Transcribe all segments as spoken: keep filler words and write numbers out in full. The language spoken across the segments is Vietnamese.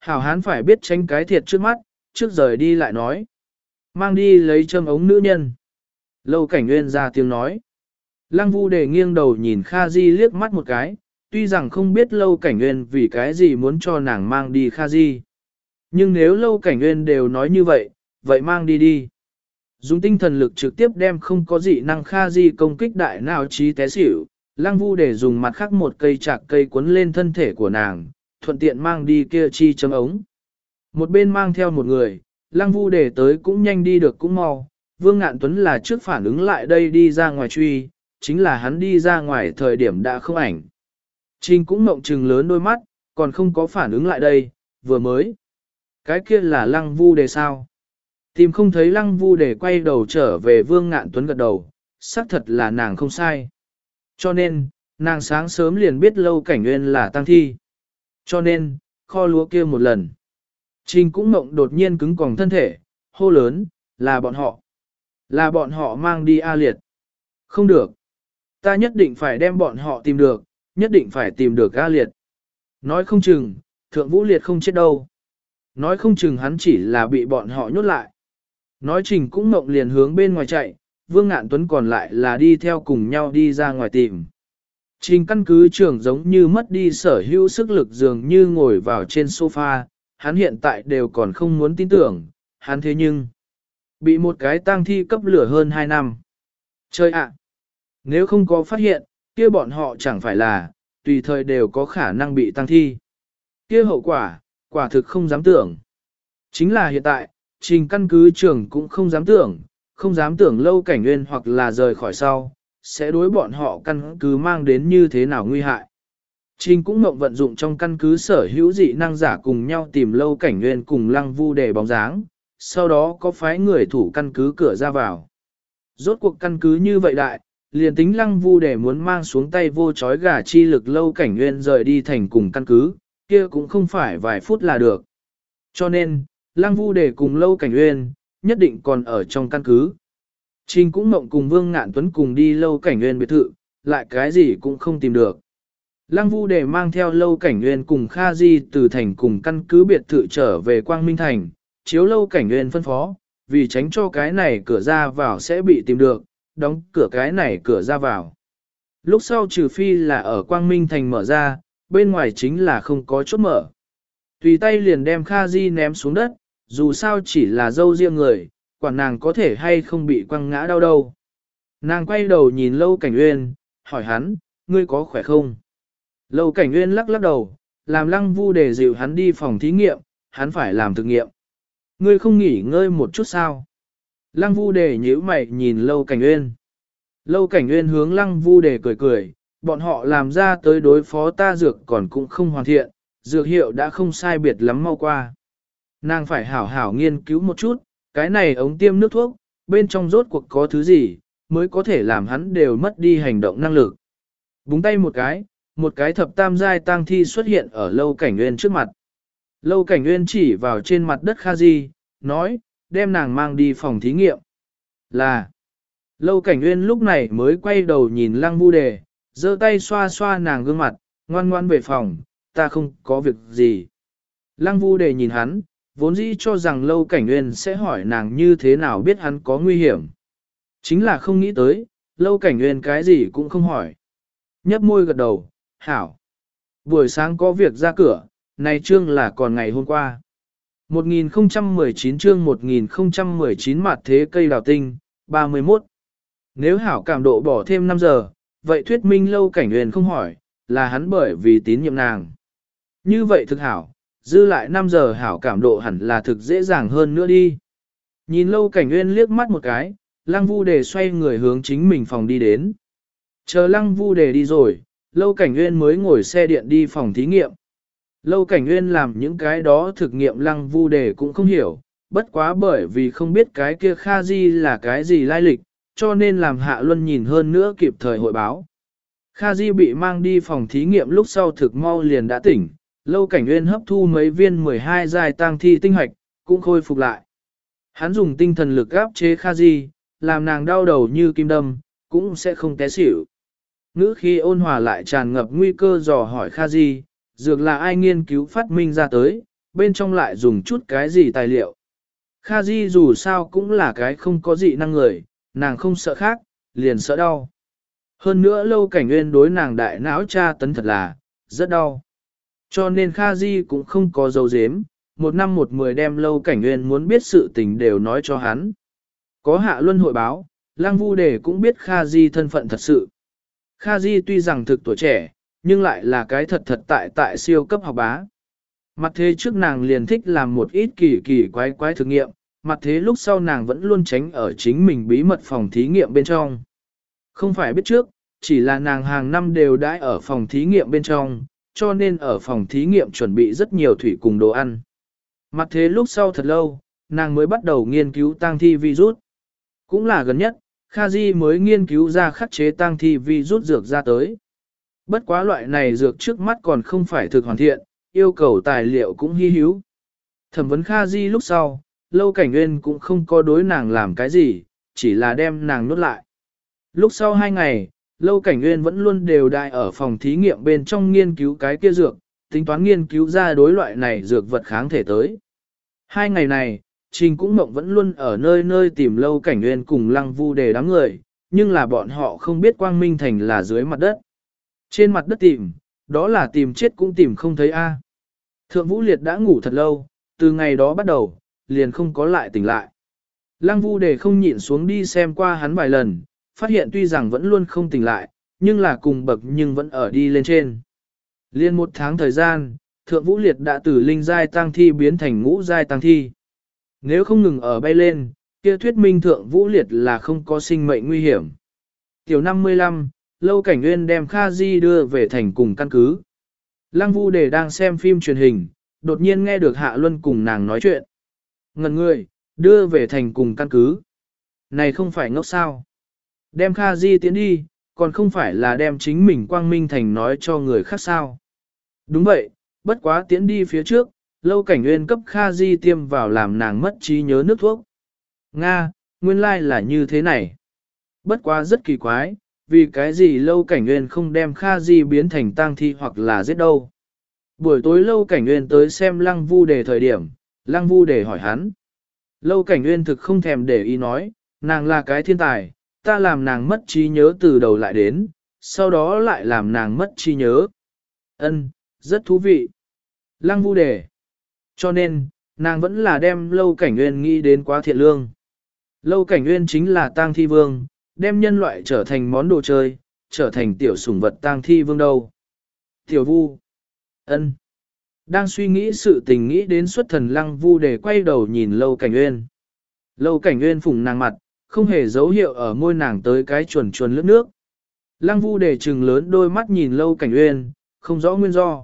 Hảo hán phải biết tránh cái thiệt trước mắt, trước rời đi lại nói. Mang đi lấy châm ống nữ nhân. Lâu Cảnh Nguyên ra tiếng nói. Lăng Vu Đề nghiêng đầu nhìn Kha Di liếc mắt một cái, tuy rằng không biết Lâu Cảnh Nguyên vì cái gì muốn cho nàng mang đi Kha Di. Nhưng nếu Lâu Cảnh Nguyên đều nói như vậy, vậy mang đi đi. Dùng tinh thần lực trực tiếp đem không có dị năng Kha Di công kích đại nào trí té xỉu, Lăng Vu Đề dùng mặt khác một cây chạc cây cuốn lên thân thể của nàng, thuận tiện mang đi kia chi chấm ống. Một bên mang theo một người, Lăng Vu Đề tới cũng nhanh đi được cũng mau, Vương Ngạn Tuấn là trước phản ứng lại đây đi ra ngoài truy, chính là hắn đi ra ngoài thời điểm đã không ảnh. Trình cũng mộng trừng lớn đôi mắt, còn không có phản ứng lại đây, vừa mới. Cái kia là Lăng Vu Đề sao? Tìm không thấy Lăng Vu Đề quay đầu trở về Vương Ngạn Tuấn gật đầu, xác thật là nàng không sai. Cho nên, nàng sáng sớm liền biết Lâu Cảnh Nguyên là tang thi. Cho nên, kho lúa kia một lần. Trình cũng mộng đột nhiên cứng còng thân thể, hô lớn, là bọn họ. Là bọn họ mang đi A Liệt. Không được. Ta nhất định phải đem bọn họ tìm được, nhất định phải tìm được A Liệt. Nói không chừng, Thượng Vũ Liệt không chết đâu. Nói không chừng hắn chỉ là bị bọn họ nhốt lại. Nói Trình cũng mộng liền hướng bên ngoài chạy, Vương Ngạn Tuấn còn lại là đi theo cùng nhau đi ra ngoài tìm. Trình căn cứ trưởng giống như mất đi sở hữu sức lực dường như ngồi vào trên sofa, hắn hiện tại đều còn không muốn tin tưởng, hắn thế nhưng bị một cái tang thi cấp lửa hơn hai năm. Chơi ạ! Nếu không có phát hiện, kia bọn họ chẳng phải là, tùy thời đều có khả năng bị tang thi. Kia hậu quả, quả thực không dám tưởng. Chính là hiện tại, Trình căn cứ trưởng cũng không dám tưởng, không dám tưởng Lâu Cảnh Nguyên hoặc là rời khỏi sau, sẽ đối bọn họ căn cứ mang đến như thế nào nguy hại. Trình cũng mộng vận dụng trong căn cứ sở hữu dị năng giả cùng nhau tìm Lâu Cảnh Nguyên cùng Lăng Vu Đề bóng dáng, sau đó có phái người thủ căn cứ cửa ra vào. Rốt cuộc căn cứ như vậy đại, liền tính Lăng Vu Đề muốn mang xuống tay vô chói gà chi lực Lâu Cảnh Nguyên rời đi thành cùng căn cứ, kia cũng không phải vài phút là được. Cho nên, Lăng Vu Đề cùng Lâu Cảnh Nguyên, nhất định còn ở trong căn cứ. Trình cũng mộng cùng Vương Ngạn Tuấn cùng đi Lâu Cảnh Nguyên biệt thự, lại cái gì cũng không tìm được. Lăng Vu Đề mang theo Lâu Cảnh Nguyên cùng Kha Di từ thành cùng căn cứ biệt thự trở về Quang Minh Thành, chiếu Lâu Cảnh Nguyên phân phó, vì tránh cho cái này cửa ra vào sẽ bị tìm được, đóng cửa cái này cửa ra vào. Lúc sau trừ phi là ở Quang Minh Thành mở ra, bên ngoài chính là không có chốt mở. Tùy tay liền đem Kha Di ném xuống đất, dù sao chỉ là dâu riêng người, quản nàng có thể hay không bị quăng ngã đau đâu. Nàng quay đầu nhìn Lâu Cảnh Nguyên, hỏi hắn, ngươi có khỏe không? Lâu Cảnh Nguyên lắc lắc đầu, làm Lăng Vu Đề dịu hắn đi phòng thí nghiệm, hắn phải làm thực nghiệm. Ngươi không nghỉ ngơi một chút sao? Lăng Vu Đề nhíu mày nhìn Lâu Cảnh Nguyên. Lâu Cảnh Nguyên hướng Lăng Vu Đề cười cười, bọn họ làm ra tới đối phó ta dược còn cũng không hoàn thiện, dược hiệu đã không sai biệt lắm mau qua. Nàng phải hảo hảo nghiên cứu một chút, cái này ống tiêm nước thuốc, bên trong rốt cuộc có thứ gì, mới có thể làm hắn đều mất đi hành động năng lực. Búng tay một cái, một cái thập tam giai tang thi xuất hiện ở Lâu Cảnh Nguyên trước mặt. Lâu Cảnh Nguyên chỉ vào trên mặt đất Kha Di, nói, đem nàng mang đi phòng thí nghiệm. Là, Lâu Cảnh Nguyên lúc này mới quay đầu nhìn Lăng Vu Đề, giơ tay xoa xoa nàng gương mặt, ngoan ngoan về phòng, ta không có việc gì. Lăng Vu Đề nhìn hắn, vốn dĩ cho rằng Lâu Cảnh Nguyên sẽ hỏi nàng như thế nào biết hắn có nguy hiểm. Chính là không nghĩ tới, Lâu Cảnh Nguyên cái gì cũng không hỏi. Nhấp môi gật đầu, hảo. Buổi sáng có việc ra cửa, này chương là còn ngày hôm qua. một nghìn không trăm mười chín chương một nghìn không trăm mười chín mặt thế cây đào tinh, ba mươi mốt. Nếu hảo cảm độ bỏ thêm năm giờ, vậy thuyết minh Lâu Cảnh Nguyên không hỏi, là hắn bởi vì tín nhiệm nàng. Như vậy thực hảo, dư lại năm giờ hảo cảm độ hẳn là thực dễ dàng hơn nữa đi. Nhìn Lâu Cảnh Nguyên liếc mắt một cái, Lăng Vu Đề xoay người hướng chính mình phòng đi đến. Chờ Lăng Vu Đề đi rồi, Lâu Cảnh Nguyên mới ngồi xe điện đi phòng thí nghiệm. Lâu Cảnh Nguyên làm những cái đó thực nghiệm Lăng Vu Đề cũng không hiểu, bất quá bởi vì không biết cái kia Kha Di là cái gì lai lịch, cho nên làm Hạ Luân nhìn hơn nữa kịp thời hội báo. Kha Di bị mang đi phòng thí nghiệm lúc sau thực mau liền đã tỉnh, Lâu Cảnh Nguyên hấp thu mấy viên mười hai giai tang thi tinh hạch, cũng khôi phục lại. Hắn dùng tinh thần lực áp chế Kha Di, làm nàng đau đầu như kim đâm, cũng sẽ không té xỉu. Ngữ khi ôn hòa lại tràn ngập nguy cơ dò hỏi Kha Di, dược là ai nghiên cứu phát minh ra tới, bên trong lại dùng chút cái gì tài liệu. Kha Di dù sao cũng là cái không có dị năng người, nàng không sợ khác, liền sợ đau. Hơn nữa Lâu Cảnh Nguyên đối nàng đại não tra tấn thật là, rất đau. Cho nên Kha Di cũng không có dấu dếm, một năm một mười đem Lâu Cảnh Nguyên muốn biết sự tình đều nói cho hắn. Có Hạ Luân hội báo, Lăng Vu Đề cũng biết Kha Di thân phận thật sự. Kha Di tuy rằng thực tuổi trẻ, nhưng lại là cái thật thật tại tại siêu cấp học bá. Mặt thế trước nàng liền thích làm một ít kỳ kỳ quái quái thử nghiệm, mặt thế lúc sau nàng vẫn luôn tránh ở chính mình bí mật phòng thí nghiệm bên trong. Không phải biết trước, chỉ là nàng hàng năm đều đãi ở phòng thí nghiệm bên trong, cho nên ở phòng thí nghiệm chuẩn bị rất nhiều thủy cùng đồ ăn. Mặt thế lúc sau thật lâu, nàng mới bắt đầu nghiên cứu tang thi virus. Cũng là gần nhất, Kha Di mới nghiên cứu ra khắc chế tang thi virus dược ra tới. Bất quá loại này dược trước mắt còn không phải thực hoàn thiện, yêu cầu tài liệu cũng hy hữu. Thẩm vấn Kha Di lúc sau, Lâu Cảnh Nguyên cũng không có đối nàng làm cái gì, chỉ là đem nàng nuốt lại. Lúc sau hai ngày, Lâu Cảnh Nguyên vẫn luôn đều đại ở phòng thí nghiệm bên trong nghiên cứu cái kia dược, tính toán nghiên cứu ra đối loại này dược vật kháng thể tới. Hai ngày này, Trình cũng mộng vẫn luôn ở nơi nơi tìm Lâu Cảnh Nguyên cùng Lăng Vu Đề đám người, nhưng là bọn họ không biết Quang Minh Thành là dưới mặt đất. Trên mặt đất tìm, đó là tìm chết cũng tìm không thấy a. Thượng Vũ Liệt đã ngủ thật lâu, từ ngày đó bắt đầu, liền không có lại tỉnh lại. Lăng Vu Đề không nhịn xuống đi xem qua hắn vài lần, phát hiện tuy rằng vẫn luôn không tỉnh lại, nhưng là cùng bậc nhưng vẫn ở đi lên trên. Liên một tháng thời gian, Thượng Vũ Liệt đã từ linh giai tăng thi biến thành ngũ giai tăng thi. Nếu không ngừng ở bay lên, kia thuyết minh Thượng Vũ Liệt là không có sinh mệnh nguy hiểm. Tiểu năm mươi lăm, Lâu Cảnh Nguyên đem Kha Di đưa về thành cùng căn cứ. Lăng Vu Đề đang xem phim truyền hình, đột nhiên nghe được Hạ Luân cùng nàng nói chuyện. Ngần người, đưa về thành cùng căn cứ. Này không phải ngốc sao. Đem Kha Di tiến đi, còn không phải là đem chính mình Quang Minh Thành nói cho người khác sao. Đúng vậy, bất quá tiến đi phía trước, Lâu Cảnh Nguyên cấp Kha Di tiêm vào làm nàng mất trí nhớ nước thuốc. Nga, nguyên lai là như thế này. Bất quá rất kỳ quái, vì cái gì Lâu Cảnh Nguyên không đem Kha Di biến thành tang thi hoặc là giết đâu. Buổi tối Lâu Cảnh Nguyên tới xem Lăng Vu Đề thời điểm, Lăng Vu Đề hỏi hắn. Lâu Cảnh Nguyên thực không thèm để ý nói, nàng là cái thiên tài, ta làm nàng mất trí nhớ từ đầu lại đến, sau đó lại làm nàng mất trí nhớ. Ân, rất thú vị. Lăng Vu Đề. Cho nên, nàng vẫn là đem Lâu Cảnh Nguyên nghĩ đến quá thiện lương. Lâu Cảnh Nguyên chính là tang thi vương, đem nhân loại trở thành món đồ chơi, trở thành tiểu sủng vật tang thi vương đâu. Tiểu Vu. Ân. Đang suy nghĩ sự tình nghĩ đến xuất thần Lăng Vu Đề quay đầu nhìn Lâu Cảnh Nguyên. Lâu Cảnh Nguyên phủng nàng mặt, không hề dấu hiệu ở môi nàng tới cái chuồn chuồn lướt nước. Lăng Vu Đề trừng lớn đôi mắt nhìn Lâu Cảnh Nguyên, không rõ nguyên do.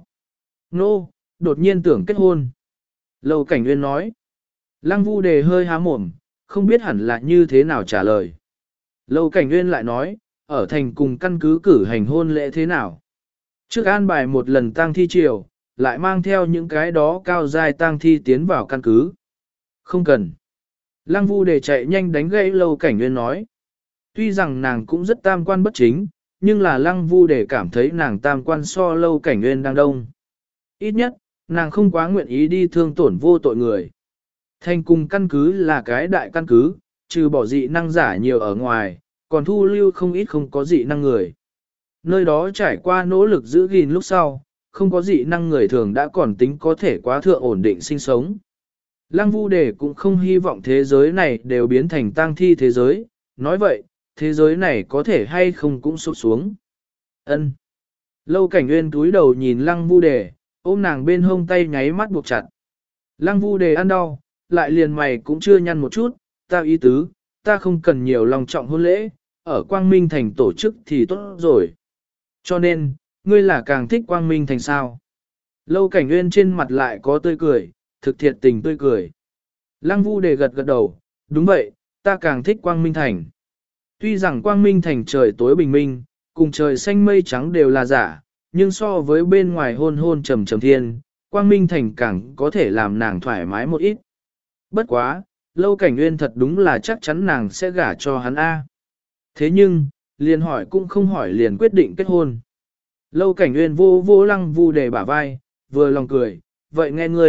Nô, đột nhiên tưởng kết hôn. Lâu Cảnh Nguyên nói. Lăng Vu Đề hơi há mồm, không biết hẳn là như thế nào trả lời. Lâu Cảnh Nguyên lại nói, ở thành cùng căn cứ cử hành hôn lễ thế nào. Trước an bài một lần tang thi triều, lại mang theo những cái đó cao dài tang thi tiến vào căn cứ. Không cần. Lăng Vu Đề chạy nhanh đánh gãy Lâu Cảnh Nguyên nói. Tuy rằng nàng cũng rất tam quan bất chính, nhưng là Lăng Vu Đề cảm thấy nàng tam quan so Lâu Cảnh Nguyên đang đông. Ít nhất, nàng không quá nguyện ý đi thương tổn vô tội người. Thành cùng căn cứ là cái đại căn cứ, trừ bỏ dị năng giả nhiều ở ngoài, còn thu lưu không ít không có dị năng người. Nơi đó trải qua nỗ lực giữ gìn lúc sau, không có dị năng người thường đã còn tính có thể quá thượng ổn định sinh sống. Lăng Vu Đề cũng không hy vọng thế giới này đều biến thành tang thi thế giới, nói vậy, thế giới này có thể hay không cũng sụp xuống. Ân. Lâu Cảnh Nguyên túi đầu nhìn Lăng Vu Đề, ôm nàng bên hông tay nháy mắt buộc chặt. Lăng Vu Đề ăn đau, lại liền mày cũng chưa nhăn một chút, ta ý tứ, ta không cần nhiều lòng trọng hôn lễ, ở Quang Minh Thành tổ chức thì tốt rồi. Cho nên, ngươi là càng thích Quang Minh Thành sao. Lâu Cảnh Nguyên trên mặt lại có tươi cười, thực thiệt tình tươi cười. Lăng Vu Đề gật gật đầu, đúng vậy, ta càng thích Quang Minh Thành. Tuy rằng Quang Minh Thành trời tối bình minh, cùng trời xanh mây trắng đều là giả, nhưng so với bên ngoài hôn hôn trầm trầm thiên, Quang Minh Thành càng có thể làm nàng thoải mái một ít. Bất quá, Lâu Cảnh Nguyên thật đúng là chắc chắn nàng sẽ gả cho hắn A. Thế nhưng, liền hỏi cũng không hỏi liền quyết định kết hôn. Lâu Cảnh Nguyên vô vô Lăng Vu Đề bả vai, vừa lòng cười, vậy nghe ngươi,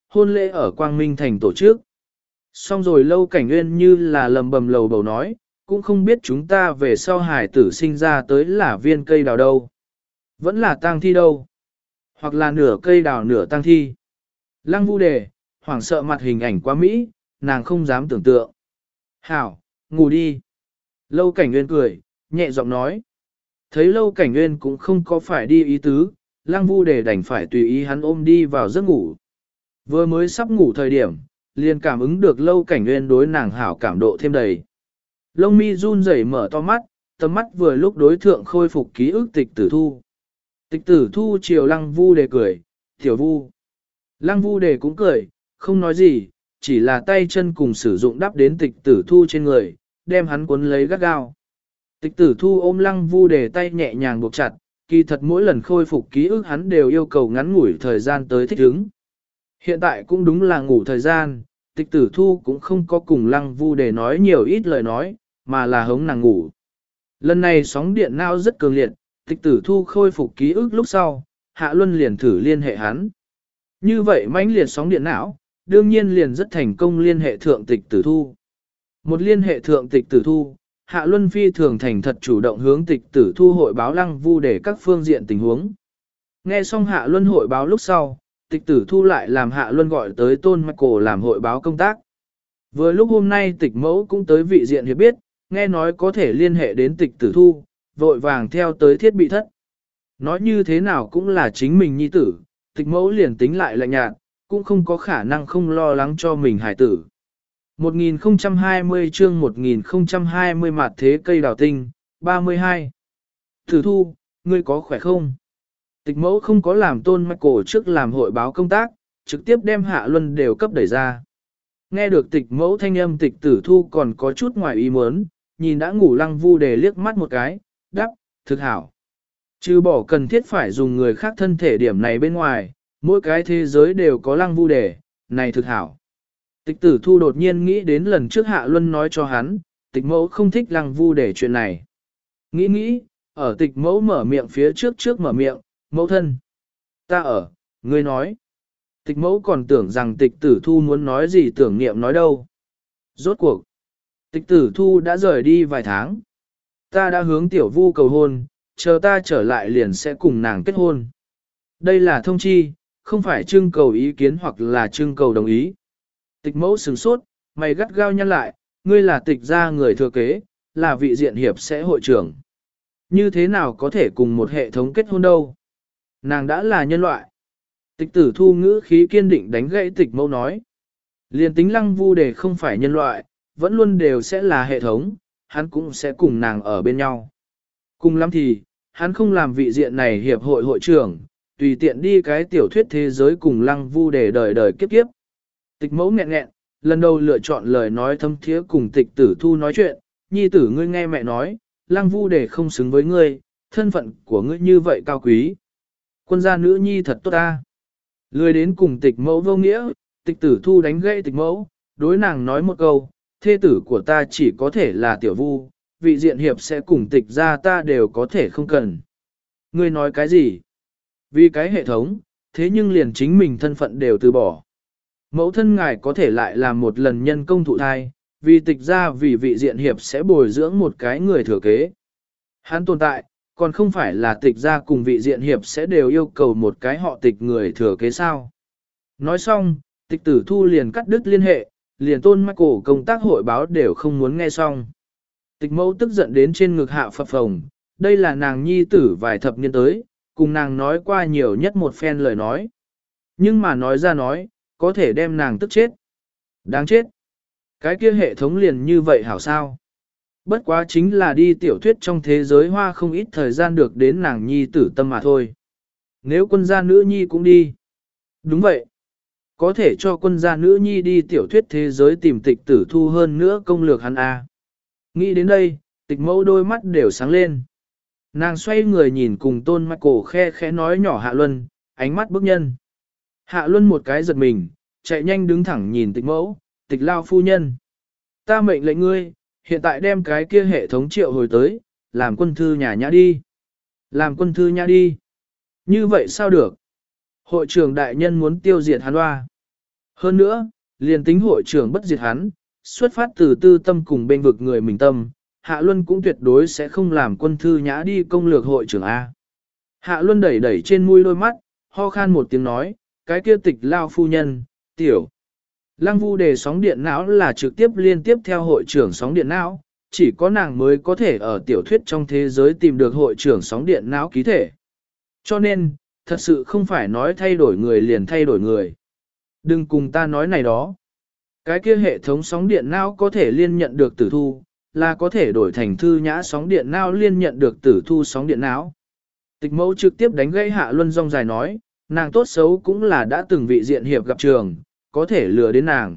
hôn lễ ở Quang Minh Thành tổ chức. Xong rồi Lâu Cảnh Nguyên như là lầm bầm lầu bầu nói, cũng không biết chúng ta về sau hải tử sinh ra tới là viên cây đào đâu. Vẫn là tang thi đâu. Hoặc là nửa cây đào nửa tang thi. Lăng Vu Đề, hoảng sợ mặt hình ảnh quá Mỹ, nàng không dám tưởng tượng. Hảo, ngủ đi. Lâu Cảnh Nguyên cười, nhẹ giọng nói. Thấy Lâu Cảnh Nguyên cũng không có phải đi ý tứ, Lăng Vu Đề đành phải tùy ý hắn ôm đi vào giấc ngủ. Vừa mới sắp ngủ thời điểm, liền cảm ứng được Lâu Cảnh Nguyên đối nàng hảo cảm độ thêm đầy. Lông mi run rẩy mở to mắt, tầm mắt vừa lúc đối thượng khôi phục ký ức Tịch Tử Thu. Tịch Tử Thu chiều Lăng Vu Đề cười, tiểu Vu. Lăng Vu Đề cũng cười, không nói gì, chỉ là tay chân cùng sử dụng đắp đến Tịch Tử Thu trên người, đem hắn cuốn lấy gắt gao. Tịch Tử Thu ôm Lăng Vu Đề tay nhẹ nhàng buộc chặt, kỳ thật mỗi lần khôi phục ký ức hắn đều yêu cầu ngắn ngủi thời gian tới thích ứng. Hiện tại cũng đúng là ngủ thời gian, Tịch Tử Thu cũng không có cùng Lăng Vu Đề nói nhiều ít lời nói, mà là hống nàng ngủ. Lần này sóng điện não rất cường liệt, Tịch Tử Thu khôi phục ký ức lúc sau, Hạ Luân liền thử liên hệ hắn. Như vậy mãnh liệt sóng điện não, đương nhiên liền rất thành công liên hệ thượng Tịch Tử Thu. Một liên hệ thượng Tịch Tử Thu, Hạ Luân phi thường thành thật chủ động hướng Tịch Tử Thu hội báo Lăng Vu Đề các phương diện tình huống. Nghe xong Hạ Luân hội báo lúc sau, Tịch Tử Thu lại làm Hạ Luân gọi tới Tôn Michael làm hội báo công tác. Vừa lúc hôm nay Tịch Mẫu cũng tới vị diện hiệp biết, nghe nói có thể liên hệ đến Tịch Tử Thu, vội vàng theo tới thiết bị thất. Nói như thế nào cũng là chính mình nhi tử, Tịch Mẫu liền tính lại lạnh nhạt, cũng không có khả năng không lo lắng cho mình hải tử. một nghìn không trăm hai mươi chương một nghìn không trăm hai mươi mặt thế cây đào tinh, ba mươi hai. Tử Thu, ngươi có khỏe không? Tịch Mẫu không có làm Tôn Michael trước làm hội báo công tác, trực tiếp đem Hạ Luân đều cấp đẩy ra. Nghe được Tịch Mẫu thanh âm Tịch Tử Thu còn có chút ngoài ý muốn, nhìn đã ngủ Lăng Vu Đề liếc mắt một cái, đáp, thực hảo. Trừ bỏ cần thiết phải dùng người khác thân thể điểm này bên ngoài, mỗi cái thế giới đều có Lăng Vu Đề, này thực hảo. Tịch Tử Thu đột nhiên nghĩ đến lần trước Hạ Luân nói cho hắn, Tịch Mẫu không thích Lăng Vu Đề chuyện này. Nghĩ nghĩ, ở Tịch Mẫu mở miệng phía trước trước mở miệng, mẫu thân. Ta ở, ngươi nói. Tịch Mẫu còn tưởng rằng Tịch Tử Thu muốn nói gì tưởng niệm nói đâu. Rốt cuộc. Tịch Tử Thu đã rời đi vài tháng. Ta đã hướng Tiểu Vu cầu hôn, chờ ta trở lại liền sẽ cùng nàng kết hôn. Đây là thông chi, không phải trưng cầu ý kiến hoặc là trưng cầu đồng ý. Tịch Mẫu sửng sốt, mày gắt gao nhăn lại, ngươi là tịch gia người thừa kế, là vị diện hiệp sẽ hội trưởng. Như thế nào có thể cùng một hệ thống kết hôn đâu? Nàng đã là nhân loại. Tịch Tử Thu ngữ khí kiên định đánh gãy Tịch Mẫu nói. Liên tính Lăng Vu Đề không phải nhân loại, vẫn luôn đều sẽ là hệ thống, hắn cũng sẽ cùng nàng ở bên nhau. Cùng lắm thì, hắn không làm vị diện này hiệp hội hội trưởng, tùy tiện đi cái tiểu thuyết thế giới cùng Lăng Vu Đề đời đời kiếp kiếp. Tịch Mẫu nghẹn nghẹn, lần đầu lựa chọn lời nói thâm thiế cùng Tịch Tử Thu nói chuyện, nhi tử ngươi nghe mẹ nói, Lăng Vu Đề không xứng với ngươi, thân phận của ngươi như vậy cao quý. Quân gia nữ nhi thật tốt ta. Lười đến cùng Tịch Mẫu vô nghĩa, Tịch Tử Thu đánh gãy Tịch Mẫu, đối nàng nói một câu, thê tử của ta chỉ có thể là Tiểu Vu, vị diện hiệp sẽ cùng Tịch gia ta đều có thể không cần. Ngươi nói cái gì? Vì cái hệ thống, thế nhưng liền chính mình thân phận đều từ bỏ. Mẫu thân ngài có thể lại làm một lần nhân công thụ thai, vì Tịch gia vì vị diện hiệp sẽ bồi dưỡng một cái người thừa kế. Hắn tồn tại, còn không phải là Tịch gia cùng vị diện hiệp sẽ đều yêu cầu một cái họ Tịch người thừa kế sao. Nói xong, Tịch Tử Thu liền cắt đứt liên hệ, liền Tôn Michael công tác hội báo đều không muốn nghe xong. Tịch Mẫu tức giận đến trên ngực hạ phập phồng, đây là nàng nhi tử vài thập niên tới, cùng nàng nói qua nhiều nhất một phen lời nói. Nhưng mà nói ra nói, có thể đem nàng tức chết. Đáng chết. Cái kia hệ thống liền như vậy hảo sao? Bất quá chính là đi tiểu thuyết trong thế giới hoa không ít thời gian được đến nàng nhi tử tâm mà thôi. Nếu quân gia nữ nhi cũng đi. Đúng vậy. Có thể cho quân gia nữ nhi đi tiểu thuyết thế giới tìm Tịch Tử Thu hơn nữa công lược hắn a. Nghĩ đến đây, Tịch Mẫu đôi mắt đều sáng lên. Nàng xoay người nhìn cùng Tôn Michael khe khẽ nói nhỏ Hạ Luân, ánh mắt bức nhân. Hạ Luân một cái giật mình, chạy nhanh đứng thẳng nhìn Tịch Mẫu, Tịch lao phu nhân. Ta mệnh lệnh ngươi, hiện tại đem cái kia hệ thống triệu hồi tới, làm quân thư nhà nhã đi. Làm quân thư nhã đi. Như vậy sao được? Hội trưởng đại nhân muốn tiêu diệt hắn hoa. Hơn nữa, liền tính hội trưởng bất diệt hắn, xuất phát từ tư tâm cùng bên vực người mình tâm, Hạ Luân cũng tuyệt đối sẽ không làm Quân Thư Nhã đi công lược hội trưởng A. Hạ Luân đẩy đẩy trên mũi đôi mắt, ho khan một tiếng nói, cái kia Tịch lao phu nhân, tiểu. Lăng Vu Đề sóng điện não là trực tiếp liên tiếp theo hội trưởng sóng điện não, chỉ có nàng mới có thể ở tiểu thuyết trong thế giới tìm được hội trưởng sóng điện não ký thể. Cho nên, thật sự không phải nói thay đổi người liền thay đổi người. Đừng cùng ta nói này đó. Cái kia hệ thống sóng điện não có thể liên nhận được tử thu, là có thể đổi thành Thư Nhã sóng điện não liên nhận được tử thu sóng điện não. Tịch mẫu trực tiếp đánh gãy Hạ Luân rong dài nói, nàng tốt xấu cũng là đã từng vị diện hiệp gặp trường, có thể lừa đến nàng.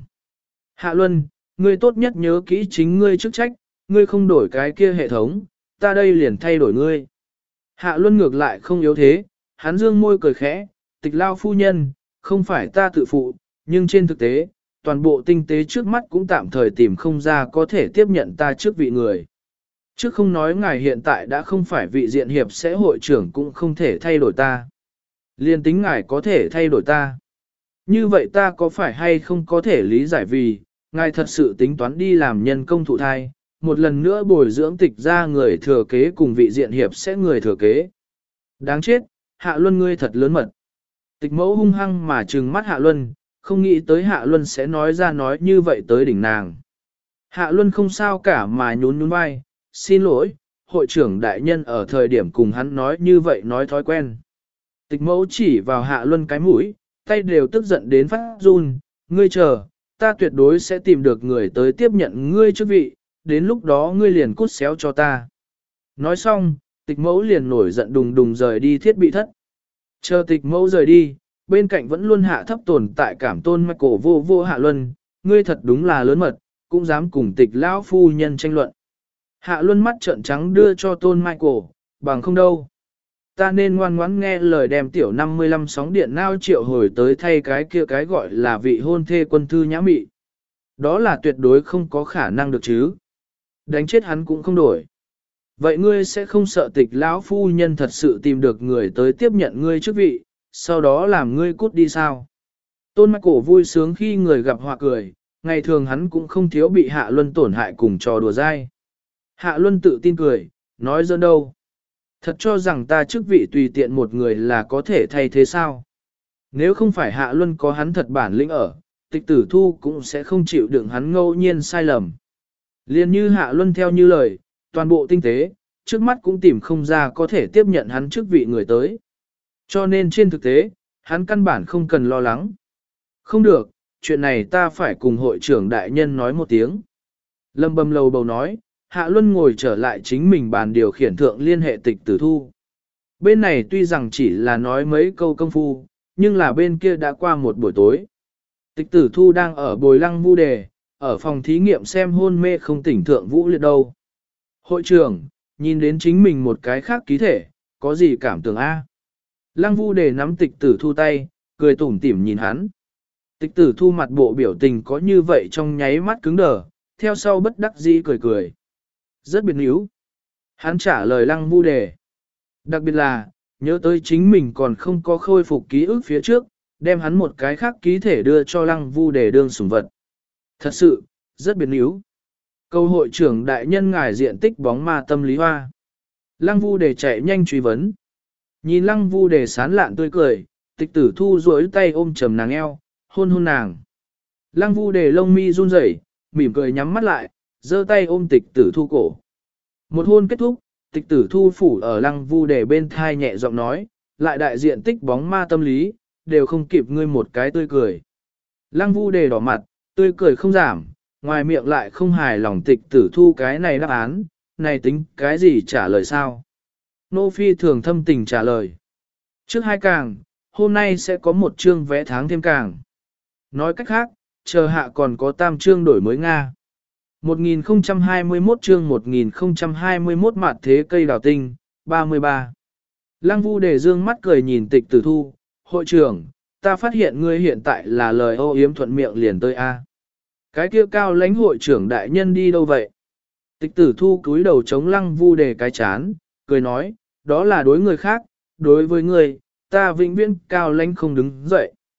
Hạ Luân, ngươi tốt nhất nhớ kỹ chính ngươi chức trách, ngươi không đổi cái kia hệ thống, ta đây liền thay đổi ngươi. Hạ Luân ngược lại không yếu thế, hắn dương môi cười khẽ, Tịch lao phu nhân, không phải ta tự phụ, nhưng trên thực tế, toàn bộ tinh tế trước mắt cũng tạm thời tìm không ra có thể tiếp nhận ta trước vị người. Chứ không nói ngài hiện tại đã không phải vị diện hiệp sẽ hội trưởng cũng không thể thay đổi ta. Liên tính ngài có thể thay đổi ta. Như vậy ta có phải hay không có thể lý giải vì, ngài thật sự tính toán đi làm nhân công thụ thai, một lần nữa bồi dưỡng Tịch ra người thừa kế cùng vị diện hiệp sẽ người thừa kế. Đáng chết, Hạ Luân ngươi thật lớn mật. Tịch mẫu hung hăng mà trừng mắt Hạ Luân, không nghĩ tới Hạ Luân sẽ nói ra nói như vậy tới đỉnh nàng. Hạ Luân không sao cả mà nhún nhún vai, xin lỗi, hội trưởng đại nhân ở thời điểm cùng hắn nói như vậy nói thói quen. Tịch mẫu chỉ vào Hạ Luân cái mũi, tay đều tức giận đến phát run, ngươi chờ, ta tuyệt đối sẽ tìm được người tới tiếp nhận ngươi chức vị, đến lúc đó ngươi liền cút xéo cho ta. Nói xong, tịch mẫu liền nổi giận đùng đùng rời đi thiết bị thất. Chờ tịch mẫu rời đi, bên cạnh vẫn luôn hạ thấp tồn tại cảm tôn mạch cổ vô vô Hạ Luân, ngươi thật đúng là lớn mật, cũng dám cùng Tịch lão phu nhân tranh luận. Hạ Luân mắt trợn trắng đưa cho tôn Michael, bằng không đâu. Ta nên ngoan ngoãn nghe lời đem tiểu năm mươi lăm sóng điện nao triệu hồi tới thay cái kia cái gọi là vị hôn thê Quân Thư Nhã mị. Đó là tuyệt đối không có khả năng được chứ. Đánh chết hắn cũng không đổi. Vậy ngươi sẽ không sợ Tịch lão phu nhân thật sự tìm được người tới tiếp nhận ngươi chức vị, sau đó làm ngươi cút đi sao? Tôn Michael vui sướng khi người gặp họa cười, ngày thường hắn cũng không thiếu bị Hạ Luân tổn hại cùng trò đùa dai. Hạ Luân tự tin cười, nói giỡn đâu. Thật cho rằng ta chức vị tùy tiện một người là có thể thay thế sao? Nếu không phải Hạ Luân có hắn thật bản lĩnh ở, Tịch Tử Thu cũng sẽ không chịu đựng hắn ngẫu nhiên sai lầm. Liên như Hạ Luân theo như lời, toàn bộ tinh tế, trước mắt cũng tìm không ra có thể tiếp nhận hắn chức vị người tới. Cho nên trên thực tế, hắn căn bản không cần lo lắng. Không được, chuyện này ta phải cùng hội trưởng đại nhân nói một tiếng. Lâm bầm lầu bầu nói, Hạ Luân ngồi trở lại chính mình bàn điều khiển thượng liên hệ Tịch Tử Thu. Bên này tuy rằng chỉ là nói mấy câu công phu, nhưng là bên kia đã qua một buổi tối. Tịch Tử Thu đang ở bồi Lăng Vu Đề, ở phòng thí nghiệm xem hôn mê không tỉnh thượng Vũ Liệt đâu. Hội trưởng, nhìn đến chính mình một cái khác ký thể, có gì cảm tưởng A? Lăng Vu Đề nắm Tịch Tử Thu tay, cười tủm tỉm nhìn hắn. Tịch Tử Thu mặt bộ biểu tình có như vậy trong nháy mắt cứng đờ, theo sau bất đắc dĩ cười cười. Rất biệt níu. Hắn trả lời Lăng Vu Đề. Đặc biệt là, nhớ tới chính mình còn không có khôi phục ký ức phía trước, đem hắn một cái khác ký thể đưa cho Lăng Vu Đề đương sủng vật. Thật sự, rất biệt níu. Câu hội trưởng đại nhân ngài diện tích bóng ma tâm lý hoa. Lăng Vu Đề chạy nhanh truy vấn. Nhìn Lăng Vu Đề sán lạn tươi cười, Tịch Tử Thu duỗi tay ôm chầm nàng eo, hôn hôn nàng. Lăng Vu Đề lông mi run rẩy, mỉm cười nhắm mắt lại, giơ tay ôm Tịch Tử Thu cổ. Một hôn kết thúc, Tịch Tử Thu phủ ở Lăng Vu Đề bên thai nhẹ giọng nói, lại đại diện tích bóng ma tâm lý, đều không kịp ngươi một cái tươi cười. Lăng Vu Đề đỏ mặt, tươi cười không giảm, ngoài miệng lại không hài lòng Tịch Tử Thu cái này đáp án, này tính cái gì trả lời sao? Nô Phi thường thâm tình trả lời. Trước hai càng, hôm nay sẽ có một chương vẽ tháng thêm càng. Nói cách khác, chờ hạ còn có tam chương đổi mới Nga. một nghìn không trăm hai mươi mốt chương một nghìn không trăm hai mươi mốt mặt thế cây đào tinh, ba mươi ba. Lăng Vu Đề dương mắt cười nhìn Tịch Tử Thu, hội trưởng, ta phát hiện ngươi hiện tại là lời ô yếm thuận miệng liền tới A. Cái kia cao lãnh hội trưởng đại nhân đi đâu vậy? Tịch Tử Thu cúi đầu chống Lăng Vu Đề cái chán, cười nói, đó là đối người khác, đối với ngươi, ta vĩnh viễn cao lãnh không đứng dậy.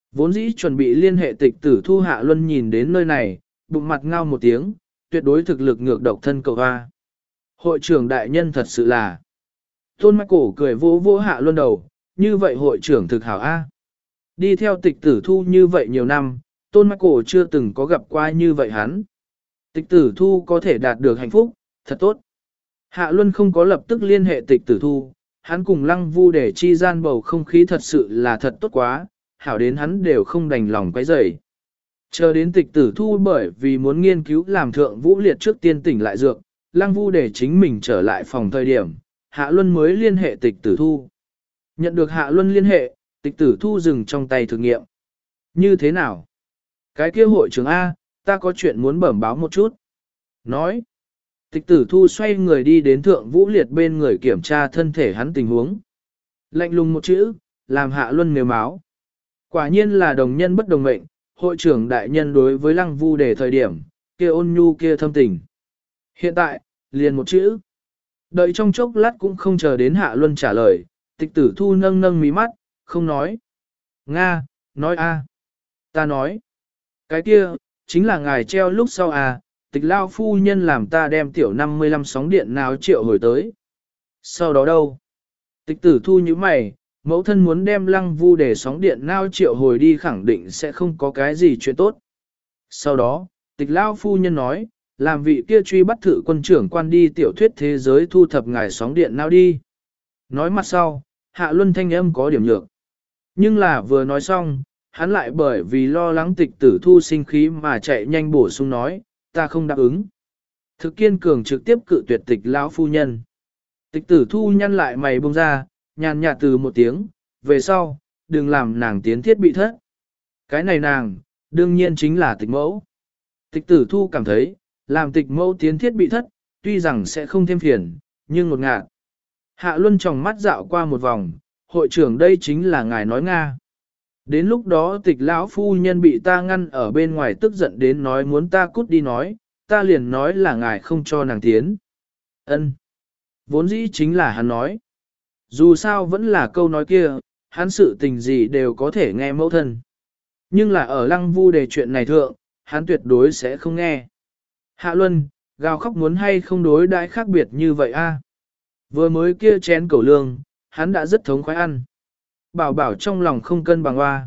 Vốn dĩ chuẩn bị liên hệ tịch tử thu Hạ Luân nhìn đến nơi này, bụng mặt ngao một tiếng, tuyệt đối thực lực ngược độc thân cầu hoa. Hội trưởng đại nhân thật sự là. Tôn Mạch Cổ cười vỗ vỗ Hạ Luân đầu, như vậy hội trưởng thực hảo A. Đi theo tịch tử thu như vậy nhiều năm, Tôn Mạch Cổ chưa từng có gặp qua như vậy hắn. Tịch tử thu có thể đạt được hạnh phúc, thật tốt. Hạ Luân không có lập tức liên hệ tịch tử thu, hắn cùng Lăng Vu để chi gian bầu không khí thật sự là thật tốt quá, hảo đến hắn đều không đành lòng quấy rầy. Chờ đến tịch tử thu bởi vì muốn nghiên cứu làm thượng vũ liệt trước tiên tỉnh lại dược, Lăng Vu để chính mình trở lại phòng thời điểm, Hạ Luân mới liên hệ tịch tử thu. Nhận được Hạ Luân liên hệ, tịch tử thu dừng trong tay thử nghiệm. Như thế nào? Cái kia hội trưởng A, ta có chuyện muốn bẩm báo một chút. Nói. Tịch tử thu xoay người đi đến thượng vũ liệt bên người kiểm tra thân thể hắn tình huống. Lạnh lùng một chữ, làm Hạ Luân nếu máu. Quả nhiên là đồng nhân bất đồng mệnh, hội trưởng đại nhân đối với Lăng Vu để thời điểm, kia ôn nhu kia thâm tình. Hiện tại, liền một chữ. Đợi trong chốc lát cũng không chờ đến Hạ Luân trả lời, tịch tử thu nâng nâng mí mắt, không nói. Nga, nói a, ta nói. Cái kia, chính là ngài treo lúc sau à, tịch lao phu nhân làm ta đem tiểu năm mươi lăm sóng điện nào triệu hồi tới. Sau đó đâu? Tịch tử thu như mày, mẫu thân muốn đem Lăng Vu để sóng điện nào triệu hồi đi khẳng định sẽ không có cái gì chuyện tốt. Sau đó, tịch lao phu nhân nói, làm vị kia truy bắt thử quân trưởng quan đi tiểu thuyết thế giới thu thập ngài sóng điện nào đi. Nói mặt sau, Hạ Luân thanh âm có điểm nhược. Nhưng là vừa nói xong, hắn lại bởi vì lo lắng tịch tử thu sinh khí mà chạy nhanh bổ sung nói, ta không đáp ứng. Thực kiên cường trực tiếp cự tuyệt tịch lão phu nhân. Tịch tử thu nhăn lại mày bông ra, nhàn nhạt từ một tiếng, về sau, đừng làm nàng tiến thiết bị thất. Cái này nàng, đương nhiên chính là tịch mẫu. Tịch tử thu cảm thấy, làm tịch mẫu tiến thiết bị thất, tuy rằng sẽ không thêm phiền, nhưng một ngạt. Hạ Luân tròng mắt dạo qua một vòng, hội trưởng đây chính là ngài nói Nga. Đến lúc đó tịch lão phu nhân bị ta ngăn ở bên ngoài tức giận đến nói muốn ta cút đi nói, ta liền nói là ngài không cho nàng tiến. Ân, vốn dĩ chính là hắn nói. Dù sao vẫn là câu nói kia, hắn sự tình gì đều có thể nghe mẫu thân. Nhưng là ở Lăng Vu đề chuyện này thượng, hắn tuyệt đối sẽ không nghe. Hạ Luân, gào khóc muốn hay không đối đãi khác biệt như vậy a? Vừa mới kia chén cẩu lương, hắn đã rất thống khoái ăn. Bảo bảo trong lòng không cân bằng hoa.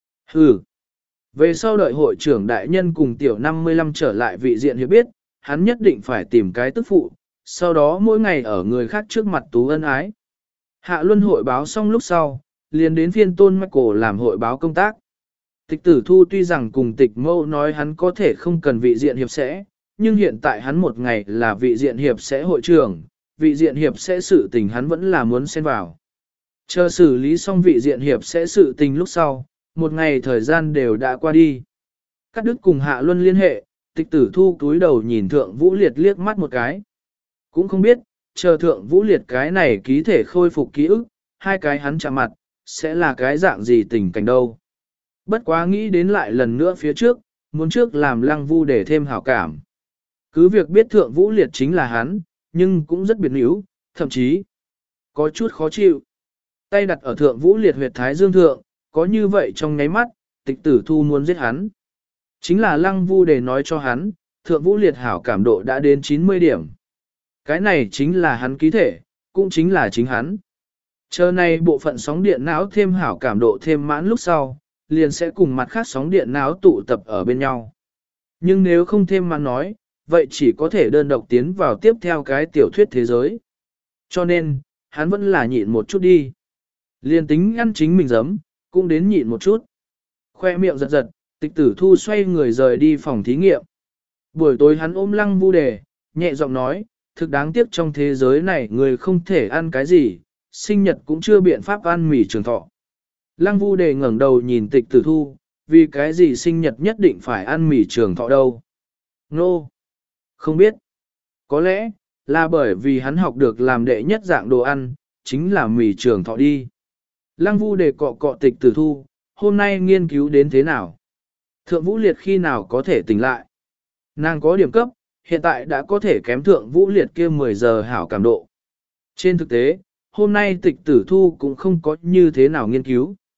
Hừ. Về sau đợi hội trưởng đại nhân cùng tiểu năm mươi lăm trở lại vị diện hiểu biết, hắn nhất định phải tìm cái tức phụ, sau đó mỗi ngày ở người khác trước mặt tú ân ái. Hạ Luân hội báo xong lúc sau, liền đến phiên Tôn Michael làm hội báo công tác. Tịch tử thu tuy rằng cùng tịch mâu nói hắn có thể không cần vị diện hiệp sẽ, nhưng hiện tại hắn một ngày là vị diện hiệp sẽ hội trưởng, vị diện hiệp sẽ sự tình hắn vẫn là muốn xen vào. Chờ xử lý xong vị diện hiệp sẽ sự tình lúc sau, một ngày thời gian đều đã qua đi. Cắt đứt cùng Hạ Luân liên hệ, tịch tử thu túi đầu nhìn thượng Vũ Liệt liếc mắt một cái. Cũng không biết, chờ thượng Vũ Liệt cái này ký thể khôi phục ký ức, hai cái hắn chạm mặt, sẽ là cái dạng gì tình cảnh đâu. Bất quá nghĩ đến lại lần nữa phía trước, muốn trước làm Lăng Vu để thêm hảo cảm. Cứ việc biết thượng Vũ Liệt chính là hắn, nhưng cũng rất biệt níu, thậm chí có chút khó chịu. Tay đặt ở thượng Vũ Liệt huyệt thái dương thượng, có như vậy trong nháy mắt, tịch tử thu muốn giết hắn. Chính là Lăng Vu để nói cho hắn, thượng Vũ Liệt hảo cảm độ đã đến chín mươi điểm. Cái này chính là hắn ký thể, cũng chính là chính hắn. Chờ này bộ phận sóng điện não thêm hảo cảm độ thêm mãn lúc sau, liền sẽ cùng mặt khác sóng điện não tụ tập ở bên nhau. Nhưng nếu không thêm mãn nói, vậy chỉ có thể đơn độc tiến vào tiếp theo cái tiểu thuyết thế giới. Cho nên, hắn vẫn là nhịn một chút đi. Liền tính ăn chính mình giấm, cũng đến nhịn một chút. Khoe miệng giật giật, tịch tử thu xoay người rời đi phòng thí nghiệm. Buổi tối hắn ôm Lăng Vu đề, nhẹ giọng nói, thực đáng tiếc trong thế giới này người không thể ăn cái gì, sinh nhật cũng chưa biện pháp ăn mì trường thọ. Lăng Vu đề ngẩng đầu nhìn tịch tử thu, vì cái gì sinh nhật nhất định phải ăn mì trường thọ đâu. Nô! No. Không biết. Có lẽ, là bởi vì hắn học được làm đệ nhất dạng đồ ăn, chính là mì trường thọ đi. Lăng Vu đề cọ cọ tịch tử thu, hôm nay nghiên cứu đến thế nào? Thượng Vũ Liệt khi nào có thể tỉnh lại? Nàng có điểm cấp, hiện tại đã có thể kém thượng Vũ Liệt kia mười giờ hảo cảm độ. Trên thực tế, hôm nay tịch tử thu cũng không có như thế nào nghiên cứu.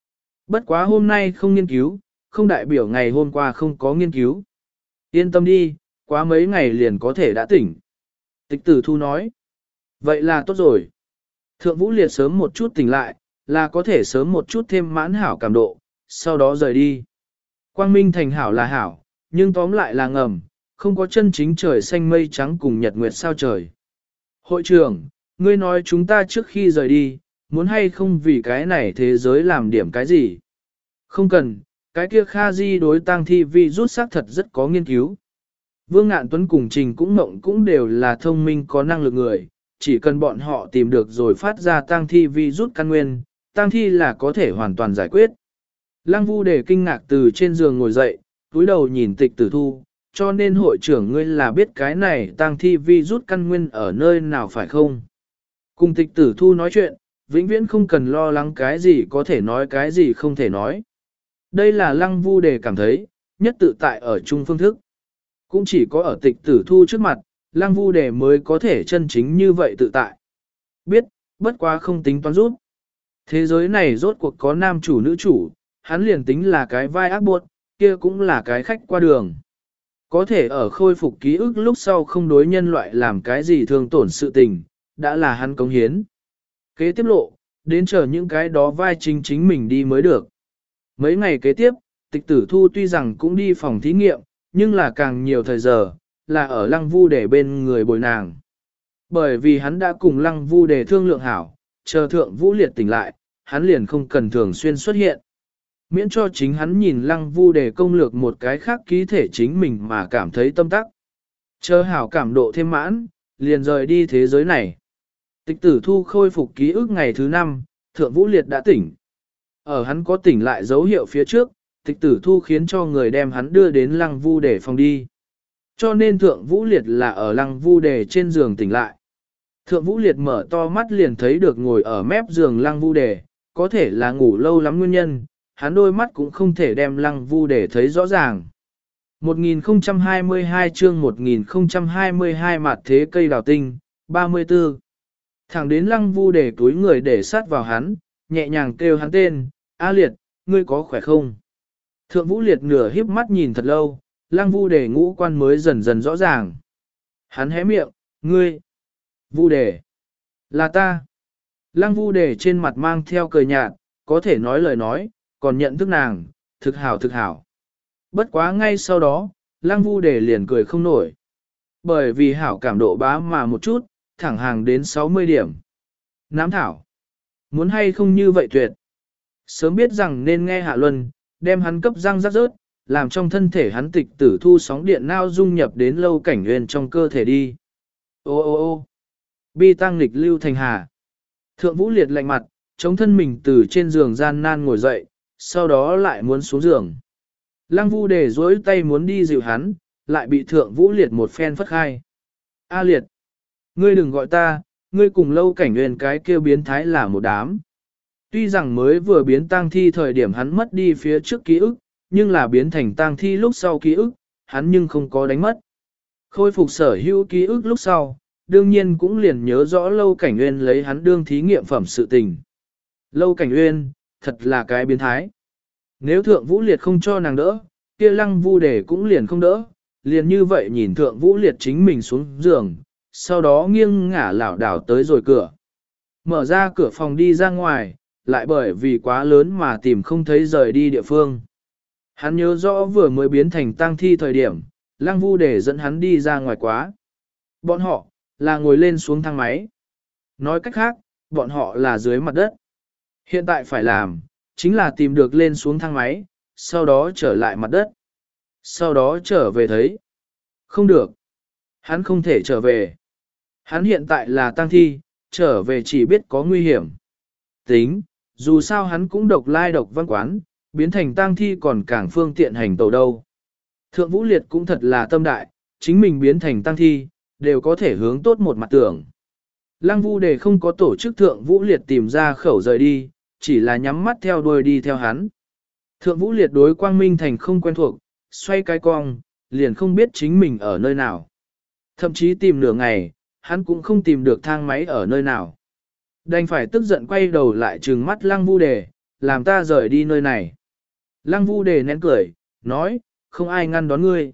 Bất quá hôm nay không nghiên cứu, không đại biểu ngày hôm qua không có nghiên cứu. Yên tâm đi, quá mấy ngày liền có thể đã tỉnh. Tịch tử thu nói. Vậy là tốt rồi. Thượng Vũ Liệt sớm một chút tỉnh lại, là có thể sớm một chút thêm mãn hảo cảm độ, sau đó rời đi. Quang minh thành hảo là hảo, nhưng tóm lại là ngầm, không có chân chính trời xanh mây trắng cùng nhật nguyệt sao trời. Hội trưởng, ngươi nói chúng ta trước khi rời đi, muốn hay không vì cái này thế giới làm điểm cái gì? Không cần, cái kia Kha Di đối tang thi vi rút xác thật rất có nghiên cứu. Vương Ngạn Tuấn cùng Trình cũng mộng cũng đều là thông minh có năng lực người, chỉ cần bọn họ tìm được rồi phát ra tang thi vi rút căn nguyên, tang thi là có thể hoàn toàn giải quyết. Lăng Vu Đề kinh ngạc từ trên giường ngồi dậy, cúi đầu nhìn Tịch Tử Thu, cho nên hội trưởng ngươi là biết cái này tang thi vi rút căn nguyên ở nơi nào phải không? Cùng Tịch Tử Thu nói chuyện, vĩnh viễn không cần lo lắng cái gì có thể nói cái gì không thể nói. Đây là Lăng Vu Đề cảm thấy, nhất tự tại ở chung phương thức. Cũng chỉ có ở Tịch Tử Thu trước mặt, Lăng Vu Đề mới có thể chân chính như vậy tự tại. Biết, bất quá không tính toán rút. Thế giới này rốt cuộc có nam chủ nữ chủ, hắn liền tính là cái vai ác buộc, kia cũng là cái khách qua đường. Có thể ở khôi phục ký ức lúc sau không đối nhân loại làm cái gì thương tổn sự tình, đã là hắn cống hiến. Kế tiếp lộ, đến chờ những cái đó vai chính chính mình đi mới được. Mấy ngày kế tiếp, Tịch Tử Thu tuy rằng cũng đi phòng thí nghiệm, nhưng là càng nhiều thời giờ, là ở Lăng Vu Đề bên người bồi nàng. Bởi vì hắn đã cùng Lăng Vu Đề thương lượng hảo, chờ Thượng Vũ Liệt tỉnh lại, hắn liền không cần thường xuyên xuất hiện. Miễn cho chính hắn nhìn Lăng Vu Đề công lược một cái khác ký thể chính mình mà cảm thấy tâm tắc. Chờ hảo cảm độ thêm mãn, liền rời đi thế giới này. Tịch Tử Thu khôi phục ký ức ngày thứ năm, Thượng Vũ Liệt đã tỉnh. Ở hắn có tỉnh lại dấu hiệu phía trước, Tịch Tử Thu khiến cho người đem hắn đưa đến Lăng Vu Đề phòng đi. Cho nên Thượng Vũ Liệt là ở Lăng Vu Đề trên giường tỉnh lại. Thượng Vũ Liệt mở to mắt liền thấy được ngồi ở mép giường Lăng Vu Đề, có thể là ngủ lâu lắm nguyên nhân, hắn đôi mắt cũng không thể đem Lăng Vu Đề thấy rõ ràng. một nghìn không trăm hai mươi hai chương một nghìn không trăm hai mươi hai mặt thế cây đào tinh, ba mươi tư. Thẳng đến Lăng Vu Đề túi người để sát vào hắn, nhẹ nhàng kêu hắn tên, A Liệt, ngươi có khỏe không? Thượng Vũ Liệt nửa híp mắt nhìn thật lâu, Lăng Vu Đề ngũ quan mới dần dần rõ ràng. Hắn hé miệng, ngươi, Vu Đề, là ta. Lăng Vu Đề trên mặt mang theo cười nhạt, có thể nói lời nói, còn nhận thức nàng, thực hảo thực hảo. Bất quá ngay sau đó, Lăng Vu Đề liền cười không nổi. Bởi vì hảo cảm độ bá mà một chút, thẳng hàng đến sáu mươi điểm. Nám thảo, muốn hay không như vậy tuyệt. Sớm biết rằng nên nghe Hạ Luân, đem hắn cấp răng rắc rớt, làm trong thân thể hắn Tịch Tử Thu sóng điện nao dung nhập đến Lâu Cảnh Nguyên trong cơ thể đi. Ô ô ô bi tăng nghịch lưu thành hà. Thượng Vũ Liệt lạnh mặt, chống thân mình từ trên giường gian nan ngồi dậy, sau đó lại muốn xuống giường. Lăng Vu Đề duỗi tay muốn đi dịu hắn, lại bị Thượng Vũ Liệt một phen phất khai. A Liệt, ngươi đừng gọi ta, ngươi cùng Lâu Cảnh Nguyên cái kêu biến thái là một đám. Tuy rằng mới vừa biến tang thi thời điểm hắn mất đi phía trước ký ức, nhưng là biến thành tang thi lúc sau ký ức, hắn nhưng không có đánh mất. Khôi phục sở hữu ký ức lúc sau, đương nhiên cũng liền nhớ rõ Lâu Cảnh Nguyên lấy hắn đương thí nghiệm phẩm sự tình. Lâu Cảnh Nguyên, thật là cái biến thái. Nếu Thượng Vũ Liệt không cho nàng đỡ, kia Lăng Vu Đề cũng liền không đỡ, liền như vậy nhìn Thượng Vũ Liệt chính mình xuống giường, sau đó nghiêng ngả lảo đảo tới rồi cửa. Mở ra cửa phòng đi ra ngoài, lại bởi vì quá lớn mà tìm không thấy rời đi địa phương. Hắn nhớ rõ vừa mới biến thành tang thi thời điểm, Lăng Vu Đề dẫn hắn đi ra ngoài quá. Bọn họ, là ngồi lên xuống thang máy. Nói cách khác, bọn họ là dưới mặt đất. Hiện tại phải làm, chính là tìm được lên xuống thang máy, sau đó trở lại mặt đất. Sau đó trở về thấy. Không được. Hắn không thể trở về. Hắn hiện tại là tang thi, trở về chỉ biết có nguy hiểm. Tính, dù sao hắn cũng độc lai độc văn quán, biến thành tang thi còn càng phương tiện hành tàu đâu. Thượng Vũ Liệt cũng thật là tâm đại, chính mình biến thành tang thi, đều có thể hướng tốt một mặt tưởng. Lăng Vu Đề không có tổ chức Thượng Vũ Liệt tìm ra khẩu rời đi, chỉ là nhắm mắt theo đuôi đi theo hắn. Thượng Vũ Liệt đối Quang Minh Thành không quen thuộc, xoay cái cong, liền không biết chính mình ở nơi nào. Thậm chí tìm nửa ngày, hắn cũng không tìm được thang máy ở nơi nào. Đành phải tức giận quay đầu lại trừng mắt Lăng Vu Đề, làm ta rời đi nơi này. Lăng Vu Đề nén cười, nói, không ai ngăn đón ngươi.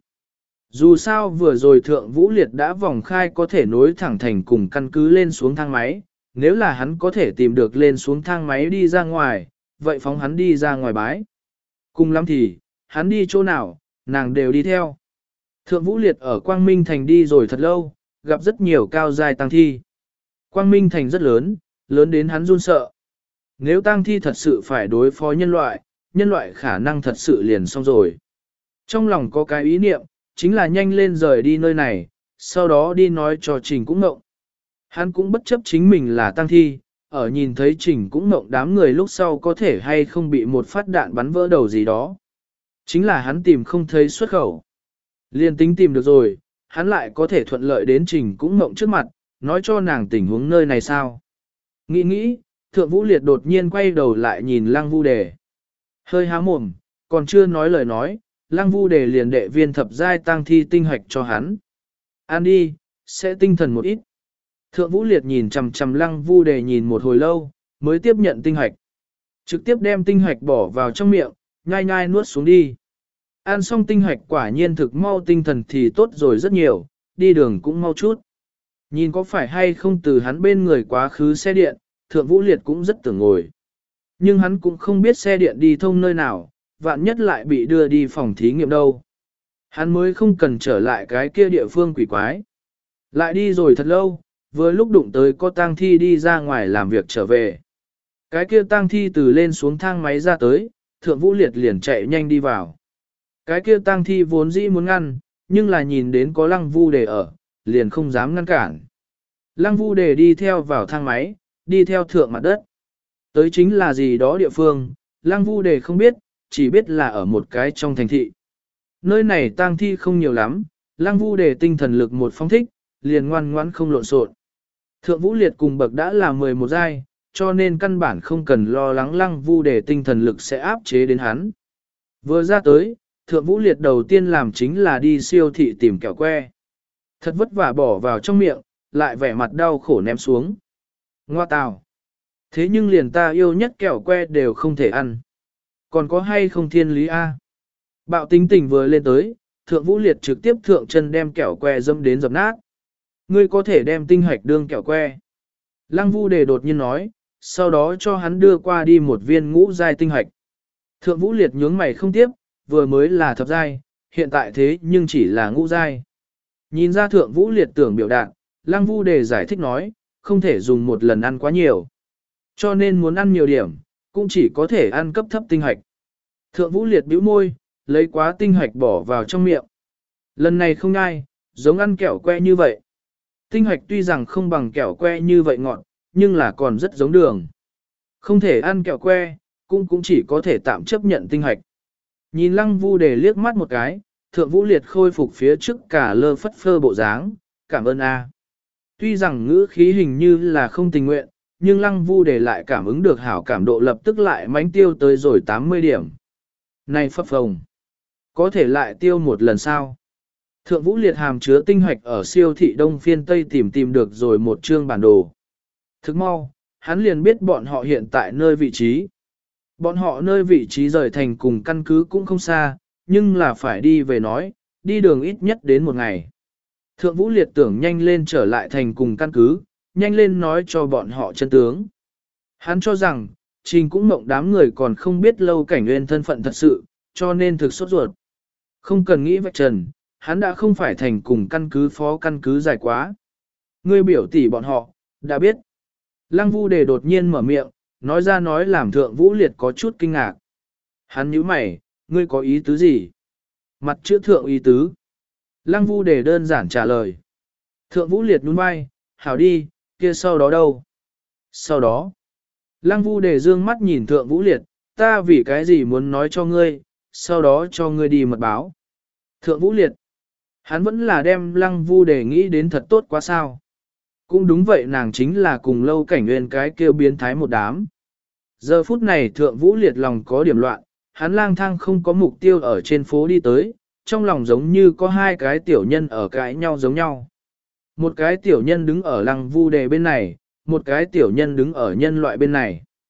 Dù sao vừa rồi Thượng Vũ Liệt đã vòng khai có thể nối thẳng thành cùng căn cứ lên xuống thang máy, nếu là hắn có thể tìm được lên xuống thang máy đi ra ngoài, vậy phóng hắn đi ra ngoài bái. Cùng lắm thì, hắn đi chỗ nào, nàng đều đi theo. Thượng Vũ Liệt ở Quang Minh Thành đi rồi thật lâu, gặp rất nhiều cao dài tăng thi. Quang Minh Thành rất lớn, lớn đến hắn run sợ. Nếu tăng thi thật sự phải đối phó nhân loại, nhân loại khả năng thật sự liền xong rồi. Trong lòng có cái ý niệm, chính là nhanh lên rời đi nơi này, sau đó đi nói cho Trình Cũng Ngộng. Hắn cũng bất chấp chính mình là tăng thi, ở nhìn thấy Trình Cũng Ngộng đám người lúc sau có thể hay không bị một phát đạn bắn vỡ đầu gì đó. Chính là hắn tìm không thấy xuất khẩu. Liên tính tìm được rồi, hắn lại có thể thuận lợi đến Trình Cũng Ngộng trước mặt, nói cho nàng tình huống nơi này sao. Nghĩ nghĩ, Thượng Vũ Liệt đột nhiên quay đầu lại nhìn Lăng Vu Đề. Hơi há mồm, còn chưa nói lời nói, Lăng Vu Đề liền đệ viên thập giai tăng thi tinh hạch cho hắn. Ăn đi, sẽ tinh thần một ít. Thượng Vũ Liệt nhìn chằm chằm Lăng Vu Đề nhìn một hồi lâu, mới tiếp nhận tinh hạch. Trực tiếp đem tinh hạch bỏ vào trong miệng, nhai nhai nuốt xuống đi. Ăn xong tinh hạch quả nhiên thực mau tinh thần thì tốt rồi rất nhiều, đi đường cũng mau chút. Nhìn có phải hay không từ hắn bên người quá khứ xe điện, Thượng Vũ Liệt cũng rất tưởng ngồi. Nhưng hắn cũng không biết xe điện đi thông nơi nào, vạn nhất lại bị đưa đi phòng thí nghiệm đâu. Hắn mới không cần trở lại cái kia địa phương quỷ quái. Lại đi rồi thật lâu, vừa lúc đụng tới có tang thi đi ra ngoài làm việc trở về. Cái kia tang thi từ lên xuống thang máy ra tới, Thượng Vũ Liệt liền chạy nhanh đi vào. Cái kia tang thi vốn dĩ muốn ngăn, nhưng là nhìn đến có Lăng Vu Đề ở, liền không dám ngăn cản. Lăng Vu Đề đi theo vào thang máy, đi theo thượng mặt đất. Tới chính là gì đó địa phương, Lăng Vu Đề không biết, chỉ biết là ở một cái trong thành thị. Nơi này tang thi không nhiều lắm, Lăng Vu Đề tinh thần lực một phong thích, liền ngoan ngoãn không lộn xộn. Thượng Vũ Liệt cùng bậc đã là mười một giai, cho nên căn bản không cần lo lắng Lăng Vu Đề tinh thần lực sẽ áp chế đến hắn. Vừa ra tới, Thượng Vũ Liệt đầu tiên làm chính là đi siêu thị tìm kẹo que. Thật vất vả bỏ vào trong miệng, lại vẻ mặt đau khổ ném xuống. Ngoa tào. Thế nhưng liền ta yêu nhất kẹo que đều không thể ăn. Còn có hay không thiên lý A? Bạo tính tình vừa lên tới, Thượng Vũ Liệt trực tiếp thượng chân đem kẹo que dâm đến dập nát. Ngươi có thể đem tinh hạch đương kẹo que. Lăng Vu Đề đột nhiên nói, sau đó cho hắn đưa qua đi một viên ngũ giai tinh hạch. Thượng Vũ Liệt nhướng mày không tiếp, vừa mới là thập giai, hiện tại thế nhưng chỉ là ngũ giai. Nhìn ra Thượng Vũ Liệt tưởng biểu đạt, Lăng Vu Đề giải thích nói, không thể dùng một lần ăn quá nhiều. Cho nên muốn ăn nhiều điểm, cũng chỉ có thể ăn cấp thấp tinh hạch. Thượng Vũ Liệt bĩu môi, lấy quá tinh hạch bỏ vào trong miệng. Lần này không nhai, giống ăn kẹo que như vậy. Tinh hạch tuy rằng không bằng kẹo que như vậy ngọt, nhưng là còn rất giống đường. Không thể ăn kẹo que, cũng cũng chỉ có thể tạm chấp nhận tinh hạch. Nhìn Lăng Vu Đề liếc mắt một cái, Thượng Vũ Liệt khôi phục phía trước cả lơ phất phơ bộ dáng, cảm ơn a. Tuy rằng ngữ khí hình như là không tình nguyện, nhưng Lăng Vu Đề lại cảm ứng được hảo cảm độ lập tức lại mánh tiêu tới rồi tám mươi điểm. Này phấp phồng, có thể lại tiêu một lần sao? Thượng Vũ Liệt hàm chứa tinh hoạch ở siêu thị Đông Phiên Tây tìm tìm được rồi một chương bản đồ. Thức mau, hắn liền biết bọn họ hiện tại nơi vị trí. Bọn họ nơi vị trí rời thành cùng căn cứ cũng không xa, nhưng là phải đi về nói, đi đường ít nhất đến một ngày. Thượng Vũ Liệt tưởng nhanh lên trở lại thành cùng căn cứ, nhanh lên nói cho bọn họ chân tướng. Hắn cho rằng, Trình Cũng Ngộng đám người còn không biết Lâu Cảnh Nguyên thân phận thật sự, cho nên thực sốt ruột. Không cần nghĩ vạch trần, hắn đã không phải thành cùng căn cứ phó căn cứ dài quá. Ngươi biểu tỷ bọn họ, đã biết. Lăng Vu Đề đột nhiên mở miệng, nói ra nói làm Thượng Vũ Liệt có chút kinh ngạc. Hắn nhíu mày, ngươi có ý tứ gì? Mặt chữ thượng ý tứ. Lăng Vu Đề đơn giản trả lời. Thượng Vũ Liệt nhún vai, hảo đi, kia sau đó đâu? Sau đó, Lăng Vu Đề dương mắt nhìn Thượng Vũ Liệt, ta vì cái gì muốn nói cho ngươi, sau đó cho ngươi đi mật báo. Thượng Vũ Liệt, hắn vẫn là đem Lăng Vu Đề nghĩ đến thật tốt quá sao. Cũng đúng vậy, nàng chính là cùng Lâu Cảnh Nguyên cái kêu biến thái một đám. Giờ phút này Thượng Vũ Liệt lòng có điểm loạn, hắn lang thang không có mục tiêu ở trên phố đi tới, trong lòng giống như có hai cái tiểu nhân ở cãi nhau giống nhau. Một cái tiểu nhân đứng ở Lăng Vu Đề bên này, một cái tiểu nhân đứng ở nhân loại bên này.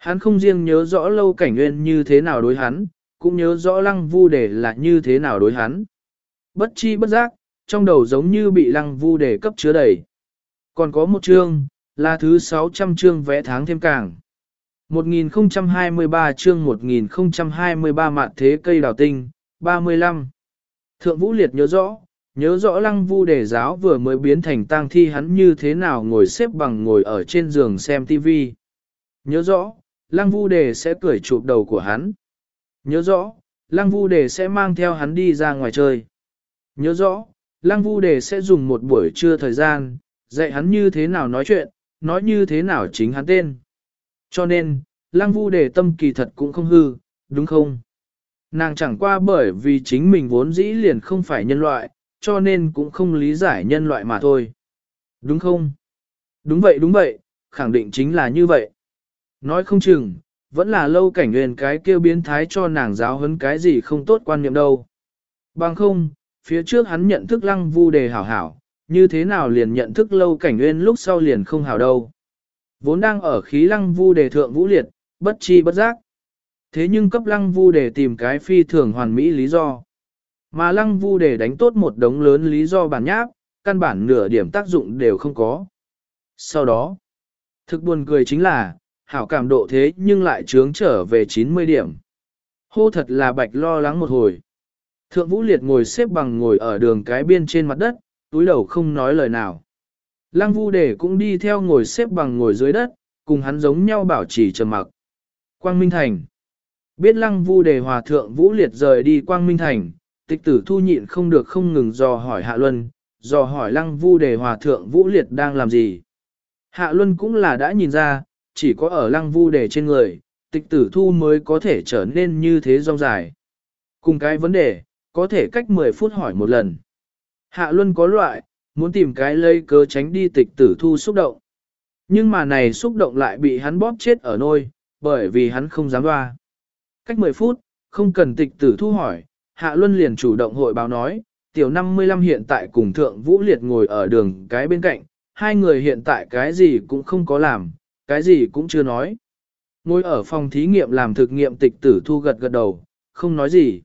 Hắn không riêng nhớ rõ Lâu Cảnh Nguyên như thế nào đối hắn, cũng nhớ rõ Lăng Vu Đề là như thế nào đối hắn. Bất chi bất giác, trong đầu giống như bị Lăng Vu Đề cấp chứa đầy. Còn có một chương, là thứ sáu trăm chương vẽ tháng thêm càng. một nghìn không trăm hai mươi ba chương một nghìn không trăm hai mươi ba mạn thế cây đào tinh, ba mươi lăm. Thượng Vũ Liệt nhớ rõ, nhớ rõ Lăng Vu Đề giáo vừa mới biến thành tang thi hắn như thế nào ngồi xếp bằng ngồi ở trên giường xem tivi. Nhớ rõ, Lăng Vu Đề sẽ cười chụp đầu của hắn. Nhớ rõ, Lăng Vu Đề sẽ mang theo hắn đi ra ngoài chơi. Nhớ rõ, Lăng Vu Đề sẽ dùng một buổi trưa thời gian, dạy hắn như thế nào nói chuyện, nói như thế nào chính hắn tên. Cho nên, Lăng Vu Đề tâm kỳ thật cũng không hư, đúng không? Nàng chẳng qua bởi vì chính mình vốn dĩ liền không phải nhân loại, cho nên cũng không lý giải nhân loại mà thôi. Đúng không? Đúng vậy đúng vậy, khẳng định chính là như vậy. Nói không chừng, vẫn là Lâu Cảnh Nguyên cái kêu biến thái cho nàng giáo huấn cái gì không tốt quan niệm đâu. Bằng không, phía trước hắn nhận thức Lăng Vu Đề hảo hảo, như thế nào liền nhận thức Lâu Cảnh Nguyên lúc sau liền không hảo đâu. Vốn đang ở khí Lăng Vu Đề thượng vũ liệt, bất chi bất giác. Thế nhưng cấp Lăng Vu Đề tìm cái phi thường hoàn mỹ lý do. Mà Lăng Vu Đề đánh tốt một đống lớn lý do bản nháp, căn bản nửa điểm tác dụng đều không có. Sau đó, thực buồn cười chính là, hảo cảm độ thế nhưng lại trướng trở về chín mươi điểm. Hô thật là bạch lo lắng một hồi. Thượng Vũ Liệt ngồi xếp bằng ngồi ở đường cái biên trên mặt đất, túi đầu không nói lời nào. Lăng Vu Đề cũng đi theo ngồi xếp bằng ngồi dưới đất, cùng hắn giống nhau bảo trì trầm mặc. Quang Minh Thành. Biết Lăng Vu Đề hòa Thượng Vũ Liệt rời đi Quang Minh Thành, Tịch Tử Thu nhịn không được không ngừng dò hỏi Hạ Luân, dò hỏi Lăng Vu Đề hòa Thượng Vũ Liệt đang làm gì. Hạ Luân cũng là đã nhìn ra, chỉ có ở Lăng Vu Đề trên người, Tịch Tử Thu mới có thể trở nên như thế rong dài. Cùng cái vấn đề, có thể cách mười phút hỏi một lần. Hạ Luân có loại, muốn tìm cái lây cớ tránh đi Tịch Tử Thu xúc động. Nhưng mà này xúc động lại bị hắn bóp chết ở nôi, bởi vì hắn không dám đoa. Cách mười phút, không cần Tịch Tử Thu hỏi, Hạ Luân liền chủ động hội báo nói, tiểu năm mươi lăm hiện tại cùng Thượng Vũ Liệt ngồi ở đường cái bên cạnh, hai người hiện tại cái gì cũng không có làm, cái gì cũng chưa nói. Ngồi ở phòng thí nghiệm làm thực nghiệm Tịch Tử Thu gật gật đầu, không nói gì.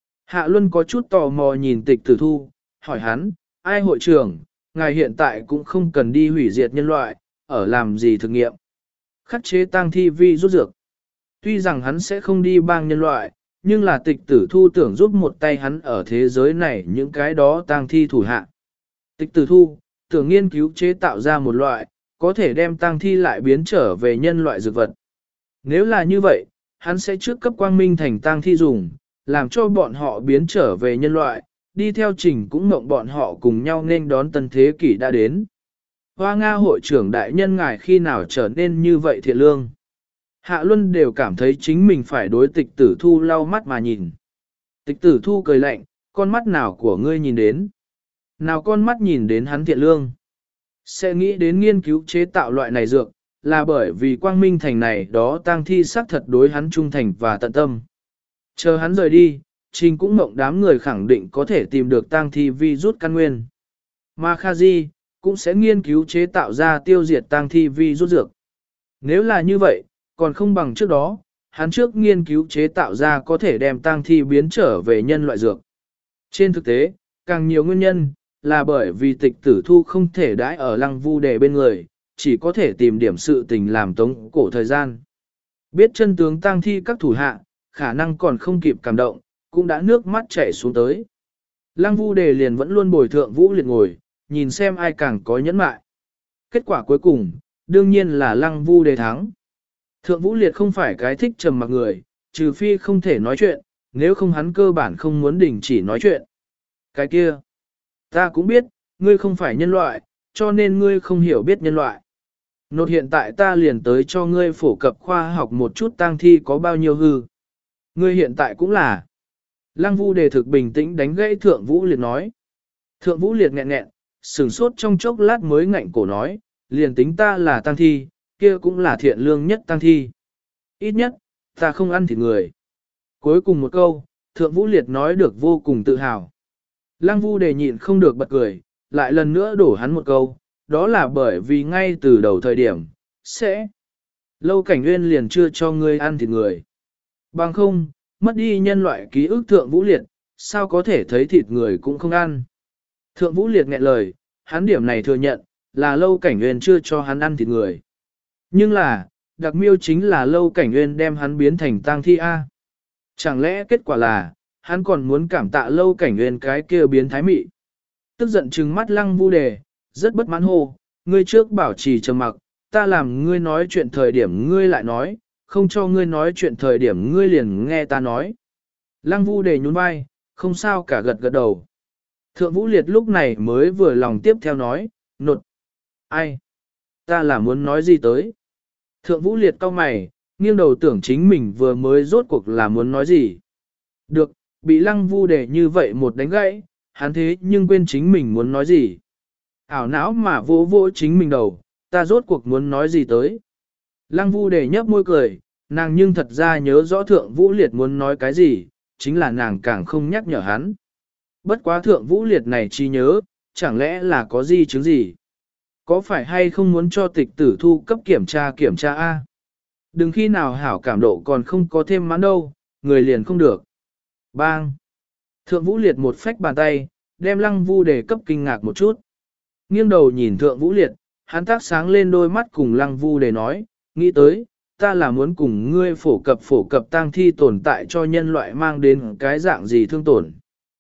Hạ Luân có chút tò mò nhìn Tịch Tử Thu, hỏi hắn, ai hội trưởng, ngài hiện tại cũng không cần đi hủy diệt nhân loại, ở làm gì thực nghiệm. Khắc chế tang thi vi rút dược. Tuy rằng hắn sẽ không đi bang nhân loại, nhưng là Tịch Tử Thu tưởng giúp một tay hắn ở thế giới này những cái đó tang thi thủ hạ. Tịch Tử Thu, tưởng nghiên cứu chế tạo ra một loại, có thể đem tang thi lại biến trở về nhân loại dược vật. Nếu là như vậy, hắn sẽ trước cấp Quang Minh Thành tang thi dùng, làm cho bọn họ biến trở về nhân loại, đi theo trình cũng mộng bọn họ cùng nhau nên đón tân thế kỷ đã đến. Hoa Nga hội trưởng đại nhân ngài khi nào trở nên như vậy thiện lương. Hạ Luân đều cảm thấy chính mình phải đối Tịch Tử Thu lau mắt mà nhìn. Tịch Tử Thu cười lạnh, con mắt nào của ngươi nhìn đến? Nào con mắt nhìn đến hắn thiện lương? Sẽ nghĩ đến nghiên cứu chế tạo loại này dược, là bởi vì Quang Minh Thành này đó tang thi xác thật đối hắn trung thành và tận tâm. Chờ hắn rời đi, Trình cũng mộng đám người khẳng định có thể tìm được tang thi vi rút căn nguyên. Mà Kha Di cũng sẽ nghiên cứu chế tạo ra tiêu diệt tang thi vi rút dược. Nếu là như vậy, còn không bằng trước đó, hắn trước nghiên cứu chế tạo ra có thể đem tang thi biến trở về nhân loại dược. Trên thực tế, càng nhiều nguyên nhân, là bởi vì Tịch Tử Thu không thể đãi ở Lăng Vu Đề bên người, chỉ có thể tìm điểm sự tình làm tống cổ thời gian. Biết chân tướng tang thi các thủ hạ, khả năng còn không kịp cảm động, cũng đã nước mắt chảy xuống tới. Lăng Vu Đề liền vẫn luôn bồi Thượng Vũ Liệt ngồi, nhìn xem ai càng có nhẫn mại. Kết quả cuối cùng, đương nhiên là Lăng Vu Đề thắng. Thượng Vũ Liệt không phải cái thích trầm mặc người, trừ phi không thể nói chuyện, nếu không hắn cơ bản không muốn đình chỉ nói chuyện. Cái kia, ta cũng biết, ngươi không phải nhân loại, cho nên ngươi không hiểu biết nhân loại. Nột hiện tại ta liền tới cho ngươi phổ cập khoa học một chút tang thi có bao nhiêu hư. Ngươi hiện tại cũng là. Lăng Vu Đề thực bình tĩnh đánh gãy Thượng Vũ Liệt nói. Thượng Vũ Liệt nghẹn nghẹn, sửng sốt trong chốc lát mới ngạnh cổ nói, liền tính ta là tang thi, kia cũng là thiện lương nhất tang thi. Ít nhất, ta không ăn thịt người. Cuối cùng một câu, Thượng Vũ Liệt nói được vô cùng tự hào. Lăng Vu Đề nhịn không được bật cười, lại lần nữa đổ hắn một câu, đó là bởi vì ngay từ đầu thời điểm, sẽ Lâu Cảnh Nguyên liền chưa cho ngươi ăn thịt người. Bằng không, mất đi nhân loại ký ức Thượng Vũ Liệt, sao có thể thấy thịt người cũng không ăn. Thượng Vũ Liệt nghẹn lời, hắn điểm này thừa nhận, là Lâu Cảnh Nguyên chưa cho hắn ăn thịt người. Nhưng là, đặc miêu chính là Lâu Cảnh Nguyên đem hắn biến thành tang thi A. Chẳng lẽ kết quả là, hắn còn muốn cảm tạ Lâu Cảnh Nguyên cái kia biến thái mị. Tức giận trừng mắt Lăng Vu Đề, rất bất mãn hô, ngươi trước bảo trì trầm mặc, ta làm ngươi nói chuyện thời điểm ngươi lại nói, không cho ngươi nói chuyện thời điểm ngươi liền nghe ta nói. Lăng Vu Đề nhún vai, không sao cả gật gật đầu. Thượng Vũ Liệt lúc này mới vừa lòng tiếp theo nói, nột. Ai? Ta là muốn nói gì tới? Thượng Vũ Liệt cau mày, nghiêng đầu tưởng chính mình vừa mới rốt cuộc là muốn nói gì. Được, bị Lăng Vu Đề như vậy một đánh gãy, hắn thế nhưng quên chính mình muốn nói gì. Ảo não mà vỗ vỗ chính mình đầu, ta rốt cuộc muốn nói gì tới. Lăng Vu Đề nhấp môi cười, nàng nhưng thật ra nhớ rõ Thượng Vũ Liệt muốn nói cái gì, chính là nàng càng không nhắc nhở hắn. Bất quá Thượng Vũ Liệt này chi nhớ, chẳng lẽ là có gì chứng gì? Có phải hay không muốn cho tịch tử thu cấp kiểm tra kiểm tra A? Đừng khi nào hảo cảm độ còn không có thêm mãn đâu, người liền không được. Bang! Thượng Vũ Liệt một phách bàn tay, đem Lăng Vu Đề cấp kinh ngạc một chút. Nghiêng đầu nhìn Thượng Vũ Liệt, hắn tác sáng lên đôi mắt cùng Lăng Vu Đề nói, nghĩ tới, ta là muốn cùng ngươi phổ cập phổ cập tang thi tồn tại cho nhân loại mang đến cái dạng gì thương tổn.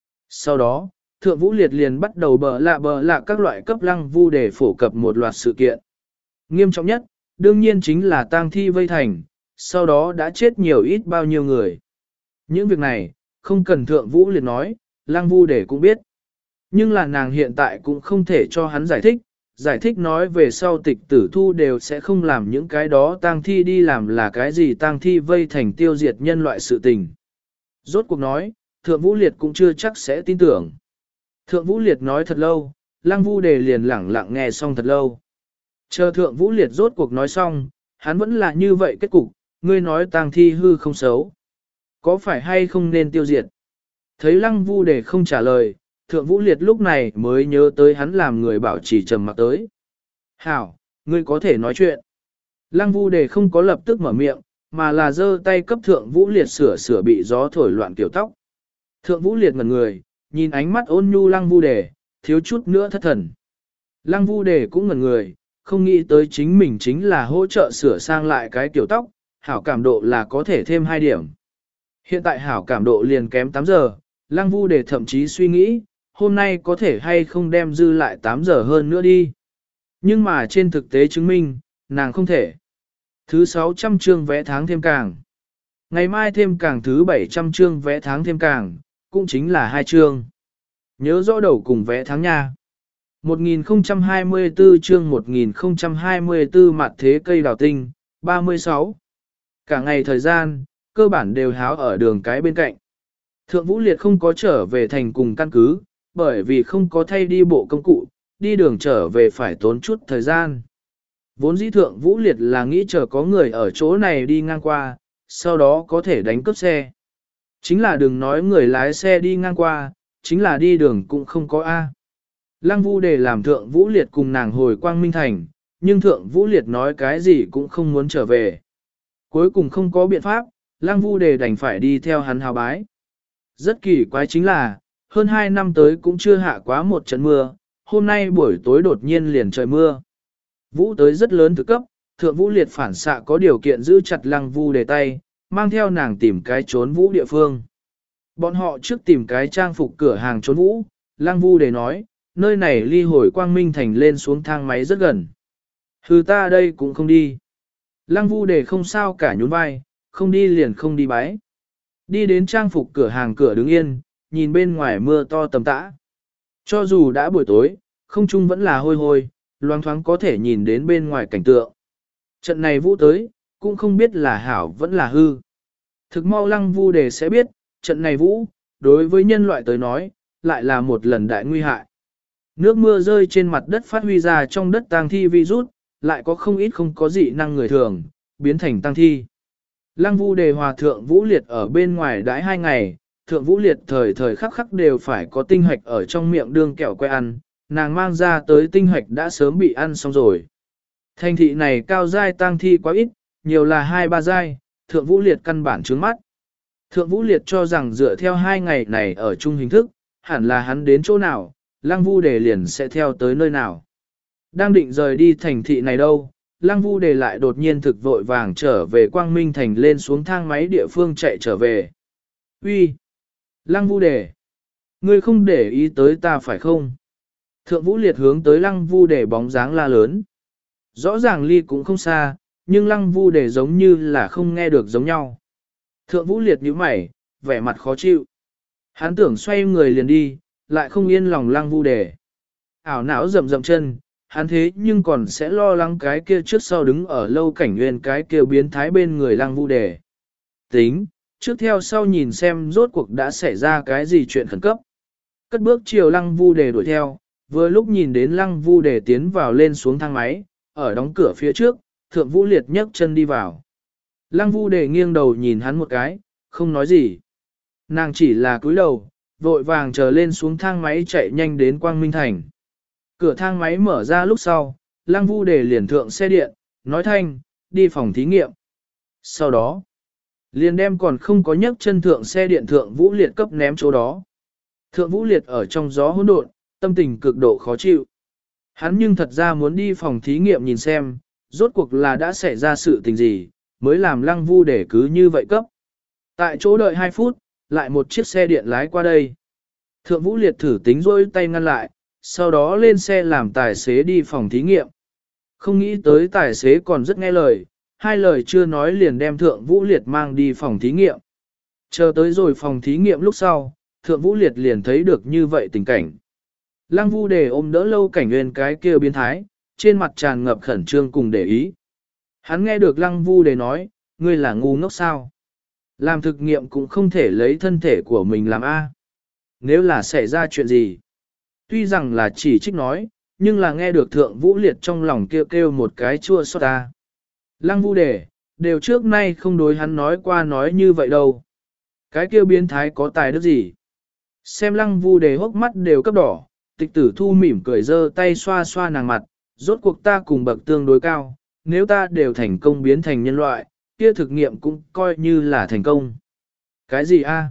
Sau đó, Thượng Vũ Liệt liền bắt đầu bờ lạ bờ lạ các loại cấp Lăng Vu Đề phổ cập một loạt sự kiện. Nghiêm trọng nhất, đương nhiên chính là tang thi vây thành, sau đó đã chết nhiều ít bao nhiêu người. Những việc này, không cần Thượng Vũ Liệt nói, Lăng Vu Đề cũng biết. Nhưng là nàng hiện tại cũng không thể cho hắn giải thích, giải thích nói về sau tịch tử thu đều sẽ không làm những cái đó tang thi đi làm là cái gì tang thi vây thành tiêu diệt nhân loại sự tình. Rốt cuộc nói, Thượng Vũ Liệt cũng chưa chắc sẽ tin tưởng. Thượng Vũ Liệt nói thật lâu, Lăng Vu Đề liền lẳng lặng nghe xong thật lâu. Chờ Thượng Vũ Liệt rốt cuộc nói xong, hắn vẫn là như vậy kết cục, ngươi nói tang thi hư không xấu. Có phải hay không nên tiêu diệt? Thấy Lăng Vu Đề không trả lời, Thượng Vũ Liệt lúc này mới nhớ tới hắn làm người bảo trì trầm mặc tới. Hảo, ngươi có thể nói chuyện. Lăng Vu Đề không có lập tức mở miệng, mà là giơ tay cấp Thượng Vũ Liệt sửa sửa bị gió thổi loạn kiểu tóc. Thượng Vũ Liệt ngẩn người, nhìn ánh mắt ôn nhu Lăng Vu Đề, thiếu chút nữa thất thần. Lăng Vu Đề cũng ngẩn người, không nghĩ tới chính mình chính là hỗ trợ sửa sang lại cái kiểu tóc, hảo cảm độ là có thể thêm hai điểm. Hiện tại hảo cảm độ liền kém tám giờ, Lăng Vu Đề thậm chí suy nghĩ, hôm nay có thể hay không đem dư lại tám giờ hơn nữa đi. Nhưng mà trên thực tế chứng minh, nàng không thể. Thứ sáu trăm chương vẽ tháng thêm càng. Ngày mai thêm càng thứ bảy trăm chương vẽ tháng thêm càng, cũng chính là hai chương. Nhớ rõ đầu cùng vẽ tháng nha. một nghìn không trăm hai mươi tư chương một nghìn không trăm hai mươi tư mặt thế cây đào tinh, ba mươi sáu. Cả ngày thời gian, cơ bản đều háo ở đường cái bên cạnh. Thượng Vũ Liệt không có trở về thành cùng căn cứ, bởi vì không có thay đi bộ công cụ, đi đường trở về phải tốn chút thời gian. Vốn dĩ Thượng Vũ Liệt là nghĩ chờ có người ở chỗ này đi ngang qua, sau đó có thể đánh cướp xe. Chính là đừng nói người lái xe đi ngang qua, chính là đi đường cũng không có A. Lăng Vu Đề làm Thượng Vũ Liệt cùng nàng hồi Quang Minh Thành, nhưng Thượng Vũ Liệt nói cái gì cũng không muốn trở về. Cuối cùng không có biện pháp, Lăng Vu Đề đành phải đi theo hắn hào bái. Rất kỳ quái chính là, hơn hai năm tới cũng chưa hạ quá một trận mưa, hôm nay buổi tối đột nhiên liền trời mưa. Vũ tới rất lớn thực cấp, Thượng Vũ Liệt phản xạ có điều kiện giữ chặt Lăng Vu Đề tay, mang theo nàng tìm cái trốn vũ địa phương. Bọn họ trước tìm cái trang phục cửa hàng trốn vũ, Lăng Vu Đề nói, nơi này ly hồi Quang Minh Thành lên xuống thang máy rất gần. Hừ ta đây cũng không đi. Lăng Vu Đề không sao cả nhún vai, không đi liền không đi bái. Đi đến trang phục cửa hàng cửa đứng yên, nhìn bên ngoài mưa to tầm tã. Cho dù đã buổi tối, không trung vẫn là hôi hôi, loang thoáng có thể nhìn đến bên ngoài cảnh tượng. Trận này vũ tới, cũng không biết là hảo vẫn là hư. Thực mau Lăng Vu Đề sẽ biết, trận này vũ, đối với nhân loại tới nói, lại là một lần đại nguy hại. Nước mưa rơi trên mặt đất phát huy ra trong đất tang thi virus, lại có không ít không có dị năng người thường, biến thành tang thi. Lăng Vu Đề hòa Thượng Vũ Liệt ở bên ngoài đãi hai ngày, Thượng Vũ Liệt thời thời khắc khắc đều phải có tinh hạch ở trong miệng đương kẹo que ăn, nàng mang ra tới tinh hạch đã sớm bị ăn xong rồi. Thành thị này cao giai tang thi quá ít, nhiều là hai ba giai, thượng vũ liệt căn bản trướng mắt. Thượng vũ liệt cho rằng dựa theo hai ngày này ở chung hình thức, hẳn là hắn đến chỗ nào, lăng vu đề liền sẽ theo tới nơi nào. Đang định rời đi thành thị này đâu, lăng vu đề lại đột nhiên thực vội vàng trở về Quang Minh Thành lên xuống thang máy địa phương chạy trở về. Uy, lăng vu đề, ngươi không để ý tới ta phải không? Thượng vũ liệt hướng tới lăng vu đề bóng dáng la lớn. Rõ ràng ly cũng không xa, nhưng lăng vu đề giống như là không nghe được giống nhau. Thượng vũ liệt nhíu mày, vẻ mặt khó chịu. Hắn tưởng xoay người liền đi, lại không yên lòng lăng vu đề. Ảo não rậm rậm chân, hắn thế nhưng còn sẽ lo lắng cái kia trước sau đứng ở lâu cảnh nguyên cái kia biến thái bên người lăng vu đề. Tính, trước theo sau nhìn xem rốt cuộc đã xảy ra cái gì chuyện khẩn cấp. Cất bước chiều lăng vu đề đuổi theo, vừa lúc nhìn đến lăng vu đề tiến vào lên xuống thang máy, ở đóng cửa phía trước, thượng vũ liệt nhấc chân đi vào. Lăng vu đề nghiêng đầu nhìn hắn một cái, không nói gì. Nàng chỉ là cúi đầu, vội vàng chờ lên xuống thang máy chạy nhanh đến Quang Minh Thành. Cửa thang máy mở ra lúc sau, lăng vu đề liền thượng xe điện, nói thanh, đi phòng thí nghiệm. Sau đó, liền đem còn không có nhấc chân thượng xe điện thượng vũ liệt cấp ném chỗ đó. Thượng vũ liệt ở trong gió hỗn độn, tâm tình cực độ khó chịu. Hắn nhưng thật ra muốn đi phòng thí nghiệm nhìn xem, rốt cuộc là đã xảy ra sự tình gì, mới làm lăng vu để cứ như vậy cấp. Tại chỗ đợi hai phút, lại một chiếc xe điện lái qua đây. Thượng vũ liệt thử tính rôi tay ngăn lại, sau đó lên xe làm tài xế đi phòng thí nghiệm. Không nghĩ tới tài xế còn rất nghe lời, hai lời chưa nói liền đem thượng vũ liệt mang đi phòng thí nghiệm. Chờ tới rồi phòng thí nghiệm lúc sau, thượng vũ liệt liền thấy được như vậy tình cảnh. Lăng vu đề ôm đỡ lâu cảnh nguyên cái kia biến thái, trên mặt tràn ngập khẩn trương cùng để ý. Hắn nghe được lăng vu đề nói, ngươi là ngu ngốc sao? Làm thực nghiệm cũng không thể lấy thân thể của mình làm A. Nếu là xảy ra chuyện gì? Tuy rằng là chỉ trích nói, nhưng là nghe được thượng vũ liệt trong lòng kêu kêu một cái chua xót ta. Lăng vu đề, đều trước nay không đối hắn nói qua nói như vậy đâu. Cái kêu biến thái có tài đức gì? Xem lăng vu đề hốc mắt đều cấp đỏ, tịch tử thu mỉm cười giơ tay xoa xoa nàng mặt, rốt cuộc ta cùng bậc tương đối cao, nếu ta đều thành công biến thành nhân loại, kia thực nghiệm cũng coi như là thành công. Cái gì a?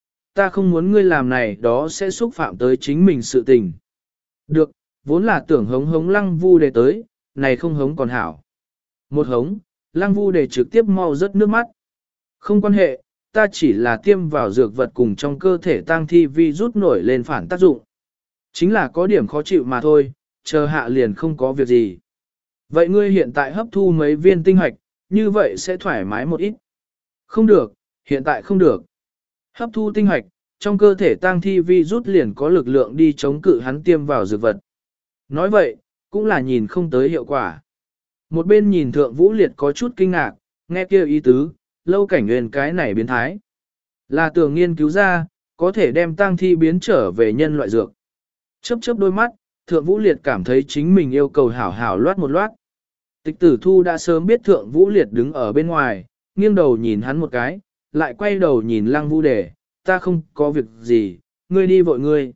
Ta không muốn ngươi làm này đó sẽ xúc phạm tới chính mình sự tình. Được, vốn là tưởng hống hống lăng vu đề tới, này không hống còn hảo. Một hống, lăng vu đề trực tiếp mau rớt nước mắt. Không quan hệ, ta chỉ là tiêm vào dược vật cùng trong cơ thể tang thi vi rút nổi lên phản tác dụng. Chính là có điểm khó chịu mà thôi, chờ hạ liền không có việc gì. Vậy ngươi hiện tại hấp thu mấy viên tinh hoạch, như vậy sẽ thoải mái một ít. Không được, hiện tại không được. Hấp thu tinh hoạch, trong cơ thể tang thi vi rút liền có lực lượng đi chống cự hắn tiêm vào dược vật. Nói vậy, cũng là nhìn không tới hiệu quả. Một bên nhìn thượng vũ liệt có chút kinh ngạc, nghe kêu ý tứ, lâu cảnh nguyên cái này biến thái. Là tưởng nghiên cứu ra, có thể đem tang thi biến trở về nhân loại dược. Chớp chớp đôi mắt, thượng vũ liệt cảm thấy chính mình yêu cầu hảo hảo loát một loát. Tịch tử thu đã sớm biết thượng vũ liệt đứng ở bên ngoài, nghiêng đầu nhìn hắn một cái, lại quay đầu nhìn lăng vu đề, ta không có việc gì, ngươi đi vội ngươi.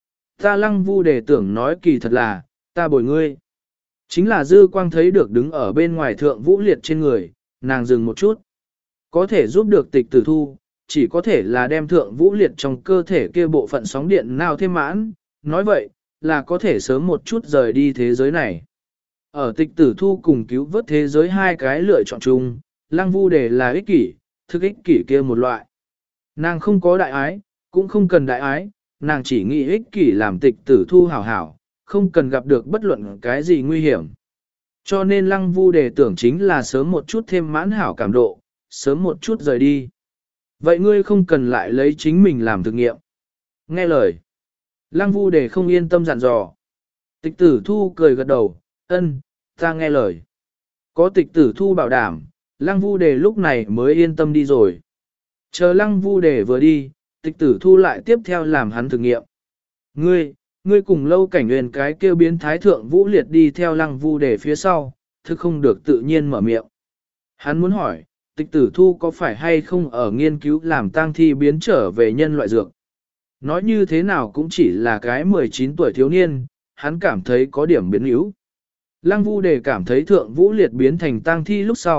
Ta lăng vu đề tưởng nói kỳ thật là, ta bồi ngươi. Chính là dư quang thấy được đứng ở bên ngoài thượng vũ liệt trên người, nàng dừng một chút. Có thể giúp được tịch tử thu, chỉ có thể là đem thượng vũ liệt trong cơ thể kia bộ phận sóng điện nào thêm mãn, nói vậy, là có thể sớm một chút rời đi thế giới này. Ở tịch tử thu cùng cứu vớt thế giới hai cái lựa chọn chung, lăng vu đề là ích kỷ, thực ích kỷ kia một loại. Nàng không có đại ái, cũng không cần đại ái, nàng chỉ nghĩ ích kỷ làm tịch tử thu hảo hảo, không cần gặp được bất luận cái gì nguy hiểm. Cho nên lăng vu đề tưởng chính là sớm một chút thêm mãn hảo cảm độ, sớm một chút rời đi. Vậy ngươi không cần lại lấy chính mình làm thực nghiệm. Nghe lời. Lăng vu đề không yên tâm dặn dò. Tịch tử thu cười gật đầu, ân, ta nghe lời. Có tịch tử thu bảo đảm, lăng vu đề lúc này mới yên tâm đi rồi. Chờ lăng vu đề vừa đi, tịch tử thu lại tiếp theo làm hắn thử nghiệm. Ngươi, ngươi cùng lâu cảnh nguyên cái kêu biến thái thượng vũ liệt đi theo lăng vu đề phía sau, thức không được tự nhiên mở miệng. Hắn muốn hỏi, tịch tử thu có phải hay không ở nghiên cứu làm tang thi biến trở về nhân loại dược. Nói như thế nào cũng chỉ là cái mười chín tuổi thiếu niên, hắn cảm thấy có điểm biến yếu. Lăng vu đề cảm thấy thượng vũ liệt biến thành tang thi lúc sau,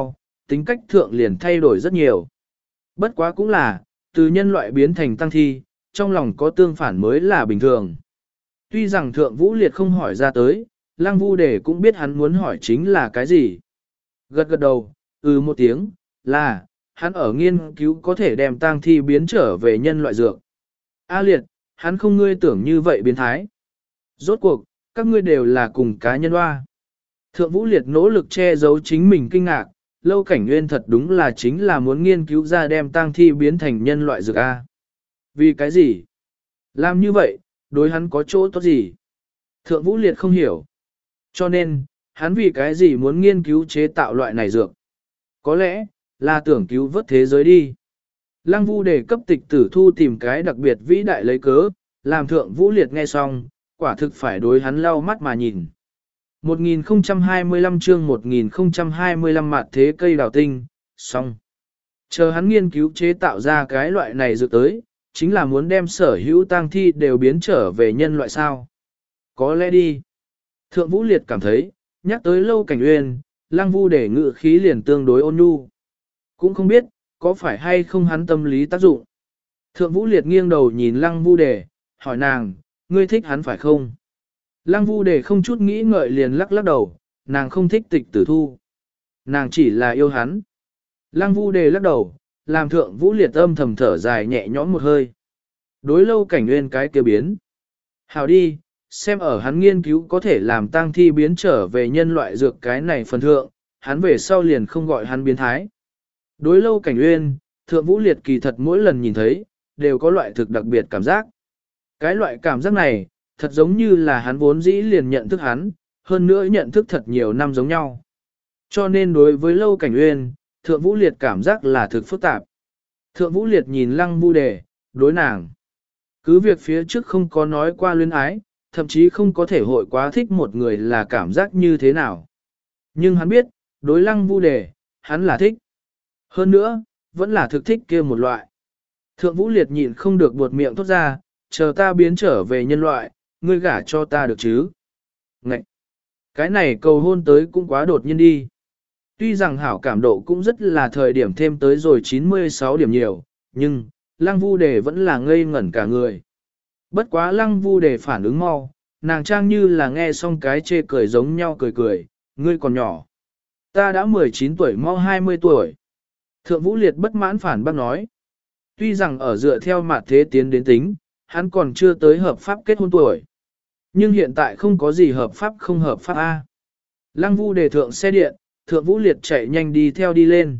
tính cách thượng liền thay đổi rất nhiều. Bất quá cũng là, từ nhân loại biến thành tăng thi, trong lòng có tương phản mới là bình thường. Tuy rằng thượng vũ liệt không hỏi ra tới, lăng vu đề cũng biết hắn muốn hỏi chính là cái gì. Gật gật đầu, ừ một tiếng, là, hắn ở nghiên cứu có thể đem tang thi biến trở về nhân loại dược. A liệt, hắn không ngươi tưởng như vậy biến thái. Rốt cuộc, các ngươi đều là cùng cá nhân hoa. Thượng vũ liệt nỗ lực che giấu chính mình kinh ngạc, Lâu Cảnh Nguyên thật đúng là chính là muốn nghiên cứu ra đem tang thi biến thành nhân loại dược A. Vì cái gì? Làm như vậy, đối hắn có chỗ tốt gì? Thượng vũ liệt không hiểu. Cho nên, hắn vì cái gì muốn nghiên cứu chế tạo loại này dược? Có lẽ, là tưởng cứu vớt thế giới đi. Lăng Vu đề cấp tịch tử thu tìm cái đặc biệt vĩ đại lấy cớ, làm thượng vũ liệt nghe xong, quả thực phải đối hắn lau mắt mà nhìn. một nghìn không trăm hai mươi lăm chương một nghìn không trăm hai mươi lăm mạt thế cây đào tinh, xong. Chờ hắn nghiên cứu chế tạo ra cái loại này dược tới, chính là muốn đem sở hữu tang thi đều biến trở về nhân loại sao. Có lẽ đi. Thượng vũ liệt cảm thấy, nhắc tới Lâu Cảnh Uyên, Lăng Vu đề ngự khí liền tương đối ôn nhu. Cũng không biết, có phải hay không hắn tâm lý tác dụng. Thượng vũ liệt nghiêng đầu nhìn Lăng Vu đề, hỏi nàng, ngươi thích hắn phải không? Lăng Vu đề không chút nghĩ ngợi liền lắc lắc đầu, nàng không thích tịch tử thu. Nàng chỉ là yêu hắn. Lăng Vu đề lắc đầu, làm thượng vũ liệt âm thầm thở dài nhẹ nhõm một hơi. Đối Lâu Cảnh Uyên cái kia biến. Hào đi, xem ở hắn nghiên cứu có thể làm tang thi biến trở về nhân loại dược cái này phần thượng, hắn về sau liền không gọi hắn biến thái. Đối Lâu Cảnh Uyên, thượng vũ liệt kỳ thật mỗi lần nhìn thấy, đều có loại thực đặc biệt cảm giác. Cái loại cảm giác này, thật giống như là hắn vốn dĩ liền nhận thức hắn, hơn nữa nhận thức thật nhiều năm giống nhau. Cho nên đối với Lâu Cảnh Uyên, thượng vũ liệt cảm giác là thực phức tạp. Thượng vũ liệt nhìn Lăng Vu đề, đối nàng. Cứ việc phía trước không có nói qua luyến ái, thậm chí không có thể hội quá thích một người là cảm giác như thế nào. Nhưng hắn biết, đối Lăng Vu đề, hắn là thích. Hơn nữa, vẫn là thực thích kia một loại. Thượng vũ liệt nhịn không được buột miệng thốt ra, chờ ta biến trở về nhân loại, ngươi gả cho ta được chứ. Ngậy! Cái này cầu hôn tới cũng quá đột nhiên đi. Tuy rằng hảo cảm độ cũng rất là thời điểm thêm tới rồi chín mươi sáu điểm nhiều, nhưng, Lăng Vu đề vẫn là ngây ngẩn cả người. Bất quá Lăng Vu đề phản ứng mau, nàng trang như là nghe xong cái chê cười giống nhau cười cười, ngươi còn nhỏ. Ta đã mười chín tuổi mau hai mươi tuổi. Thượng vũ liệt bất mãn phản bác nói. Tuy rằng ở dựa theo mặt thế tiến đến tính, hắn còn chưa tới hợp pháp kết hôn tuổi. Nhưng hiện tại không có gì hợp pháp không hợp pháp A. Lăng Vu đề thượng xe điện, thượng vũ liệt chạy nhanh đi theo đi lên.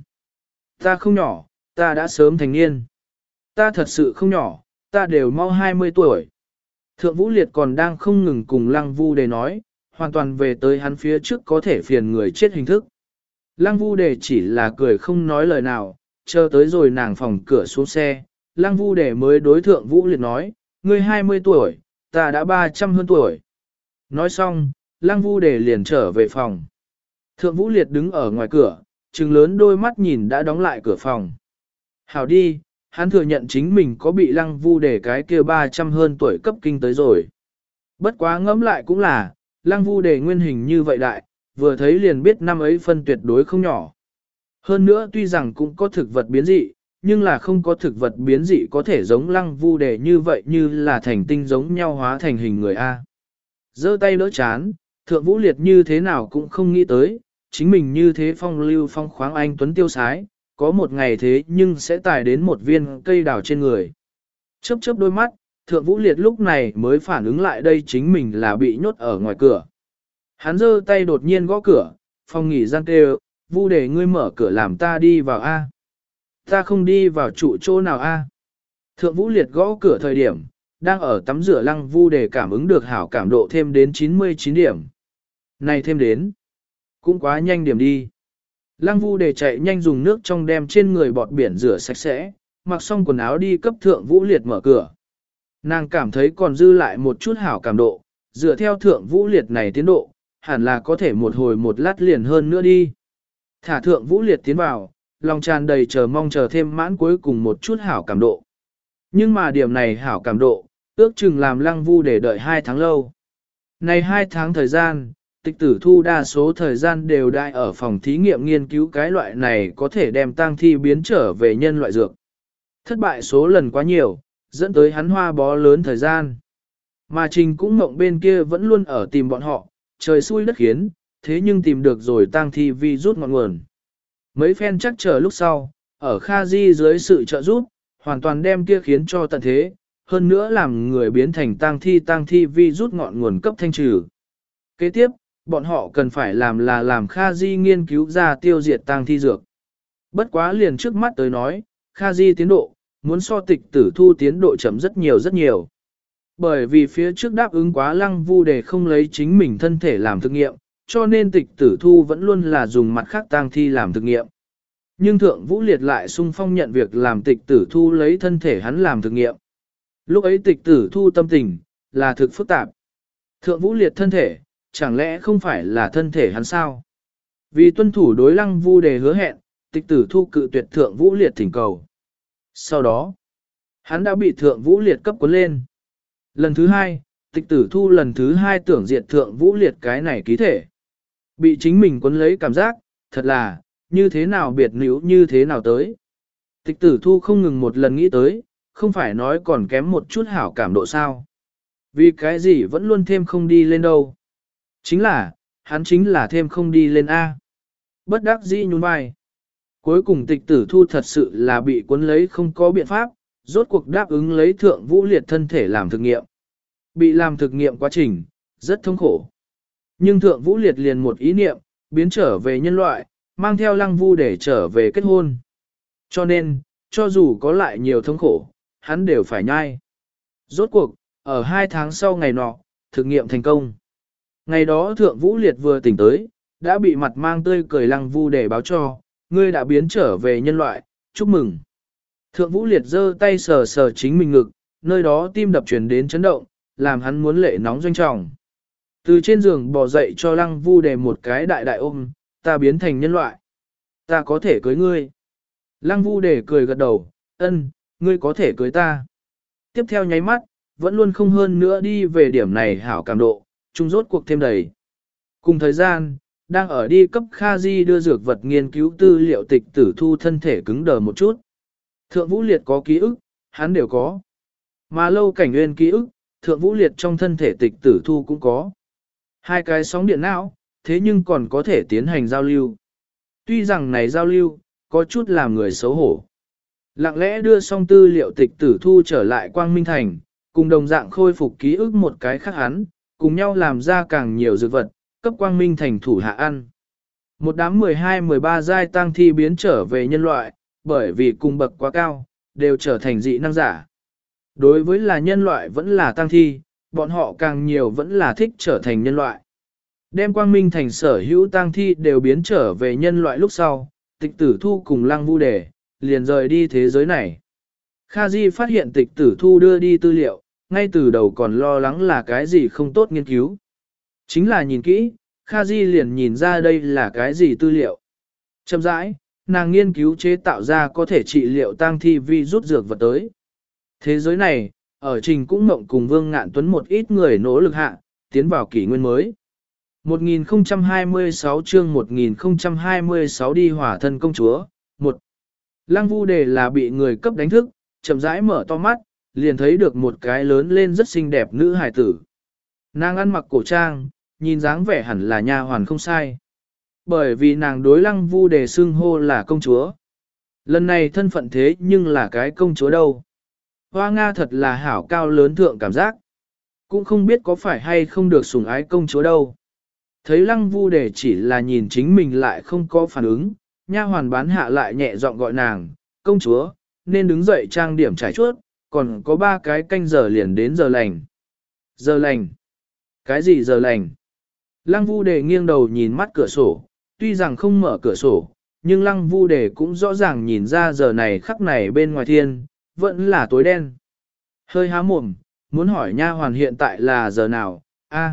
Ta không nhỏ, ta đã sớm thành niên. Ta thật sự không nhỏ, ta đều mau hai mươi tuổi. Thượng vũ liệt còn đang không ngừng cùng Lăng Vu đề nói, hoàn toàn về tới hắn phía trước có thể phiền người chết hình thức. Lăng Vu đề chỉ là cười không nói lời nào, chờ tới rồi nàng phòng cửa xuống xe, Lăng Vu đề mới đối thượng vũ liệt nói, ngươi hai mươi tuổi, ta đã ba trăm hơn tuổi. Nói xong, Lăng Vu đề liền trở về phòng. Thượng vũ liệt đứng ở ngoài cửa, trừng lớn đôi mắt nhìn đã đóng lại cửa phòng. Hảo đi, hắn thừa nhận chính mình có bị Lăng Vu đề cái kia ba trăm hơn tuổi cấp kinh tới rồi. Bất quá ngẫm lại cũng là, Lăng Vu đề nguyên hình như vậy đại, vừa thấy liền biết năm ấy phân tuyệt đối không nhỏ. Hơn nữa tuy rằng cũng có thực vật biến dị, nhưng là không có thực vật biến dị có thể giống Lăng Vu đề như vậy như là thành tinh giống nhau hóa thành hình người A. Giơ tay đỡ chán, thượng vũ liệt như thế nào cũng không nghĩ tới, chính mình như thế phong lưu phong khoáng anh tuấn tiêu sái, có một ngày thế nhưng sẽ tải đến một viên cây đào trên người. Chớp chớp đôi mắt, thượng vũ liệt lúc này mới phản ứng lại đây chính mình là bị nhốt ở ngoài cửa. Hắn giơ tay đột nhiên gõ cửa, phòng nghỉ gian kêu, Vu đề ngươi mở cửa làm ta đi vào A. Ta không đi vào trụ chỗ nào A. Thượng vũ liệt gõ cửa thời điểm, đang ở tắm rửa Lăng Vu đề cảm ứng được hảo cảm độ thêm đến chín mươi chín điểm. Này thêm đến, cũng quá nhanh điểm đi. Lăng Vu đề chạy nhanh dùng nước trong đem trên người bọt biển rửa sạch sẽ, mặc xong quần áo đi cấp thượng vũ liệt mở cửa. Nàng cảm thấy còn dư lại một chút hảo cảm độ, dựa theo thượng vũ liệt này tiến độ, hẳn là có thể một hồi một lát liền hơn nữa đi. Thả thượng vũ liệt tiến vào, lòng tràn đầy chờ mong chờ thêm mãn cuối cùng một chút hảo cảm độ. Nhưng mà điểm này hảo cảm độ, ước chừng làm Lăng Vu để đợi hai tháng lâu. Này hai tháng thời gian, Tịch tử thu đa số thời gian đều đại ở phòng thí nghiệm nghiên cứu cái loại này có thể đem tang thi biến trở về nhân loại dược. Thất bại số lần quá nhiều, dẫn tới hắn hoa bó lớn thời gian. Mà Trình cũng mộng bên kia vẫn luôn ở tìm bọn họ, trời xui đất khiến, thế nhưng tìm được rồi tang thi vi rút ngọn nguồn. Mấy phen chắc chờ lúc sau, ở Kha Di dưới sự trợ giúp, hoàn toàn đem kia khiến cho tận thế, hơn nữa làm người biến thành tang thi tang thi vi rút ngọn nguồn cấp thanh trừ. Kế tiếp, bọn họ cần phải làm là làm Kha Di nghiên cứu ra tiêu diệt tang thi dược. Bất quá liền trước mắt tới nói, Kha Di tiến độ, muốn so tịch tử thu tiến độ chậm rất nhiều rất nhiều. Bởi vì phía trước đáp ứng quá Lăng Vu để không lấy chính mình thân thể làm thực nghiệm, cho nên tịch tử thu vẫn luôn là dùng mặt khác tang thi làm thực nghiệm. Nhưng Thượng Vũ Liệt lại sung phong nhận việc làm tịch tử thu lấy thân thể hắn làm thực nghiệm. Lúc ấy tịch tử thu tâm tình, là thực phức tạp. Thượng Vũ Liệt thân thể, chẳng lẽ không phải là thân thể hắn sao? Vì tuân thủ đối Lăng Vu đề hứa hẹn, tịch tử thu cự tuyệt Thượng Vũ Liệt thỉnh cầu. Sau đó, hắn đã bị Thượng Vũ Liệt cấp cuốn lên. Lần thứ hai, tịch tử thu lần thứ hai tưởng diệt Thượng Vũ Liệt cái này ký thể. Bị chính mình cuốn lấy cảm giác, thật là, như thế nào biệt níu như thế nào tới. Tịch tử thu không ngừng một lần nghĩ tới, không phải nói còn kém một chút hảo cảm độ sao. Vì cái gì vẫn luôn thêm không đi lên đâu. Chính là, hắn chính là thêm không đi lên A. Bất đắc dĩ nhún vai. Cuối cùng tịch tử thu thật sự là bị cuốn lấy không có biện pháp, rốt cuộc đáp ứng lấy Thượng Vũ Liệt thân thể làm thực nghiệm. Bị làm thực nghiệm quá trình, rất thống khổ. Nhưng Thượng Vũ Liệt liền một ý niệm, biến trở về nhân loại, mang theo Lăng Vu để trở về kết hôn. Cho nên, cho dù có lại nhiều thống khổ, hắn đều phải nhai. Rốt cuộc, ở hai tháng sau ngày nọ, thực nghiệm thành công. Ngày đó Thượng Vũ Liệt vừa tỉnh tới, đã bị mặt mang tươi cười Lăng Vu để báo cho, ngươi đã biến trở về nhân loại, chúc mừng. Thượng Vũ Liệt giơ tay sờ sờ chính mình ngực, nơi đó tim đập chuyển đến chấn động, làm hắn muốn lệ nóng doanh trọng. Từ trên giường bò dậy cho Lăng Vu để một cái đại đại ôm, ta biến thành nhân loại. Ta có thể cưới ngươi. Lăng Vu để cười gật đầu, ân, ngươi có thể cưới ta. Tiếp theo nháy mắt, vẫn luôn không hơn nữa đi về điểm này hảo cảm độ, chung rốt cuộc thêm đầy. Cùng thời gian, đang ở đi cấp Kha Di đưa dược vật nghiên cứu tư liệu tịch tử thu thân thể cứng đờ một chút. Thượng Vũ Liệt có ký ức, hắn đều có. Mà Lâu Cảnh Nguyên ký ức, Thượng Vũ Liệt trong thân thể tịch tử thu cũng có. Hai cái sóng điện não, thế nhưng còn có thể tiến hành giao lưu. Tuy rằng này giao lưu, có chút làm người xấu hổ. Lặng lẽ đưa xong tư liệu tịch tử thu trở lại Quang Minh Thành, cùng đồng dạng khôi phục ký ức một cái khác hắn, cùng nhau làm ra càng nhiều dược vật, cấp Quang Minh Thành thủ hạ ăn. Một đám mười hai mười ba giai tang thi biến trở về nhân loại, bởi vì cùng bậc quá cao, đều trở thành dị năng giả. Đối với là nhân loại vẫn là tang thi, bọn họ càng nhiều vẫn là thích trở thành nhân loại. Đem Quang Minh Thành sở hữu tang thi đều biến trở về nhân loại lúc sau, tịch tử thu cùng Lăng Vu Đề, liền rời đi thế giới này. Kha Di phát hiện tịch tử thu đưa đi tư liệu, ngay từ đầu còn lo lắng là cái gì không tốt nghiên cứu. Chính là nhìn kỹ, Kha Di liền nhìn ra đây là cái gì tư liệu. Chậm rãi, nàng nghiên cứu chế tạo ra có thể trị liệu tang thi vi rút dược vật tới. Thế giới này, ở Trình cũng mộng cùng Vương Ngạn Tuấn một ít người nỗ lực hạ, tiến vào kỷ nguyên mới. một nghìn không trăm hai mươi sáu chương một nghìn không trăm hai mươi sáu đi hỏa thân công chúa, một. Lăng Vu Đề là bị người cấp đánh thức, chậm rãi mở to mắt, liền thấy được một cái lớn lên rất xinh đẹp nữ hài tử. Nàng ăn mặc cổ trang, nhìn dáng vẻ hẳn là nha hoàn không sai. Bởi vì nàng đối Lăng Vu Đề xưng hô là công chúa. Lần này thân phận thế nhưng là cái công chúa đâu. Hoa Nga thật là hảo cao lớn thượng cảm giác. Cũng không biết có phải hay không được sủng ái công chúa đâu. Thấy Lăng Vu Đề chỉ là nhìn chính mình lại không có phản ứng, nha hoàn bán hạ lại nhẹ giọng gọi nàng, công chúa, nên đứng dậy trang điểm trải chuốt, còn có ba cái canh giờ liền đến giờ lành. Giờ lành? Cái gì giờ lành? Lăng Vu Đề nghiêng đầu nhìn mắt cửa sổ, tuy rằng không mở cửa sổ, nhưng Lăng Vu Đề cũng rõ ràng nhìn ra giờ này khắc này bên ngoài thiên, vẫn là tối đen. Hơi há mồm, muốn hỏi nha hoàn hiện tại là giờ nào, a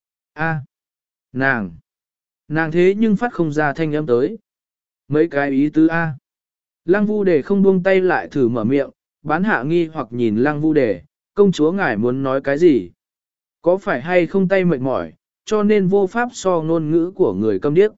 a nàng, nàng thế nhưng phát không ra thanh âm tới. Mấy cái ý tứ a. Lăng Vu Đề không buông tay lại thử mở miệng, bán hạ nghi hoặc nhìn Lăng Vu Đề, công chúa ngài muốn nói cái gì? Có phải hay không tay mệt mỏi, cho nên vô pháp so ngôn ngữ của người câm điếc.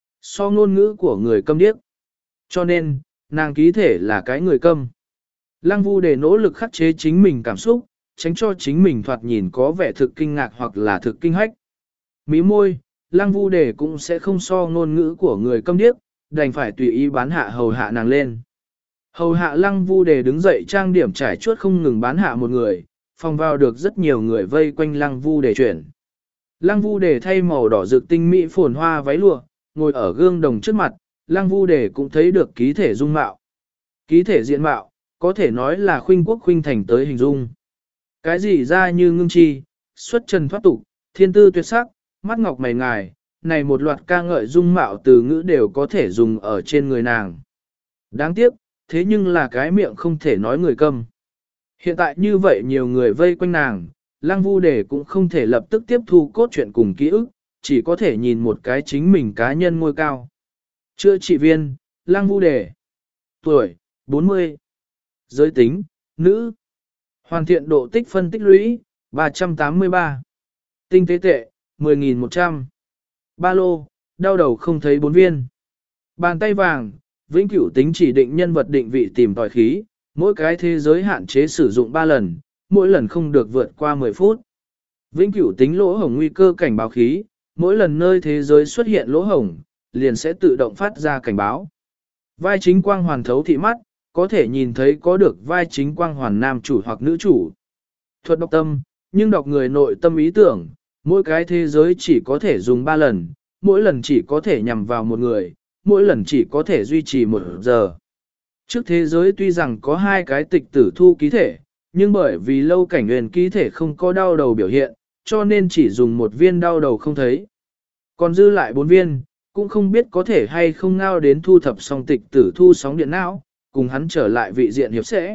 So ngôn ngữ của người câm điếc. Cho nên, nàng ký thể là cái người câm. Lăng Vu Đề nỗ lực khắc chế chính mình cảm xúc, tránh cho chính mình thoạt nhìn có vẻ thực kinh ngạc hoặc là thực kinh hách. Mí môi, Lăng Vu Đề cũng sẽ không so ngôn ngữ của người câm điếc, đành phải tùy ý bán hạ hầu hạ nàng lên. Hầu hạ Lăng Vu Đề đứng dậy trang điểm trải chuốt không ngừng bán hạ một người, phòng vào được rất nhiều người vây quanh Lăng Vu Đề chuyển. Lăng Vu Đề thay màu đỏ rực tinh mỹ phồn hoa váy lụa, ngồi ở gương đồng trước mặt, Lăng Vu Đề cũng thấy được ký thể dung mạo. Ký thể diện mạo, có thể nói là khuynh quốc khuynh thành tới hình dung. Cái gì ra như ngưng chi, xuất trần thoát tục, thiên tư tuyệt sắc, mắt ngọc mày ngài, này một loạt ca ngợi dung mạo từ ngữ đều có thể dùng ở trên người nàng. Đáng tiếc, thế nhưng là cái miệng không thể nói người câm. Hiện tại như vậy nhiều người vây quanh nàng, Lăng Vu Đề cũng không thể lập tức tiếp thu cốt truyện cùng ký ức, chỉ có thể nhìn một cái chính mình cá nhân ngôi cao. Chữa trị viên, Lăng Vu Đề. Tuổi, bốn mươi. Giới tính, nữ. Hoàn thiện độ tích phân tích lũy, ba trăm tám mươi ba. Tinh tế tệ, mười nghìn một trăm. Ba lô, đau đầu không thấy bốn viên. Bàn tay vàng, vĩnh cửu tính chỉ định nhân vật định vị tìm tòi khí, mỗi cái thế giới hạn chế sử dụng ba lần, mỗi lần không được vượt qua mười phút. Vĩnh cửu tính lỗ hổng nguy cơ cảnh báo khí, mỗi lần nơi thế giới xuất hiện lỗ hổng, liền sẽ tự động phát ra cảnh báo. Vai chính quang hoàn thấu thị mắt, có thể nhìn thấy có được vai chính quang hoàn nam chủ hoặc nữ chủ. Thuật đọc tâm, nhưng đọc người nội tâm ý tưởng, mỗi cái thế giới chỉ có thể dùng ba lần, mỗi lần chỉ có thể nhằm vào một người, mỗi lần chỉ có thể duy trì một giờ. Trước thế giới tuy rằng có hai cái tịch tử thu ký thể, nhưng bởi vì lâu cảnh huyền ký thể không có đau đầu biểu hiện, cho nên chỉ dùng một viên đau đầu không thấy. Còn dư lại bốn viên, cũng không biết có thể hay không ngao đến thu thập xong tịch tử thu sóng điện não, cùng hắn trở lại vị diện hiệp sẽ.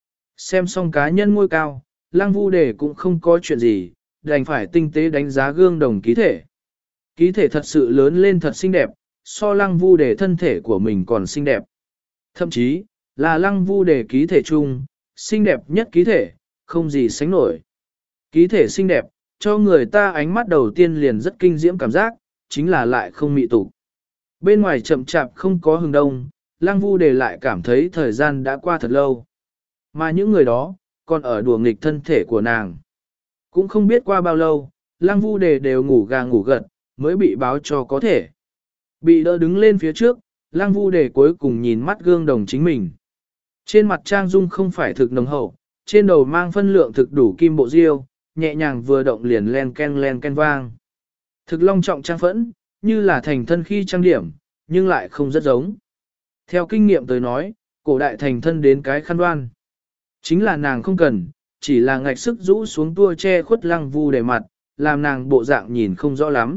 Xem xong cá nhân ngôi cao, Lăng Vu Đề cũng không có chuyện gì, đành phải tinh tế đánh giá gương đồng ký thể. Ký thể thật sự lớn lên thật xinh đẹp, so Lăng Vu Đề thân thể của mình còn xinh đẹp. Thậm chí, là Lăng Vu Đề ký thể chung, xinh đẹp nhất ký thể, không gì sánh nổi. Ký thể xinh đẹp, cho người ta ánh mắt đầu tiên liền rất kinh diễm cảm giác, chính là lại không mị tục. Bên ngoài chậm chạp không có hừng đông, Lăng Vu Đề lại cảm thấy thời gian đã qua thật lâu. Mà những người đó, còn ở đùa nghịch thân thể của nàng. Cũng không biết qua bao lâu, Lăng Vu Đề đều ngủ gà ngủ gật, mới bị báo cho có thể. Bị đỡ đứng lên phía trước, Lăng Vu Đề cuối cùng nhìn mắt gương đồng chính mình. Trên mặt trang dung không phải thực nồng hậu, trên đầu mang phân lượng thực đủ kim bộ diêu, nhẹ nhàng vừa động liền len ken len ken vang. Thực long trọng trang phẫn, như là thành thân khi trang điểm, nhưng lại không rất giống. Theo kinh nghiệm tới nói, cổ đại thành thân đến cái khăn đoan. Chính là nàng không cần, chỉ là ngạch sức rũ xuống tua che khuất Lăng Vu Đề mặt, làm nàng bộ dạng nhìn không rõ lắm.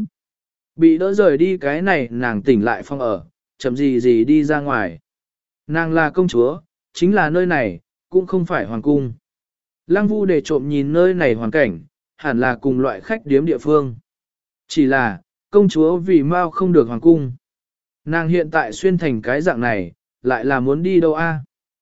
Bị đỡ rời đi cái này nàng tỉnh lại phong ở, chậm gì gì đi ra ngoài. Nàng là công chúa, chính là nơi này, cũng không phải hoàng cung. Lăng Vu Đề trộm nhìn nơi này hoàn cảnh, hẳn là cùng loại khách điếm địa phương. Chỉ là, công chúa vì mau không được hoàng cung. Nàng hiện tại xuyên thành cái dạng này, lại là muốn đi đâu a?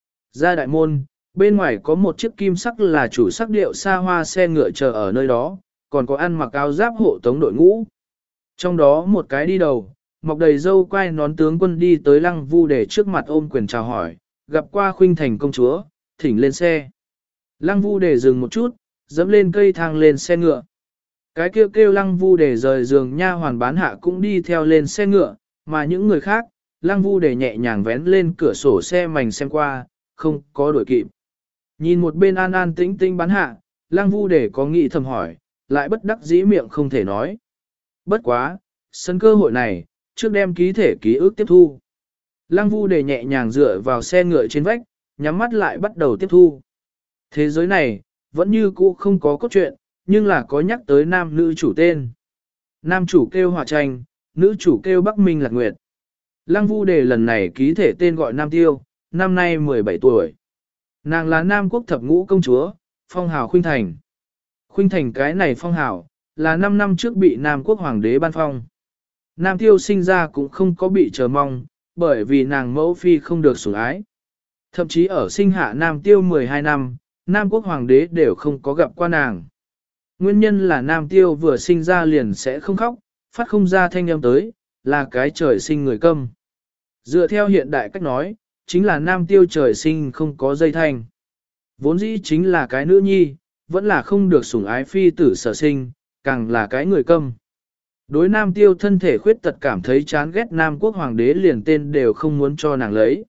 Ra đại môn, bên ngoài có một chiếc kim sắc là chủ sắc điệu xa hoa xe ngựa chờ ở nơi đó, còn có ăn mặc áo giáp hộ tống đội ngũ. Trong đó một cái đi đầu, mọc đầy râu quai nón tướng quân đi tới Lăng Vu Đề trước mặt ôm quyền chào hỏi, gặp qua khuynh thành công chúa, thỉnh lên xe. Lăng Vu Đề dừng một chút, dẫm lên cây thang lên xe ngựa. Cái kêu kêu Lăng Vu Đề rời giường nha hoàn bán hạ cũng đi theo lên xe ngựa, mà những người khác, Lăng Vu Đề nhẹ nhàng vén lên cửa sổ xe mảnh xem qua, không có đuổi kịp. Nhìn một bên an an tĩnh tĩnh bán hạ, Lăng Vu Đề có nghĩ thầm hỏi, lại bất đắc dĩ miệng không thể nói. Bất quá, sân cơ hội này, trước đem ký thể ký ức tiếp thu. Lăng Vu Đề nhẹ nhàng dựa vào xe ngựa trên vách, nhắm mắt lại bắt đầu tiếp thu. Thế giới này, vẫn như cũ không có cốt truyện, nhưng là có nhắc tới nam nữ chủ tên. Nam chủ kêu Hỏa Tranh, nữ chủ kêu Bắc Minh Lạc Nguyệt. Lăng Vu Đề lần này ký thể tên gọi Nam Tiêu, năm nay mười bảy tuổi. Nàng là Nam Quốc thập ngũ công chúa, phong hào Khuynh Thành. Khuynh Thành cái này phong hào, là năm năm trước bị Nam Quốc hoàng đế ban phong. Nam Tiêu sinh ra cũng không có bị chờ mong, bởi vì nàng mẫu phi không được sủng ái. Thậm chí ở sinh hạ Nam Tiêu mười hai năm, Nam Quốc hoàng đế đều không có gặp qua nàng. Nguyên nhân là Nam Tiêu vừa sinh ra liền sẽ không khóc, phát không ra thanh âm tới, là cái trời sinh người câm. Dựa theo hiện đại cách nói, chính là Nam Tiêu trời sinh không có dây thanh. Vốn dĩ chính là cái nữ nhi, vẫn là không được sủng ái phi tử sở sinh, càng là cái người câm. Đối Nam Tiêu thân thể khuyết tật cảm thấy chán ghét Nam Quốc Hoàng đế liền tên đều không muốn cho nàng lấy.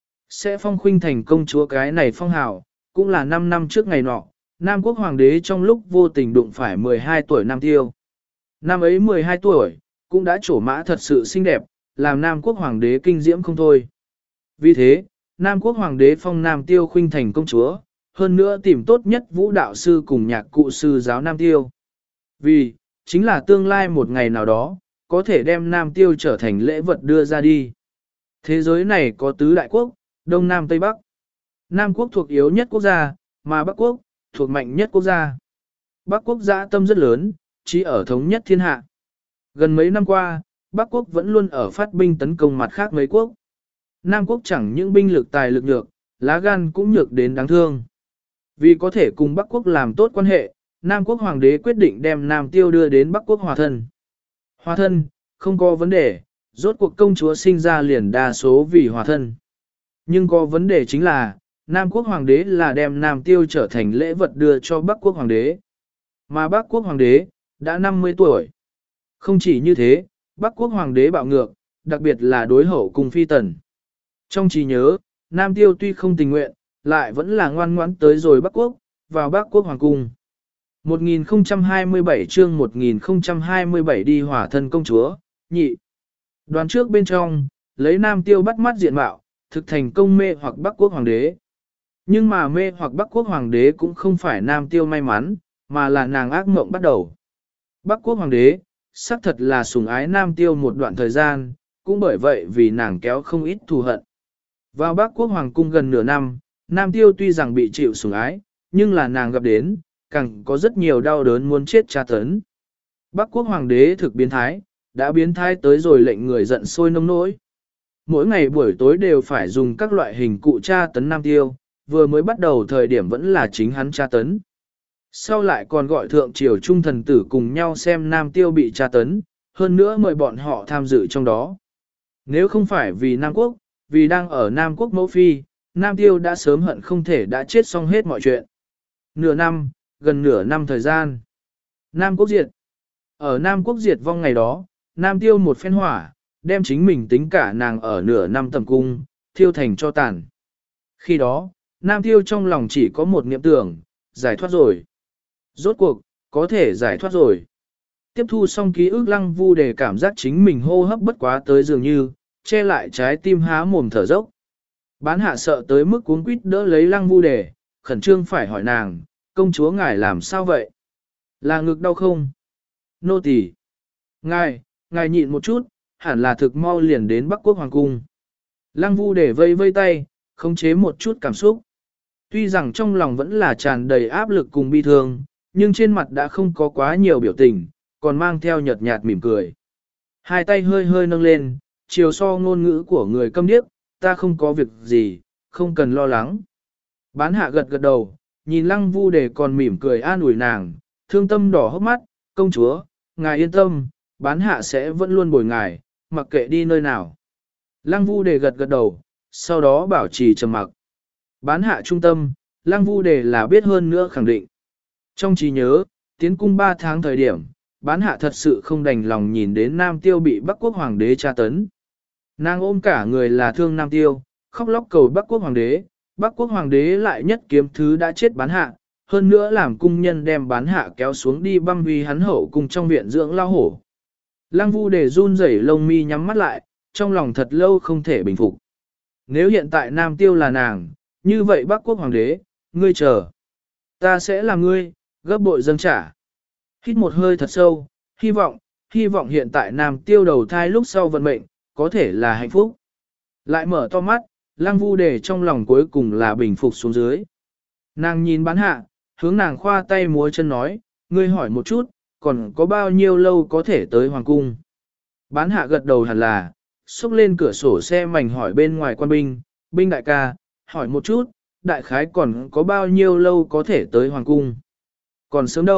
Sẽ phong khuynh thành công chúa cái này phong hào, cũng là năm năm trước ngày nọ, Nam Quốc Hoàng đế trong lúc vô tình đụng phải mười hai tuổi Nam Tiêu. Năm ấy mười hai tuổi, cũng đã trổ mã thật sự xinh đẹp, làm Nam Quốc Hoàng đế kinh diễm không thôi. Vì thế, Nam Quốc Hoàng đế phong Nam Tiêu khuynh thành công chúa, hơn nữa tìm tốt nhất vũ đạo sư cùng nhạc cụ sư giáo Nam Tiêu. Vì, chính là tương lai một ngày nào đó, có thể đem Nam Tiêu trở thành lễ vật đưa ra đi. Thế giới này có tứ đại quốc, Đông Nam Tây Bắc. Nam quốc thuộc yếu nhất quốc gia, mà Bắc quốc thuộc mạnh nhất quốc gia. Bắc quốc dã tâm rất lớn, chỉ ở thống nhất thiên hạ. Gần mấy năm qua, Bắc quốc vẫn luôn ở phát binh tấn công mặt khác mấy quốc. Nam quốc chẳng những binh lực tài lực nhược, lá gan cũng nhược đến đáng thương. Vì có thể cùng Bắc quốc làm tốt quan hệ, Nam quốc hoàng đế quyết định đem Nam Tiêu đưa đến Bắc quốc hòa thân. Hòa thân, không có vấn đề, rốt cuộc công chúa sinh ra liền đa số vì hòa thân. Nhưng có vấn đề chính là, Nam quốc hoàng đế là đem Nam Tiêu trở thành lễ vật đưa cho Bắc quốc hoàng đế. Mà Bắc quốc hoàng đế, đã năm mươi tuổi. Không chỉ như thế, Bắc quốc hoàng đế bạo ngược, đặc biệt là đối hậu cùng phi tần. Trong trí nhớ, Nam Tiêu tuy không tình nguyện, lại vẫn là ngoan ngoãn tới rồi Bắc quốc, vào Bắc quốc hoàng cung. một nghìn không trăm hai mươi bảy chương một nghìn không trăm hai mươi bảy đi hỏa thân công chúa, nhị. Đoàn trước bên trong, lấy Nam Tiêu bắt mắt diện mạo, thực thành công mê hoặc Bắc quốc hoàng đế. Nhưng mà mê hoặc Bắc quốc hoàng đế cũng không phải Nam Tiêu may mắn, mà là nàng ác mộng bắt đầu. Bắc quốc hoàng đế, xác thật là sủng ái Nam Tiêu một đoạn thời gian, cũng bởi vậy vì nàng kéo không ít thù hận. Vào Bắc quốc hoàng cung gần nửa năm, Nam Tiêu tuy rằng bị chịu sủng ái, nhưng là nàng gặp đến, càng có rất nhiều đau đớn muốn chết tra tấn. Bắc quốc hoàng đế thực biến thái, đã biến thái tới rồi lệnh người giận sôi nông nỗi. Mỗi ngày buổi tối đều phải dùng các loại hình cụ tra tấn Nam Tiêu, vừa mới bắt đầu thời điểm vẫn là chính hắn tra tấn. Sau lại còn gọi thượng triều trung thần tử cùng nhau xem Nam Tiêu bị tra tấn, hơn nữa mời bọn họ tham dự trong đó. Nếu không phải vì Nam Quốc, vì đang ở Nam Quốc mẫu phi, Nam Tiêu đã sớm hận không thể đã chết xong hết mọi chuyện. Nửa năm, gần nửa năm thời gian. Nam Quốc diệt. Ở Nam Quốc diệt vong ngày đó, Nam Tiêu một phen hỏa, đem chính mình tính cả nàng ở nửa năm tầm cung, thiêu thành cho tàn. Khi đó, Nam Tiêu trong lòng chỉ có một niệm tưởng, giải thoát rồi. Rốt cuộc, có thể giải thoát rồi. Tiếp thu xong ký ức Lăng Vu để cảm giác chính mình hô hấp bất quá tới dường như, che lại trái tim há mồm thở dốc. Bán hạ sợ tới mức cuống quýt đỡ lấy Lăng Vu để, khẩn trương phải hỏi nàng, công chúa ngài làm sao vậy? Là ngực đau không? Nô tỳ, ngài, ngài nhịn một chút, hẳn là thực mau liền đến Bắc Quốc Hoàng Cung. Lăng Vu để vây vây tay, khống chế một chút cảm xúc. Tuy rằng trong lòng vẫn là tràn đầy áp lực cùng bi thương, nhưng trên mặt đã không có quá nhiều biểu tình, còn mang theo nhợt nhạt mỉm cười. Hai tay hơi hơi nâng lên, chiều so ngôn ngữ của người câm điếc, ta không có việc gì, không cần lo lắng. Bán hạ gật gật đầu, nhìn Lăng Vu để còn mỉm cười an ủi nàng, thương tâm đỏ hốc mắt, công chúa, ngài yên tâm, bán hạ sẽ vẫn luôn bồi ngài, mặc kệ đi nơi nào. Lăng Vu để gật gật đầu, sau đó bảo trì trầm mặc. Bán hạ trung tâm, Lăng Vu đề là biết hơn nữa khẳng định. Trong trí nhớ, tiến cung ba tháng thời điểm, bán hạ thật sự không đành lòng nhìn đến Nam Tiêu bị Bắc Quốc Hoàng đế tra tấn. Nàng ôm cả người là thương Nam Tiêu, khóc lóc cầu Bắc Quốc Hoàng đế, Bắc Quốc Hoàng đế lại nhất kiếm thứ đã chết bán hạ, hơn nữa làm cung nhân đem bán hạ kéo xuống đi băm huy hắn hậu cùng trong viện dưỡng lao hổ. Lăng Vu đề run rẩy lông mi nhắm mắt lại, trong lòng thật lâu không thể bình phục. Nếu hiện tại Nam Tiêu là nàng, như vậy Bắc Quốc Hoàng đế, ngươi chờ. Ta sẽ là ngươi, gấp bội dâng trả. Hít một hơi thật sâu, hy vọng, hy vọng hiện tại Nam Tiêu đầu thai lúc sau vận mệnh, có thể là hạnh phúc. Lại mở to mắt, Lăng Vu đề trong lòng cuối cùng là bình phục xuống dưới. Nàng nhìn bán hạ, hướng nàng khoa tay múa chân nói, ngươi hỏi một chút, còn có bao nhiêu lâu có thể tới Hoàng cung. Bán hạ gật đầu hẳn là, xúc lên cửa sổ xe mảnh hỏi bên ngoài quan binh, binh đại ca, hỏi một chút, đại khái còn có bao nhiêu lâu có thể tới Hoàng cung. Còn sớm đâu,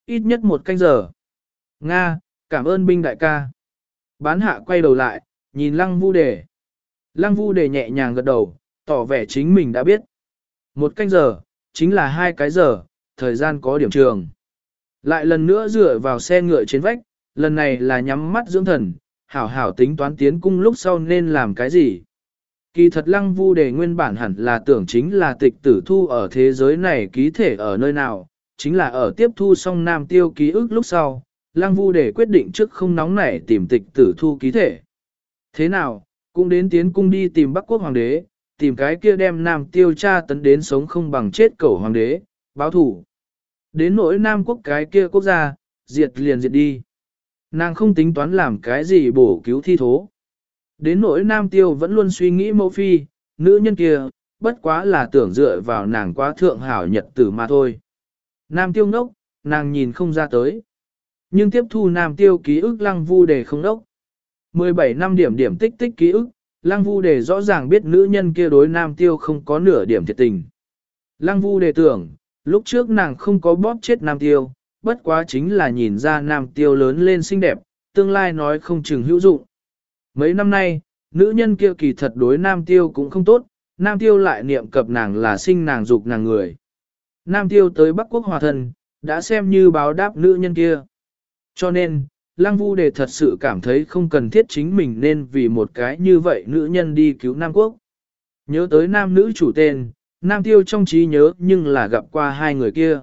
Ít nhất một canh giờ. Nga, cảm ơn binh đại ca. Bán hạ quay đầu lại, nhìn lăng vu đề. Lăng vu đề nhẹ nhàng gật đầu, tỏ vẻ chính mình đã biết. Một canh giờ, chính là hai cái giờ, thời gian có điểm trường. Lại lần nữa dựa vào xe ngựa trên vách, lần này là nhắm mắt dưỡng thần, hảo hảo tính toán tiến cung lúc sau nên làm cái gì. Kỳ thật lăng vu đề nguyên bản hẳn là tưởng chính là tịch tử thu ở thế giới này ký thể ở nơi nào, chính là ở tiếp thu xong nam tiêu ký ức lúc sau, lăng vu đề quyết định trước không nóng nảy tìm tịch tử thu ký thể. Thế nào, cũng đến tiến cung đi tìm Bắc Quốc Hoàng đế, tìm cái kia đem nam tiêu tra tấn đến sống không bằng chết cẩu hoàng đế, báo thủ. Đến nỗi nam quốc cái kia quốc gia, diệt liền diệt đi. Nàng không tính toán làm cái gì bổ cứu thi thố. Đến nỗi nam tiêu vẫn luôn suy nghĩ mẫu phi, nữ nhân kia, bất quá là tưởng dựa vào nàng quá thượng hảo nhật tử mà thôi. Nam tiêu ngốc, nàng nhìn không ra tới. Nhưng tiếp thu nam tiêu ký ức lăng vu đề không đốc. mười bảy năm điểm điểm tích tích ký ức, lăng vu đề rõ ràng biết nữ nhân kia đối nam tiêu không có nửa điểm thiệt tình. Lăng vu đề tưởng, lúc trước nàng không có bóp chết nam tiêu, bất quá chính là nhìn ra nam tiêu lớn lên xinh đẹp, tương lai nói không chừng hữu dụng. Mấy năm nay, nữ nhân kia kỳ thật đối nam tiêu cũng không tốt, nam tiêu lại niệm cập nàng là sinh nàng dục nàng người. Nam tiêu tới Bắc Quốc hòa thân, đã xem như báo đáp nữ nhân kia. Cho nên, Lăng Vu Đề thật sự cảm thấy không cần thiết chính mình nên vì một cái như vậy nữ nhân đi cứu Nam Quốc. Nhớ tới nam nữ chủ tên, Nam Tiêu trong trí nhớ nhưng là gặp qua hai người kia.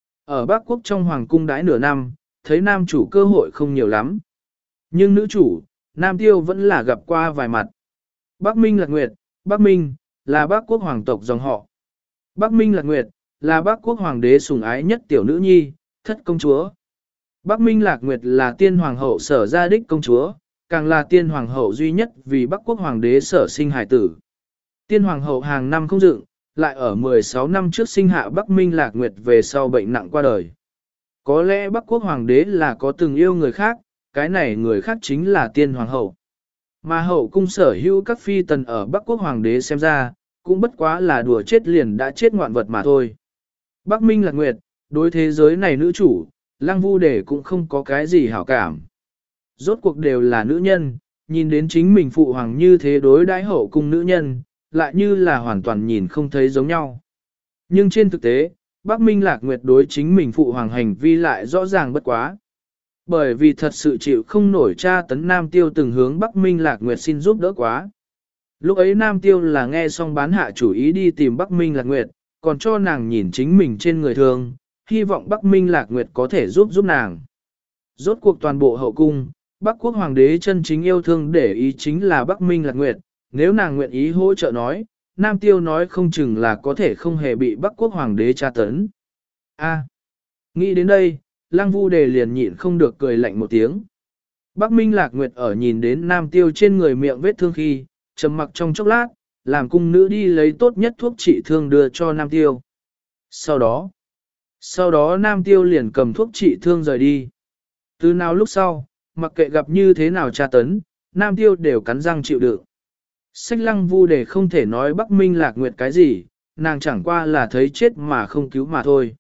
Ở Bắc Quốc trong Hoàng cung đãi nửa năm, thấy nam chủ cơ hội không nhiều lắm. Nhưng nữ chủ, Nam Tiêu vẫn là gặp qua vài mặt. Bắc Minh Lạc Nguyệt, Bắc Minh, là Bắc Quốc hoàng tộc dòng họ. Bắc Minh Lạc Nguyệt, là Bắc Quốc hoàng đế sủng ái nhất tiểu nữ nhi, thất công chúa. Bắc Minh Lạc Nguyệt là tiên hoàng hậu sở gia đích công chúa, càng là tiên hoàng hậu duy nhất vì Bắc Quốc hoàng đế sở sinh hải tử. Tiên hoàng hậu hàng năm không dựng, lại ở mười sáu năm trước sinh hạ Bắc Minh Lạc Nguyệt về sau bệnh nặng qua đời. Có lẽ Bắc Quốc hoàng đế là có từng yêu người khác, cái này người khác chính là tiên hoàng hậu. Mà hậu cung sở hữu các phi tần ở Bắc Quốc hoàng đế xem ra, cũng bất quá là đùa chết liền đã chết ngoạn vật mà thôi. Bắc Minh Lạc Nguyệt, đối thế giới này nữ chủ, Lăng Vu Đề cũng không có cái gì hảo cảm. Rốt cuộc đều là nữ nhân, nhìn đến chính mình phụ hoàng như thế đối đãi hậu cung nữ nhân, lại như là hoàn toàn nhìn không thấy giống nhau. Nhưng trên thực tế, Bắc Minh Lạc Nguyệt đối chính mình phụ hoàng hành vi lại rõ ràng bất quá. Bởi vì thật sự chịu không nổi tra tấn Nam Tiêu từng hướng Bắc Minh Lạc Nguyệt xin giúp đỡ quá. Lúc ấy Nam Tiêu là nghe xong bán hạ chủ ý đi tìm Bắc Minh Lạc Nguyệt, còn cho nàng nhìn chính mình trên người thường, hy vọng Bắc Minh Lạc Nguyệt có thể giúp giúp nàng. Rốt cuộc toàn bộ hậu cung, Bắc Quốc Hoàng đế chân chính yêu thương để ý chính là Bắc Minh Lạc Nguyệt, nếu nàng nguyện ý hỗ trợ nói, Nam Tiêu nói không chừng là có thể không hề bị Bắc Quốc Hoàng đế tra tấn. A, nghĩ đến đây, Lăng Vu Đề liền nhịn không được cười lạnh một tiếng. Bắc Minh Lạc Nguyệt ở nhìn đến Nam Tiêu trên người miệng vết thương khi, trầm mặc trong chốc lát, làm cung nữ đi lấy tốt nhất thuốc trị thương đưa cho Nam Tiêu. Sau đó, sau đó Nam Tiêu liền cầm thuốc trị thương rời đi. Từ nào lúc sau, mặc kệ gặp như thế nào tra tấn, Nam Tiêu đều cắn răng chịu đựng. Sách Lăng Vu Đề không thể nói Bắc Minh Lạc Nguyệt cái gì, nàng chẳng qua là thấy chết mà không cứu mà thôi.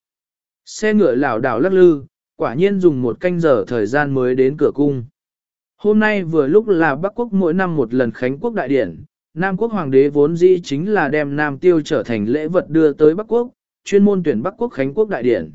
Xe ngựa lảo đảo lắc lư, quả nhiên dùng một canh giờ thời gian mới đến cửa cung. Hôm nay vừa lúc là Bắc Quốc mỗi năm một lần khánh quốc đại điển, Nam Quốc Hoàng đế vốn dĩ chính là đem Nam Tiêu trở thành lễ vật đưa tới Bắc Quốc, chuyên môn tuyển Bắc Quốc khánh quốc đại điển.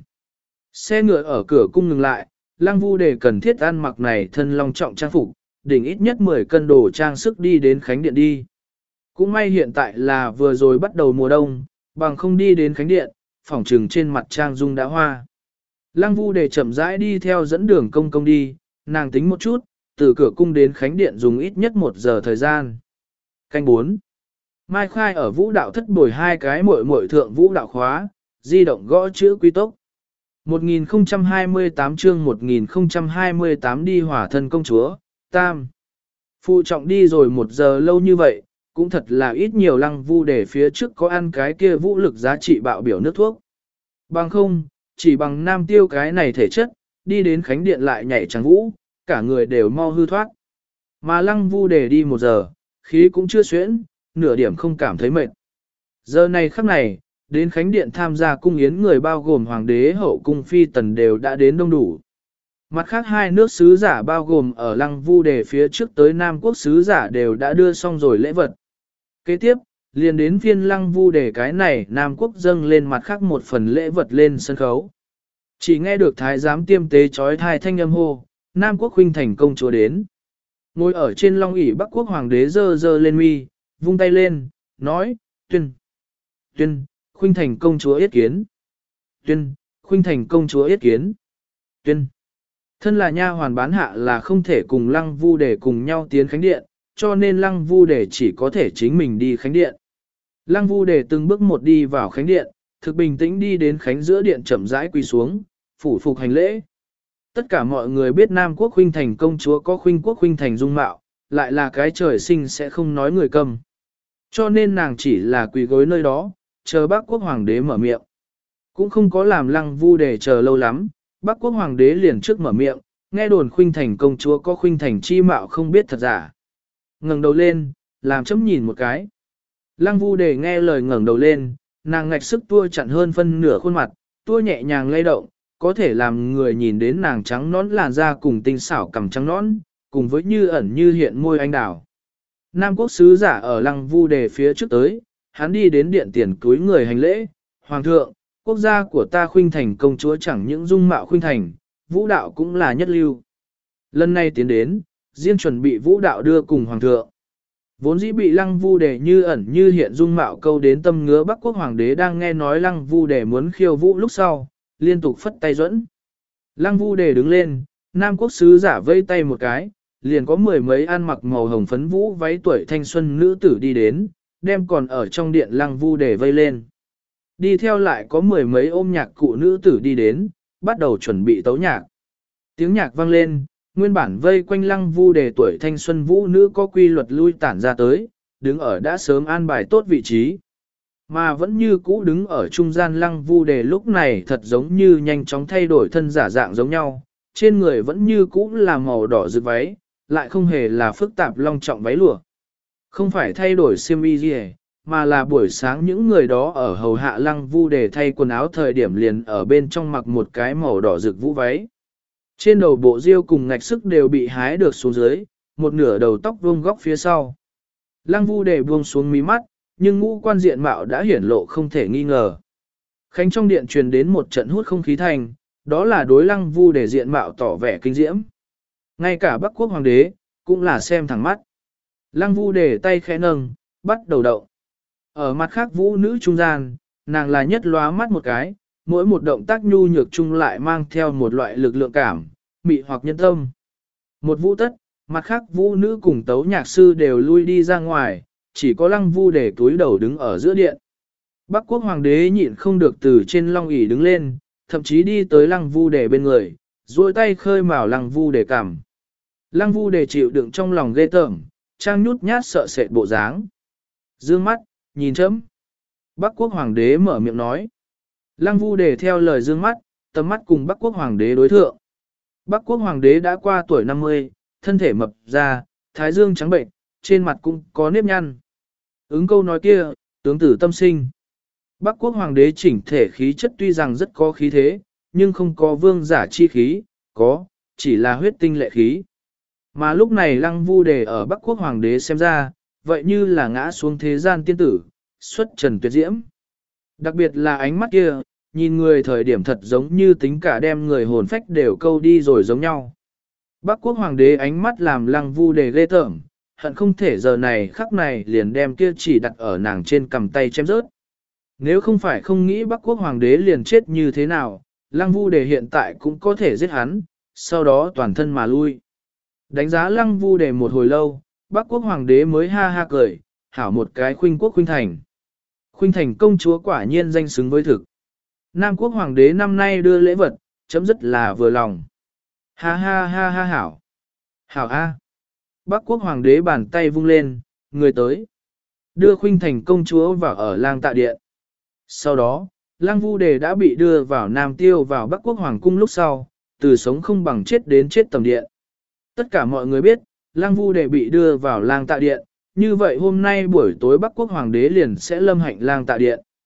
Xe ngựa ở cửa cung ngừng lại, Lăng Vu Đề cần thiết ăn mặc này thân long trọng trang phục, đỉnh ít nhất mười cân đồ trang sức đi đến khánh điện đi. Cũng may hiện tại là vừa rồi bắt đầu mùa đông, bằng không đi đến khánh điện, phỏng trừng trên mặt trang dung đã hoa. Lăng Vu Đề chậm rãi đi theo dẫn đường công công đi, nàng tính một chút, từ cửa cung đến khánh điện dùng ít nhất một giờ thời gian. Canh bốn. Mai Khai ở vũ đạo thất bồi hai cái muội muội thượng vũ đạo khóa, di động gõ chữ quy tốc. một nghìn không trăm hai mươi tám chương một nghìn không trăm hai mươi tám đi hỏa thân công chúa, tam. Phụ trọng đi rồi một giờ lâu như vậy, cũng thật là ít nhiều. Lăng Vu Đề phía trước có ăn cái kia vũ lực giá trị bạo biểu nước thuốc. Bằng không, chỉ bằng Nam Tiêu cái này thể chất, đi đến khánh điện lại nhảy trắng vũ, cả người đều mau hư thoát. Mà Lăng Vu Đề đi một giờ, khí cũng chưa xuyễn, nửa điểm không cảm thấy mệt. Giờ này khắc này, đến khánh điện tham gia cung yến người bao gồm hoàng đế hậu cung phi tần đều đã đến đông đủ. Mặt khác hai nước sứ giả bao gồm ở Lăng Vu Đề phía trước tới Nam Quốc sứ giả đều đã đưa xong rồi lễ vật. Kế tiếp, liền đến phiên Lăng Vu Đề cái này Nam Quốc dâng lên mặt khác một phần lễ vật lên sân khấu. Chỉ nghe được thái giám tiêm tế trói thai thanh âm hô, Nam Quốc huynh thành công chúa đến. Ngồi ở trên long ỷ Bắc Quốc hoàng đế giơ giơ lên mi, vung tay lên, nói, tuyên, tuyên, khuynh thành công chúa yết kiến. Tuyên, khuynh thành công chúa yết kiến. Tuyên. Thân là nha hoàn bán hạ là không thể cùng Lăng Vu Đề cùng nhau tiến khánh điện, cho nên Lăng Vu Đề chỉ có thể chính mình đi khánh điện. Lăng Vu Đề từng bước một đi vào khánh điện, thực bình tĩnh đi đến khánh giữa điện chậm rãi quỳ xuống, phủ phục hành lễ. Tất cả mọi người biết Nam Quốc khuynh thành công chúa có khuynh quốc khuynh thành dung mạo, lại là cái trời sinh sẽ không nói người câm. Cho nên nàng chỉ là quỳ gối nơi đó, chờ Bắc Quốc hoàng đế mở miệng. Cũng không có làm Lăng Vu Đề chờ lâu lắm, Bắc Quốc hoàng đế liền trước mở miệng, nghe đồn khuynh thành công chúa có khuynh thành chi mạo không biết thật giả. Ngẩng đầu lên, làm chấm nhìn một cái. Lăng Vu Đề nghe lời ngẩng đầu lên, nàng ngạch sức tua chặn hơn phân nửa khuôn mặt, tua nhẹ nhàng lay động, có thể làm người nhìn đến nàng trắng nón làn da cùng tinh xảo cằm trắng nón, cùng với như ẩn như hiện môi anh đào. Nam Quốc sứ giả ở Lăng Vu Đề phía trước tới, hắn đi đến điện tiền cúi người hành lễ, Hoàng thượng, quốc gia của ta khuynh thành công chúa chẳng những dung mạo khuynh thành, vũ đạo cũng là nhất lưu. Lần này tiến đến, riêng chuẩn bị vũ đạo đưa cùng Hoàng thượng. Vốn dĩ bị Lăng Vu Đề như ẩn như hiện dung mạo câu đến tâm ngứa Bắc Quốc hoàng đế đang nghe nói Lăng Vu Đề muốn khiêu vũ lúc sau, liên tục phất tay dẫn. Lăng Vu Đề đứng lên, Nam Quốc sứ giả vây tay một cái, liền có mười mấy ăn mặc màu hồng phấn vũ váy tuổi thanh xuân nữ tử đi đến, đem còn ở trong điện Lăng Vu Đề vây lên. Đi theo lại có mười mấy ôm nhạc cụ nữ tử đi đến, bắt đầu chuẩn bị tấu nhạc. Tiếng nhạc vang lên, nguyên bản vây quanh Lăng Vu Đề tuổi thanh xuân vũ nữ có quy luật lui tản ra tới, đứng ở đã sớm an bài tốt vị trí. Mà vẫn như cũ đứng ở trung gian Lăng Vu Đề lúc này thật giống như nhanh chóng thay đổi thân giả dạng giống nhau, trên người vẫn như cũ là màu đỏ rực váy, lại không hề là phức tạp long trọng váy lụa. Không phải thay đổi xiêm y gì, mà là buổi sáng những người đó ở hầu hạ Lăng Vu Đề thay quần áo thời điểm liền ở bên trong mặc một cái màu đỏ rực vũ váy. Trên đầu bộ diêu cùng ngạch sức đều bị hái được xuống dưới, một nửa đầu tóc vuông góc phía sau. Lăng Vu Đề buông xuống mí mắt, nhưng ngũ quan diện mạo đã hiển lộ không thể nghi ngờ. Khánh trong điện truyền đến một trận hút không khí thành, đó là đối Lăng Vu Đề diện mạo tỏ vẻ kinh diễm. Ngay cả Bắc Quốc hoàng đế, cũng là xem thẳng mắt. Lăng Vu Đề tay khẽ nâng, bắt đầu động. Ở mặt khác vũ nữ trung gian, nàng là nhất lóa mắt một cái, mỗi một động tác nhu nhược chung lại mang theo một loại lực lượng cảm, mị hoặc nhân tâm. Một vũ tất, mặt khác vũ nữ cùng tấu nhạc sư đều lui đi ra ngoài, chỉ có Lăng Vu Đề túi đầu đứng ở giữa điện. Bắc Quốc hoàng đế nhịn không được từ trên long ỷ đứng lên, thậm chí đi tới Lăng Vu Đề bên người, duỗi tay khơi mào Lăng Vu Đề cằm. Lăng Vu Đề chịu đựng trong lòng ghê tởm, trang nhút nhát sợ sệt bộ dáng. Dương mắt, nhìn chấm. Bắc Quốc hoàng đế mở miệng nói. Lăng Vu Đề theo lời dương mắt, tầm mắt cùng Bắc Quốc hoàng đế đối thượng. Bắc Quốc hoàng đế đã qua tuổi năm mươi, thân thể mập ra, thái dương trắng bệnh, trên mặt cũng có nếp nhăn. Ứng câu nói kia, tướng tử tâm sinh. Bắc Quốc hoàng đế chỉnh thể khí chất tuy rằng rất có khí thế, nhưng không có vương giả chi khí, có, chỉ là huyết tinh lệ khí. Mà lúc này Lăng Vu Đề ở Bắc Quốc hoàng đế xem ra, vậy như là ngã xuống thế gian tiên tử, xuất trần tuyệt diễm. Đặc biệt là ánh mắt kia, nhìn người thời điểm thật giống như tính cả đem người hồn phách đều câu đi rồi giống nhau. Bắc Quốc hoàng đế ánh mắt làm Lăng Vu Đề ghê tởm, hận không thể giờ này khắc này liền đem kia chỉ đặt ở nàng trên cầm tay chém rớt. Nếu không phải không nghĩ Bắc Quốc hoàng đế liền chết như thế nào, Lăng Vu Đề hiện tại cũng có thể giết hắn, sau đó toàn thân mà lui. Đánh giá Lăng Vu Đề một hồi lâu, Bắc Quốc hoàng đế mới ha ha cười, hảo một cái khuynh quốc khuynh thành. Khuynh thành công chúa quả nhiên danh xứng với thực. Nam Quốc hoàng đế năm nay đưa lễ vật, chấm dứt là vừa lòng. Ha ha ha ha hảo. Hảo a. Bắc Quốc hoàng đế bàn tay vung lên, người tới. Đưa khuynh thành công chúa vào ở lang tạ điện. Sau đó, Lăng Vu Đề đã bị đưa vào Nam Tiêu vào Bắc Quốc hoàng cung lúc sau, từ sống không bằng chết đến chết tầm điện. Tất cả mọi người biết, Lăng Vu Đề bị đưa vào lang tạ điện, như vậy hôm nay buổi tối Bắc Quốc hoàng đế liền sẽ lâm hạnh lang tạ điện.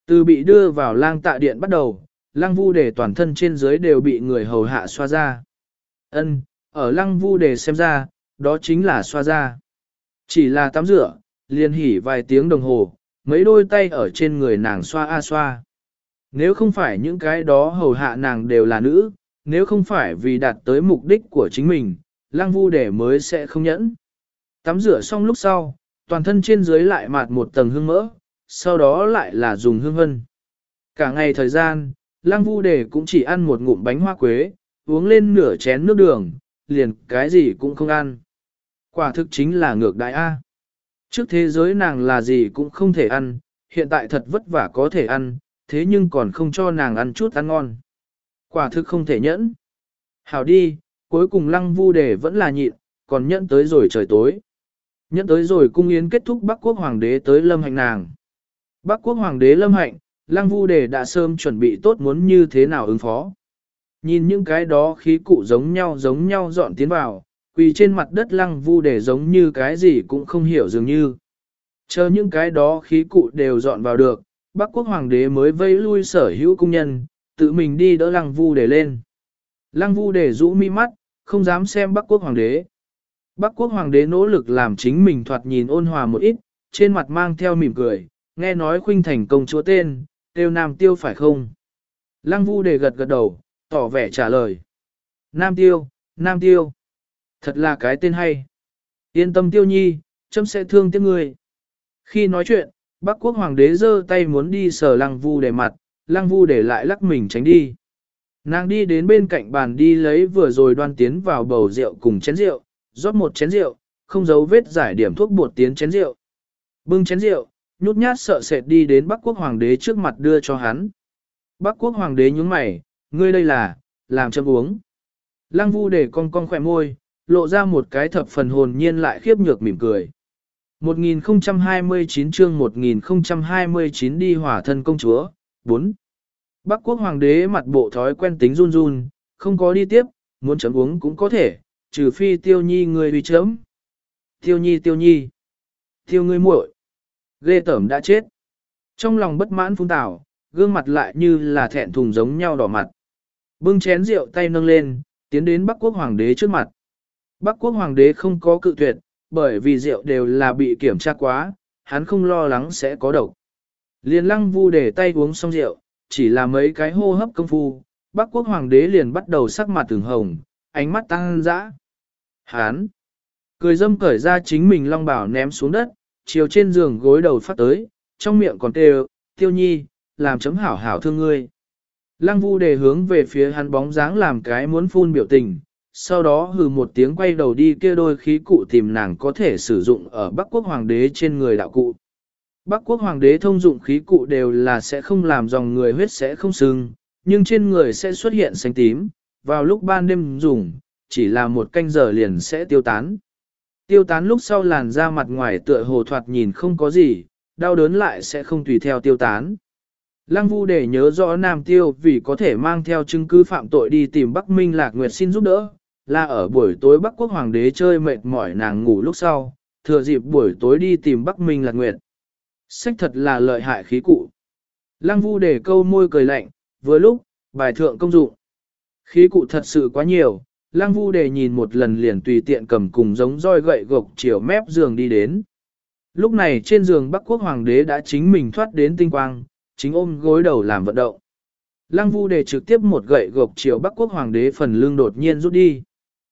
Từ bị đưa vào lang tạ điện bắt đầu, lăng vu đề toàn thân trên dưới đều bị người hầu hạ xoa ra. Ân, ở lăng vu đề xem ra, đó chính là xoa ra. Chỉ là tắm rửa, liền hỉ vài tiếng đồng hồ, mấy đôi tay ở trên người nàng xoa a xoa. Nếu không phải những cái đó hầu hạ nàng đều là nữ, nếu không phải vì đạt tới mục đích của chính mình, lăng vu đề mới sẽ không nhẫn. Tắm rửa xong lúc sau, toàn thân trên dưới lại mạt một tầng hương mỡ, sau đó lại là dùng hương hân. Cả ngày thời gian, lăng vu đề cũng chỉ ăn một ngụm bánh hoa quế, uống lên nửa chén nước đường, liền cái gì cũng không ăn. Quả thực chính là ngược đại A. Trước thế giới nàng là gì cũng không thể ăn, hiện tại thật vất vả có thể ăn, thế nhưng còn không cho nàng ăn chút ăn ngon. Quả thực không thể nhẫn. Hảo đi, cuối cùng lăng vu đề vẫn là nhịn, còn nhẫn tới rồi trời tối. Nhẫn tới rồi cung yến kết thúc Bắc Quốc Hoàng đế tới lâm hạnh nàng. Bắc Quốc Hoàng đế lâm hạnh, lăng vu đề đã sớm chuẩn bị tốt muốn như thế nào ứng phó. Nhìn những cái đó khí cụ giống nhau giống nhau dọn tiến vào, quỳ trên mặt đất lăng vu đề giống như cái gì cũng không hiểu dường như. Chờ những cái đó khí cụ đều dọn vào được, Bắc Quốc Hoàng đế mới vây lui sở hữu cung nhân, tự mình đi đỡ lăng vu đề lên. Lăng vu đề rũ mi mắt, không dám xem Bắc Quốc Hoàng đế. Bắc Quốc Hoàng đế nỗ lực làm chính mình thoạt nhìn ôn hòa một ít, trên mặt mang theo mỉm cười, nghe nói khuynh thành công chúa tên, tiêu Nam Tiêu phải không? Lăng vu đề gật gật đầu, tỏ vẻ trả lời. Nam Tiêu, Nam Tiêu. Thật là cái tên hay. Yên tâm Tiêu Nhi, chấm sẽ thương tiếc người. Khi nói chuyện, Bắc Quốc Hoàng đế giơ tay muốn đi sờ lăng vu đề mặt, lăng vu đề lại lắc mình tránh đi. Nàng đi đến bên cạnh bàn đi lấy vừa rồi đoan tiến vào bầu rượu cùng chén rượu, rót một chén rượu, không giấu vết giải điểm thuốc bột tiến chén rượu. Bưng chén rượu, nhút nhát sợ sệt đi đến Bắc Quốc Hoàng đế trước mặt đưa cho hắn. Bắc Quốc Hoàng đế nhướng mày, ngươi đây là, làm chấm uống. Lăng vu đề cong cong khỏe môi, lộ ra một cái thập phần hồn nhiên lại khiếp nhược mỉm cười. một nghìn không trăm hai mươi chín chương một nghìn không trăm hai mươi chín đi hỏa thân công chúa, bốn. Bắc Quốc Hoàng đế mặt bộ thói quen tính run run, không có đi tiếp, muốn chấm uống cũng có thể, trừ phi Tiêu Nhi người uy chấm. Tiêu Nhi Tiêu Nhi, Tiêu ngươi muội, ghê tởm đã chết. Trong lòng bất mãn phun tảo, gương mặt lại như là thẹn thùng giống nhau đỏ mặt. Bưng chén rượu tay nâng lên, tiến đến Bắc Quốc Hoàng đế trước mặt. Bắc Quốc Hoàng đế không có cự tuyệt, bởi vì rượu đều là bị kiểm tra quá, hắn không lo lắng sẽ có độc. Liền lăng vu để tay uống xong rượu, chỉ là mấy cái hô hấp công phu, Bắc Quốc Hoàng đế liền bắt đầu sắc mặt từng hồng, ánh mắt tăng dã. Hán! Cười dâm cởi ra chính mình long bảo ném xuống đất, chiều trên giường gối đầu phát tới, trong miệng còn kêu, Tiêu Nhi, làm chấm hảo hảo thương ngươi. Lăng vu đề hướng về phía hắn bóng dáng làm cái muốn phun biểu tình, sau đó hừ một tiếng quay đầu đi kia đôi khí cụ tìm nàng có thể sử dụng ở Bắc Quốc Hoàng đế trên người đạo cụ. Bắc Quốc Hoàng đế thông dụng khí cụ đều là sẽ không làm dòng người huyết sẽ không sưng, nhưng trên người sẽ xuất hiện xanh tím, vào lúc ban đêm dùng, chỉ là một canh giờ liền sẽ tiêu tán. Tiêu tán lúc sau làn da mặt ngoài tựa hồ thoạt nhìn không có gì, đau đớn lại sẽ không tùy theo tiêu tán. Lăng vu để nhớ rõ Nam Tiêu vì có thể mang theo chứng cứ phạm tội đi tìm Bắc Minh Lạc Nguyệt xin giúp đỡ, là ở buổi tối Bắc Quốc Hoàng đế chơi mệt mỏi nàng ngủ lúc sau, thừa dịp buổi tối đi tìm Bắc Minh Lạc Nguyệt. Sách thật là lợi hại khí cụ. Lăng vu để câu môi cười lạnh, vừa lúc, bài thượng công dụng. Khí cụ thật sự quá nhiều, Lăng vu để nhìn một lần liền tùy tiện cầm cùng giống roi gậy gộc chiều mép giường đi đến. Lúc này trên giường Bắc Quốc Hoàng đế đã chính mình thoát đến tinh quang, chính ôm gối đầu làm vận động. Lăng vu để trực tiếp một gậy gộc chiều Bắc Quốc Hoàng đế phần lưng đột nhiên rút đi.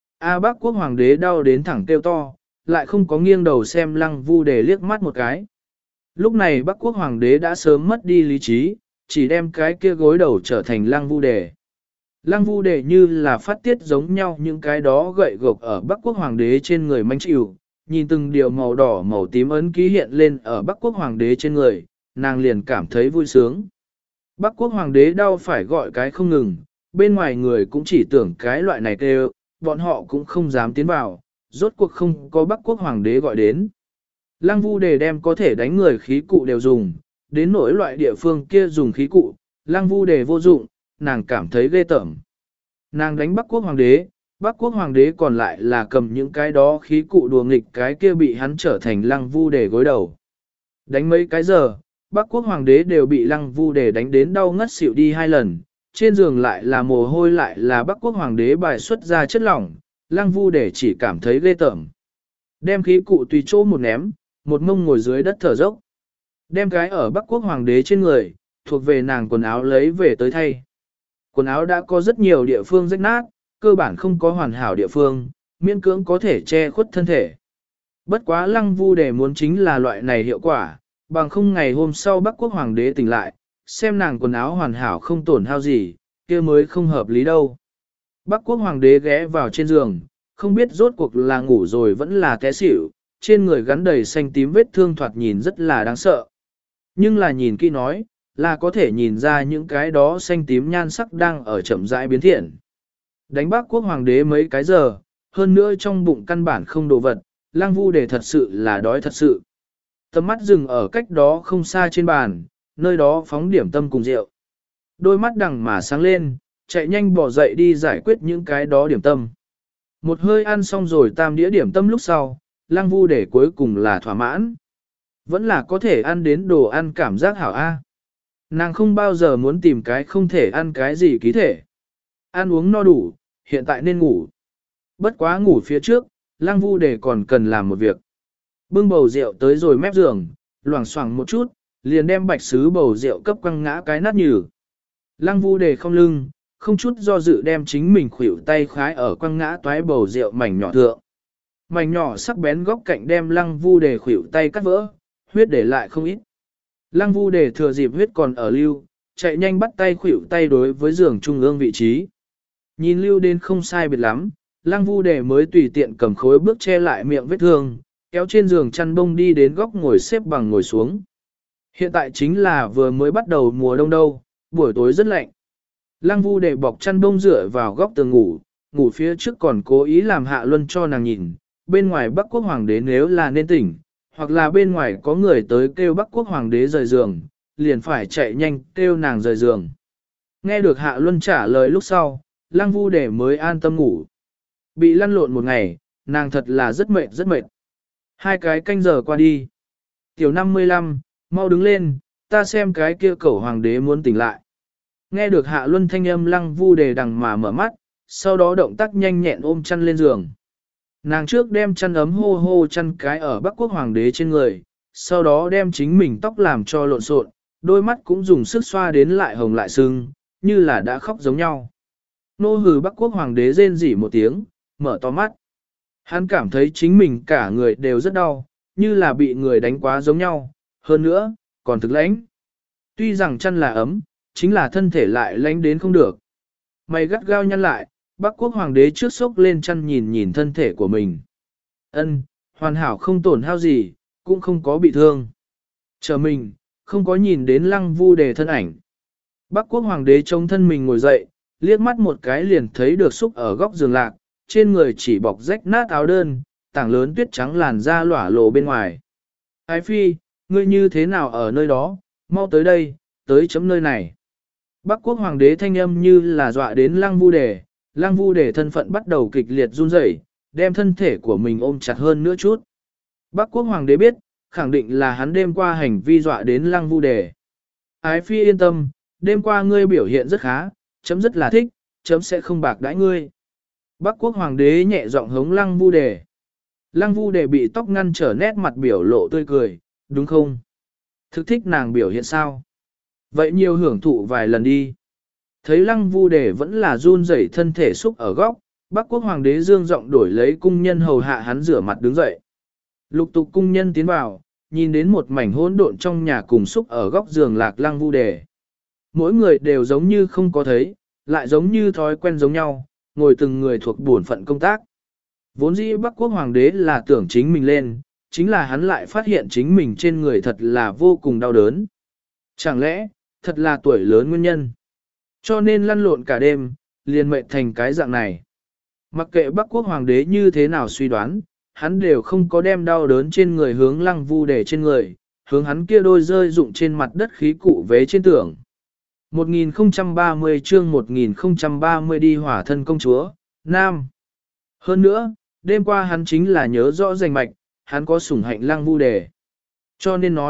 A Bắc Quốc Hoàng đế đau đến thẳng kêu to, lại không có nghiêng đầu xem Lăng vu để liếc mắt một cái. Lúc này Bắc Quốc Hoàng đế đã sớm mất đi lý trí, chỉ đem cái kia gối đầu trở thành Lăng vu đề. Lăng vu đề như là phát tiết giống nhau những cái đó gậy gộc ở Bắc Quốc Hoàng đế trên người manh chịu, nhìn từng điều màu đỏ màu tím ấn ký hiện lên ở Bắc Quốc Hoàng đế trên người, nàng liền cảm thấy vui sướng. Bắc Quốc Hoàng đế đau phải gọi cái không ngừng, bên ngoài người cũng chỉ tưởng cái loại này kêu, bọn họ cũng không dám tiến vào, rốt cuộc không có Bắc Quốc Hoàng đế gọi đến. Lăng vu đề đem có thể đánh người khí cụ đều dùng, đến nỗi loại địa phương kia dùng khí cụ, Lăng vu đề vô dụng, nàng cảm thấy ghê tởm. Nàng đánh Bắc Quốc Hoàng đế, Bắc Quốc Hoàng đế còn lại là cầm những cái đó khí cụ đùa nghịch cái kia bị hắn trở thành Lăng vu đề gối đầu. Đánh mấy cái giờ, Bắc quốc hoàng đế đều bị lăng vu đề đánh đến đau ngất xỉu đi hai lần, trên giường lại là mồ hôi lại là Bắc quốc hoàng đế bài xuất ra chất lỏng, lăng vu đề chỉ cảm thấy ghê tởm. Đem khí cụ tùy chỗ một ném, một mông ngồi dưới đất thở dốc. Đem cái ở Bắc quốc hoàng đế trên người, thuộc về nàng quần áo lấy về tới thay. Quần áo đã có rất nhiều địa phương rách nát, cơ bản không có hoàn hảo địa phương, miễn cưỡng có thể che khuất thân thể. Bất quá lăng vu đề muốn chính là loại này hiệu quả, bằng không ngày hôm sau Bắc quốc hoàng đế tỉnh lại, xem nàng quần áo hoàn hảo không tổn hao gì, kia mới không hợp lý đâu. Bắc quốc hoàng đế ghé vào trên giường, không biết rốt cuộc là ngủ rồi vẫn là té xỉu, trên người gắn đầy xanh tím vết thương thoạt nhìn rất là đáng sợ. Nhưng là nhìn kỹ nói, là có thể nhìn ra những cái đó xanh tím nhan sắc đang ở chậm rãi biến thiện. Đánh Bắc quốc hoàng đế mấy cái giờ, hơn nữa trong bụng căn bản không đồ vật, Lăng Vu Đề thật sự là đói thật sự. Tầm mắt dừng ở cách đó không xa trên bàn, nơi đó phóng điểm tâm cùng rượu. Đôi mắt đằng mà sáng lên, chạy nhanh bỏ dậy đi giải quyết những cái đó điểm tâm. Một hơi ăn xong rồi tam đĩa điểm tâm lúc sau, Lăng Vu Đề cuối cùng là thỏa mãn. Vẫn là có thể ăn đến đồ ăn cảm giác hảo A. Nàng không bao giờ muốn tìm cái không thể ăn cái gì ký thể. Ăn uống no đủ, hiện tại nên ngủ. Bất quá ngủ phía trước, Lăng Vu Đề còn cần làm một việc. Bưng bầu rượu tới rồi mép giường, loảng xoảng một chút, liền đem bạch sứ bầu rượu cấp quăng ngã cái nát nhừ. Lăng Vu Đề không lưng, không chút do dự đem chính mình khuỷu tay khái ở quăng ngã toái bầu rượu mảnh nhỏ thượng. Mảnh nhỏ sắc bén góc cạnh đem Lăng Vu Đề khuỷu tay cắt vỡ, huyết để lại không ít. Lăng Vu Đề thừa dịp huyết còn ở lưu, chạy nhanh bắt tay khuỷu tay đối với giường trung ương vị trí. Nhìn lưu đến không sai biệt lắm, Lăng Vu Đề mới tùy tiện cầm khối bước che lại miệng vết thương, kéo trên giường chăn bông đi đến góc ngồi xếp bằng ngồi xuống. Hiện tại chính là vừa mới bắt đầu mùa đông đâu, buổi tối rất lạnh. Lăng Vu Đề bọc chăn bông dựa vào góc tường ngủ, ngủ phía trước còn cố ý làm Hạ Luân cho nàng nhìn, bên ngoài Bắc quốc hoàng đế nếu là nên tỉnh, hoặc là bên ngoài có người tới kêu Bắc quốc hoàng đế rời giường, liền phải chạy nhanh kêu nàng rời giường. Nghe được Hạ Luân trả lời lúc sau, Lăng Vu Đề mới an tâm ngủ. Bị lăn lộn một ngày, nàng thật là rất mệt rất mệt. Hai cái canh giờ qua đi. Tiểu năm mươi lăm, mau đứng lên, ta xem cái kia cẩu hoàng đế muốn tỉnh lại. Nghe được Hạ Luân thanh âm Lăng Vu Đề đằng mà mở mắt, sau đó động tác nhanh nhẹn ôm chăn lên giường. Nàng trước đem chăn ấm hô hô chăn cái ở Bắc quốc hoàng đế trên người, sau đó đem chính mình tóc làm cho lộn xộn, đôi mắt cũng dùng sức xoa đến lại hồng lại sưng, như là đã khóc giống nhau. Nô hừ Bắc quốc hoàng đế rên rỉ một tiếng, mở to mắt. Hắn cảm thấy chính mình cả người đều rất đau, như là bị người đánh quá giống nhau, hơn nữa, còn thực lãnh. Tuy rằng chăn là ấm, chính là thân thể lại lãnh đến không được. Mày gắt gao nhăn lại, Bắc quốc hoàng đế trước sốc lên chăn nhìn nhìn thân thể của mình. Ân, hoàn hảo không tổn hao gì, cũng không có bị thương. Chờ mình, không có nhìn đến Lăng Vu Đề thân ảnh. Bắc quốc hoàng đế trông thân mình ngồi dậy, liếc mắt một cái liền thấy được xúc ở góc giường lạc, trên người chỉ bọc rách nát áo đơn, tảng lớn tuyết trắng làn da lỏa lộ bên ngoài. Ái phi, ngươi như thế nào ở nơi đó, mau tới đây, tới chấm nơi này. Bắc quốc hoàng đế thanh âm như là dọa đến Lăng Vu Đề, Lăng Vu Đề thân phận bắt đầu kịch liệt run rẩy, đem thân thể của mình ôm chặt hơn nữa chút. Bắc quốc hoàng đế biết, khẳng định là hắn đêm qua hành vi dọa đến Lăng Vu Đề. Ái phi yên tâm, đêm qua ngươi biểu hiện rất khá, chấm rất là thích, chấm sẽ không bạc đãi ngươi. Bắc quốc hoàng đế nhẹ giọng hống Lăng Vu Đề. Lăng Vu Đề bị tóc ngăn trở nét mặt biểu lộ tươi cười, đúng không? Thực thích nàng biểu hiện sao? Vậy nhiều hưởng thụ vài lần đi. Thấy Lăng Vu Đề vẫn là run rẩy thân thể xúc ở góc, Bắc quốc hoàng đế dương giọng đổi lấy cung nhân hầu hạ hắn rửa mặt đứng dậy. Lục tục cung nhân tiến vào, nhìn đến một mảnh hỗn độn trong nhà cùng xúc ở góc giường lạc Lăng Vu Đề. Mỗi người đều giống như không có thấy, lại giống như thói quen giống nhau, ngồi từng người thuộc bổn phận công tác. Vốn dĩ Bắc quốc hoàng đế là tưởng chính mình lên, chính là hắn lại phát hiện chính mình trên người thật là vô cùng đau đớn. Chẳng lẽ, thật là tuổi lớn nguyên nhân. Cho nên lăn lộn cả đêm, liền mệt thành cái dạng này. Mặc kệ Bắc quốc hoàng đế như thế nào suy đoán, hắn đều không có đem đau đớn trên người hướng Lăng Vu Đề trên người, hướng hắn kia đôi rơi rụng trên mặt đất khí cụ vế trên tường. một nghìn không trăm ba mươi chương một nghìn không trăm ba mươi đi hỏa thân công chúa, Nam. Hơn nữa, đêm qua hắn chính là nhớ rõ rành mạch, hắn có sủng hạnh Lăng Vu Đề. Cho nên nói,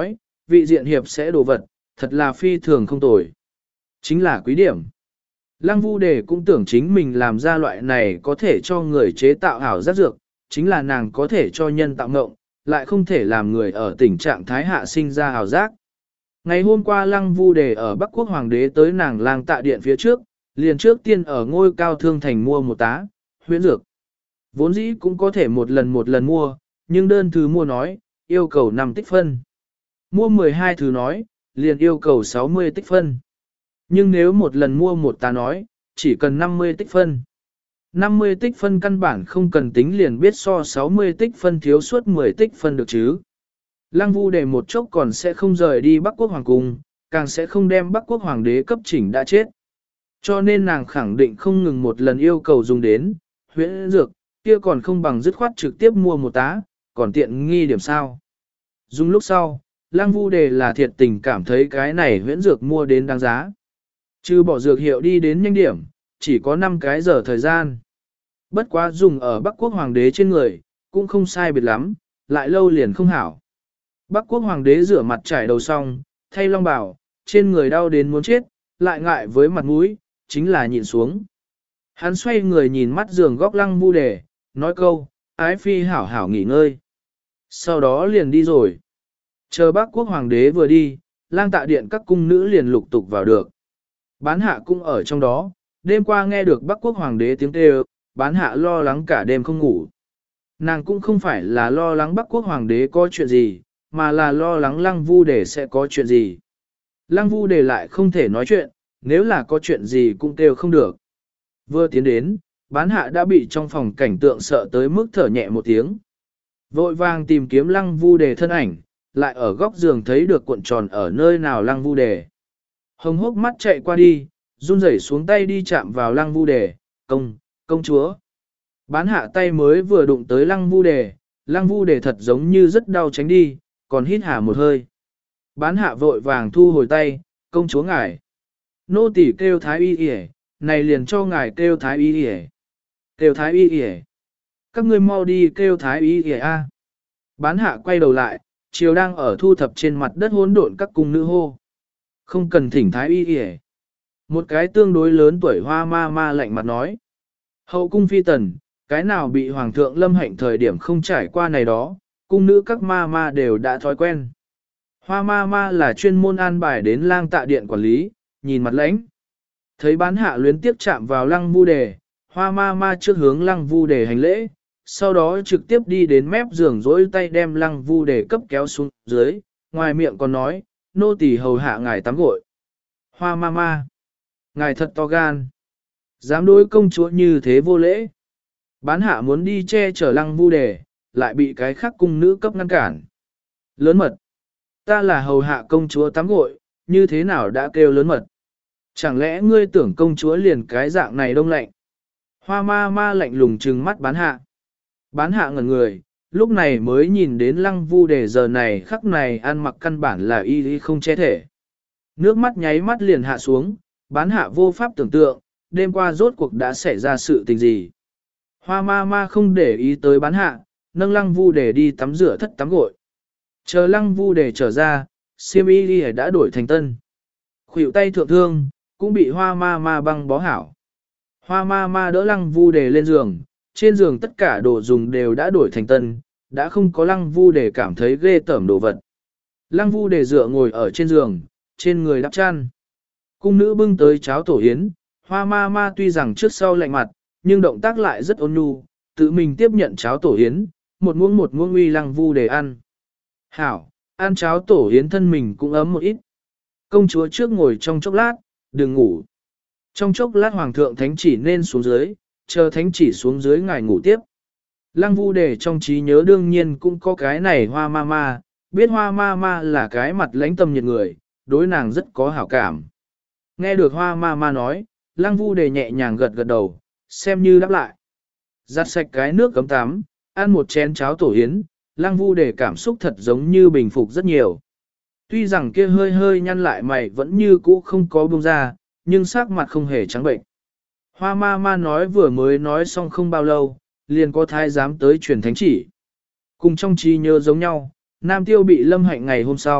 vị diện hiệp sẽ đồ vật, thật là phi thường không tồi. Chính là quý điểm. Lăng Vu Đề cũng tưởng chính mình làm ra loại này có thể cho người chế tạo ảo giác dược, chính là nàng có thể cho nhân tạo ngộng, lại không thể làm người ở tình trạng thái hạ sinh ra ảo giác. Ngày hôm qua Lăng Vu Đề ở Bắc Quốc Hoàng đế tới nàng lang tạ điện phía trước, liền trước tiên ở ngôi cao thương thành mua một tá, huyễn dược. Vốn dĩ cũng có thể một lần một lần mua, nhưng đơn thứ mua nói, yêu cầu năm tích phân. Mua mười hai thứ nói, liền yêu cầu sáu mươi tích phân. Nhưng nếu một lần mua một tá nói, chỉ cần năm mươi tích phân. năm mươi tích phân căn bản không cần tính liền biết so sáu mươi tích phân thiếu suốt mười tích phân được chứ. Lăng Vu Đề một chốc còn sẽ không rời đi Bắc Quốc Hoàng Cung, càng sẽ không đem Bắc Quốc Hoàng đế cấp chỉnh đã chết. Cho nên nàng khẳng định không ngừng một lần yêu cầu dùng đến, huyễn dược, kia còn không bằng dứt khoát trực tiếp mua một tá, còn tiện nghi điểm sao. Dùng lúc sau, Lăng Vu Đề là thiệt tình cảm thấy cái này huyễn dược mua đến đáng giá. Chứ bỏ dược hiệu đi đến nhanh điểm, chỉ có năm cái giờ thời gian. Bất quá dùng ở Bắc Quốc Hoàng đế trên người, cũng không sai biệt lắm, lại lâu liền không hảo. Bắc Quốc Hoàng đế rửa mặt trải đầu xong, thay long bào, trên người đau đến muốn chết, lại ngại với mặt mũi, chính là nhịn xuống. Hắn xoay người nhìn mắt giường góc Lăng Vu Đề, nói câu, ái phi hảo hảo nghỉ ngơi. Sau đó liền đi rồi. Chờ Bắc Quốc Hoàng đế vừa đi, lang tạ điện các cung nữ liền lục tục vào được. Bán hạ cũng ở trong đó, đêm qua nghe được Bắc Quốc Hoàng đế tiếng kêu, bán hạ lo lắng cả đêm không ngủ. Nàng cũng không phải là lo lắng Bắc Quốc Hoàng đế có chuyện gì, mà là lo lắng Lăng Vu Đề sẽ có chuyện gì. Lăng Vu Đề lại không thể nói chuyện, nếu là có chuyện gì cũng kêu không được. Vừa tiến đến, bán hạ đã bị trong phòng cảnh tượng sợ tới mức thở nhẹ một tiếng. Vội vàng tìm kiếm Lăng Vu Đề thân ảnh, lại ở góc giường thấy được cuộn tròn ở nơi nào Lăng Vu Đề. Hồng hốc mắt chạy qua đi, run rẩy xuống tay đi chạm vào Lăng Vu Đề, công, công chúa. Bán hạ tay mới vừa đụng tới Lăng Vu Đề, Lăng Vu Đề thật giống như rất đau tránh đi, còn hít hà một hơi. Bán hạ vội vàng thu hồi tay, công chúa ngài. Nô tỳ kêu thái y yể, này liền cho ngài kêu thái y yể. Kêu thái y yể. Các ngươi mau đi kêu thái y yể a. Bán hạ quay đầu lại, chiều đang ở thu thập trên mặt đất hỗn độn các cung nữ hô. Không cần thỉnh thái y yể. Một cái tương đối lớn tuổi hoa ma ma lạnh mặt nói. Hậu cung phi tần, cái nào bị hoàng thượng lâm hạnh thời điểm không trải qua này đó, cung nữ các ma ma đều đã thói quen. Hoa ma ma là chuyên môn an bài đến lang tạ điện quản lý, nhìn mặt lãnh. Thấy bán hạ luyến tiếp chạm vào Lăng Vu Đề, hoa ma ma trước hướng Lăng Vu Đề hành lễ, sau đó trực tiếp đi đến mép giường dỗi tay đem Lăng Vu Đề cấp kéo xuống dưới, ngoài miệng còn nói, nô tỳ hầu hạ ngài tắm gội. Hoa ma ma, ngài thật to gan, dám đối công chúa như thế vô lễ. Bán hạ muốn đi che chở Lăng Vu Đề, lại bị cái khác cung nữ cấp ngăn cản. Lớn mật, ta là hầu hạ công chúa tắm gội, như thế nào đã kêu lớn mật. Chẳng lẽ ngươi tưởng công chúa liền cái dạng này đông lạnh? Hoa ma ma lạnh lùng trừng mắt bán hạ. Bán hạ ngẩn người, lúc này mới nhìn đến Lăng Vu Đề giờ này khắc này ăn mặc căn bản là y y không che thể. Nước mắt nháy mắt liền hạ xuống, bán hạ vô pháp tưởng tượng, đêm qua rốt cuộc đã xảy ra sự tình gì. Hoa ma ma không để ý tới bán hạ, nâng Lăng Vu Đề đi tắm rửa thất tắm gội. Chờ Lăng Vu Đề trở ra, xiêm y y đã đổi thành tân. Khuỷu tay thượng thương, cũng bị hoa ma ma băng bó hảo. Hoa ma ma đỡ Lăng Vu Đề lên giường, trên giường tất cả đồ dùng đều đã đổi thành tân, đã không có Lăng Vu Đề cảm thấy ghê tởm đồ vật. Lăng Vu Đề dựa ngồi ở trên giường, trên người đắp chăn. Cung nữ bưng tới cháo tổ yến, hoa ma ma tuy rằng trước sau lạnh mặt, nhưng động tác lại rất ôn nhu, tự mình tiếp nhận cháo tổ yến, một muỗng một muỗng uy Lăng Vu Đề ăn. Hảo, ăn cháo tổ yến thân mình cũng ấm một ít. Công chúa trước ngồi trong chốc lát, đừng ngủ. Trong chốc lát hoàng thượng thánh chỉ nên xuống dưới, chờ thánh chỉ xuống dưới ngài ngủ tiếp. Lăng Vu Đề trong trí nhớ đương nhiên cũng có cái này hoa ma ma, biết hoa ma ma là cái mặt lãnh tâm nhiệt người, đối nàng rất có hảo cảm. Nghe được hoa ma ma nói, Lăng Vu Đề nhẹ nhàng gật gật đầu, xem như đáp lại. Giặt sạch cái nước cấm tắm, ăn một chén cháo tổ yến, Lăng Vu Đề cảm xúc thật giống như bình phục rất nhiều. Tuy rằng kia hơi hơi nhăn lại mày vẫn như cũ không có buông ra, nhưng sắc mặt không hề trắng bệnh. Hoa ma ma nói vừa mới nói xong không bao lâu, liền có thái giám tới truyền thánh chỉ. Cùng trong trí nhớ giống nhau, Nam Tiêu bị lâm hạnh ngày hôm sau,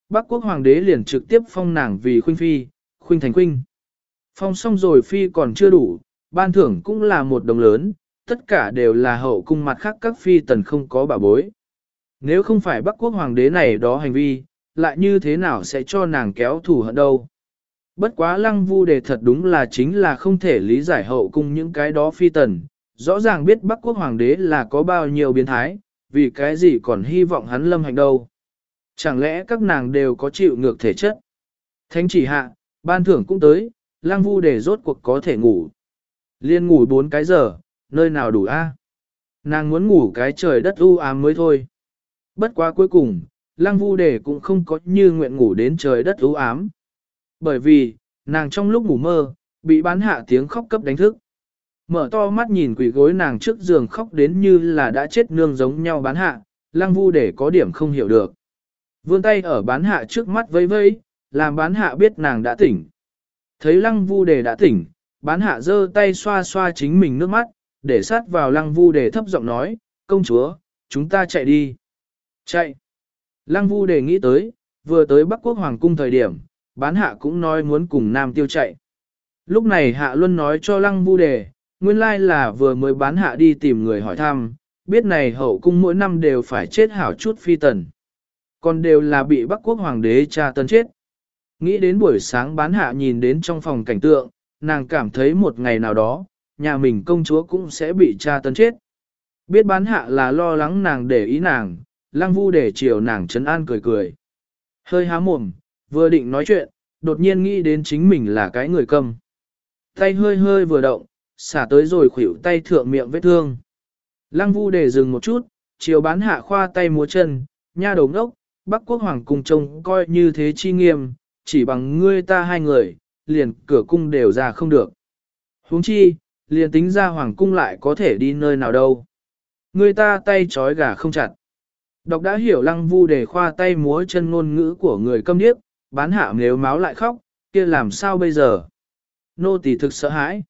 Bắc quốc hoàng đế liền trực tiếp phong nàng vì khuynh phi, khuynh thành khuynh. Phong xong rồi phi còn chưa đủ, ban thưởng cũng là một đồng lớn, tất cả đều là hậu cung mặt khác các phi tần không có bảo bối. Nếu không phải Bắc quốc hoàng đế này đó hành vi, lại như thế nào sẽ cho nàng kéo thù hận đâu. Bất quá lăng vu đề thật đúng là chính là không thể lý giải hậu cung những cái đó phi tần, rõ ràng biết Bắc quốc hoàng đế là có bao nhiêu biến thái, vì cái gì còn hy vọng hắn lâm hạnh đâu. Chẳng lẽ các nàng đều có chịu ngược thể chất? Thánh chỉ hạ, ban thưởng cũng tới, lăng vu đề rốt cuộc có thể ngủ. Liên ngủ bốn cái giờ, nơi nào đủ a? Nàng muốn ngủ cái trời đất u ám mới thôi. Bất quá cuối cùng, lăng vu đề cũng không có như nguyện ngủ đến trời đất u ám. Bởi vì, nàng trong lúc ngủ mơ, bị bán hạ tiếng khóc cấp đánh thức. Mở to mắt nhìn quỷ gối nàng trước giường khóc đến như là đã chết nương giống nhau bán hạ, lăng vu đề có điểm không hiểu được. Vươn tay ở bán hạ trước mắt vây vây, làm bán hạ biết nàng đã tỉnh. Thấy lăng vu đề đã tỉnh, bán hạ giơ tay xoa xoa chính mình nước mắt, để sát vào lăng vu đề thấp giọng nói, công chúa, chúng ta chạy đi. Chạy. Lăng vu đề nghĩ tới, vừa tới Bắc quốc hoàng cung thời điểm, bán hạ cũng nói muốn cùng nam tiêu chạy. Lúc này hạ luân nói cho lăng vu đề, nguyên lai là vừa mới bán hạ đi tìm người hỏi thăm, biết này hậu cung mỗi năm đều phải chết hảo chút phi tần. Còn đều là bị Bắc quốc hoàng đế tra tấn chết. Nghĩ đến buổi sáng bán hạ nhìn đến trong phòng cảnh tượng, nàng cảm thấy một ngày nào đó, nhà mình công chúa cũng sẽ bị tra tấn chết. Biết bán hạ là lo lắng nàng để ý nàng, lăng vu để chiều nàng trấn an cười cười. Hơi há mồm, vừa định nói chuyện, đột nhiên nghĩ đến chính mình là cái người câm. Tay hơi hơi vừa động, xả tới rồi khuỷu tay thượng miệng vết thương. Lăng vu để dừng một chút, chiều bán hạ khoa tay múa chân, nha đầu ngốc, Bắc quốc hoàng cung trông coi như thế chi nghiêm, chỉ bằng ngươi ta hai người, liền cửa cung đều ra không được. Huống chi, liền tính ra hoàng cung lại có thể đi nơi nào đâu. Ngươi ta tay trói gà không chặt. Đọc đã hiểu lăng vu để khoa tay múa chân ngôn ngữ của người câm điếc, bán hạ nếu máu lại khóc, kia làm sao bây giờ? Nô tỳ thực sợ hãi.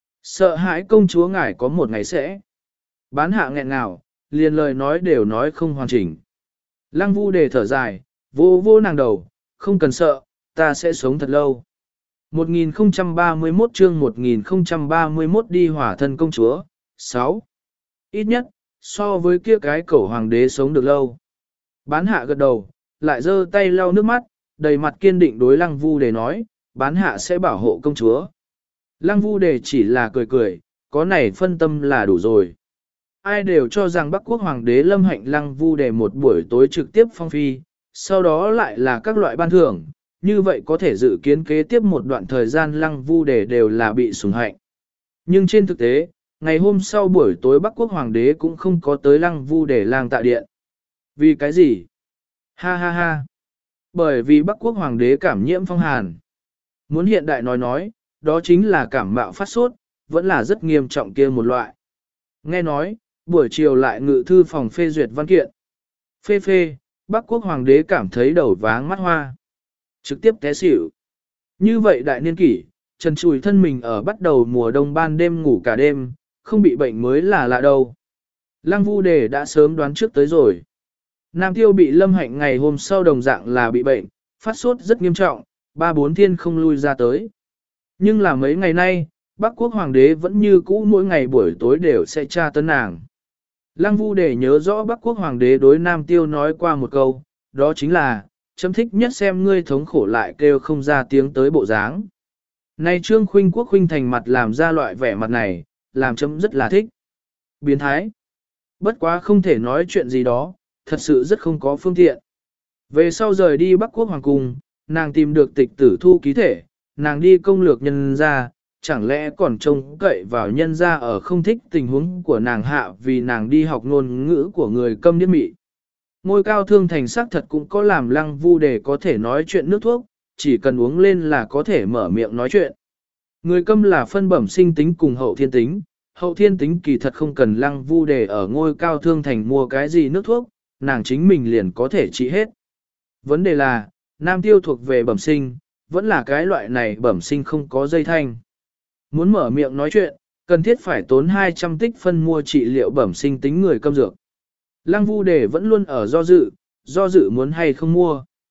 Sợ hãi công chúa ngài có một ngày sẽ. Bán hạ nghẹn ngào, liền lời nói đều nói không hoàn chỉnh. Lăng vu để thở dài, vô vô nàng đầu, không cần sợ, ta sẽ sống thật lâu. một nghìn không trăm ba mươi mốt chương một nghìn không trăm ba mươi mốt đi hỏa thân công chúa, sáu. Ít nhất, so với kia cái cẩu hoàng đế sống được lâu. Bán hạ gật đầu, lại giơ tay lau nước mắt, đầy mặt kiên định đối lăng vu để nói, bán hạ sẽ bảo hộ công chúa. Lăng vu để chỉ là cười cười, có này phân tâm là đủ rồi. Ai đều cho rằng Bắc quốc hoàng đế lâm hạnh lăng vu để một buổi tối trực tiếp phong phi, sau đó lại là các loại ban thưởng, như vậy có thể dự kiến kế tiếp một đoạn thời gian lăng vu để đều là bị sủng hạnh. Nhưng trên thực tế, ngày hôm sau buổi tối Bắc quốc hoàng đế cũng không có tới lăng vu để lang tạ điện. Vì cái gì? Ha ha ha! Bởi vì Bắc quốc hoàng đế cảm nhiễm phong hàn. Muốn hiện đại nói nói, đó chính là cảm mạo phát sốt, vẫn là rất nghiêm trọng kia một loại. Nghe nói, buổi chiều lại ngự thư phòng phê duyệt văn kiện. Phê phê, Bắc quốc hoàng đế cảm thấy đầu váng mắt hoa. Trực tiếp té xỉu. Như vậy đại niên kỷ, trần trùi thân mình ở bắt đầu mùa đông ban đêm ngủ cả đêm, không bị bệnh mới là lạ đâu. Lăng vu đề đã sớm đoán trước tới rồi. Nam tiêu bị lâm hạnh ngày hôm sau đồng dạng là bị bệnh, phát sốt rất nghiêm trọng, ba bốn thiên không lui ra tới. Nhưng là mấy ngày nay, Bắc quốc hoàng đế vẫn như cũ mỗi ngày buổi tối đều sẽ tra tấn nàng. Lăng vu đề nhớ rõ Bắc quốc hoàng đế đối Nam tiêu nói qua một câu, đó chính là, chấm thích nhất xem ngươi thống khổ lại kêu không ra tiếng tới bộ dáng. Nay trương khuynh quốc khuynh thành mặt làm ra loại vẻ mặt này, làm chấm rất là thích. Biến thái. Bất quá không thể nói chuyện gì đó, thật sự rất không có phương tiện. Về sau rời đi Bắc quốc hoàng cung, nàng tìm được tịch tử thu ký thể, nàng đi công lược nhân ra, chẳng lẽ còn trông cậy vào nhân ra ở không thích tình huống của nàng hạ vì nàng đi học ngôn ngữ của người câm điếc mị. Ngôi cao thương thành sắc thật cũng có làm lăng vu để có thể nói chuyện nước thuốc, chỉ cần uống lên là có thể mở miệng nói chuyện. Người câm là phân bẩm sinh tính cùng hậu thiên tính, hậu thiên tính kỳ thật không cần lăng vu để ở ngôi cao thương thành mua cái gì nước thuốc, nàng chính mình liền có thể trị hết. Vấn đề là, nam tiêu thuộc về bẩm sinh, vẫn là cái loại này bẩm sinh không có dây thanh. Muốn mở miệng nói chuyện, cần thiết phải tốn hai trăm tích phân mua trị liệu bẩm sinh tính người câm dược. Lăng vu đề vẫn luôn ở do dự, do dự muốn hay không mua.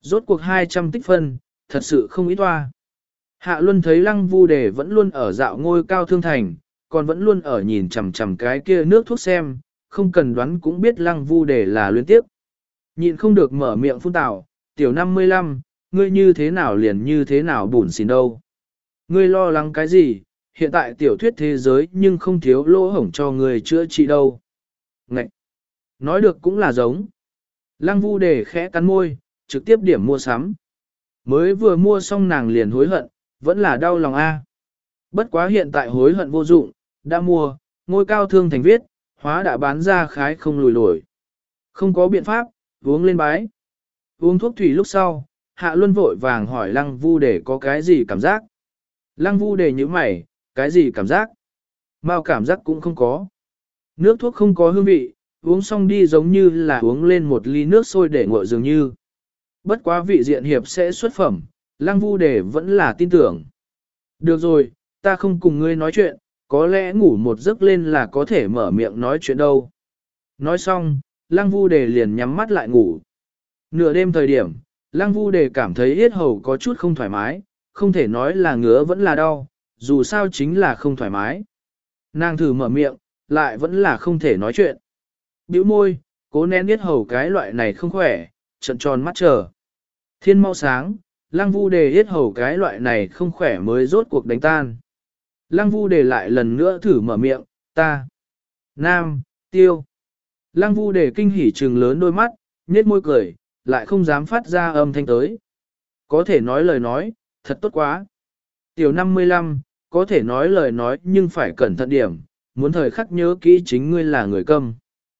Rốt cuộc hai trăm tích phân, thật sự không ít toa. Hạ Luân thấy Lăng Vu Đề vẫn luôn ở dạo ngôi cao thương thành, còn vẫn luôn ở nhìn chằm chằm cái kia nước thuốc xem, không cần đoán cũng biết Lăng Vu Đề là luyến tiếp. Nhịn không được mở miệng phun tảo, tiểu năm mươi lăm, ngươi như thế nào liền như thế nào bùn xỉn đâu. Ngươi lo lắng cái gì, hiện tại tiểu thuyết thế giới nhưng không thiếu lỗ hổng cho ngươi chữa trị đâu. Ngậy! Nói được cũng là giống. Lăng Vu Đề khẽ cắn môi, trực tiếp điểm mua sắm. Mới vừa mua xong nàng liền hối hận, vẫn là đau lòng a. Bất quá hiện tại hối hận vô dụng, đã mua, ngôi cao thương thành viết, hóa đã bán ra khái không lùi lổi. Không có biện pháp, uống lên bái. Uống thuốc thủy lúc sau, Hạ Luân vội vàng hỏi Lăng Vu Đề có cái gì cảm giác. Lăng Vu Đề như mày, cái gì cảm giác? Mao cảm giác cũng không có. Nước thuốc không có hương vị, uống xong đi giống như là uống lên một ly nước sôi để nguội dường như. Bất quá vị diện hiệp sẽ xuất phẩm, Lăng Vu Đề vẫn là tin tưởng. Được rồi, ta không cùng ngươi nói chuyện, có lẽ ngủ một giấc lên là có thể mở miệng nói chuyện đâu. Nói xong, Lăng Vu Đề liền nhắm mắt lại ngủ. Nửa đêm thời điểm, Lăng Vu Đề cảm thấy yết hầu có chút không thoải mái, không thể nói là ngứa vẫn là đau, dù sao chính là không thoải mái. Nàng thử mở miệng, lại vẫn là không thể nói chuyện. Bĩu môi, cố nén yết hầu cái loại này không khỏe, trận tròn mắt chờ. Thiên mau sáng, Lăng Vu Đề yết hầu cái loại này không khỏe mới rốt cuộc đánh tan. Lăng Vu Đề lại lần nữa thử mở miệng, ta. Nam, tiêu. Lăng Vu Đề kinh hỉ trừng lớn đôi mắt, nhếch môi cười, lại không dám phát ra âm thanh tới. Có thể nói lời nói, thật tốt quá. Tiểu năm mươi lăm, có thể nói lời nói nhưng phải cẩn thận điểm, muốn thời khắc nhớ kỹ chính ngươi là người câm.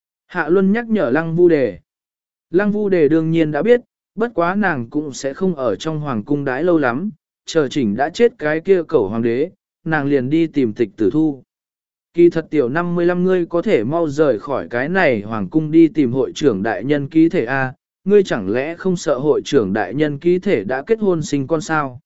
Hạ Luân nhắc nhở Lăng Vu Đề. Lăng Vu Đề đương nhiên đã biết, bất quá nàng cũng sẽ không ở trong hoàng cung đãi lâu lắm, chờ chỉnh đã chết cái kia cẩu hoàng đế, nàng liền đi tìm tịch tử thu. Kỳ thật tiểu năm mươi lăm ngươi có thể mau rời khỏi cái này hoàng cung đi tìm hội trưởng đại nhân ký thể A, ngươi chẳng lẽ không sợ hội trưởng đại nhân ký thể đã kết hôn sinh con sao?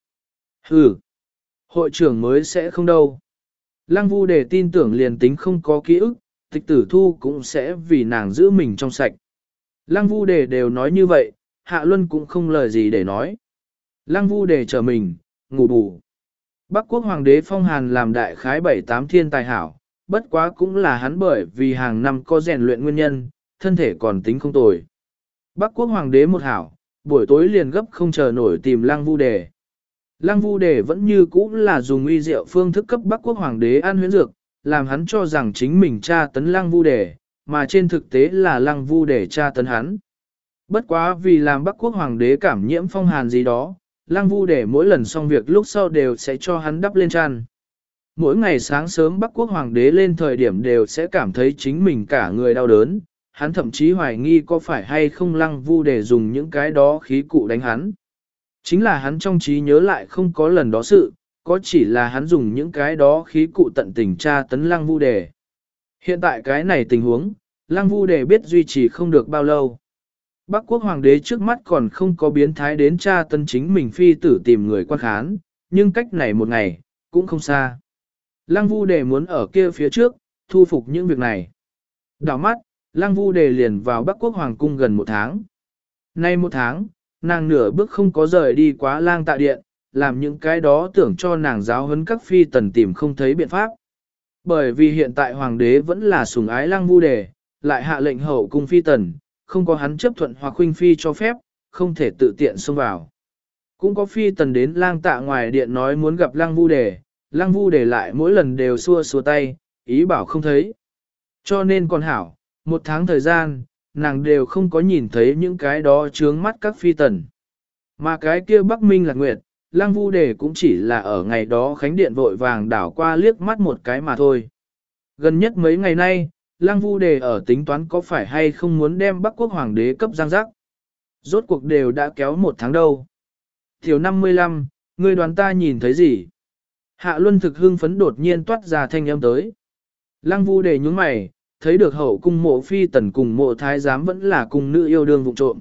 Ừ, hội trưởng mới sẽ không đâu. Lăng Vu Đề tin tưởng liền tính không có ký ức, tịch tử thu cũng sẽ vì nàng giữ mình trong sạch. Lăng Vu Đề đều nói như vậy, Hạ Luân cũng không lời gì để nói. Lăng Vu Đề chờ mình, ngủ bù. Bắc quốc hoàng đế phong hàn làm đại khái bảy tám thiên tài hảo, bất quá cũng là hắn bởi vì hàng năm có rèn luyện nguyên nhân, thân thể còn tính không tồi. Bắc quốc hoàng đế một hảo, buổi tối liền gấp không chờ nổi tìm Lăng Vu Đề. Lăng Vu Đề vẫn như cũ là dùng uy diệu phương thức cấp Bắc quốc hoàng đế ăn huyễn dược, làm hắn cho rằng chính mình tra tấn Lăng Vu Đề, mà trên thực tế là Lăng Vu Đề tra tấn hắn. Bất quá vì làm Bắc quốc hoàng đế cảm nhiễm phong hàn gì đó, Lăng Vu Đề mỗi lần xong việc lúc sau đều sẽ cho hắn đắp lên chăn. Mỗi ngày sáng sớm Bắc quốc hoàng đế lên thời điểm đều sẽ cảm thấy chính mình cả người đau đớn, hắn thậm chí hoài nghi có phải hay không Lăng Vu Đề dùng những cái đó khí cụ đánh hắn. Chính là hắn trong trí nhớ lại không có lần đó sự, có chỉ là hắn dùng những cái đó khí cụ tận tình tra tấn Lăng Vu Đề. Hiện tại cái này tình huống, Lăng Vu Đề biết duy trì không được bao lâu. Bắc quốc hoàng đế trước mắt còn không có biến thái đến tra tấn chính mình phi tử tìm người quan khán, nhưng cách này một ngày, cũng không xa. Lăng Vu Đề muốn ở kia phía trước, thu phục những việc này. Đảo mắt, Lăng Vu Đề liền vào Bắc quốc hoàng cung gần một tháng. Nay một tháng, nàng nửa bước không có rời đi quá lang tạ điện, làm những cái đó tưởng cho nàng giáo huấn các phi tần tìm không thấy biện pháp. Bởi vì hiện tại hoàng đế vẫn là sủng ái Lăng Vu Đề, lại hạ lệnh hậu cung phi tần, không có hắn chấp thuận hoặc huynh phi cho phép, không thể tự tiện xông vào. Cũng có phi tần đến lang tạ ngoài điện nói muốn gặp Lăng Vu Đề, Lăng Vu Đề lại mỗi lần đều xua xua tay, ý bảo không thấy. Cho nên còn hảo, một tháng thời gian, nàng đều không có nhìn thấy những cái đó chướng mắt các phi tần. Mà cái kia Bắc Minh Lạc Nguyệt, Lăng Vu Đề cũng chỉ là ở ngày đó khánh điện vội vàng đảo qua liếc mắt một cái mà thôi. Gần nhất mấy ngày nay, Lăng Vu Đề ở tính toán có phải hay không muốn đem Bắc quốc hoàng đế cấp giang giác. Rốt cuộc đều đã kéo một tháng đâu. Tiểu năm mươi lăm, ngươi đoán ta nhìn thấy gì? Hạ Luân thực hưng phấn đột nhiên toát ra thanh âm tới. Lăng Vu Đề nhướng mày, thấy được hậu cung mộ phi tần cùng mộ thái giám vẫn là cùng nữ yêu đương vụ trộm.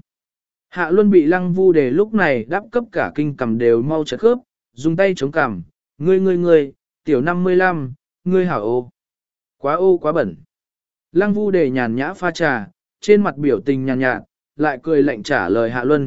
Hạ Luân bị Lăng Vu Đề lúc này đáp cấp cả kinh cầm đều mau chật khớp, dùng tay chống cằm, ngươi ngươi ngươi, tiểu năm mươi lăm, ngươi hảo ô. Quá ô quá bẩn. Lăng Vu Đề nhàn nhã pha trà, trên mặt biểu tình nhàn nhạt, lại cười lạnh trả lời Hạ Luân,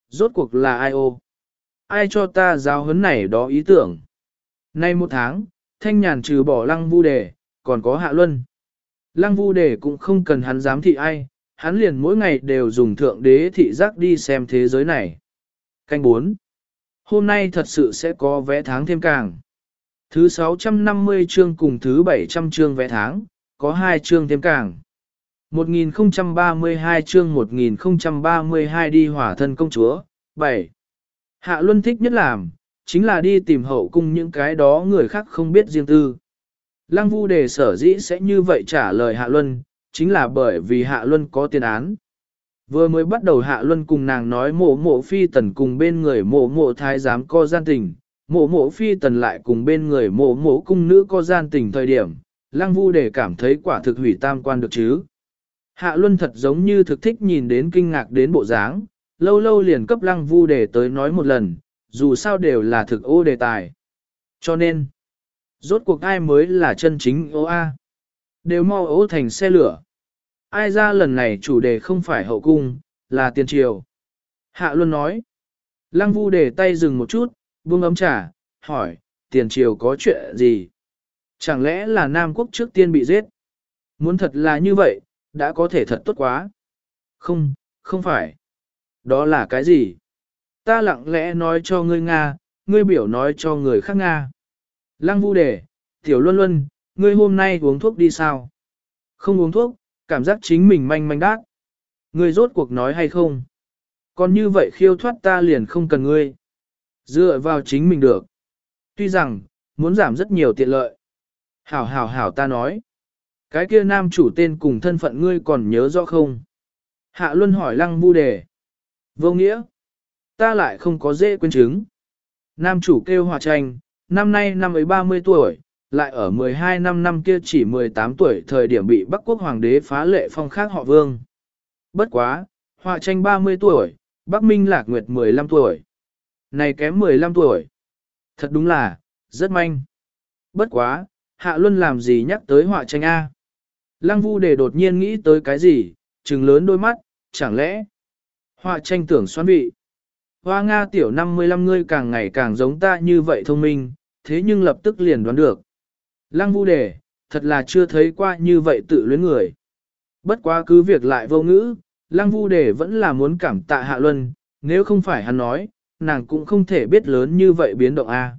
Rốt cuộc là ai ô? Ai cho ta giáo huấn này đó ý tưởng? Nay một tháng, thanh nhàn trừ bỏ lăng vu đề, còn có hạ luân. Lăng vu đề cũng không cần hắn giám thị ai, hắn liền mỗi ngày đều dùng thượng đế thị giác đi xem thế giới này. Canh bốn. Hôm nay thật sự sẽ có vé tháng thêm càng. Thứ sáu trăm năm mươi chương cùng thứ bảy trăm chương vé tháng, có hai chương thêm càng. một nghìn không trăm ba mươi hai chương một nghìn không trăm ba mươi hai đi hỏa thân công chúa, bảy. Hạ Luân thích nhất làm, chính là đi tìm hậu cung những cái đó người khác không biết riêng tư. Lăng Vu Đề sở dĩ sẽ như vậy trả lời Hạ Luân, chính là bởi vì Hạ Luân có tiền án. Vừa mới bắt đầu Hạ Luân cùng nàng nói mộ mộ phi tần cùng bên người mộ mộ thái giám co gian tình, mộ mộ phi tần lại cùng bên người mộ mộ cung nữ co gian tình thời điểm, Lăng Vu Đề cảm thấy quả thực hủy tam quan được chứ. Hạ Luân thật giống như thực thích nhìn đến kinh ngạc đến bộ dáng, lâu lâu liền cấp Lăng Vu Đề tới nói một lần, dù sao đều là thực ô đề tài. Cho nên, rốt cuộc ai mới là chân chính ô A. Đều mau ô thành xe lửa. Ai ra lần này chủ đề không phải hậu cung, là tiền triều. Hạ Luân nói. Lăng Vu Đề tay dừng một chút, buông ấm trà, hỏi, tiền triều có chuyện gì? Chẳng lẽ là Nam Quốc trước tiên bị giết? Muốn thật là như vậy, đã có thể thật tốt quá. Không, không phải. Đó là cái gì? Ta lặng lẽ nói cho ngươi Nga, ngươi biểu nói cho người khác Nga. Lăng Vu Đề, Tiểu Luân Luân, ngươi hôm nay uống thuốc đi sao? Không uống thuốc, cảm giác chính mình manh manh đát. Ngươi rốt cuộc nói hay không? Còn như vậy khiêu thoát ta liền không cần ngươi. Dựa vào chính mình được. Tuy rằng, muốn giảm rất nhiều tiện lợi. Hảo hảo hảo ta nói. Cái kia nam chủ tên cùng thân phận ngươi còn nhớ rõ không? Hạ Luân hỏi Lăng Vu Đề. Vô nghĩa. Ta lại không có dễ quên chứng. Nam chủ kêu Hòa Tranh, năm nay năm ấy ba mươi tuổi, lại ở mười hai năm năm kia chỉ mười tám tuổi thời điểm bị Bắc Quốc Hoàng đế phá lệ phong khác họ Vương. Bất quá, Hòa Tranh ba mươi tuổi, Bắc Minh Lạc Nguyệt mười lăm tuổi. Này kém mười lăm tuổi. Thật đúng là, rất manh. Bất quá, Hạ Luân làm gì nhắc tới Hòa Tranh A. Lăng Vu Đề đột nhiên nghĩ tới cái gì, trừng lớn đôi mắt, chẳng lẽ Hòa Tranh tưởng xoắn vị. Hoa Nga tiểu năm mươi lăm ngươi càng ngày càng giống ta như vậy thông minh, thế nhưng lập tức liền đoán được. Lăng Vu Đề, thật là chưa thấy qua như vậy tự luyến người. Bất quá cứ việc lại vô ngữ, Lăng Vu Đề vẫn là muốn cảm tạ Hạ Luân, nếu không phải hắn nói, nàng cũng không thể biết lớn như vậy biến động A.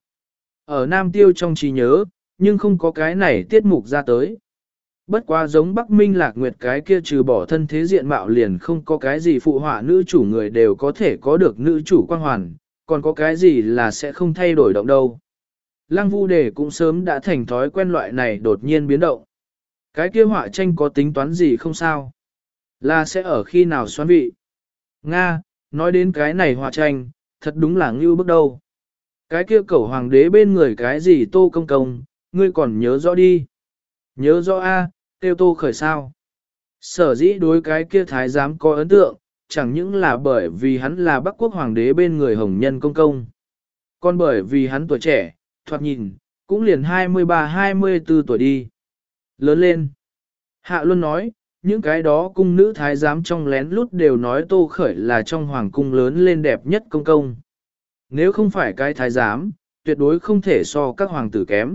Ở Nam Tiêu trong trí nhớ, nhưng không có cái này tiết mục ra tới. Bất quá giống Bắc Minh Lạc Nguyệt cái kia trừ bỏ thân thế diện mạo liền không có cái gì phụ họa nữ chủ người đều có thể có được nữ chủ quan hoàn, còn có cái gì là sẽ không thay đổi động đâu. Lăng Vu Đề cũng sớm đã thành thói quen loại này đột nhiên biến động. Cái kia họa tranh có tính toán gì không sao? Là sẽ ở khi nào xoắn vị? Nga, nói đến cái này họa tranh, thật đúng là ngưu bước đầu. Cái kia cẩu hoàng đế bên người cái gì Tô Công Công, ngươi còn nhớ rõ đi. Nhớ rõ A, tiêu Tô Khởi sao. Sở dĩ đối cái kia thái giám có ấn tượng, chẳng những là bởi vì hắn là Bắc Quốc hoàng đế bên người Hồng Nhân Công Công. Còn bởi vì hắn tuổi trẻ, thoạt nhìn, cũng liền hai mươi ba hai mươi tư tuổi đi. Lớn lên. Hạ Luân nói, những cái đó cung nữ thái giám trong lén lút đều nói Tô Khởi là trong hoàng cung lớn lên đẹp nhất công công. Nếu không phải cái thái giám, tuyệt đối không thể so các hoàng tử kém.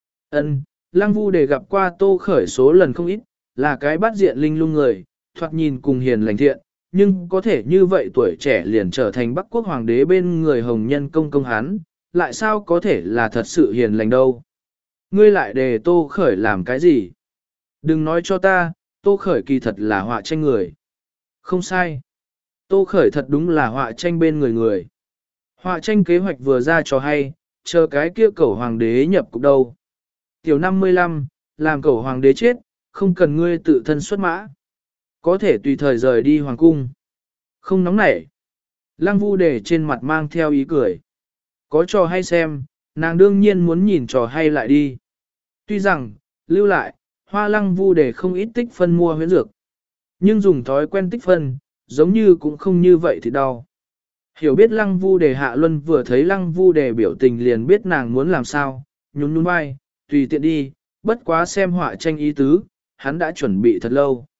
Ân, Lăng Vu Đề gặp qua Tô Khởi số lần không ít, là cái bắt diện linh lung người, thoạt nhìn cùng hiền lành thiện, nhưng có thể như vậy tuổi trẻ liền trở thành Bắc Quốc hoàng đế bên người Hồng Nhân Công Công hắn, lại sao có thể là thật sự hiền lành đâu. Ngươi lại đề Tô Khởi làm cái gì? Đừng nói cho ta, Tô Khởi kỳ thật là họa tranh người. Không sai. Tô Khởi thật đúng là họa tranh bên người người. Họa tranh kế hoạch vừa ra cho hay, chờ cái kia cẩu hoàng đế nhập cục đâu. Tiểu năm mươi lăm, làm cẩu hoàng đế chết, không cần ngươi tự thân xuất mã. Có thể tùy thời rời đi hoàng cung. Không nóng nảy. Lăng Vu Đề trên mặt mang theo ý cười. Có trò hay xem, nàng đương nhiên muốn nhìn trò hay lại đi. Tuy rằng, lưu lại, Hoa Lăng Vu Đề không ít tích phân mua huyễn dược. Nhưng dùng thói quen tích phân, giống như cũng không như vậy thì đau. Hiểu biết Lăng Vu Đề Hạ Luân vừa thấy Lăng Vu Đề biểu tình liền biết nàng muốn làm sao, nhún nhún vai, tùy tiện đi, bất quá xem họa tranh ý tứ, hắn đã chuẩn bị thật lâu.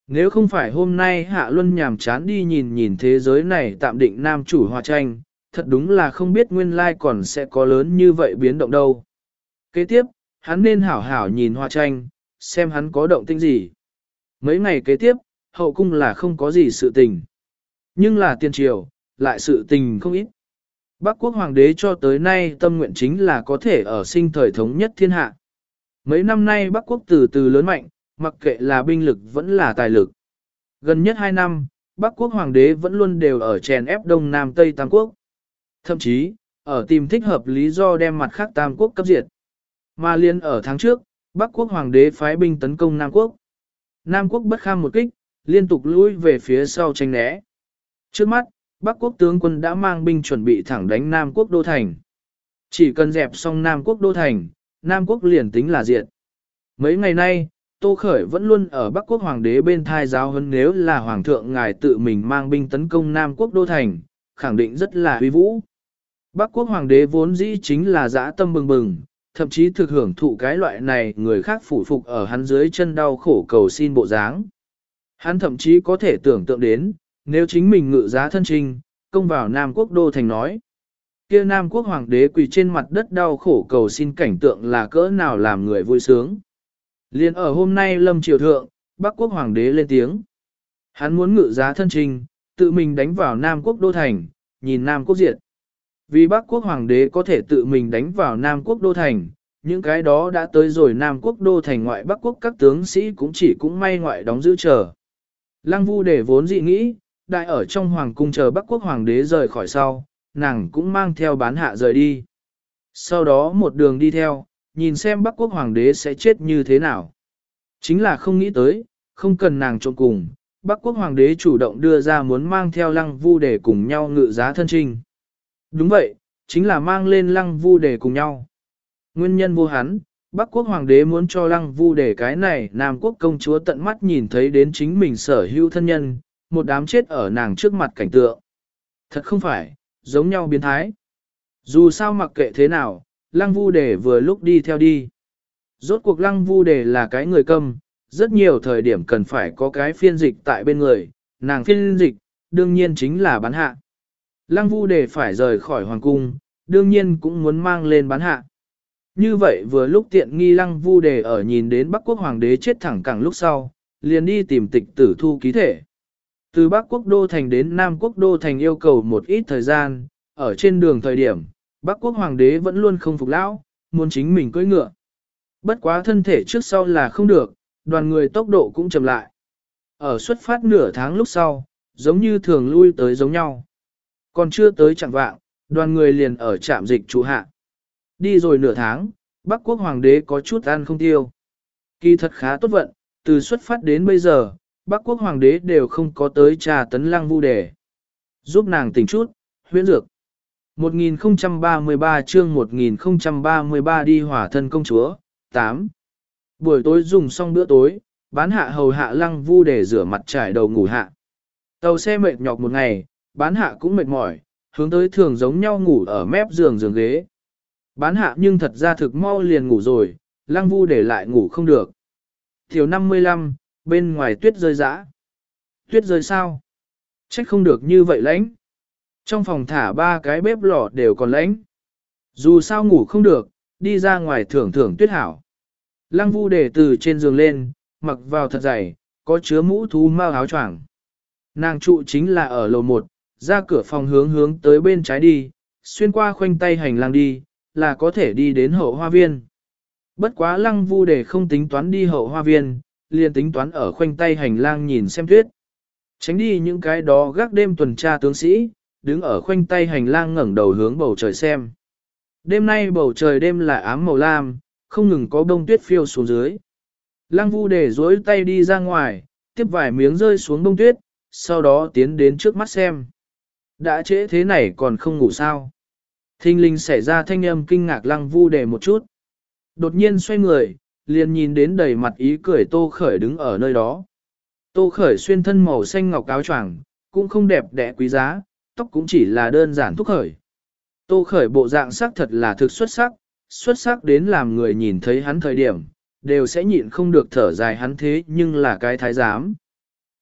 Nếu không phải hôm nay Hạ Luân nhàm chán đi nhìn nhìn thế giới này tạm định nam chủ hòa tranh, thật đúng là không biết nguyên lai còn sẽ có lớn như vậy biến động đâu. Kế tiếp, hắn nên hảo hảo nhìn hòa tranh, xem hắn có động tĩnh gì. Mấy ngày kế tiếp, hậu cung là không có gì sự tình. Nhưng là tiên triều, lại sự tình không ít. Bắc quốc hoàng đế cho tới nay tâm nguyện chính là có thể ở sinh thời thống nhất thiên hạ. Mấy năm nay Bắc quốc từ từ lớn mạnh, mặc kệ là binh lực vẫn là tài lực. Gần nhất hai năm, Bắc quốc hoàng đế vẫn luôn đều ở chèn ép Đông Nam Tây Tam quốc. Thậm chí, ở tìm thích hợp lý do đem mặt khác Tam quốc cấp diệt. Mà liên ở tháng trước, Bắc quốc hoàng đế phái binh tấn công Nam quốc. Nam quốc bất kham một kích, liên tục lùi về phía sau tránh né. Trước mắt, Bắc quốc tướng quân đã mang binh chuẩn bị thẳng đánh Nam quốc đô thành. Chỉ cần dẹp xong Nam quốc đô thành, Nam quốc liền tính là diệt. Mấy ngày nay, Tô Khởi vẫn luôn ở Bắc quốc hoàng đế bên thai giáo hơn, nếu là hoàng thượng ngài tự mình mang binh tấn công Nam quốc đô thành, khẳng định rất là uy vũ. Bắc quốc hoàng đế vốn dĩ chính là dã tâm bừng bừng, thậm chí thực hưởng thụ cái loại này người khác phủ phục ở hắn dưới chân đau khổ cầu xin bộ dáng. Hắn thậm chí có thể tưởng tượng đến, nếu chính mình ngự giá thân trinh, công vào Nam quốc đô thành nói. Kia Nam quốc hoàng đế quỳ trên mặt đất đau khổ cầu xin cảnh tượng là cỡ nào làm người vui sướng. Liên ở hôm nay lâm triều thượng, Bắc quốc hoàng đế lên tiếng. Hắn muốn ngự giá thân trinh, tự mình đánh vào Nam quốc đô thành, nhìn Nam quốc diệt. Vì Bắc quốc hoàng đế có thể tự mình đánh vào Nam quốc đô thành, những cái đó đã tới rồi Nam quốc đô thành ngoại Bắc quốc các tướng sĩ cũng chỉ cũng may ngoại đóng giữ chờ. Lăng Vu để vốn dị nghĩ, đại ở trong hoàng cung chờ Bắc quốc hoàng đế rời khỏi sau, nàng cũng mang theo bán hạ rời đi. Sau đó một đường đi theo, nhìn xem Bắc quốc hoàng đế sẽ chết như thế nào. Chính là không nghĩ tới, không cần nàng trộn cùng, Bắc quốc hoàng đế chủ động đưa ra muốn mang theo Lăng Vu để cùng nhau ngự giá thân trinh. Đúng vậy, chính là mang lên Lăng Vu để cùng nhau. Nguyên nhân vô hắn, Bắc quốc hoàng đế muốn cho Lăng Vu để cái này Nam quốc công chúa tận mắt nhìn thấy đến chính mình sở hữu thân nhân, một đám chết ở nàng trước mặt cảnh tượng. Thật không phải, giống nhau biến thái. Dù sao mặc kệ thế nào, Lăng Vu Đề vừa lúc đi theo đi. Rốt cuộc Lăng Vu Đề là cái người câm, rất nhiều thời điểm cần phải có cái phiên dịch tại bên người, nàng phiên dịch, đương nhiên chính là bán hạ. Lăng Vu Đề phải rời khỏi hoàng cung, đương nhiên cũng muốn mang lên bán hạ. Như vậy vừa lúc tiện nghi Lăng Vu Đề ở nhìn đến Bắc quốc hoàng đế chết thẳng cẳng lúc sau, liền đi tìm tịch tử thu ký thể. Từ Bắc quốc đô thành đến Nam quốc đô thành yêu cầu một ít thời gian, ở trên đường thời điểm, Bắc quốc hoàng đế vẫn luôn không phục lão, muốn chính mình cưỡi ngựa. Bất quá thân thể trước sau là không được, đoàn người tốc độ cũng chậm lại. Ở xuất phát nửa tháng lúc sau, giống như thường lui tới giống nhau. Còn chưa tới chặng vạng, đoàn người liền ở trạm dịch trụ hạ. Đi rồi nửa tháng, Bắc quốc hoàng đế có chút ăn không tiêu. Kỳ thật khá tốt vận, từ xuất phát đến bây giờ, Bắc quốc hoàng đế đều không có tới trà tấn Lăng Vu Đề. Giúp nàng tỉnh chút, huyễn dược. một nghìn không trăm ba mươi ba chương một nghìn không trăm ba mươi ba đi hỏa thân công chúa, tám. Buổi tối dùng xong bữa tối, bán hạ hầu hạ Lăng Vu để rửa mặt trải đầu ngủ hạ. Tàu xe mệt nhọc một ngày, bán hạ cũng mệt mỏi, hướng tới thường giống nhau ngủ ở mép giường giường ghế. Bán hạ nhưng thật ra thực mau liền ngủ rồi, Lăng Vu để lại ngủ không được. Thiếu năm mươi lăm, bên ngoài tuyết rơi rã. Tuyết rơi sao? Trách không được như vậy lãnh. Trong phòng thả ba cái bếp lò đều còn lãnh. Dù sao ngủ không được, đi ra ngoài thưởng thưởng tuyết hảo. Lăng Vu để từ trên giường lên, mặc vào thật dày, có chứa mũ thú mao áo choàng. Nàng trụ chính là ở lầu một, ra cửa phòng hướng hướng tới bên trái đi, xuyên qua khoanh tay hành lang đi, là có thể đi đến hậu hoa viên. Bất quá Lăng Vu để không tính toán đi hậu hoa viên, liền tính toán ở khoanh tay hành lang nhìn xem tuyết. Tránh đi những cái đó gác đêm tuần tra tướng sĩ, đứng ở khoanh tay hành lang ngẩng đầu hướng bầu trời xem. Đêm nay bầu trời đêm là ám màu lam, không ngừng có bông tuyết phiêu xuống dưới. Lăng Vu để duỗi tay đi ra ngoài, tiếp vài miếng rơi xuống bông tuyết, sau đó tiến đến trước mắt xem. Đã trễ thế này còn không ngủ sao? Thinh linh xảy ra thanh âm kinh ngạc Lăng Vu để một chút. Đột nhiên xoay người, liền nhìn đến đầy mặt ý cười Tô Khởi đứng ở nơi đó. Tô Khởi xuyên thân màu xanh ngọc áo choàng, cũng không đẹp đẽ quý giá, tóc cũng chỉ là đơn giản thúc khởi. Tô Khởi bộ dạng sắc thật là thực xuất sắc, xuất sắc đến làm người nhìn thấy hắn thời điểm, đều sẽ nhịn không được thở dài hắn thế nhưng là cái thái giám.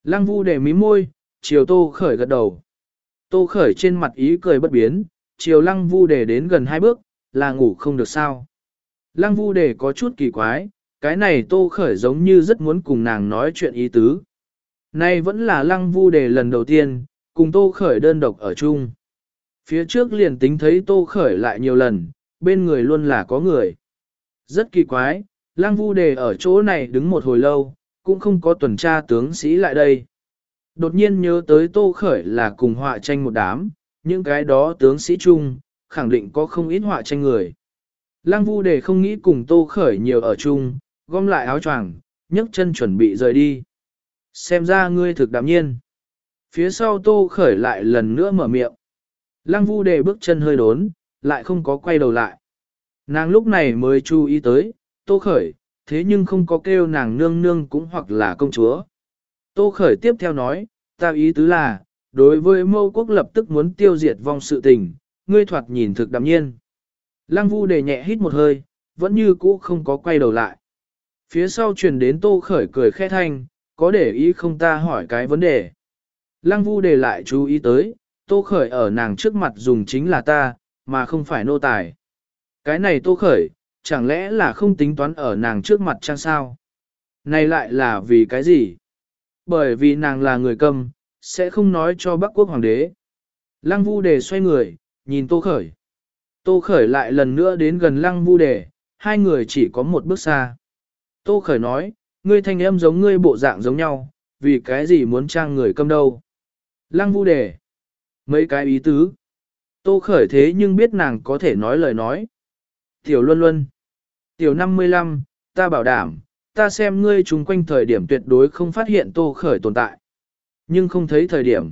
Lăng Vu Đề mí môi, chiều Tô Khởi gật đầu. Tô Khởi trên mặt ý cười bất biến, chiều Lăng Vu Đề đến gần hai bước, là ngủ không được sao. Lăng Vu Đề có chút kỳ quái, cái này Tô Khởi giống như rất muốn cùng nàng nói chuyện ý tứ. Nay vẫn là Lăng Vu Đề lần đầu tiên, cùng Tô Khởi đơn độc ở chung. Phía trước liền tính thấy Tô Khởi lại nhiều lần, bên người luôn là có người. Rất kỳ quái, Lăng Vu Đề ở chỗ này đứng một hồi lâu, cũng không có tuần tra tướng sĩ lại đây. Đột nhiên nhớ tới Tô Khởi là cùng họa tranh một đám, những cái đó tướng sĩ chung, khẳng định có không ít họa tranh người. Lăng Vu Đề không nghĩ cùng Tô Khởi nhiều ở chung, gom lại áo choàng, nhấc chân chuẩn bị rời đi. Xem ra ngươi thực đạm nhiên. Phía sau Tô Khởi lại lần nữa mở miệng. Lăng Vu Đề bước chân hơi đốn, lại không có quay đầu lại. Nàng lúc này mới chú ý tới, Tô Khởi, thế nhưng không có kêu nàng nương nương cũng hoặc là công chúa. Tô Khởi tiếp theo nói, ta ý tứ là, đối với mâu quốc lập tức muốn tiêu diệt vong sự tình, ngươi thoạt nhìn thực đạm nhiên. Lăng Vu Đề nhẹ hít một hơi, vẫn như cũ không có quay đầu lại. Phía sau truyền đến Tô Khởi cười khẽ thanh, có để ý không ta hỏi cái vấn đề. Lăng Vu Đề lại chú ý tới, Tô Khởi ở nàng trước mặt dùng chính là ta, mà không phải nô tài. Cái này Tô Khởi, chẳng lẽ là không tính toán ở nàng trước mặt chăng sao? Này lại là vì cái gì? Bởi vì nàng là người câm, sẽ không nói cho Bắc Quốc Hoàng đế. Lăng Vu Đề xoay người, nhìn Tô Khởi. Tô Khởi lại lần nữa đến gần Lăng Vu Đề, hai người chỉ có một bước xa. Tô Khởi nói, ngươi thanh âm giống ngươi bộ dạng giống nhau, vì cái gì muốn trang người câm đâu. Lăng Vu Đề, mấy cái ý tứ. Tô Khởi thế nhưng biết nàng có thể nói lời nói. Tiểu Luân Luân, Tiểu năm mươi lăm, ta bảo đảm, ta xem ngươi chung quanh thời điểm tuyệt đối không phát hiện Tô Khởi tồn tại. Nhưng không thấy thời điểm.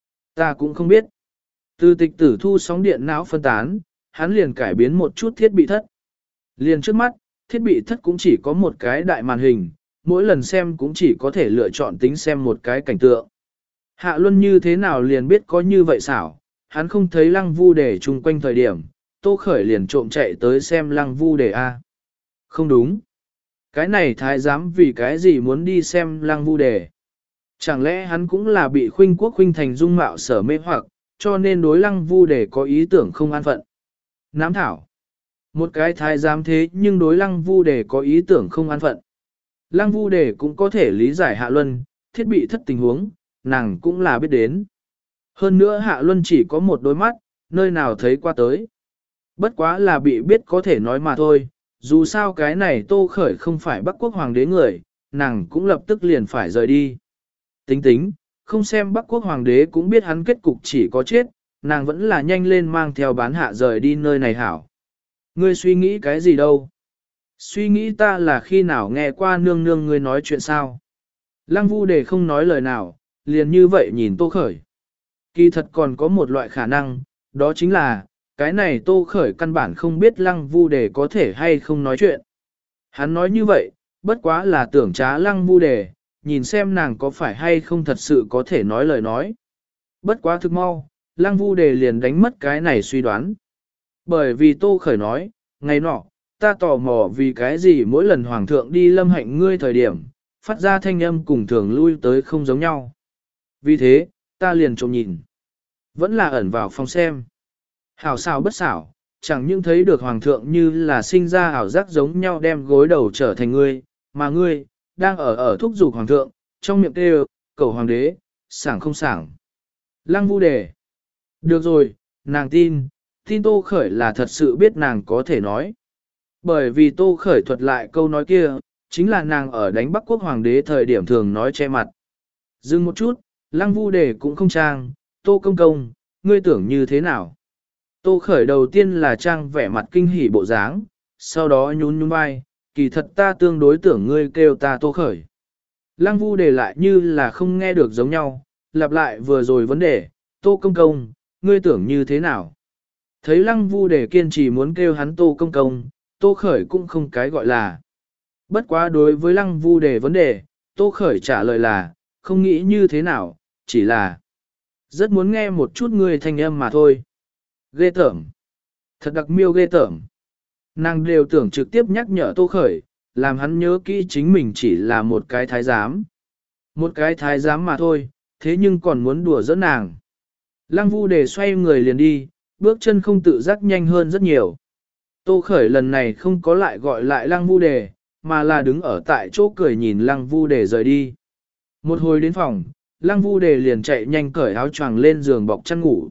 Ta cũng không biết. Từ tịch tử thu sóng điện não phân tán, hắn liền cải biến một chút thiết bị thất. Liền trước mắt, thiết bị thất cũng chỉ có một cái đại màn hình, mỗi lần xem cũng chỉ có thể lựa chọn tính xem một cái cảnh tượng. Hạ Luân như thế nào liền biết có như vậy xảo, hắn không thấy Lăng Vu Đề chung quanh thời điểm, Tô Khởi liền trộm chạy tới xem Lăng Vu Đề A. Không đúng. Cái này thái giám vì cái gì muốn đi xem Lăng Vu Đề? Chẳng lẽ hắn cũng là bị Khuynh Quốc Khuynh Thành dung mạo sở mê hoặc, cho nên đối Lăng Vu Đề có ý tưởng không an phận. Nám thảo. Một cái thái giám thế nhưng đối Lăng Vu Đề có ý tưởng không an phận. Lăng Vu Đề cũng có thể lý giải Hạ Luân, thiết bị thất tình huống, nàng cũng là biết đến. Hơn nữa Hạ Luân chỉ có một đôi mắt, nơi nào thấy qua tới. Bất quá là bị biết có thể nói mà thôi, dù sao cái này Tô Khởi không phải Bắc Quốc Hoàng đế người, nàng cũng lập tức liền phải rời đi. Tính tính, không xem Bắc Quốc Hoàng đế cũng biết hắn kết cục chỉ có chết, nàng vẫn là nhanh lên mang theo bán hạ rời đi nơi này hảo. Ngươi suy nghĩ cái gì đâu? Suy nghĩ ta là khi nào nghe qua nương nương ngươi nói chuyện sao? Lăng Vu Đề không nói lời nào, liền như vậy nhìn Tô Khởi. Kỳ thật còn có một loại khả năng, đó chính là, cái này Tô Khởi căn bản không biết Lăng Vu Đề có thể hay không nói chuyện. Hắn nói như vậy, bất quá là tưởng trá Lăng Vu Đề, nhìn xem nàng có phải hay không thật sự có thể nói lời nói. Bất quá thực mau, Lăng Vu Đề liền đánh mất cái này suy đoán. Bởi vì Tô Khởi nói, ngày nọ, ta tò mò vì cái gì mỗi lần Hoàng thượng đi lâm hạnh ngươi thời điểm, phát ra thanh âm cùng thường lui tới không giống nhau. Vì thế, ta liền trộm nhìn. Vẫn là ẩn vào phòng xem. Hảo xảo bất xảo, chẳng những thấy được Hoàng thượng như là sinh ra ảo giác giống nhau đem gối đầu trở thành ngươi, mà ngươi, đang ở ở thúc giục Hoàng thượng, trong miệng kêu, cầu Hoàng đế, sảng không sảng. Lăng Vu Đề. Được rồi, nàng tin, tin Tô Khởi là thật sự biết nàng có thể nói. Bởi vì Tô Khởi thuật lại câu nói kia, chính là nàng ở đánh Bắc Quốc Hoàng đế thời điểm thường nói che mặt. Dừng một chút, Lăng Vu Đề cũng không trang, Tô Công Công, ngươi tưởng như thế nào? Tô Khởi đầu tiên là trang vẻ mặt kinh hỉ bộ dáng, sau đó nhún nhún vai, kỳ thật ta tương đối tưởng ngươi kêu ta Tô Khởi. Lăng Vu Đề lại như là không nghe được giống nhau, lặp lại vừa rồi vấn đề, Tô Công Công, ngươi tưởng như thế nào? Thấy Lăng Vu Đề kiên trì muốn kêu hắn Tô Công Công, Tô Khởi cũng không cái gọi là. Bất quá đối với Lăng Vu Đề vấn đề, Tô Khởi trả lời là, không nghĩ như thế nào, chỉ là rất muốn nghe một chút ngươi thanh âm mà thôi. Ghê tởm. Thật đặc miêu ghê tởm. Nàng đều tưởng trực tiếp nhắc nhở Tô Khởi, làm hắn nhớ kỹ chính mình chỉ là một cái thái giám. Một cái thái giám mà thôi, thế nhưng còn muốn đùa giỡn nàng. Lăng Vu Đề xoay người liền đi, bước chân không tự giác nhanh hơn rất nhiều. Tô Khởi lần này không có lại gọi lại Lăng Vu Đề, mà là đứng ở tại chỗ cười nhìn Lăng Vu Đề rời đi. Một hồi đến phòng, Lăng Vu Đề liền chạy nhanh cởi áo choàng lên giường bọc chăn ngủ.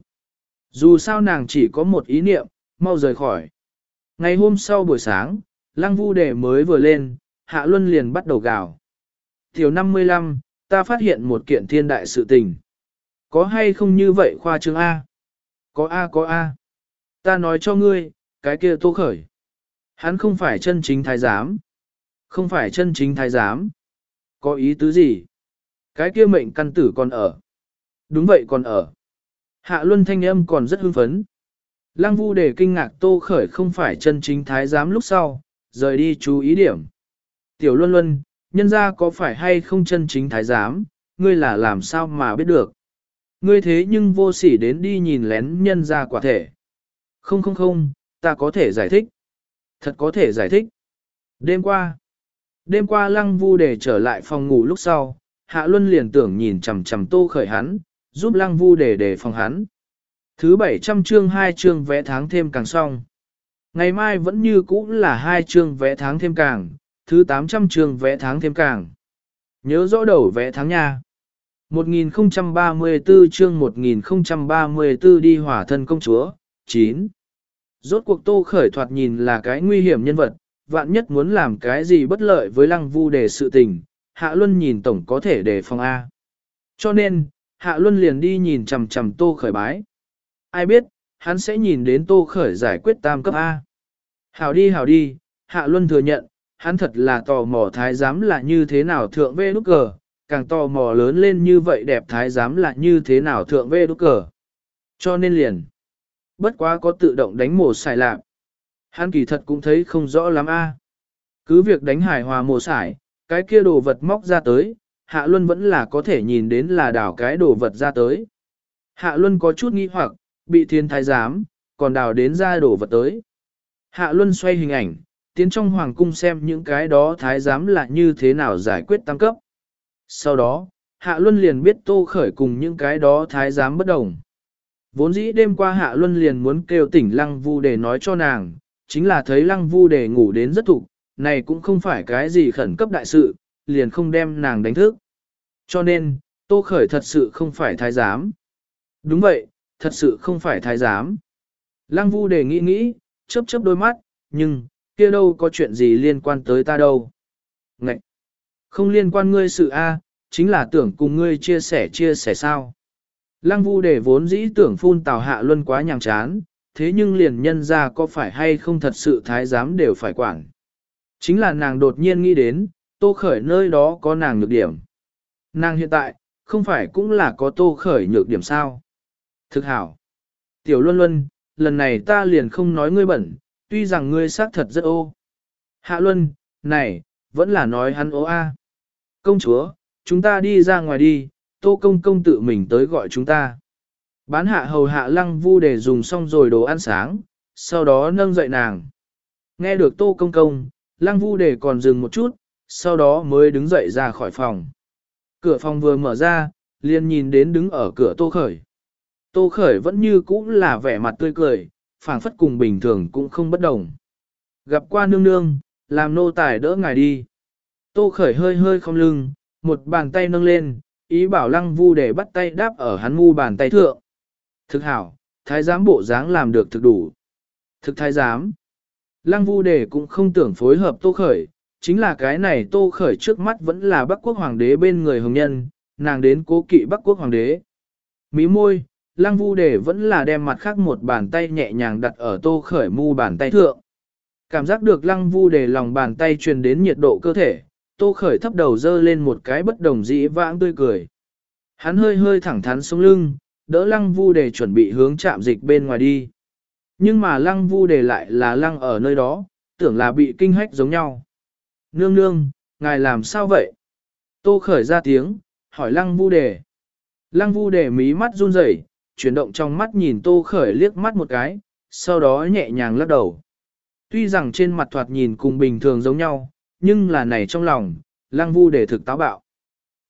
Dù sao nàng chỉ có một ý niệm, mau rời khỏi. Ngày hôm sau buổi sáng, Lăng Vu Đề mới vừa lên, Hạ Luân liền bắt đầu gào. Tiểu năm mươi lăm, ta phát hiện một kiện thiên đại sự tình. Có hay không như vậy khoa trương A? Có A có A. Ta nói cho ngươi, cái kia Tô Khởi. Hắn không phải chân chính thái giám. Không phải chân chính thái giám. Có ý tứ gì? Cái kia mệnh căn tử còn ở. Đúng vậy còn ở. Hạ Luân thanh âm còn rất hưng phấn. Lăng Vu Đề kinh ngạc Tô Khởi không phải chân chính thái giám lúc sau, rời đi chú ý điểm. Tiểu Luân Luân, nhân ra có phải hay không chân chính thái giám, ngươi là làm sao mà biết được. Ngươi thế nhưng vô sỉ đến đi nhìn lén nhân ra quả thể. Không không không, ta có thể giải thích. Thật có thể giải thích. Đêm qua, đêm qua Lăng Vu Đề trở lại phòng ngủ lúc sau, Hạ Luân liền tưởng nhìn chằm chằm Tô Khởi hắn, giúp Lăng Vu Đề đề phòng hắn. Thứ bảy trăm chương hai chương vẽ tháng thêm càng xong. Ngày mai vẫn như cũ là hai chương vẽ tháng thêm càng, thứ tám trăm chương vẽ tháng thêm càng. Nhớ rõ đầu vẽ tháng nha. một nghìn không trăm ba mươi tư chương một nghìn không trăm ba mươi tư đi hỏa thân công chúa, chín. Rốt cuộc Tô Khởi thoạt nhìn là cái nguy hiểm nhân vật, vạn nhất muốn làm cái gì bất lợi với Lăng Vu Đề sự tình, Hạ Luân nhìn tổng có thể đề phòng A. Cho nên, Hạ Luân liền đi nhìn chằm chằm Tô Khởi bái. Ai biết, hắn sẽ nhìn đến Tô Khởi giải quyết tam cấp A. Hảo đi hảo đi, Hạ Luân thừa nhận, hắn thật là tò mò thái giám là như thế nào thượng vê nút cờ, càng tò mò lớn lên như vậy đẹp thái giám là như thế nào thượng vê nút cờ. Cho nên liền, bất quá có tự động đánh mổ xài lạc. Hắn kỳ thật cũng thấy không rõ lắm A. Cứ việc đánh hài hòa mổ xài, cái kia đồ vật móc ra tới, Hạ Luân vẫn là có thể nhìn đến là đảo cái đồ vật ra tới. Hạ Luân có chút nghi hoặc, bị thiên thái giám, còn đào đến ra đồ vật tới. Hạ Luân xoay hình ảnh, tiến trong hoàng cung xem những cái đó thái giám là như thế nào giải quyết tăng cấp. Sau đó, Hạ Luân liền biết Tô Khởi cùng những cái đó thái giám bất đồng. Vốn dĩ đêm qua Hạ Luân liền muốn kêu tỉnh Lăng Vu để nói cho nàng, chính là thấy Lăng Vu để ngủ đến rất thục, này cũng không phải cái gì khẩn cấp đại sự, liền không đem nàng đánh thức. Cho nên, Tô Khởi thật sự không phải thái giám. Đúng vậy, thật sự không phải thái giám. Lăng Vu để nghĩ nghĩ, chớp chớp đôi mắt, nhưng, kia đâu có chuyện gì liên quan tới ta đâu. Ngậy! Không liên quan ngươi sự A, chính là tưởng cùng ngươi chia sẻ chia sẻ sao. Lăng Vu để vốn dĩ tưởng phun Tào Hạ Luân quá nhàm chán, thế nhưng liền nhân ra có phải hay không thật sự thái giám đều phải quản. Chính là nàng đột nhiên nghĩ đến, Tô Khởi nơi đó có nàng nhược điểm. Nàng hiện tại, không phải cũng là có Tô Khởi nhược điểm sao. Thực hảo. Tiểu Luân Luân, lần này ta liền không nói ngươi bẩn, tuy rằng ngươi xác thật rất ô. Hạ Luân, này, vẫn là nói hắn ô a. Công chúa, chúng ta đi ra ngoài đi, Tô Công Công tự mình tới gọi chúng ta. Bán hạ hầu hạ Lăng Vu để dùng xong rồi đồ ăn sáng, sau đó nâng dậy nàng. Nghe được Tô Công Công, Lăng Vu để còn dừng một chút, sau đó mới đứng dậy ra khỏi phòng. Cửa phòng vừa mở ra, liền nhìn đến đứng ở cửa Tô Khởi. Tô Khởi vẫn như cũ là vẻ mặt tươi cười, phảng phất cùng bình thường cũng không bất đồng. Gặp qua nương nương, làm nô tài đỡ ngài đi. Tô Khởi hơi hơi không lưng, một bàn tay nâng lên, ý bảo Lăng Vu để bắt tay đáp ở hắn mu bàn tay thượng. Thực hảo, thái giám bộ dáng làm được thực đủ. Thực thái giám. Lăng Vu để cũng không tưởng phối hợp Tô Khởi, chính là cái này Tô Khởi trước mắt vẫn là Bắc Quốc Hoàng đế bên người hồng nhân, nàng đến cố kỵ Bắc Quốc Hoàng đế. Mí môi, Lăng Vu để vẫn là đem mặt khác một bàn tay nhẹ nhàng đặt ở Tô Khởi mu bàn tay thượng. Cảm giác được Lăng Vu để lòng bàn tay truyền đến nhiệt độ cơ thể, Tô Khởi thấp đầu dơ lên một cái bất đồng dĩ vãng tươi cười. Hắn hơi hơi thẳng thắn sống lưng, đỡ Lăng Vu để chuẩn bị hướng chạm dịch bên ngoài đi. Nhưng mà Lăng Vu để lại là lăng ở nơi đó, tưởng là bị kinh hách giống nhau. Nương nương, ngài làm sao vậy? Tô Khởi ra tiếng, hỏi Lăng Vu để. Lăng Vu để mí mắt run rẩy, chuyển động trong mắt nhìn Tô Khởi liếc mắt một cái, sau đó nhẹ nhàng lắc đầu. Tuy rằng trên mặt thoạt nhìn cùng bình thường giống nhau, nhưng là này trong lòng, Lăng Vu để thực táo bạo.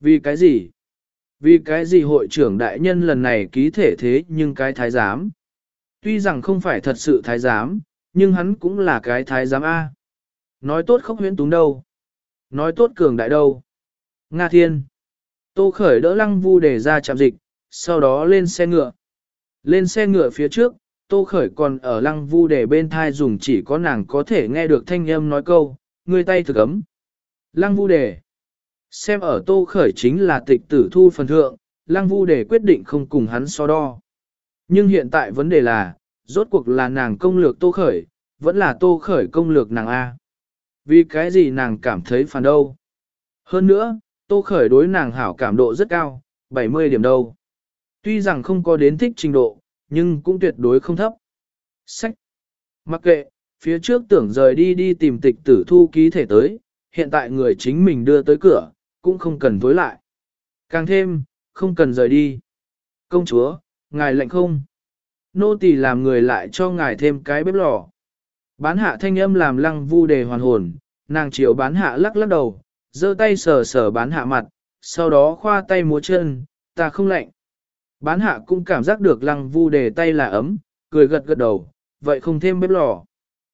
Vì cái gì? Vì cái gì hội trưởng đại nhân lần này ký thể thế nhưng cái thái giám? Tuy rằng không phải thật sự thái giám, nhưng hắn cũng là cái thái giám A. Nói tốt khốc huyễn túng đâu? Nói tốt cường đại đâu? Nga Thiên. Tô Khởi đỡ Lăng Vu để ra chạm dịch, sau đó lên xe ngựa. Lên xe ngựa phía trước, Tô Khởi còn ở Lăng Vu để bên thai dùng chỉ có nàng có thể nghe được thanh âm nói câu, người tay thực ấm. Lăng Vu để. Xem ở Tô Khởi chính là tịch tử thu phần thượng, Lăng Vu để quyết định không cùng hắn so đo. Nhưng hiện tại vấn đề là, rốt cuộc là nàng công lược Tô Khởi, vẫn là Tô Khởi công lược nàng A. Vì cái gì nàng cảm thấy phản đâu. Hơn nữa, Tô Khởi đối nàng hảo cảm độ rất cao, bảy mươi điểm đâu. Tuy rằng không có đến thích trình độ, nhưng cũng tuyệt đối không thấp. Sách. Mặc kệ, phía trước tưởng rời đi đi tìm tịch tử thu ký thể tới, hiện tại người chính mình đưa tới cửa, cũng không cần tối lại. Càng thêm, không cần rời đi. Công chúa, ngài lạnh không? Nô tỳ làm người lại cho ngài thêm cái bếp lò. Bán hạ thanh âm làm Lăng Vu đề hoàn hồn, nàng chiều bán hạ lắc lắc đầu, giơ tay sờ sờ bán hạ mặt, sau đó khoa tay múa chân, ta không lạnh. Bán hạ cũng cảm giác được Lăng Vu đề tay là ấm, cười gật gật đầu, vậy không thêm bếp lò.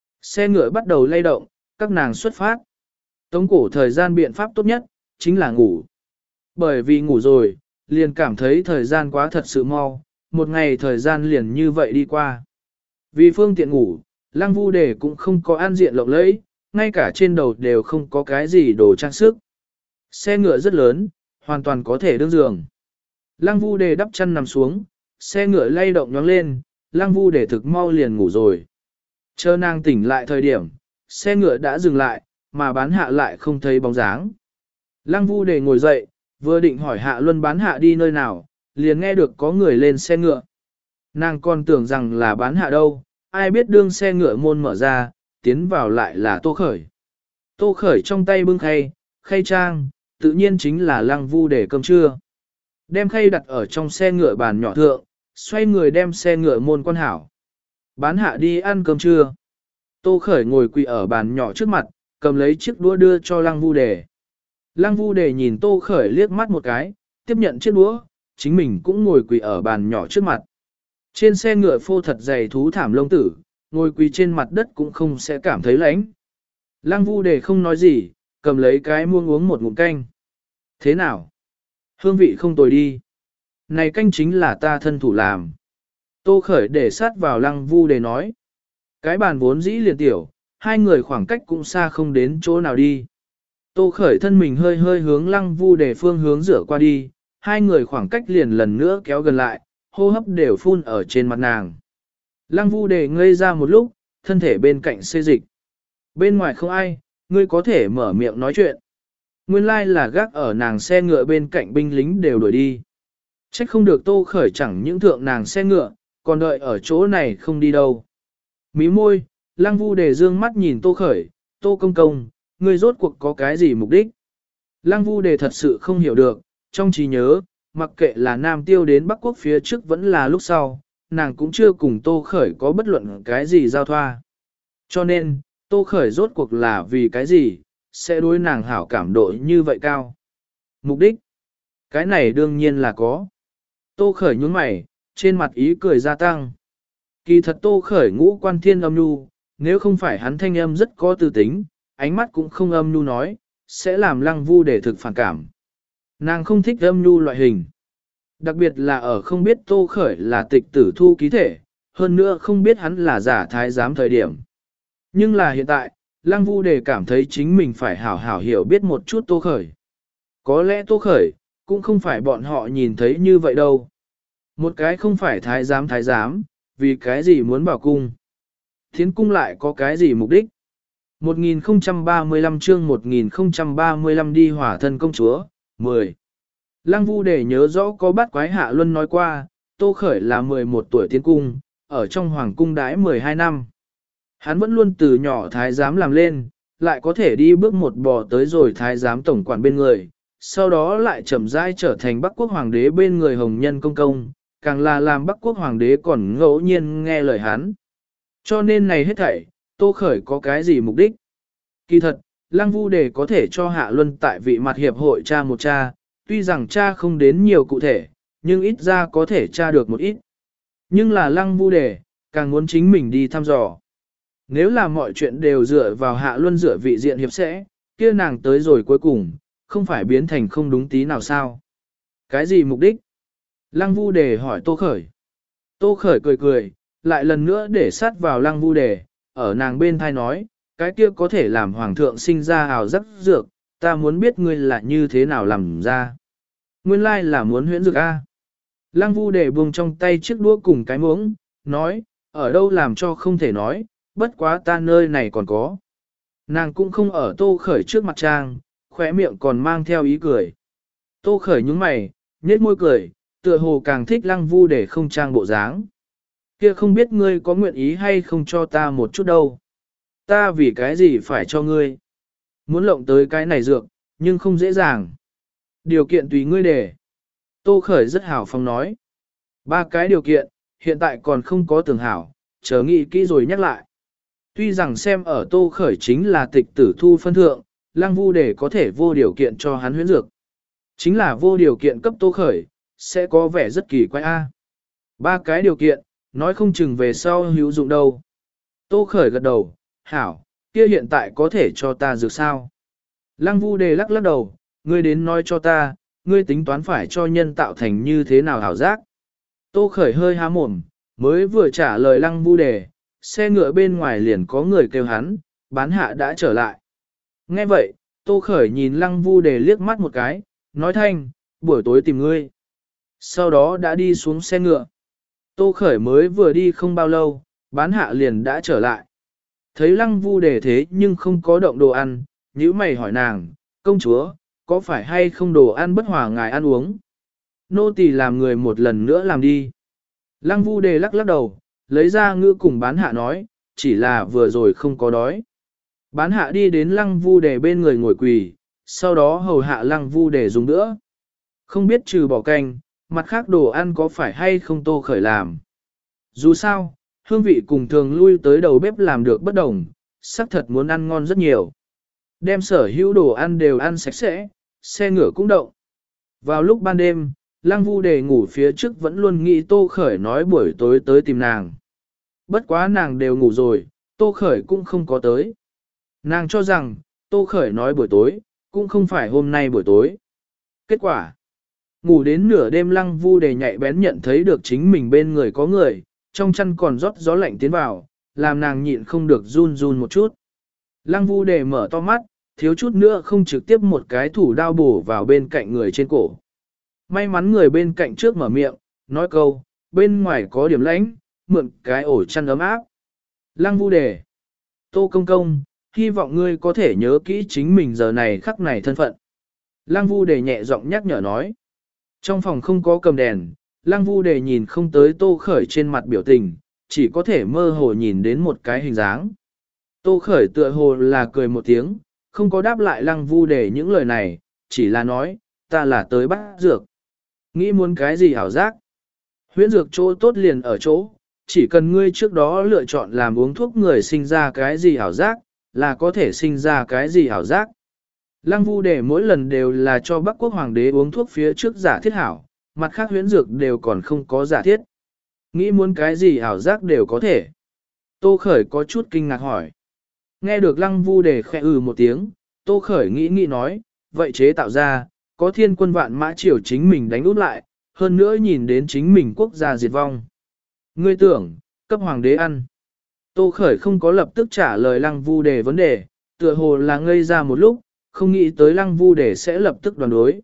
Xe ngựa bắt đầu lay động, các nàng xuất phát. Tống cổ thời gian biện pháp tốt nhất, chính là ngủ. Bởi vì ngủ rồi, liền cảm thấy thời gian quá thật sự mau, một ngày thời gian liền như vậy đi qua. Vì phương tiện ngủ, Lăng Vu đề cũng không có an diện lộng lẫy, ngay cả trên đầu đều không có cái gì đồ trang sức. Xe ngựa rất lớn, hoàn toàn có thể đương giường. Lăng Vu đề đắp chân nằm xuống, xe ngựa lay động nhoáng lên, Lăng Vu đề thực mau liền ngủ rồi. Chờ nàng tỉnh lại thời điểm, xe ngựa đã dừng lại, mà bán hạ lại không thấy bóng dáng. Lăng Vu đề ngồi dậy, vừa định hỏi Hạ Luân bán hạ đi nơi nào, liền nghe được có người lên xe ngựa. Nàng còn tưởng rằng là bán hạ đâu, ai biết đương xe ngựa môn mở ra, tiến vào lại là Tô Khởi. Tô Khởi trong tay bưng khay, khay trang, tự nhiên chính là Lăng Vu để cơm trưa. Đem khay đặt ở trong xe ngựa bàn nhỏ thượng, xoay người đem xe ngựa môn quan hảo. Bán hạ đi ăn cơm trưa. Tô Khởi ngồi quỳ ở bàn nhỏ trước mặt, cầm lấy chiếc đũa đưa cho Lăng Vu đề. Lăng Vu đề nhìn Tô Khởi liếc mắt một cái, tiếp nhận chiếc đũa, chính mình cũng ngồi quỳ ở bàn nhỏ trước mặt. Trên xe ngựa phô thật dày thú thảm lông tử, ngồi quỳ trên mặt đất cũng không sẽ cảm thấy lạnh. Lăng Vu đề không nói gì, cầm lấy cái muỗng uống một ngụm canh. Thế nào? Hương vị không tồi đi. Này canh chính là ta thân thủ làm. Tô Khởi để sát vào Lăng Vu đề nói. Cái bàn vốn dĩ liền tiểu, hai người khoảng cách cũng xa không đến chỗ nào đi. Tô Khởi thân mình hơi hơi hướng Lăng Vu đề phương hướng rửa qua đi, hai người khoảng cách liền lần nữa kéo gần lại, hô hấp đều phun ở trên mặt nàng. Lăng Vu đề ngây ra một lúc, thân thể bên cạnh xê dịch. Bên ngoài không ai, ngươi có thể mở miệng nói chuyện. Nguyên lai là gác ở nàng xe ngựa bên cạnh binh lính đều đuổi đi. Trách không được Tô Khởi chẳng những thượng nàng xe ngựa, còn đợi ở chỗ này không đi đâu. Mí môi, Lăng Vu đề dương mắt nhìn Tô Khởi, Tô công công, ngươi rốt cuộc có cái gì mục đích? Lăng Vu đề thật sự không hiểu được, trong trí nhớ, mặc kệ là Nam Tiêu đến Bắc Quốc phía trước vẫn là lúc sau, nàng cũng chưa cùng Tô Khởi có bất luận cái gì giao thoa. Cho nên, Tô Khởi rốt cuộc là vì cái gì, sẽ đối nàng hảo cảm độ như vậy cao. Mục đích? Cái này đương nhiên là có. Tô Khởi nhướng mày, trên mặt ý cười gia tăng. Kỳ thật Tô Khởi ngũ quan thiên âm nhu, nếu không phải hắn thanh âm rất có tư tính, ánh mắt cũng không âm nhu nói, sẽ làm Lăng Vu để thực phản cảm. Nàng không thích âm nhu loại hình. Đặc biệt là ở không biết Tô Khởi là tịch tử thu ký thể, hơn nữa không biết hắn là giả thái giám thời điểm. Nhưng là hiện tại, Lăng Vu đề cảm thấy chính mình phải hảo hảo hiểu biết một chút Tô Khởi. Có lẽ Tô Khởi, cũng không phải bọn họ nhìn thấy như vậy đâu. Một cái không phải thái giám thái giám, vì cái gì muốn bảo cung. Thiến cung lại có cái gì mục đích? một nghìn không trăm ba mươi lăm chương một nghìn không trăm ba mươi lăm đi hỏa thân công chúa, mười. Lăng Vu để nhớ rõ có bát quái Hạ Luân nói qua, Tô Khởi là mười một tuổi tiến cung, ở trong hoàng cung đãi mười hai năm. Hắn vẫn luôn từ nhỏ thái giám làm lên, lại có thể đi bước một bò tới rồi thái giám tổng quản bên người, sau đó lại chậm rãi trở thành Bắc quốc hoàng đế bên người hồng nhân công công, càng là làm Bắc quốc hoàng đế còn ngẫu nhiên nghe lời hắn. Cho nên này hết thảy, Tô Khởi có cái gì mục đích? Kỳ thật, Lăng Vu đề có thể cho Hạ Luân tại vị mặt hiệp hội cha một cha, tuy rằng tra không đến nhiều cụ thể, nhưng ít ra có thể tra được một ít. Nhưng là lăng vu đề, càng muốn chính mình đi thăm dò. Nếu là mọi chuyện đều dựa vào hạ luân dựa vị diện hiệp sẽ, kia nàng tới rồi cuối cùng, không phải biến thành không đúng tí nào sao. Cái gì mục đích? Lăng vu đề hỏi Tô Khởi. Tô Khởi cười cười, lại lần nữa để sát vào lăng vu đề, ở nàng bên thai nói, cái kia có thể làm hoàng thượng sinh ra ảo giác dược, ta muốn biết ngươi là như thế nào làm ra. Nguyên lai là muốn huyễn dược A. Lăng vu đề buông trong tay chiếc đũa cùng cái muỗng, nói, ở đâu làm cho không thể nói, bất quá ta nơi này còn có. Nàng cũng không ở Tô Khởi trước mặt trang, khóe miệng còn mang theo ý cười. Tô Khởi nhướng mày, nhếch môi cười, tựa hồ càng thích lăng vu để không trang bộ dáng. Kia không biết ngươi có nguyện ý hay không cho ta một chút đâu. Ta vì cái gì phải cho ngươi. Muốn lộng tới cái này dược, nhưng không dễ dàng. Điều kiện tùy ngươi để. Tô Khởi rất hào phóng nói. Ba cái điều kiện, hiện tại còn không có tưởng hảo, chờ nghĩ kỹ rồi nhắc lại. Tuy rằng xem ở Tô Khởi chính là tịch tử thu phân thượng, lăng vu để có thể vô điều kiện cho hắn huyễn dược. Chính là vô điều kiện cấp Tô Khởi, sẽ có vẻ rất kỳ quái a. Ba cái điều kiện, nói không chừng về sau hữu dụng đâu. Tô Khởi gật đầu, hảo, kia hiện tại có thể cho ta dược sao. Lăng vu đề lắc lắc đầu, ngươi đến nói cho ta, ngươi tính toán phải cho nhân tạo thành như thế nào hảo giác. Tô Khởi hơi há mồm, mới vừa trả lời lăng vu đề, xe ngựa bên ngoài liền có người kêu hắn, bán hạ đã trở lại. Nghe vậy, Tô Khởi nhìn lăng vu đề liếc mắt một cái, nói thanh, buổi tối tìm ngươi. Sau đó đã đi xuống xe ngựa. Tô Khởi mới vừa đi không bao lâu, bán hạ liền đã trở lại. Thấy lăng vu đề thế nhưng không có động đồ ăn, nhíu mày hỏi nàng, công chúa, có phải hay không đồ ăn bất hòa ngài ăn uống? Nô tỳ làm người một lần nữa làm đi. Lăng vu đề lắc lắc đầu, lấy ra ngữ cùng bán hạ nói, chỉ là vừa rồi không có đói. Bán hạ đi đến lăng vu đề bên người ngồi quỳ, sau đó hầu hạ lăng vu đề dùng nữa. Không biết trừ bỏ canh, mặt khác đồ ăn có phải hay không Tô Khởi làm. Dù sao, hương vị cùng thường lui tới đầu bếp làm được bất đồng, xác thật muốn ăn ngon rất nhiều. Đem sở hữu đồ ăn đều ăn sạch sẽ, xe ngựa cũng động. Vào lúc ban đêm, lăng vu đề ngủ phía trước vẫn luôn nghĩ Tô Khởi nói buổi tối tới tìm nàng. Bất quá nàng đều ngủ rồi, Tô Khởi cũng không có tới. Nàng cho rằng, Tô Khởi nói buổi tối, cũng không phải hôm nay buổi tối. Kết quả, ngủ đến nửa đêm lăng vu đề nhạy bén nhận thấy được chính mình bên người có người, trong chăn còn rót gió lạnh tiến vào, làm nàng nhịn không được run run một chút. Lăng vu đề mở to mắt, thiếu chút nữa không trực tiếp một cái thủ đao bổ vào bên cạnh người trên cổ. May mắn người bên cạnh trước mở miệng, nói câu, bên ngoài có điểm lãnh, mượn cái ổ chăn ấm áp. Lăng vu đề, Tô công công, hy vọng ngươi có thể nhớ kỹ chính mình giờ này khắc này thân phận. Lăng vu đề nhẹ giọng nhắc nhở nói. Trong phòng không có cầm đèn, lăng vu đề nhìn không tới Tô Khởi trên mặt biểu tình, chỉ có thể mơ hồ nhìn đến một cái hình dáng. Tô Khởi tựa hồ là cười một tiếng, không có đáp lại lăng vu đề những lời này, chỉ là nói, ta là tới bắt dược. Nghĩ muốn cái gì hảo giác? Huyễn dược chỗ tốt liền ở chỗ, chỉ cần ngươi trước đó lựa chọn làm uống thuốc người sinh ra cái gì hảo giác, là có thể sinh ra cái gì hảo giác. Lăng vu đề mỗi lần đều là cho Bắc Quốc Hoàng đế uống thuốc phía trước giả thiết hảo, mặt khác huyễn dược đều còn không có giả thiết. Nghĩ muốn cái gì hảo giác đều có thể. Tô Khởi có chút kinh ngạc hỏi. Nghe được lăng vu đề khẽ ừ một tiếng, Tô Khởi nghĩ nghĩ nói, vậy chế tạo ra, có thiên quân vạn mã triều chính mình đánh út lại, hơn nữa nhìn đến chính mình quốc gia diệt vong. Ngươi tưởng, cấp hoàng đế ăn. Tô Khởi không có lập tức trả lời lăng vu đề vấn đề, tựa hồ là ngây ra một lúc, không nghĩ tới lăng vu đề sẽ lập tức đoàn đối.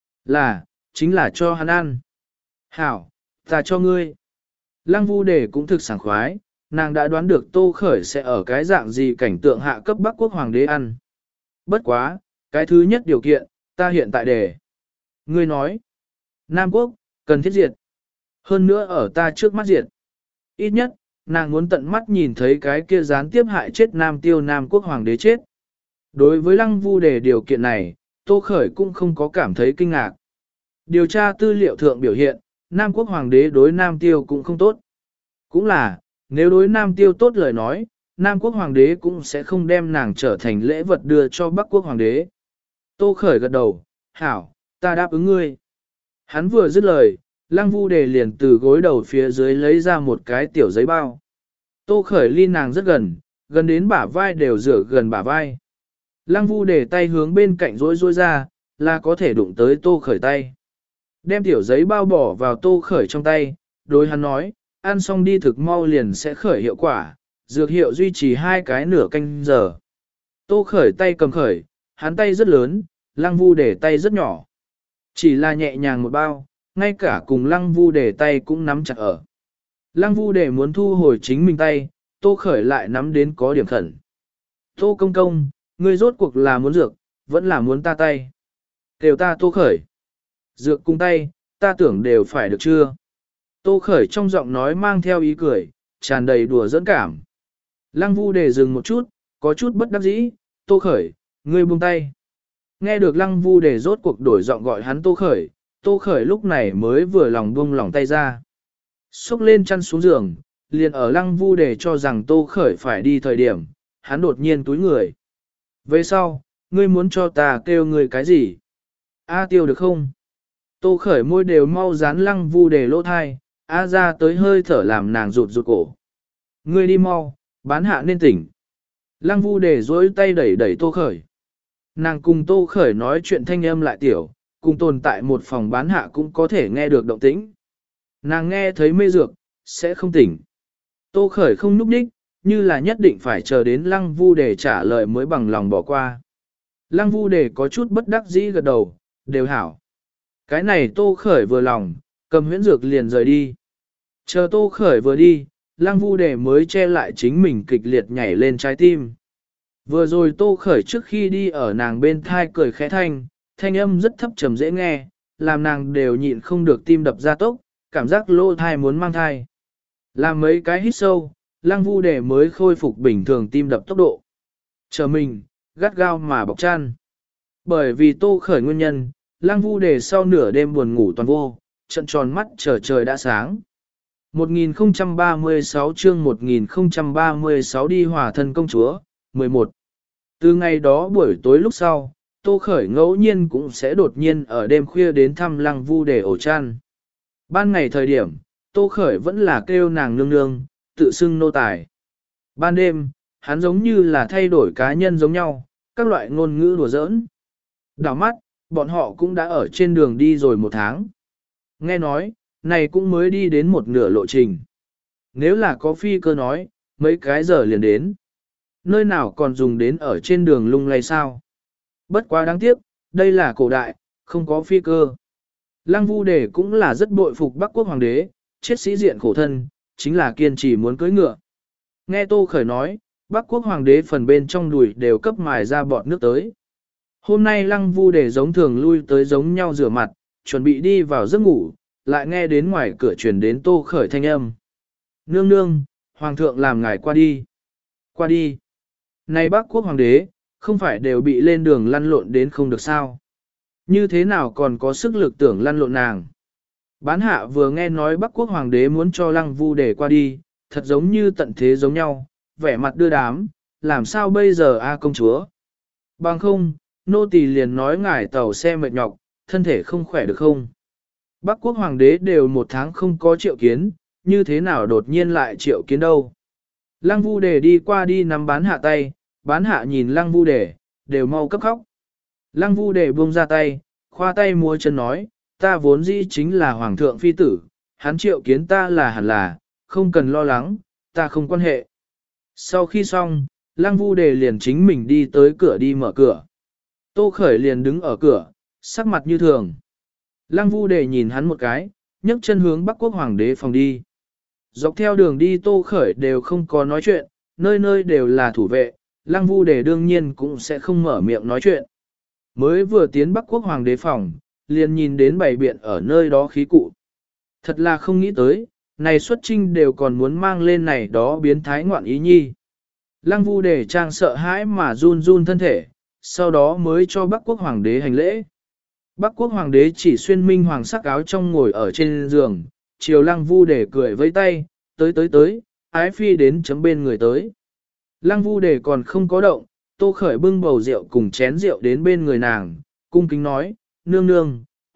Là, chính là cho hắn ăn. Hảo, ta cho ngươi. Lăng vu đề cũng thực sảng khoái, nàng đã đoán được Tô Khởi sẽ ở cái dạng gì cảnh tượng hạ cấp Bắc Quốc Hoàng đế ăn. Bất quá, cái thứ nhất điều kiện, ta hiện tại đề. Ngươi nói, Nam Quốc, cần thiết diệt. Hơn nữa ở ta trước mắt diệt. Ít nhất, nàng muốn tận mắt nhìn thấy cái kia gián tiếp hại chết Nam Tiêu Nam Quốc Hoàng đế chết. Đối với lăng vu đề điều kiện này, Tô Khởi cũng không có cảm thấy kinh ngạc. Điều tra tư liệu thượng biểu hiện, Nam Quốc Hoàng đế đối Nam Tiêu cũng không tốt. Cũng là, nếu đối Nam Tiêu tốt lời nói, Nam Quốc Hoàng đế cũng sẽ không đem nàng trở thành lễ vật đưa cho Bắc Quốc Hoàng đế. Tô Khởi gật đầu, hảo, ta đáp ứng ngươi. Hắn vừa dứt lời, Lăng Vu Đề liền từ gối đầu phía dưới lấy ra một cái tiểu giấy bao. Tô Khởi ly nàng rất gần, gần đến bả vai đều rửa gần bả vai. Lăng Vu Đề tay hướng bên cạnh rối rối ra, là có thể đụng tới Tô Khởi tay. Đem tiểu giấy bao bỏ vào Tô Khởi trong tay, đối hắn nói, ăn xong đi thực mau liền sẽ khởi hiệu quả, dược hiệu duy trì hai cái nửa canh giờ. Tô Khởi tay cầm khởi, hắn tay rất lớn, Lăng Vu Đề tay rất nhỏ. Chỉ là nhẹ nhàng một bao, ngay cả cùng Lăng Vu Đề tay cũng nắm chặt ở. Lăng Vu Đề muốn thu hồi chính mình tay, Tô Khởi lại nắm đến có điểm khẩn. Tô công công, ngươi rốt cuộc là muốn dược, vẫn là muốn ta tay. Đều ta Tô Khởi. Dược cùng tay, ta tưởng đều phải được chưa? Tô Khởi trong giọng nói mang theo ý cười, tràn đầy đùa giỡn cảm. Lăng Vu Đề dừng một chút, có chút bất đắc dĩ, Tô Khởi, ngươi buông tay. Nghe được Lăng Vu Đề rốt cuộc đổi giọng gọi hắn Tô Khởi, Tô Khởi lúc này mới vừa lòng buông lòng tay ra. Xúc lên chăn xuống giường, liền ở Lăng Vu Đề cho rằng Tô Khởi phải đi thời điểm, hắn đột nhiên túi người. Về sau, ngươi muốn cho ta kêu ngươi cái gì? A Tiêu được không? Tô Khởi môi đều mau dán Lăng Vu Đề lỗ thai, A ra tới hơi thở làm nàng rụt rụt cổ. Ngươi đi mau, bán hạ nên tỉnh. Lăng Vu Đề dối tay đẩy đẩy Tô Khởi. Nàng cùng Tô Khởi nói chuyện thanh âm lại tiểu, cùng tồn tại một phòng bán hạ cũng có thể nghe được động tĩnh. Nàng nghe thấy mê dược, sẽ không tỉnh. Tô Khởi không núp đích, như là nhất định phải chờ đến Lăng Vu Đề trả lời mới bằng lòng bỏ qua. Lăng Vu Đề có chút bất đắc dĩ gật đầu, đều hảo. Cái này Tô Khởi vừa lòng, cầm huyễn dược liền rời đi. Chờ Tô Khởi vừa đi, Lăng Vu Đề mới che lại chính mình kịch liệt nhảy lên trái tim. Vừa rồi Tô Khởi trước khi đi ở nàng bên thai cười khẽ thanh, thanh âm rất thấp trầm dễ nghe, làm nàng đều nhịn không được tim đập ra tốc, cảm giác lô thai muốn mang thai. Làm mấy cái hít sâu, Lăng Vu Đề mới khôi phục bình thường tim đập tốc độ. Chờ mình, gắt gao mà bọc chăn. Bởi vì Tô Khởi nguyên nhân, Lăng Vu Đề sau nửa đêm buồn ngủ toàn vô, trận tròn mắt chờ trời đã sáng. một nghìn không trăm ba mươi sáu chương một nghìn không trăm ba mươi sáu đi hòa thân công chúa, mười một. Từ ngày đó buổi tối lúc sau, Tô Khởi ngẫu nhiên cũng sẽ đột nhiên ở đêm khuya đến thăm Lăng Vu Đề ổ chăn. Ban ngày thời điểm, Tô Khởi vẫn là kêu nàng nương nương, tự xưng nô tài. Ban đêm, hắn giống như là thay đổi cá nhân giống nhau, các loại ngôn ngữ đùa giỡn. Đảo mắt, bọn họ cũng đã ở trên đường đi rồi một tháng. Nghe nói, này cũng mới đi đến một nửa lộ trình. Nếu là có phi cơ nói, mấy cái giờ liền đến. Nơi nào còn dùng đến ở trên đường lung lay sao? Bất quá đáng tiếc, đây là cổ đại, không có phi cơ. Lăng Vu Đề cũng là rất bội phục Bắc Quốc Hoàng đế, chết sĩ diện khổ thân, chính là kiên trì muốn cưới ngựa. Nghe Tô Khởi nói, Bắc Quốc Hoàng đế phần bên trong đùi đều cấp mài ra bọt nước tới. Hôm nay Lăng Vu Đề giống thường lui tới giống nhau rửa mặt, chuẩn bị đi vào giấc ngủ, lại nghe đến ngoài cửa truyền đến Tô Khởi thanh âm. Nương nương, Hoàng thượng làm ngài qua đi. Qua đi. Này Bắc Quốc Hoàng đế, không phải đều bị lên đường lăn lộn đến không được sao. Như thế nào còn có sức lực tưởng lăn lộn nàng. Bán hạ vừa nghe nói Bắc Quốc Hoàng đế muốn cho Lăng Vu Đề qua đi, thật giống như tận thế giống nhau, vẻ mặt đưa đám, làm sao bây giờ a công chúa. Bằng không, nô tỳ liền nói ngài tàu xe mệt nhọc, thân thể không khỏe được không. Bắc Quốc Hoàng đế đều một tháng không có triệu kiến, như thế nào đột nhiên lại triệu kiến đâu. Lăng Vu Đề đi qua đi nắm bán hạ tay, bán hạ nhìn Lăng Vu Đề, đều mau cấp khóc. Lăng Vu Đề buông ra tay, khoa tay múa chân nói, ta vốn dĩ chính là Hoàng thượng phi tử, hắn triệu kiến ta là hẳn là, không cần lo lắng, ta không quan hệ. Sau khi xong, Lăng Vu Đề liền chính mình đi tới cửa đi mở cửa. Tô Khởi liền đứng ở cửa, sắc mặt như thường. Lăng Vu Đề nhìn hắn một cái, nhấc chân hướng Bắc Quốc Hoàng đế phòng đi. Dọc theo đường đi Tô Khởi đều không có nói chuyện, nơi nơi đều là thủ vệ, Lăng Vu Đề đương nhiên cũng sẽ không mở miệng nói chuyện. Mới vừa tiến Bắc Quốc Hoàng đế phòng, liền nhìn đến bày biện ở nơi đó khí cụ. Thật là không nghĩ tới, này xuất trinh đều còn muốn mang lên này đó biến thái ngoạn ý nhi. Lăng Vu Đề trang sợ hãi mà run run thân thể, sau đó mới cho Bắc Quốc Hoàng đế hành lễ. Bắc Quốc Hoàng đế chỉ xuyên minh hoàng sắc áo trong ngồi ở trên giường, chiều Lăng Vu Đề cười với tay, tới tới tới, ái phi đến chấm bên người tới. Lăng Vu Đề còn không có động, Tô Khởi bưng bầu rượu cùng chén rượu đến bên người nàng, cung kính nói, nương nương,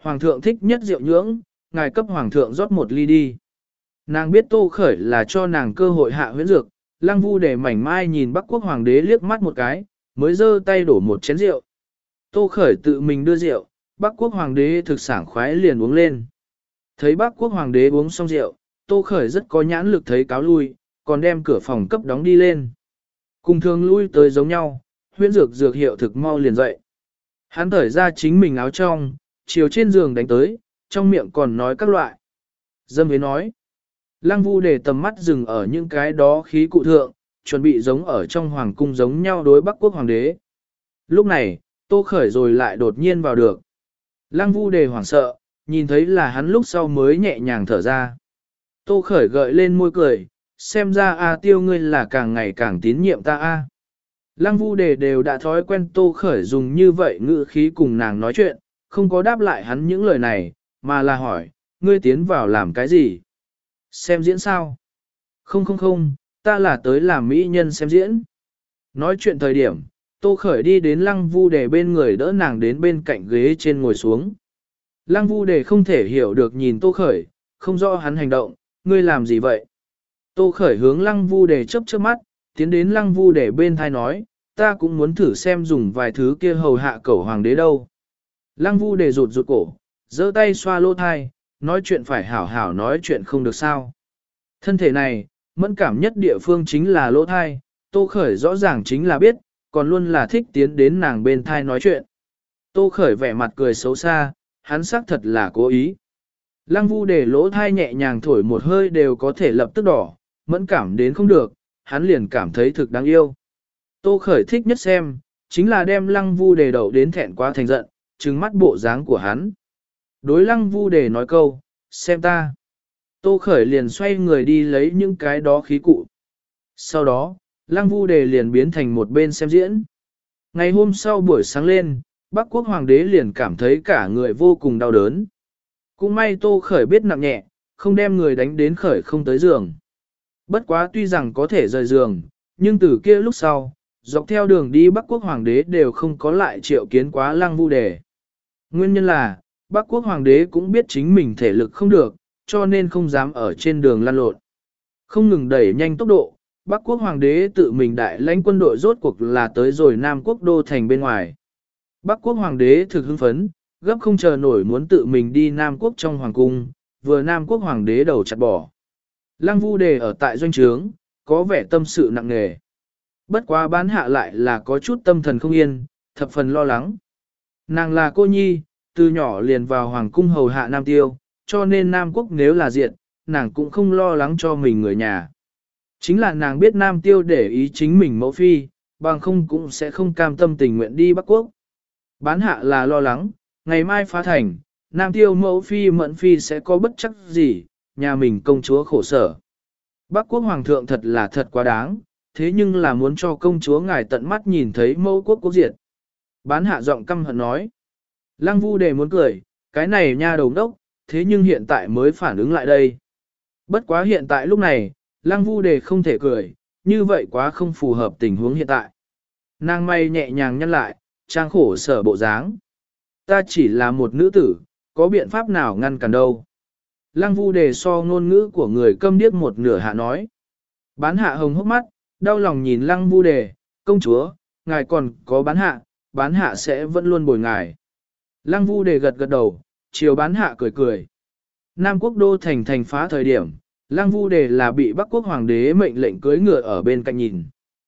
Hoàng thượng thích nhất rượu nhưỡng, ngài cấp hoàng thượng rót một ly đi. Nàng biết Tô Khởi là cho nàng cơ hội hạ huyễn dược, Lăng Vu Đề mảnh mai nhìn Bắc Quốc hoàng đế liếc mắt một cái, mới giơ tay đổ một chén rượu. Tô Khởi tự mình đưa rượu, Bắc Quốc hoàng đế thực sảng khoái liền uống lên. Thấy Bắc Quốc hoàng đế uống xong rượu, Tô Khởi rất có nhãn lực thấy cáo lui, còn đem cửa phòng cấp đóng đi lên. Cùng thường lui tới giống nhau, huyễn dược dược hiệu thực mau liền dậy. Hắn thởi ra chính mình áo trong, chiều trên giường đánh tới, trong miệng còn nói các loại. Dâm với nói. Lăng Vu Đề tầm mắt dừng ở những cái đó khí cụ thượng, chuẩn bị giống ở trong hoàng cung giống nhau đối Bắc Quốc hoàng đế. Lúc này, Tô Khởi rồi lại đột nhiên vào được. Lăng Vu Đề hoảng sợ, nhìn thấy là hắn lúc sau mới nhẹ nhàng thở ra. Tô Khởi gợi lên môi cười, xem ra A Tiêu ngươi là càng ngày càng tín nhiệm ta A. Lăng Vu Đề đều đã thói quen Tô Khởi dùng như vậy ngữ khí cùng nàng nói chuyện, không có đáp lại hắn những lời này, mà là hỏi, ngươi tiến vào làm cái gì? Xem diễn sao? Không không không, ta là tới làm mỹ nhân xem diễn. Nói chuyện thời điểm, Tô Khởi đi đến Lăng Vu Đề bên người đỡ nàng đến bên cạnh ghế trên ngồi xuống. Lăng Vu Đề không thể hiểu được nhìn Tô Khởi, không rõ hắn hành động, ngươi làm gì vậy? Tô Khởi hướng Lăng Vu Đề chớp chớp mắt, tiến đến Lăng Vu Đề bên thai nói, ta cũng muốn thử xem dùng vài thứ kia hầu hạ cẩu hoàng đế đâu. Lăng Vu Đề rụt rụt cổ, giơ tay xoa lỗ thai, nói chuyện phải hảo hảo nói chuyện không được sao. Thân thể này, mẫn cảm nhất địa phương chính là lỗ thai, Tô Khởi rõ ràng chính là biết, còn luôn là thích tiến đến nàng bên thai nói chuyện. Tô Khởi vẻ mặt cười xấu xa, hắn xác thật là cố ý. Lăng Vu Đề lỗ thai nhẹ nhàng thổi một hơi đều có thể lập tức đỏ, mẫn cảm đến không được, hắn liền cảm thấy thực đáng yêu. Tô Khởi thích nhất xem, chính là đem Lăng Vu Đề đậu đến thẹn quá thành giận, trừng mắt bộ dáng của hắn. Đối Lăng Vu Đề nói câu, xem ta. Tô Khởi liền xoay người đi lấy những cái đó khí cụ. Sau đó, Lăng Vu Đề liền biến thành một bên xem diễn. Ngày hôm sau buổi sáng lên, Bắc Quốc Hoàng đế liền cảm thấy cả người vô cùng đau đớn. Cũng may Tô Khởi biết nặng nhẹ, không đem người đánh đến Khởi không tới giường. Bất quá tuy rằng có thể rời giường, nhưng từ kia lúc sau, dọc theo đường đi Bắc Quốc Hoàng đế đều không có lại triệu kiến quá Lăng Vu Đề. Nguyên nhân là, Bắc Quốc Hoàng đế cũng biết chính mình thể lực không được, cho nên không dám ở trên đường lăn lộn. Không ngừng đẩy nhanh tốc độ, Bắc Quốc Hoàng đế tự mình đại lãnh quân đội rốt cuộc là tới rồi Nam Quốc đô thành bên ngoài. Bắc Quốc Hoàng đế thực hưng phấn, gấp không chờ nổi muốn tự mình đi Nam Quốc trong hoàng cung, vừa Nam Quốc Hoàng đế đầu chặt bỏ. Lăng Vu Đề ở tại doanh trướng, có vẻ tâm sự nặng nề. Bất quá bán hạ lại là có chút tâm thần không yên, thập phần lo lắng. Nàng là cô nhi, từ nhỏ liền vào hoàng cung hầu hạ Nam Tiêu, cho nên Nam Quốc nếu là diện, nàng cũng không lo lắng cho mình người nhà. Chính là nàng biết Nam Tiêu để ý chính mình mẫu phi, bằng không cũng sẽ không cam tâm tình nguyện đi Bắc Quốc. Bán hạ là lo lắng, ngày mai phá thành, Nam Tiêu mẫu phi mẫn phi sẽ có bất chắc gì, nhà mình công chúa khổ sở. Bắc Quốc Hoàng thượng thật là thật quá đáng, thế nhưng là muốn cho công chúa ngài tận mắt nhìn thấy mẫu quốc quốc diệt. Bán hạ giọng căm hận nói. Lăng Vu Đề muốn cười, cái này nha đầu đốc, thế nhưng hiện tại mới phản ứng lại đây. Bất quá hiện tại lúc này, Lăng Vu Đề không thể cười, như vậy quá không phù hợp tình huống hiện tại. Nàng may nhẹ nhàng nhăn lại, trang khổ sở bộ dáng. Ta chỉ là một nữ tử, có biện pháp nào ngăn cản đâu. Lăng Vu Đề so ngôn ngữ của người câm điếc một nửa hạ nói. Bán hạ hồng hốc mắt, đau lòng nhìn Lăng Vu Đề, công chúa, ngài còn có bán hạ, bán hạ sẽ vẫn luôn bồi ngài. Lăng Vu Đề gật gật đầu, chiều bán hạ cười cười. Nam Quốc đô thành thành phá thời điểm, Lăng Vu Đề là bị Bắc Quốc Hoàng đế mệnh lệnh cưỡi ngựa ở bên cạnh nhìn.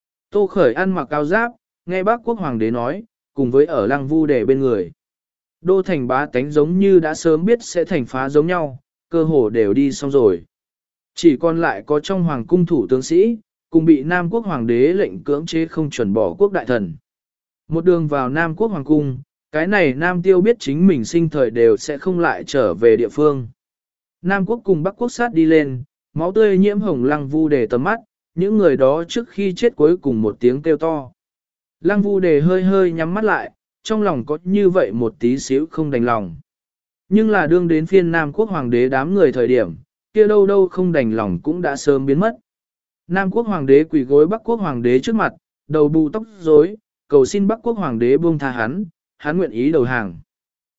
Tô Khởi ăn mặc cao giáp, nghe Bắc Quốc Hoàng đế nói, cùng với ở Lăng Vu Đề bên người. Đô thành bá tánh giống như đã sớm biết sẽ thành phá giống nhau, cơ hồ đều đi xong rồi. Chỉ còn lại có trong hoàng cung thủ tướng sĩ, cùng bị Nam Quốc Hoàng đế lệnh cưỡng chế không chuẩn bỏ quốc đại thần. Một đường vào Nam Quốc Hoàng cung, cái này Nam Tiêu biết chính mình sinh thời đều sẽ không lại trở về địa phương. Nam Quốc cùng Bắc Quốc sát đi lên, máu tươi nhiễm hồng Lăng Vu Đề tầm mắt, những người đó trước khi chết cuối cùng một tiếng kêu to. Lăng Vu Đề hơi hơi nhắm mắt lại, trong lòng có như vậy một tí xíu không đành lòng. Nhưng là đương đến phiên Nam Quốc Hoàng đế đám người thời điểm, kia đâu đâu không đành lòng cũng đã sớm biến mất. Nam Quốc Hoàng đế quỳ gối Bắc Quốc Hoàng đế trước mặt, đầu bù tóc rối, cầu xin Bắc Quốc Hoàng đế buông tha hắn, hắn nguyện ý đầu hàng.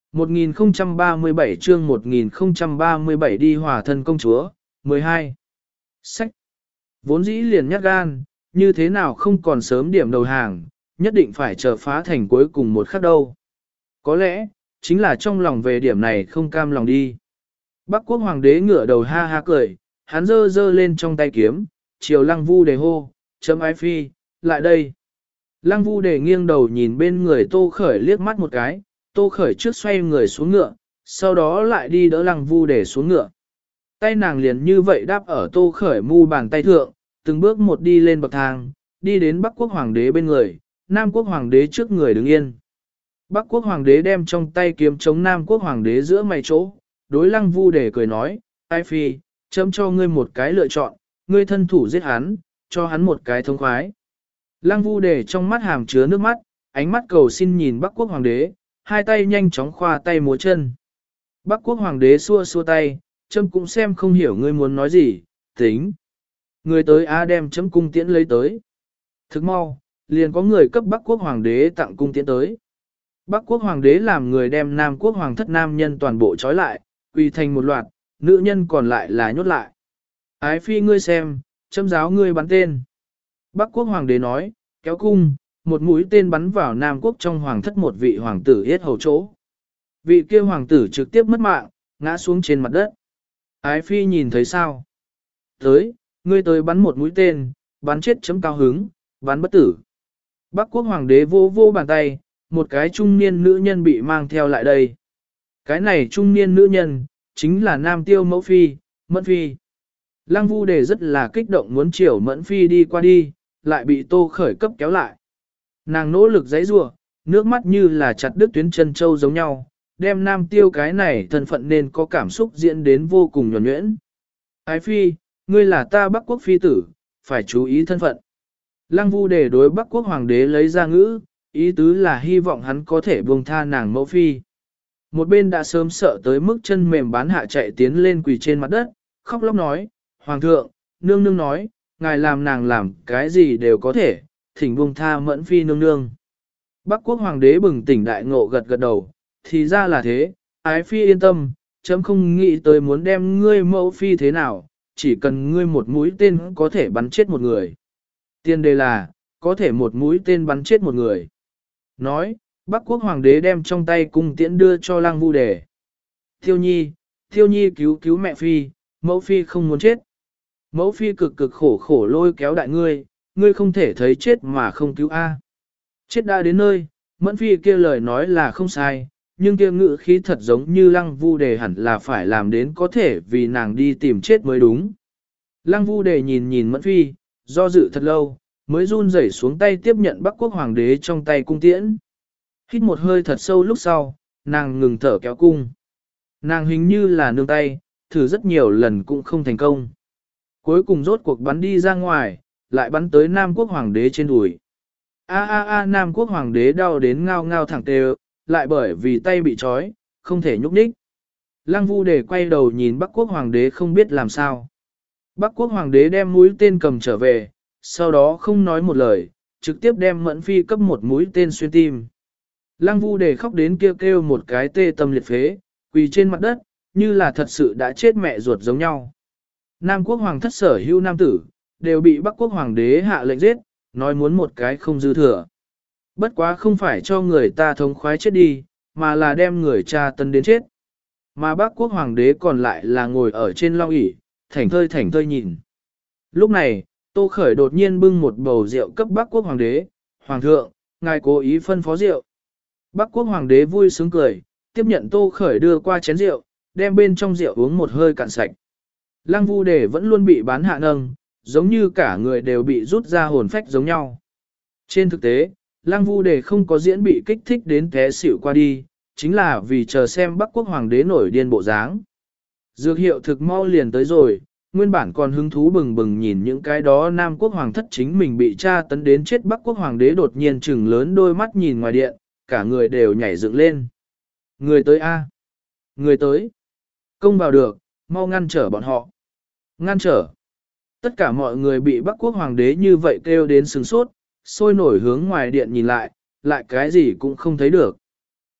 một nghìn không trăm ba mươi bảy chương một nghìn không trăm ba mươi bảy đi hòa thân công chúa, mười hai. Sách. Vốn dĩ liền nhát gan, như thế nào không còn sớm điểm đầu hàng, nhất định phải chờ phá thành cuối cùng một khắc đâu. Có lẽ, chính là trong lòng về điểm này không cam lòng đi. Bắc quốc hoàng đế ngửa đầu ha ha cười, hắn giơ giơ lên trong tay kiếm, chiều lăng vu đề hô, chấm ái phi, lại đây. Lăng vu đề nghiêng đầu nhìn bên người tô khởi liếc mắt một cái, tô khởi trước xoay người xuống ngựa, sau đó lại đi đỡ lăng vu đề xuống ngựa. Tay nàng liền như vậy đáp ở tô khởi mu bàn tay thượng, từng bước một đi lên bậc thang, đi đến Bắc quốc hoàng đế bên người, Nam quốc hoàng đế trước người đứng yên. Bắc quốc hoàng đế đem trong tay kiếm chống Nam quốc hoàng đế giữa mày chỗ, đối lăng vu đề cười nói, ai phi, chấm cho ngươi một cái lựa chọn, ngươi thân thủ giết hắn, cho hắn một cái thông khoái. Lăng vu đề trong mắt hàm chứa nước mắt, ánh mắt cầu xin nhìn Bắc quốc hoàng đế, hai tay nhanh chóng khoa tay múa chân. Bắc quốc hoàng đế xua xua tay, chấm cũng xem không hiểu ngươi muốn nói gì, tính. Người tới A đem chấm cung tiễn lấy tới. Thức mau, liền có người cấp Bắc quốc hoàng đế tặng cung tiễn tới. Bắc quốc hoàng đế làm người đem Nam quốc hoàng thất nam nhân toàn bộ trói lại, quỳ thành một loạt, nữ nhân còn lại là nhốt lại. Ái phi ngươi xem, chấm giáo ngươi bắn tên. Bắc quốc hoàng đế nói, kéo cung, một mũi tên bắn vào Nam quốc trong hoàng thất một vị hoàng tử yết hầu chỗ. Vị kia hoàng tử trực tiếp mất mạng, ngã xuống trên mặt đất. Ái phi nhìn thấy sao? Tới, ngươi tới bắn một mũi tên, bắn chết chấm cao hứng, bắn bất tử. Bắc quốc hoàng đế vô vô bàn tay, một cái trung niên nữ nhân bị mang theo lại đây. Cái này trung niên nữ nhân, chính là Nam tiêu mẫu phi, Mẫn phi. Lăng vu đề rất là kích động muốn chiều Mẫn phi đi qua đi, lại bị tô khởi cấp kéo lại. Nàng nỗ lực giãy giụa, nước mắt như là chặt đứt tuyến chân châu giống nhau, đem Nam tiêu cái này thân phận nên có cảm xúc diễn đến vô cùng nhuần nhuyễn. Ái phi, ngươi là ta Bắc quốc phi tử, phải chú ý thân phận. Lăng vu đề đối Bắc quốc hoàng đế lấy ra ngữ, ý tứ là hy vọng hắn có thể buông tha nàng mẫu phi. Một bên đã sớm sợ tới mức chân mềm bán hạ chạy tiến lên quỳ trên mặt đất, khóc lóc nói, Hoàng thượng, nương nương nói, ngài làm nàng làm cái gì đều có thể, thỉnh buông tha Mẫn phi nương nương. Bắc quốc hoàng đế bừng tỉnh đại ngộ gật gật đầu, thì ra là thế, ái phi yên tâm, chấm không nghĩ tới muốn đem ngươi mẫu phi thế nào, chỉ cần ngươi một mũi tên có thể bắn chết một người. Tiên đề là, có thể một mũi tên bắn chết một người. Nói, Bắc quốc hoàng đế đem trong tay cung tiễn đưa cho Lăng vu đề. Thiêu nhi, Thiêu nhi cứu cứu mẹ phi, mẫu phi không muốn chết. Mẫu phi cực cực khổ khổ lôi kéo đại ngươi, ngươi không thể thấy chết mà không cứu A. Chết đã đến nơi, Mẫn phi kia lời nói là không sai, nhưng kia ngữ khí thật giống như Lăng vu đề hẳn là phải làm đến có thể vì nàng đi tìm chết mới đúng. Lăng vu đề nhìn nhìn Mẫn phi, do dự thật lâu, mới run rẩy xuống tay tiếp nhận Bắc quốc hoàng đế trong tay cung tiễn. Hít một hơi thật sâu lúc sau, nàng ngừng thở kéo cung. Nàng hình như là nương tay, thử rất nhiều lần cũng không thành công. Cuối cùng rốt cuộc bắn đi ra ngoài, lại bắn tới Nam quốc hoàng đế trên đùi. A a a Nam quốc hoàng đế đau đến ngao ngao thẳng tê, lại bởi vì tay bị trói, không thể nhúc nhích. Lăng vu đề quay đầu nhìn Bắc quốc hoàng đế không biết làm sao. Bắc quốc hoàng đế đem mũi tên cầm trở về, sau đó không nói một lời, trực tiếp đem Mẫn phi cấp một mũi tên xuyên tim. Lăng vu đề khóc đến kêu kêu một cái tê tâm liệt phế, quỳ trên mặt đất, như là thật sự đã chết mẹ ruột giống nhau. Nam quốc hoàng thất sở hữu nam tử, đều bị Bắc quốc hoàng đế hạ lệnh giết, nói muốn một cái không dư thừa. Bất quá không phải cho người ta thống khoái chết đi, mà là đem người cha tân đến chết. Mà Bắc quốc hoàng đế còn lại là ngồi ở trên long ỷ, thảnh thơi thảnh thơi nhìn. Lúc này, Tô Khởi đột nhiên bưng một bầu rượu cấp Bắc quốc hoàng đế, Hoàng thượng, ngài cố ý phân phó rượu. Bắc quốc hoàng đế vui sướng cười, tiếp nhận Tô Khởi đưa qua chén rượu, đem bên trong rượu uống một hơi cạn sạch. Lăng vu đề vẫn luôn bị bán hạ nâng, giống như cả người đều bị rút ra hồn phách giống nhau. Trên thực tế, Lăng vu đề không có diễn bị kích thích đến té xỉu qua đi, chính là vì chờ xem Bắc quốc hoàng đế nổi điên bộ dáng. Dược hiệu thực mau liền tới rồi, nguyên bản còn hứng thú bừng bừng nhìn những cái đó Nam quốc hoàng thất chính mình bị tra tấn đến chết, Bắc quốc hoàng đế đột nhiên trừng lớn đôi mắt nhìn ngoài điện, cả người đều nhảy dựng lên. Người tới A. Người tới. Công vào được, mau ngăn trở bọn họ. Ngăn trở. Tất cả mọi người bị Bắc quốc hoàng đế như vậy kêu đến sừng sốt, sôi nổi hướng ngoài điện nhìn lại, lại cái gì cũng không thấy được.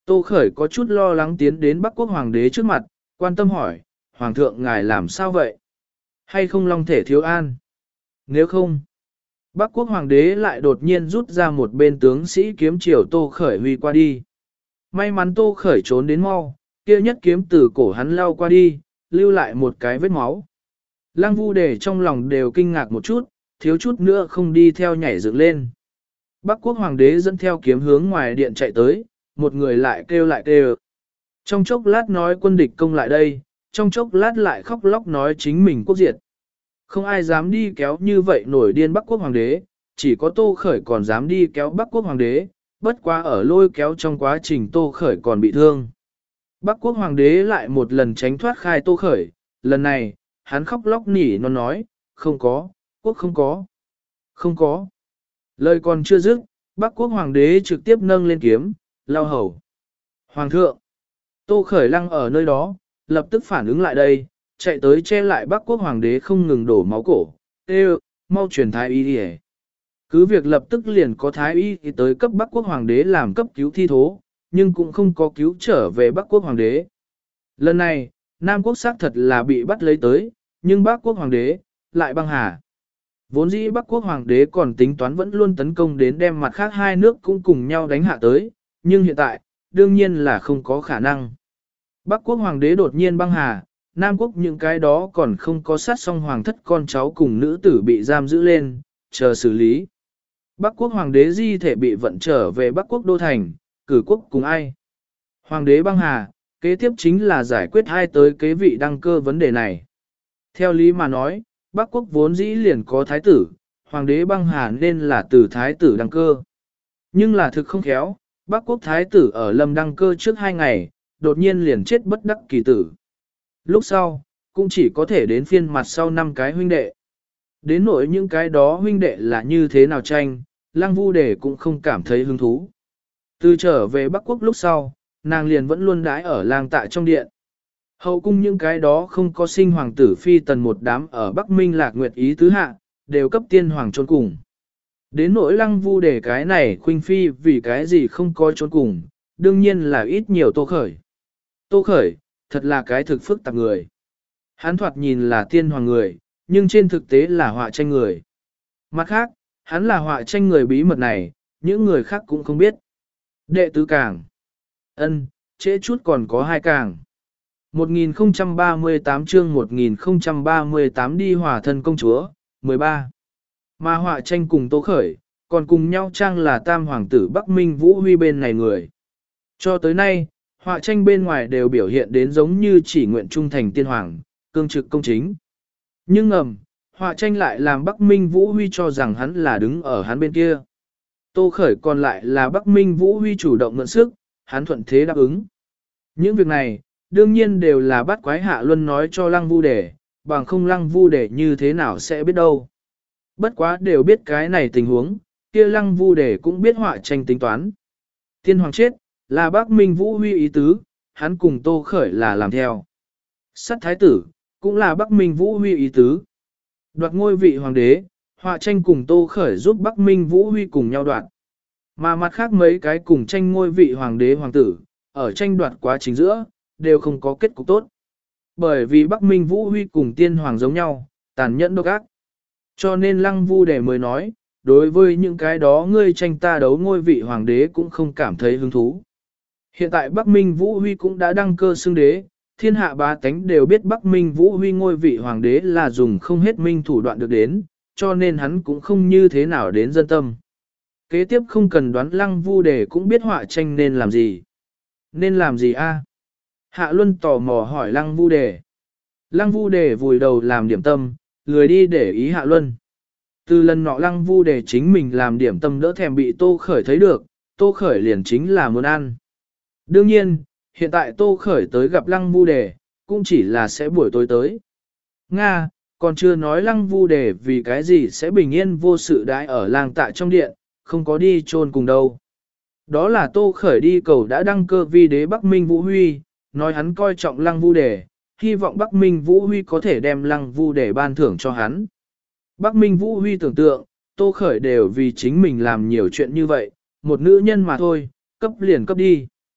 Tô Khởi có chút lo lắng tiến đến Bắc Quốc Hoàng đế trước mặt, quan tâm hỏi, Hoàng thượng ngài làm sao vậy? Hay không long thể thiếu an? Nếu không, Bắc Quốc Hoàng đế lại đột nhiên rút ra một bên tướng sĩ kiếm chiều Tô Khởi huy qua đi. May mắn Tô Khởi trốn đến mau, kia nhất kiếm từ cổ hắn lao qua đi, lưu lại một cái vết máu. Lăng Vu Đề trong lòng đều kinh ngạc một chút, thiếu chút nữa không đi theo nhảy dựng lên. Bắc Quốc Hoàng đế dẫn theo kiếm hướng ngoài điện chạy tới, một người lại kêu lại kêu. Trong chốc lát nói quân địch công lại đây, trong chốc lát lại khóc lóc nói chính mình quốc diệt. Không ai dám đi kéo như vậy nổi điên Bắc Quốc Hoàng đế, chỉ có Tô Khởi còn dám đi kéo Bắc Quốc Hoàng đế, bất quá ở lôi kéo trong quá trình Tô Khởi còn bị thương. Bắc Quốc Hoàng đế lại một lần tránh thoát khai Tô Khởi, lần này, hắn khóc lóc nỉ nó nói, không có, quốc không có, không có. Lời còn chưa dứt, Bắc Quốc Hoàng đế trực tiếp nâng lên kiếm, lao hầu. Hoàng thượng, Tô Khởi lăng ở nơi đó, lập tức phản ứng lại đây, chạy tới che lại Bắc Quốc Hoàng đế không ngừng đổ máu cổ, ê mau truyền thái y đi. Cứ việc lập tức liền có thái y thì tới cấp Bắc Quốc Hoàng đế làm cấp cứu thi thố, nhưng cũng không có cứu trở về Bắc Quốc Hoàng đế. Lần này, Nam Quốc xác thật là bị bắt lấy tới, nhưng Bắc Quốc Hoàng đế lại băng hà. Vốn dĩ Bắc Quốc Hoàng đế còn tính toán vẫn luôn tấn công đến đem mặt khác hai nước cũng cùng nhau đánh hạ tới, nhưng hiện tại, đương nhiên là không có khả năng. Bắc Quốc Hoàng đế đột nhiên băng hà, Nam Quốc những cái đó còn không có sát xong hoàng thất con cháu cùng nữ tử bị giam giữ lên, chờ xử lý. Bắc Quốc Hoàng đế di thể bị vận trở về Bắc Quốc Đô Thành, cử quốc cùng ai? Hoàng đế băng hà, kế tiếp chính là giải quyết hai tới kế vị đăng cơ vấn đề này. Theo lý mà nói, Bắc Quốc vốn dĩ liền có thái tử, Hoàng đế băng hà nên là từ thái tử đăng cơ. Nhưng là thực không khéo, Bắc Quốc thái tử ở lâm đăng cơ trước hai ngày, đột nhiên liền chết bất đắc kỳ tử. Lúc sau, cũng chỉ có thể đến phiên mặt sau năm cái huynh đệ. Đến nỗi những cái đó huynh đệ là như thế nào tranh, Lăng Vu Đề cũng không cảm thấy hứng thú. Từ trở về Bắc Quốc lúc sau, nàng liền vẫn luôn đãi ở lang tại trong điện. Hậu cung những cái đó không có sinh hoàng tử phi tần một đám ở Bắc Minh Lạc Nguyệt ý tứ hạ, đều cấp tiên hoàng trốn cùng. Đến nỗi Lăng Vu Đề cái này khuynh phi vì cái gì không có trốn cùng, đương nhiên là ít nhiều Tô Khởi. Tô Khởi, thật là cái thực phức tạp người. Hắn thoạt nhìn là tiên hoàng người, nhưng trên thực tế là họa tranh người. Mặt khác, hắn là họa tranh người bí mật này, những người khác cũng không biết. Đệ tứ càng. Ân, trễ chút còn có hai càng. một nghìn không trăm ba mươi tám chương một nghìn không trăm ba mươi tám đi hòa thân công chúa, mười ba. Mà họa tranh cùng Tô Khởi, còn cùng nhau trang là tam hoàng tử Bắc Minh Vũ Huy bên này người. Cho tới nay, họa tranh bên ngoài đều biểu hiện đến giống như chỉ nguyện trung thành tiên hoàng, cương trực công chính. Nhưng ngầm, họa tranh lại làm Bắc Minh Vũ Huy cho rằng hắn là đứng ở hắn bên kia. Tô Khởi còn lại là Bắc Minh Vũ Huy chủ động mượn sức, hắn thuận thế đáp ứng. Những việc này, đương nhiên đều là bắt quái Hạ Luân nói cho Lăng Vu Đề, bằng không Lăng Vu Đề như thế nào sẽ biết đâu. Bất quá đều biết cái này tình huống, kia Lăng Vu Đề cũng biết họa tranh tính toán. Tiên hoàng chết, là Bắc Minh Vũ Huy ý tứ, hắn cùng Tô Khởi là làm theo. Sát thái tử, cũng là Bắc Minh Vũ Huy ý tứ. Đoạt ngôi vị hoàng đế, họa tranh cùng Tô Khởi giúp Bắc Minh Vũ Huy cùng nhau đoạt. Mà mặt khác mấy cái cùng tranh ngôi vị hoàng đế hoàng tử, ở tranh đoạt quá trình giữa, đều không có kết cục tốt. Bởi vì Bắc Minh Vũ Huy cùng tiên hoàng giống nhau, tàn nhẫn độc ác. Cho nên Lăng Vu Đề mới nói, đối với những cái đó ngươi tranh ta đấu ngôi vị hoàng đế cũng không cảm thấy hứng thú. Hiện tại Bắc Minh Vũ Huy cũng đã đăng cơ xưng đế, thiên hạ bá tánh đều biết Bắc Minh Vũ Huy ngôi vị hoàng đế là dùng không hết minh thủ đoạn được đến, cho nên hắn cũng không như thế nào đến dân tâm. Kế tiếp không cần đoán Lăng Vu Đề cũng biết họa tranh nên làm gì. Nên làm gì a? Hạ Luân tò mò hỏi Lăng Vu Đề. Lăng Vu Đề vùi đầu làm điểm tâm, lười đi để ý Hạ Luân. Từ lần nọ Lăng Vu Đề chính mình làm điểm tâm đỡ thèm bị Tô Khởi thấy được, Tô Khởi liền chính là muốn ăn. Đương nhiên, hiện tại Tô Khởi tới gặp Lăng Vu Đề, cũng chỉ là sẽ buổi tối tới. Nga, còn chưa nói Lăng Vu Đề vì cái gì sẽ bình yên vô sự đãi ở làng tại trong điện, không có đi chôn cùng đâu. Đó là Tô Khởi đi cầu đã đăng cơ vi đế Bắc Minh Vũ Huy, nói hắn coi trọng Lăng Vu Đề, hy vọng Bắc Minh Vũ Huy có thể đem Lăng Vu Đề ban thưởng cho hắn. Bắc Minh Vũ Huy tưởng tượng, Tô Khởi đều vì chính mình làm nhiều chuyện như vậy, một nữ nhân mà thôi, cấp liền cấp đi.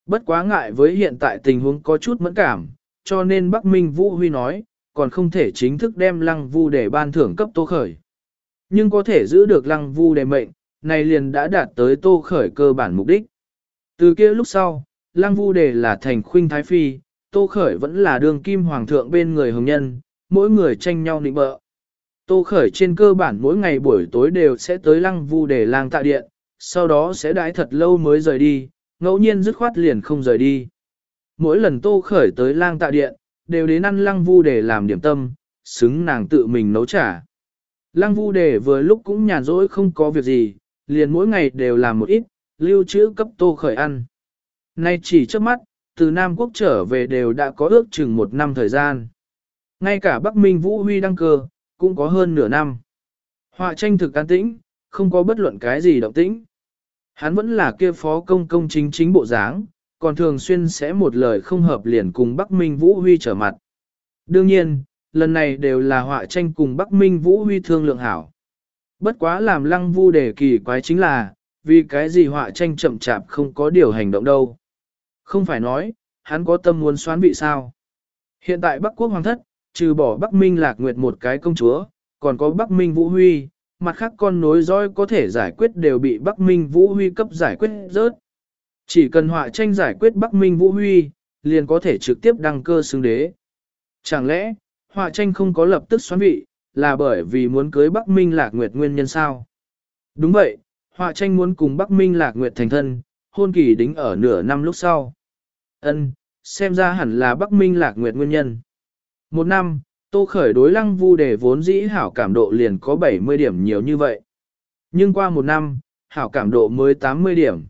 Bất quá ngại với hiện tại tình huống có chút mẫn cảm, cho nên Bắc Minh Vũ Huy nói, còn không thể chính thức đem Lăng Vu để ban thưởng cấp Tô Khởi. Nhưng có thể giữ được Lăng Vu để mệnh, này liền đã đạt tới Tô Khởi cơ bản mục đích. Từ kia lúc sau, Lăng Vu Đề là thành khuynh thái phi, Tô Khởi vẫn là đường kim hoàng thượng bên người hồng nhân, mỗi người tranh nhau nịnh bợ. Tô Khởi trên cơ bản mỗi ngày buổi tối đều sẽ tới Lăng Vu Đề lang tạ điện, sau đó sẽ đãi thật lâu mới rời đi, ngẫu nhiên dứt khoát liền không rời đi. Mỗi lần Tô Khởi tới lang tạ điện, đều đến ăn Lăng Vu Đề làm điểm tâm, xứng nàng tự mình nấu trả. Lăng Vu Đề vừa lúc cũng nhàn rỗi không có việc gì, liền mỗi ngày đều làm một ít, lưu trữ cấp Tô Khởi ăn. Nay chỉ trước mắt, từ Nam Quốc trở về đều đã có ước chừng một năm thời gian. Ngay cả Bắc Minh Vũ Huy đăng cơ, cũng có hơn nửa năm. Họa tranh thực an tĩnh, không có bất luận cái gì động tĩnh. Hắn vẫn là kia phó công công chính chính bộ dáng, còn thường xuyên sẽ một lời không hợp liền cùng Bắc Minh Vũ Huy trở mặt. Đương nhiên, lần này đều là họa tranh cùng Bắc Minh Vũ Huy thương lượng hảo. Bất quá làm Lăng Vu Đề kỳ quái chính là, vì cái gì họa tranh chậm chạp không có điều hành động đâu. Không phải nói, hắn có tâm muốn xoán vị sao. Hiện tại Bắc Quốc Hoàng thất, trừ bỏ Bắc Minh Lạc Nguyệt một cái công chúa, còn có Bắc Minh Vũ Huy, mặt khác con nối dõi có thể giải quyết đều bị Bắc Minh Vũ Huy cấp giải quyết rớt. Chỉ cần họa tranh giải quyết Bắc Minh Vũ Huy, liền có thể trực tiếp đăng cơ xưng đế. Chẳng lẽ, họa tranh không có lập tức xoán vị, là bởi vì muốn cưới Bắc Minh Lạc Nguyệt nguyên nhân sao? Đúng vậy, họa tranh muốn cùng Bắc Minh Lạc Nguyệt thành thân, hôn kỳ đính ở nửa năm lúc sau. Ân, xem ra hẳn là Bắc Minh Lạc Nguyệt nguyên nhân. Một năm, Tô Khởi đối Lăng Vu Đề vốn dĩ hảo cảm độ liền có bảy mươi điểm nhiều như vậy. Nhưng qua một năm, hảo cảm độ mới tám mươi điểm.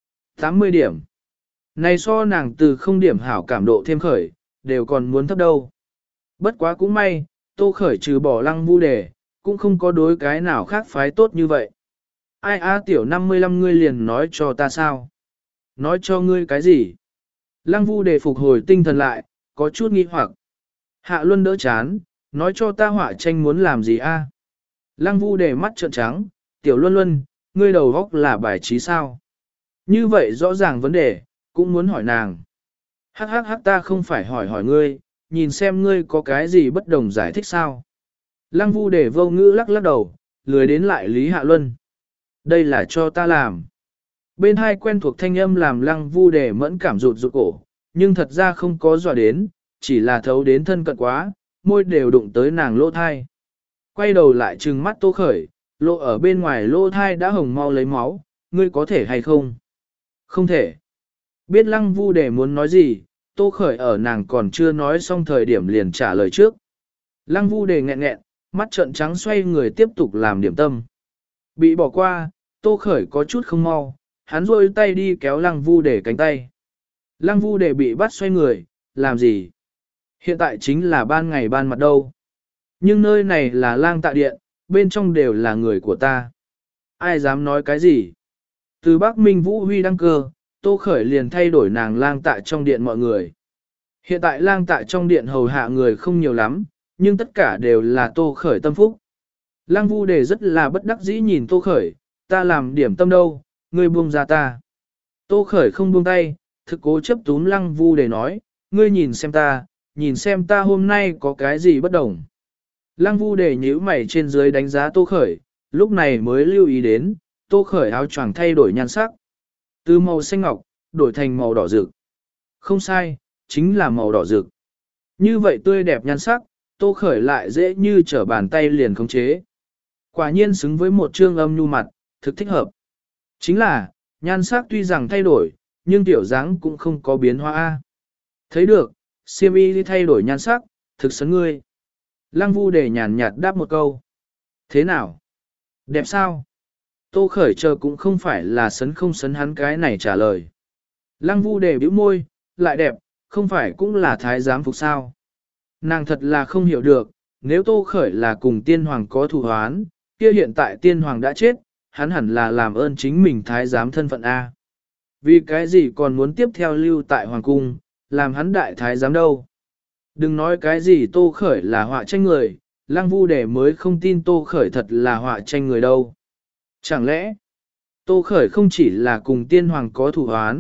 tám mươi điểm. Này so nàng từ không điểm hảo cảm độ thêm khởi, đều còn muốn thấp đâu. Bất quá cũng may, Tô Khởi trừ bỏ Lăng Vu Đề, cũng không có đối cái nào khác phái tốt như vậy. Ai a tiểu năm mươi lăm ngươi liền nói cho ta sao? Nói cho ngươi cái gì? Lăng Vu Đề phục hồi tinh thần lại, có chút nghi hoặc. Hạ Luân đỡ chán, nói cho ta họa tranh muốn làm gì a? Lăng Vu Đề mắt trợn trắng, tiểu Luân Luân, ngươi đầu góc là bài trí sao? Như vậy rõ ràng vấn đề, cũng muốn hỏi nàng. Hắc hắc hắc ta không phải hỏi hỏi ngươi, nhìn xem ngươi có cái gì bất đồng giải thích sao? Lăng Vu Đề vô ngữ lắc lắc đầu, lười đến lại Lý Hạ Luân. Đây là cho ta làm. Bên hai quen thuộc thanh âm làm Lăng Vu Đề mẫn cảm rụt rụt cổ, nhưng thật ra không có dọa đến, chỉ là thấu đến thân cận quá, môi đều đụng tới nàng lỗ thai. Quay đầu lại trừng mắt Tô Khởi, lộ ở bên ngoài lỗ thai đã hồng mau lấy máu, ngươi có thể hay không? Không thể. Biết Lăng Vu Đề muốn nói gì, Tô Khởi ở nàng còn chưa nói xong thời điểm liền trả lời trước. Lăng Vu Đề nghẹn nghẹn, mắt trợn trắng xoay người tiếp tục làm điểm tâm. Bị bỏ qua, Tô Khởi có chút không mau, hắn rôi tay đi kéo Lăng Vu Đề cánh tay. Lăng Vu Đề bị bắt xoay người, làm gì? Hiện tại chính là ban ngày ban mặt đâu. Nhưng nơi này là lang tạ điện, bên trong đều là người của ta. Ai dám nói cái gì? Từ Bắc Minh Vũ Huy đăng cơ, Tô Khởi liền thay đổi nàng lang tạ trong điện mọi người. Hiện tại lang tạ trong điện hầu hạ người không nhiều lắm, nhưng tất cả đều là Tô Khởi tâm phúc. Lăng Vu Đề rất là bất đắc dĩ nhìn Tô Khởi, ta làm điểm tâm đâu, ngươi buông ra ta. Tô Khởi không buông tay, thực cố chấp túm Lăng Vu Đề nói, ngươi nhìn xem ta, nhìn xem ta hôm nay có cái gì bất đồng. Lăng Vu Đề nhíu mày trên dưới đánh giá Tô Khởi, lúc này mới lưu ý đến, Tô Khởi áo choàng thay đổi nhan sắc. Từ màu xanh ngọc, đổi thành màu đỏ rực. Không sai, chính là màu đỏ rực. Như vậy tươi đẹp nhan sắc, Tô Khởi lại dễ như trở bàn tay liền khống chế. Quả nhiên xứng với một trương âm nhu mặt, thực thích hợp. Chính là, nhan sắc tuy rằng thay đổi, nhưng tiểu dáng cũng không có biến hóa. Thấy được, xiêm y thay đổi nhan sắc, thực sấn ngươi. Lăng Vu Đề nhàn nhạt đáp một câu. Thế nào? Đẹp sao? Tô Khởi chờ cũng không phải là sấn không sấn hắn cái này trả lời. Lăng Vu Đề bĩu môi, lại đẹp, không phải cũng là thái giám phục sao. Nàng thật là không hiểu được, nếu Tô Khởi là cùng tiên hoàng có thù hoán, kia hiện tại tiên hoàng đã chết, hắn hẳn là làm ơn chính mình thái giám thân phận A. Vì cái gì còn muốn tiếp theo lưu tại hoàng cung, làm hắn đại thái giám đâu. Đừng nói cái gì Tô Khởi là họa tranh người, Lăng Vu Đề mới không tin Tô Khởi thật là họa tranh người đâu. Chẳng lẽ, Tô Khởi không chỉ là cùng tiên hoàng có thủ hoán,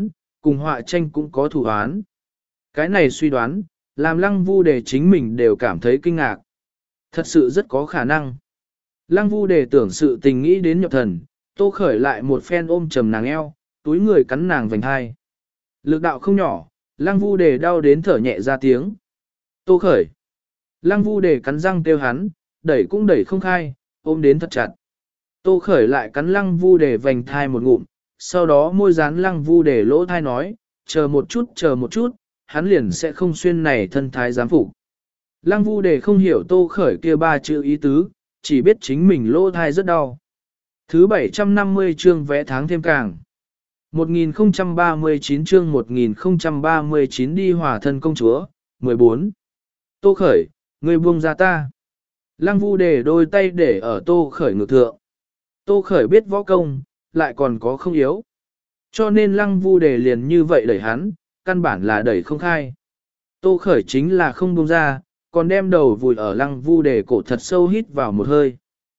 cùng họa tranh cũng có thủ án. Cái này suy đoán, làm lăng vu đề chính mình đều cảm thấy kinh ngạc. Thật sự rất có khả năng. Lăng vu đề tưởng sự tình nghĩ đến nhập thần, Tô Khởi lại một phen ôm trầm nàng eo, túi người cắn nàng vành hai. Lực đạo không nhỏ, lăng vu đề đau đến thở nhẹ ra tiếng. Tô Khởi. Lăng vu đề cắn răng kêu hắn, đẩy cũng đẩy không khai, ôm đến thật chặt. Tô Khởi lại cắn lăng vu đề vành thai một ngụm, sau đó môi dán lăng vu đề lỗ thai nói, chờ một chút chờ một chút, hắn liền sẽ không xuyên này thân thái giám phục. Lăng vu đề không hiểu Tô Khởi kia ba chữ ý tứ, chỉ biết chính mình lỗ thai rất đau. Thứ bảy trăm năm mươi chương vẽ tháng thêm càng. một nghìn không trăm ba mươi chín chương một nghìn không trăm ba mươi chín đi hòa thân công chúa, mười bốn. Tô Khởi, ngươi buông ra ta. Lăng vu đề đôi tay để ở Tô Khởi ngực thượng. Tô Khởi biết võ công, lại còn có không yếu. Cho nên lăng vu đề liền như vậy đẩy hắn, căn bản là đẩy không khai. Tô Khởi chính là không buông ra, còn đem đầu vùi ở lăng vu đề cổ thật sâu hít vào một hơi.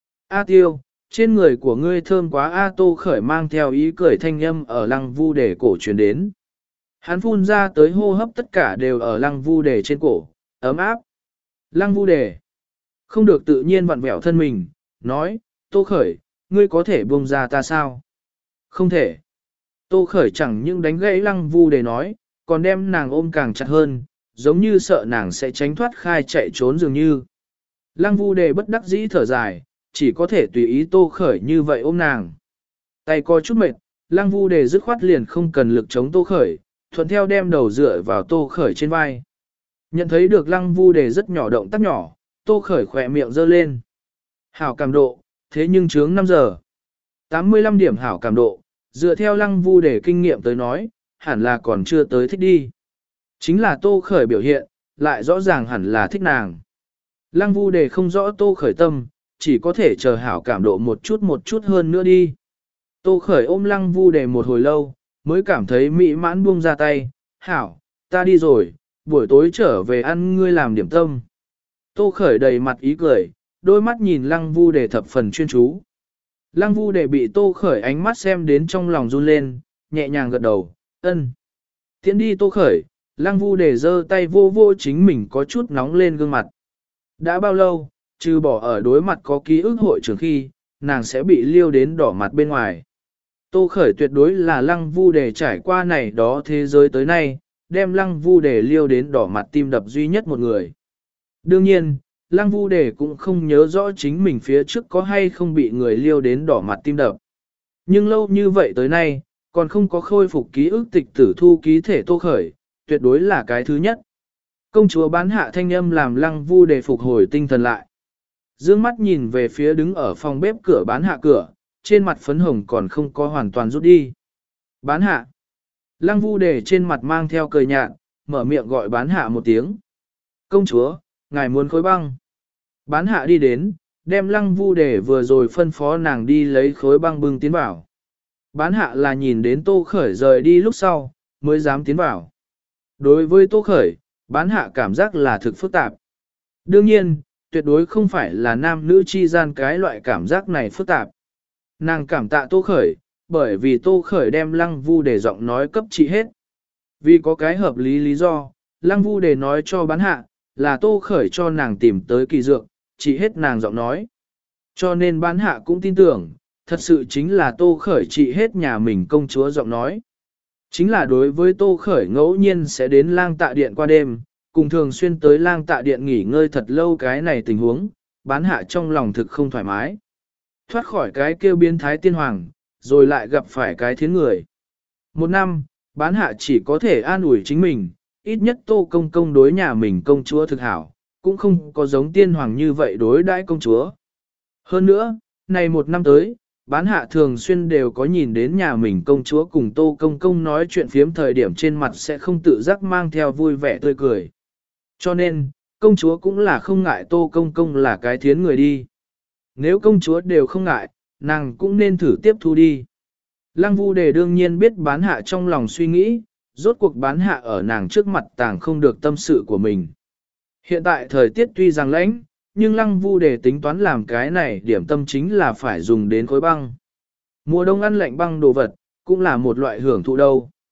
A Tiêu, trên người của ngươi thơm quá A Tô Khởi mang theo ý cười thanh âm ở lăng vu đề cổ truyền đến. Hắn phun ra tới hô hấp tất cả đều ở lăng vu đề trên cổ, ấm áp. Lăng vu đề không được tự nhiên vặn vẹo thân mình, nói, Tô Khởi, ngươi có thể buông ra ta sao? Không thể. Tô Khởi chẳng những đánh gãy lăng vu đề nói, còn đem nàng ôm càng chặt hơn, giống như sợ nàng sẽ tránh thoát khai chạy trốn dường như. Lăng vu đề bất đắc dĩ thở dài, chỉ có thể tùy ý Tô Khởi như vậy ôm nàng. Tay coi chút mệt, lăng vu đề dứt khoát liền không cần lực chống Tô Khởi, thuận theo đem đầu dựa vào Tô Khởi trên vai. Nhận thấy được lăng vu đề rất nhỏ động tác nhỏ, Tô Khởi khỏe miệng giơ lên. Hảo cảm độ, thế nhưng chướng năm giờ. tám mươi lăm điểm hảo cảm độ, dựa theo lăng vu đề kinh nghiệm tới nói, hẳn là còn chưa tới thích đi. Chính là Tô Khởi biểu hiện, lại rõ ràng hẳn là thích nàng. Lăng vu đề không rõ Tô Khởi tâm, chỉ có thể chờ hảo cảm độ một chút một chút hơn nữa đi. Tô Khởi ôm lăng vu đề một hồi lâu, mới cảm thấy mỹ mãn buông ra tay, hảo, ta đi rồi, buổi tối trở về ăn ngươi làm điểm tâm. Tô Khởi đầy mặt ý cười, đôi mắt nhìn lăng vu đề thập phần chuyên chú. Lăng vu đề bị Tô Khởi ánh mắt xem đến trong lòng run lên, nhẹ nhàng gật đầu, ân. Tiến đi Tô Khởi, lăng vu đề giơ tay vô vô chính mình có chút nóng lên gương mặt. Đã bao lâu, trừ bỏ ở đối mặt có ký ức hội trường khi, nàng sẽ bị liêu đến đỏ mặt bên ngoài. Tô Khởi tuyệt đối là lăng vu đề trải qua này đó thế giới tới nay, đem lăng vu đề liêu đến đỏ mặt tim đập duy nhất một người. Đương nhiên, lăng vu đề cũng không nhớ rõ chính mình phía trước có hay không bị người liêu đến đỏ mặt tim đập. Nhưng lâu như vậy tới nay, còn không có khôi phục ký ức tịch tử thu ký thể Tô Khởi, tuyệt đối là cái thứ nhất. Công chúa bán hạ thanh âm làm lăng vu đề phục hồi tinh thần lại. Dương mắt nhìn về phía đứng ở phòng bếp cửa bán hạ cửa, trên mặt phấn hồng còn không có hoàn toàn rút đi. Bán hạ. Lăng vu đề trên mặt mang theo cười nhạt, mở miệng gọi bán hạ một tiếng. Công chúa, ngài muốn khối băng. Bán hạ đi đến, đem lăng vu đề vừa rồi phân phó nàng đi lấy khối băng bưng tiến vào. Bán hạ là nhìn đến Tô Khởi rời đi lúc sau, mới dám tiến vào. Đối với Tô Khởi, bán hạ cảm giác là thực phức tạp. Đương nhiên, tuyệt đối không phải là nam nữ chi gian cái loại cảm giác này phức tạp. Nàng cảm tạ Tô Khởi, bởi vì Tô Khởi đem lăng vu đề giọng nói cấp trị hết. Vì có cái hợp lý lý do, lăng vu đề nói cho bán hạ, là Tô Khởi cho nàng tìm tới kỳ dược, trị hết nàng giọng nói. Cho nên bán hạ cũng tin tưởng, thật sự chính là Tô Khởi trị hết nhà mình công chúa giọng nói. Chính là đối với Tô Khởi ngẫu nhiên sẽ đến lang tạ điện qua đêm, cùng thường xuyên tới lang tạ điện nghỉ ngơi thật lâu cái này tình huống, bán hạ trong lòng thực không thoải mái. Thoát khỏi cái kêu biến thái tiên hoàng, rồi lại gặp phải cái thiến người. Một năm, bán hạ chỉ có thể an ủi chính mình, ít nhất Tô Công Công đối nhà mình công chúa thực hảo, cũng không có giống tiên hoàng như vậy đối đãi công chúa. Hơn nữa, này một năm tới, bán hạ thường xuyên đều có nhìn đến nhà mình công chúa cùng Tô Công Công nói chuyện phiếm thời điểm trên mặt sẽ không tự giác mang theo vui vẻ tươi cười. Cho nên, công chúa cũng là không ngại Tô Công Công là cái thiến người đi. Nếu công chúa đều không ngại, nàng cũng nên thử tiếp thu đi. Lăng vu đề đương nhiên biết bán hạ trong lòng suy nghĩ, rốt cuộc bán hạ ở nàng trước mặt tàng không được tâm sự của mình. Hiện tại thời tiết tuy rằng lạnh, nhưng lăng vu đề tính toán làm cái này điểm tâm chính là phải dùng đến khối băng. Mùa đông ăn lạnh băng đồ vật, cũng là một loại hưởng thụ đâu.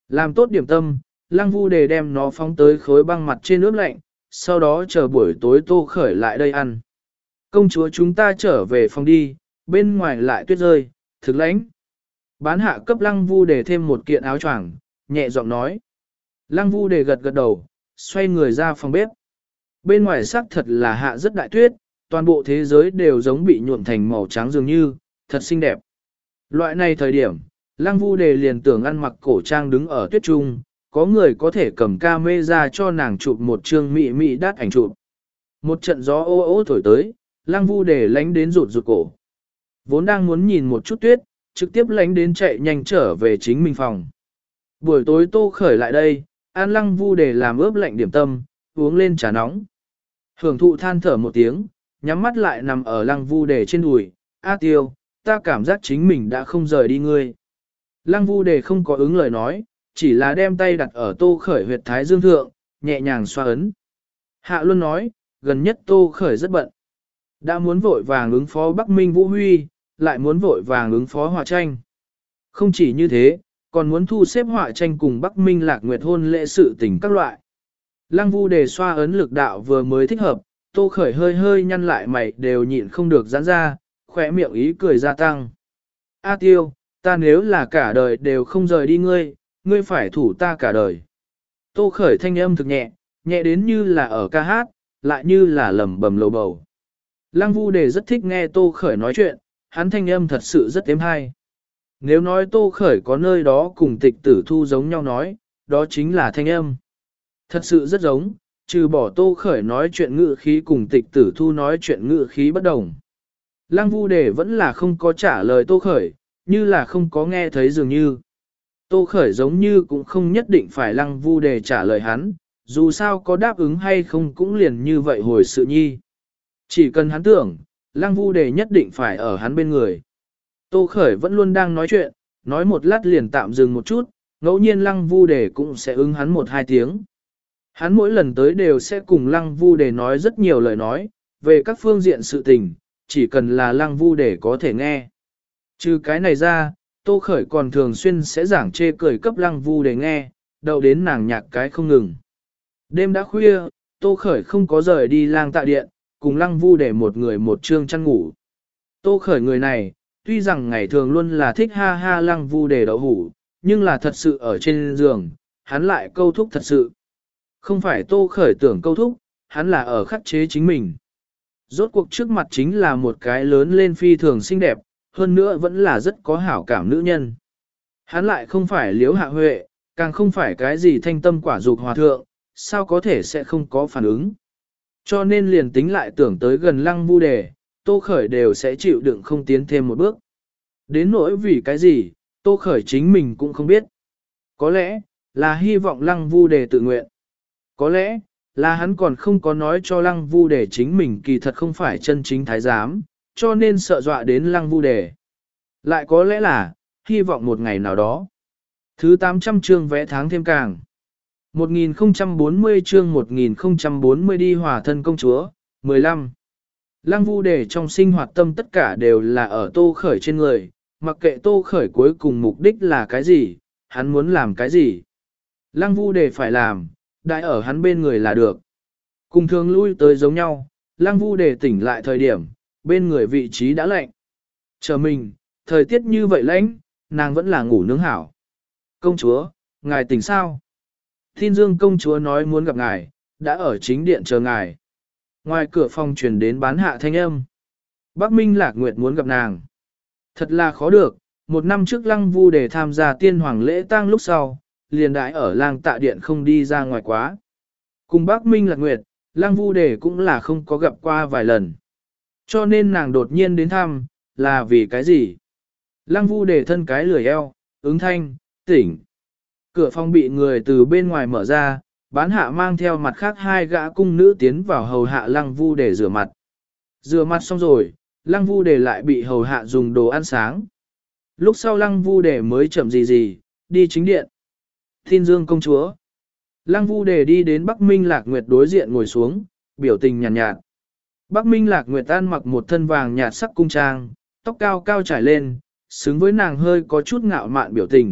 Làm tốt điểm tâm, Lăng Vu Đề đem nó phóng tới khối băng mặt trên nước lạnh, sau đó chờ buổi tối Tô Khởi lại đây ăn. Công chúa chúng ta trở về phòng đi, bên ngoài lại tuyết rơi, thực lãnh. Bán hạ cấp Lăng Vu Đề thêm một kiện áo choàng, nhẹ giọng nói. Lăng Vu Đề gật gật đầu, xoay người ra phòng bếp. Bên ngoài sắc thật là hạ rất đại tuyết, toàn bộ thế giới đều giống bị nhuộm thành màu trắng dường như, thật xinh đẹp. Loại này thời điểm, Lăng Vu Đề liền tưởng ăn mặc cổ trang đứng ở tuyết trung, có người có thể cầm camera cho nàng chụp một chương mị mị đắt ảnh chụp. Một trận gió ô ô thổi tới, Lăng Vu Đề lánh đến rụt rụt cổ. Vốn đang muốn nhìn một chút tuyết, trực tiếp lánh đến chạy nhanh trở về chính mình phòng. Buổi tối Tô Khởi lại đây, ăn Lăng Vu Đề làm ướp lạnh điểm tâm, uống lên trà nóng. Hưởng thụ than thở một tiếng, nhắm mắt lại nằm ở Lăng Vu Đề trên đùi. A Tiêu, ta cảm giác chính mình đã không rời đi ngươi. Lăng Vu Đề không có ứng lời nói, chỉ là đem tay đặt ở Tô Khởi huyệt thái dương thượng, nhẹ nhàng xoa ấn. Hạ Luân nói, gần nhất Tô Khởi rất bận. Đã muốn vội vàng ứng phó Bắc Minh Vũ Huy, lại muốn vội vàng ứng phó họa tranh. Không chỉ như thế, còn muốn thu xếp họa tranh cùng Bắc Minh Lạc Nguyệt hôn lễ sự tình các loại. Lăng Vu Đề xoa ấn lực đạo vừa mới thích hợp, Tô Khởi hơi hơi nhăn lại mày đều nhịn không được giãn ra, khỏe miệng ý cười gia tăng. A Tiêu, ta nếu là cả đời đều không rời đi ngươi, ngươi phải thủ ta cả đời. Tô Khởi thanh âm thực nhẹ, nhẹ đến như là ở ca hát, lại như là lầm bầm lầu bầu. Lăng Vu Đề rất thích nghe Tô Khởi nói chuyện, hắn thanh âm thật sự rất êm hay. Nếu nói Tô Khởi có nơi đó cùng Tịch Tử Thu giống nhau nói, đó chính là thanh âm. Thật sự rất giống, trừ bỏ Tô Khởi nói chuyện ngữ khí cùng Tịch Tử Thu nói chuyện ngữ khí bất đồng. Lăng Vu Đề vẫn là không có trả lời Tô Khởi, như là không có nghe thấy dường như. Tô Khởi giống như cũng không nhất định phải Lăng Vu Đề trả lời hắn, dù sao có đáp ứng hay không cũng liền như vậy hồi sự nhi. Chỉ cần hắn tưởng, Lăng Vu Đề nhất định phải ở hắn bên người. Tô Khởi vẫn luôn đang nói chuyện, nói một lát liền tạm dừng một chút, ngẫu nhiên Lăng Vu Đề cũng sẽ ứng hắn một hai tiếng. Hắn mỗi lần tới đều sẽ cùng Lăng Vu Đề nói rất nhiều lời nói, về các phương diện sự tình, chỉ cần là Lăng Vu Đề có thể nghe. Trừ cái này ra, Tô Khởi còn thường xuyên sẽ giảng chê cười cấp Lăng Vu Đề nghe, đậu đến nàng nhạc cái không ngừng. Đêm đã khuya, Tô Khởi không có rời đi lang tạ điện, cùng Lăng Vu Đề một người một trương chăn ngủ. Tô Khởi người này, tuy rằng ngày thường luôn là thích ha ha Lăng Vu Đề đậu hủ, nhưng là thật sự ở trên giường, hắn lại câu thúc thật sự. Không phải Tô Khởi tưởng câu thúc, hắn là ở khắc chế chính mình. Rốt cuộc trước mặt chính là một cái lớn lên phi thường xinh đẹp, hơn nữa vẫn là rất có hảo cảm nữ nhân. Hắn lại không phải Liễu Hạ Huệ, càng không phải cái gì thanh tâm quả dục hòa thượng, sao có thể sẽ không có phản ứng. Cho nên liền tính lại tưởng tới gần Lăng Vu Đề, Tô Khởi đều sẽ chịu đựng không tiến thêm một bước. Đến nỗi vì cái gì, Tô Khởi chính mình cũng không biết. Có lẽ, là hy vọng Lăng Vu Đề tự nguyện. Có lẽ, là hắn còn không có nói cho Lăng Vu Đề chính mình kỳ thật không phải chân chính thái giám, cho nên sợ dọa đến Lăng Vu Đề. Lại có lẽ là, hy vọng một ngày nào đó. Thứ tám trăm chương vẽ tháng thêm càng. một nghìn không trăm bốn mươi chương một nghìn không trăm bốn mươi đi hòa thân công chúa, mười lăm. Lăng Vu Đề trong sinh hoạt tâm tất cả đều là ở Tô Khởi trên người, mặc kệ Tô Khởi cuối cùng mục đích là cái gì, hắn muốn làm cái gì. Lăng Vu Đề phải làm, đại ở hắn bên người là được. Cùng thường lui tới giống nhau, Lăng Vu Đề tỉnh lại thời điểm, bên người vị trí đã lạnh. Chờ mình, thời tiết như vậy lạnh, nàng vẫn là ngủ nướng hảo. Công chúa, ngài tỉnh sao? Thiên Dương công chúa nói muốn gặp ngài, đã ở chính điện chờ ngài. Ngoài cửa phòng truyền đến bán hạ thanh âm. Bắc Minh Lạc Nguyệt muốn gặp nàng. Thật là khó được, một năm trước Lăng Vu Đề tham gia tiên hoàng lễ tang lúc sau, liền đãi ở lang tạ điện không đi ra ngoài quá. Cùng Bắc Minh Lạc Nguyệt, Lăng Vu Đề cũng là không có gặp qua vài lần. Cho nên nàng đột nhiên đến thăm, là vì cái gì? Lăng Vu Đề thân cái lười eo, ứng thanh, tỉnh. Cửa phòng bị người từ bên ngoài mở ra, bán hạ mang theo mặt khác hai gã cung nữ tiến vào hầu hạ Lăng Vu Đề rửa mặt. Rửa mặt xong rồi, Lăng Vu Đề lại bị hầu hạ dùng đồ ăn sáng. Lúc sau Lăng Vu Đề mới chậm gì gì, đi chính điện. Thiên Dương công chúa. Lăng Vu Đề đi đến Bắc Minh Lạc Nguyệt đối diện ngồi xuống, biểu tình nhàn nhạt, nhạt. Bắc Minh Lạc Nguyệt ăn mặc một thân vàng nhạt sắc cung trang, tóc cao cao trải lên, xứng với nàng hơi có chút ngạo mạn biểu tình,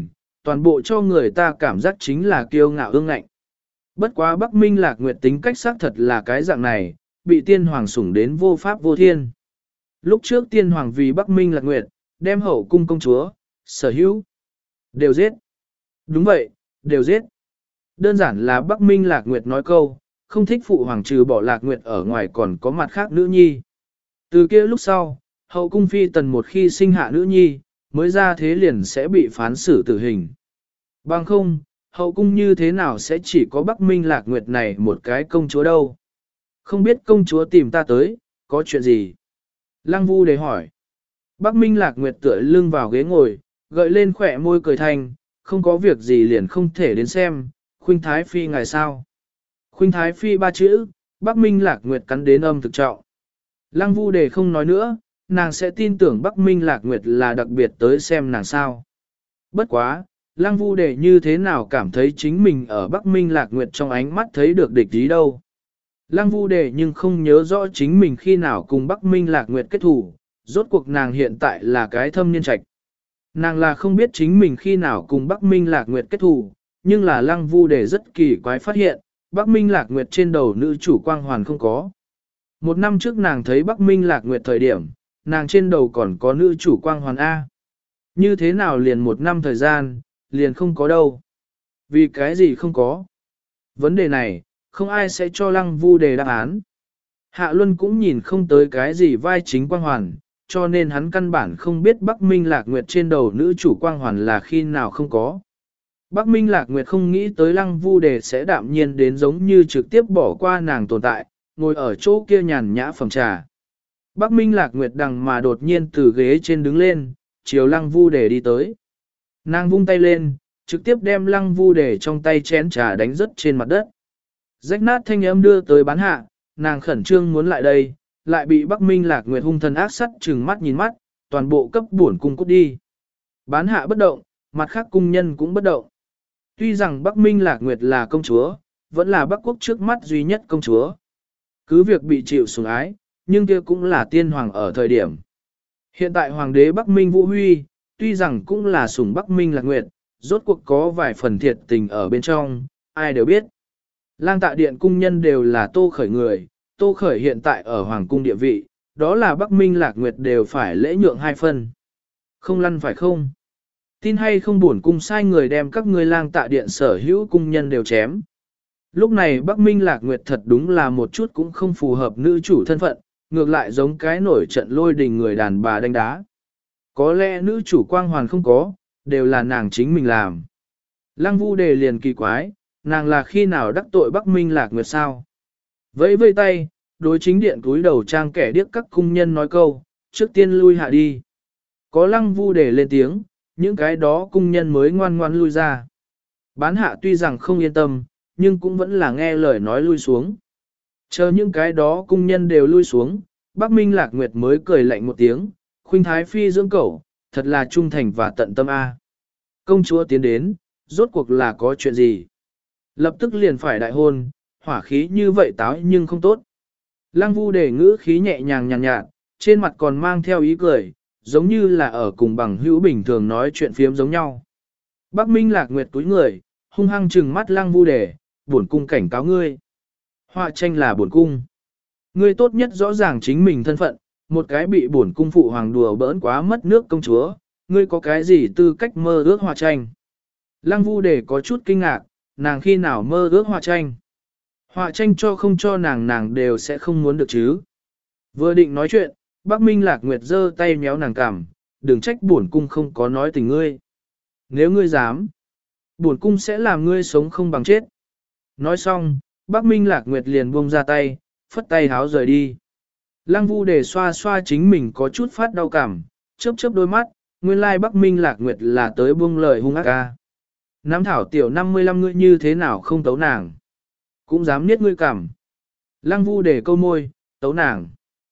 toàn bộ cho người ta cảm giác chính là kiêu ngạo ương ngạnh. Bất quá Bắc Minh Lạc Nguyệt tính cách xác thật là cái dạng này, bị tiên hoàng sủng đến vô pháp vô thiên. Lúc trước tiên hoàng vì Bắc Minh Lạc Nguyệt, đem hậu cung công chúa, sở hữu, đều giết. Đúng vậy, đều giết. Đơn giản là Bắc Minh Lạc Nguyệt nói câu, không thích phụ hoàng trừ bỏ Lạc Nguyệt ở ngoài còn có mặt khác nữ nhi. Từ kia lúc sau, hậu cung phi tần một khi sinh hạ nữ nhi, mới ra thế liền sẽ bị phán xử tử hình. Bằng không, hậu cung như thế nào sẽ chỉ có Bắc Minh Lạc Nguyệt này một cái công chúa đâu? Không biết công chúa tìm ta tới, có chuyện gì? Lăng Vu Đề hỏi. Bắc Minh Lạc Nguyệt tựa lưng vào ghế ngồi, gợi lên khỏe môi cười thành, không có việc gì liền không thể đến xem, Khuynh Thái Phi ngài sao? Khuynh Thái Phi ba chữ, Bắc Minh Lạc Nguyệt cắn đến âm thực trọng. Lăng Vu Đề không nói nữa, nàng sẽ tin tưởng Bắc Minh Lạc Nguyệt là đặc biệt tới xem nàng sao. Bất quá, Lăng Vu Đề như thế nào cảm thấy chính mình ở Bắc Minh Lạc Nguyệt trong ánh mắt thấy được địch ý đâu. Lăng Vu Đề nhưng không nhớ rõ chính mình khi nào cùng Bắc Minh Lạc Nguyệt kết thủ, rốt cuộc nàng hiện tại là cái thâm niên trạch. Nàng là không biết chính mình khi nào cùng Bắc Minh Lạc Nguyệt kết thủ, nhưng là Lăng Vu Đề rất kỳ quái phát hiện, Bắc Minh Lạc Nguyệt trên đầu nữ chủ quang hoàn không có. Một năm trước nàng thấy Bắc Minh Lạc Nguyệt thời điểm, nàng trên đầu còn có nữ chủ quang hoàn A. Như thế nào liền một năm thời gian, liền không có đâu. Vì cái gì không có? Vấn đề này, không ai sẽ cho Lăng Vu Đề đáp án. Hạ Luân cũng nhìn không tới cái gì vai chính quang hoàn, cho nên hắn căn bản không biết Bắc Minh Lạc Nguyệt trên đầu nữ chủ quang hoàn là khi nào không có. Bắc Minh Lạc Nguyệt không nghĩ tới Lăng Vu Đề sẽ đạm nhiên đến giống như trực tiếp bỏ qua nàng tồn tại, ngồi ở chỗ kia nhàn nhã phẩm trà. Bắc Minh Lạc Nguyệt đằng mà đột nhiên từ ghế trên đứng lên, chiều Lăng Vu Đề đi tới. Nàng vung tay lên, trực tiếp đem Lăng Vu Đề trong tay chén trà đánh rớt trên mặt đất. Rách nát thanh âm đưa tới bán hạ, nàng khẩn trương muốn lại đây, lại bị Bắc Minh Lạc Nguyệt hung thần ác sắt trừng mắt nhìn mắt, toàn bộ cấp buồn cung cút đi. Bán hạ bất động, mặt khác cung nhân cũng bất động. Tuy rằng Bắc Minh Lạc Nguyệt là công chúa, vẫn là Bắc quốc trước mắt duy nhất công chúa. Cứ việc bị chịu sủng ái, nhưng kia cũng là tiên hoàng ở thời điểm. Hiện tại hoàng đế Bắc Minh Vũ Huy, tuy rằng cũng là sủng Bắc Minh Lạc Nguyệt, rốt cuộc có vài phần thiệt tình ở bên trong, ai đều biết. Lang Tạ Điện cung nhân đều là Tô Khởi người, Tô Khởi hiện tại ở hoàng cung địa vị, đó là Bắc Minh Lạc Nguyệt đều phải lễ nhượng hai phần. Không lăn phải không? Tin hay không buồn cung sai người đem các ngươi Lang Tạ Điện sở hữu cung nhân đều chém. Lúc này Bắc Minh Lạc Nguyệt thật đúng là một chút cũng không phù hợp nữ chủ thân phận, ngược lại giống cái nổi trận lôi đình người đàn bà đánh đá. Có lẽ nữ chủ quang hoàn không có, đều là nàng chính mình làm. Lăng Vu Đề liền kỳ quái, nàng là khi nào đắc tội Bắc Minh Lạc Nguyệt sao? Vẫy vây tay, đối chính điện cúi đầu trang kẻ điếc các cung nhân nói câu, trước tiên lui hạ đi. Có Lăng Vu Đề lên tiếng, những cái đó cung nhân mới ngoan ngoan lui ra. Bán hạ tuy rằng không yên tâm, nhưng cũng vẫn là nghe lời nói lui xuống. Chờ những cái đó cung nhân đều lui xuống, Bắc Minh Lạc Nguyệt mới cười lạnh một tiếng, Khuynh Thái Phi dưỡng cẩu, thật là trung thành và tận tâm a. Công chúa tiến đến, rốt cuộc là có chuyện gì? Lập tức liền phải đại hôn, hỏa khí như vậy táo nhưng không tốt. Lăng Vu Đề ngữ khí nhẹ nhàng nhàn nhạt, nhạt, trên mặt còn mang theo ý cười, giống như là ở cùng bằng hữu bình thường nói chuyện phiếm giống nhau. Bắc Minh Lạc Nguyệt túi người, hung hăng trừng mắt Lăng Vu Đề, bổn cung cảnh cáo ngươi. Họa tranh là bổn cung. Ngươi tốt nhất rõ ràng chính mình thân phận, một cái bị bổn cung phụ hoàng đùa bỡn quá mất nước công chúa, ngươi có cái gì tư cách mơ ước họa tranh. Lăng Vu Đề có chút kinh ngạc, nàng khi nào mơ ước họa tranh. Họa tranh cho không cho nàng nàng đều sẽ không muốn được chứ. Vừa định nói chuyện, Bắc Minh Lạc Nguyệt giơ tay méo nàng cằm, đừng trách bổn cung không có nói tình ngươi. Nếu ngươi dám, bổn cung sẽ làm ngươi sống không bằng chết. Nói xong, Bắc Minh Lạc Nguyệt liền buông ra tay, phất tay háo rời đi. Lăng Vu Đề xoa xoa chính mình có chút phát đau cảm, chớp chớp đôi mắt, nguyên lai Bắc Minh Lạc Nguyệt là tới buông lời hung ác ca. Nam thảo tiểu năm mươi lăm ngươi như thế nào không tấu nàng. Cũng dám niết ngươi cảm. Lăng Vu Đề câu môi, tấu nàng.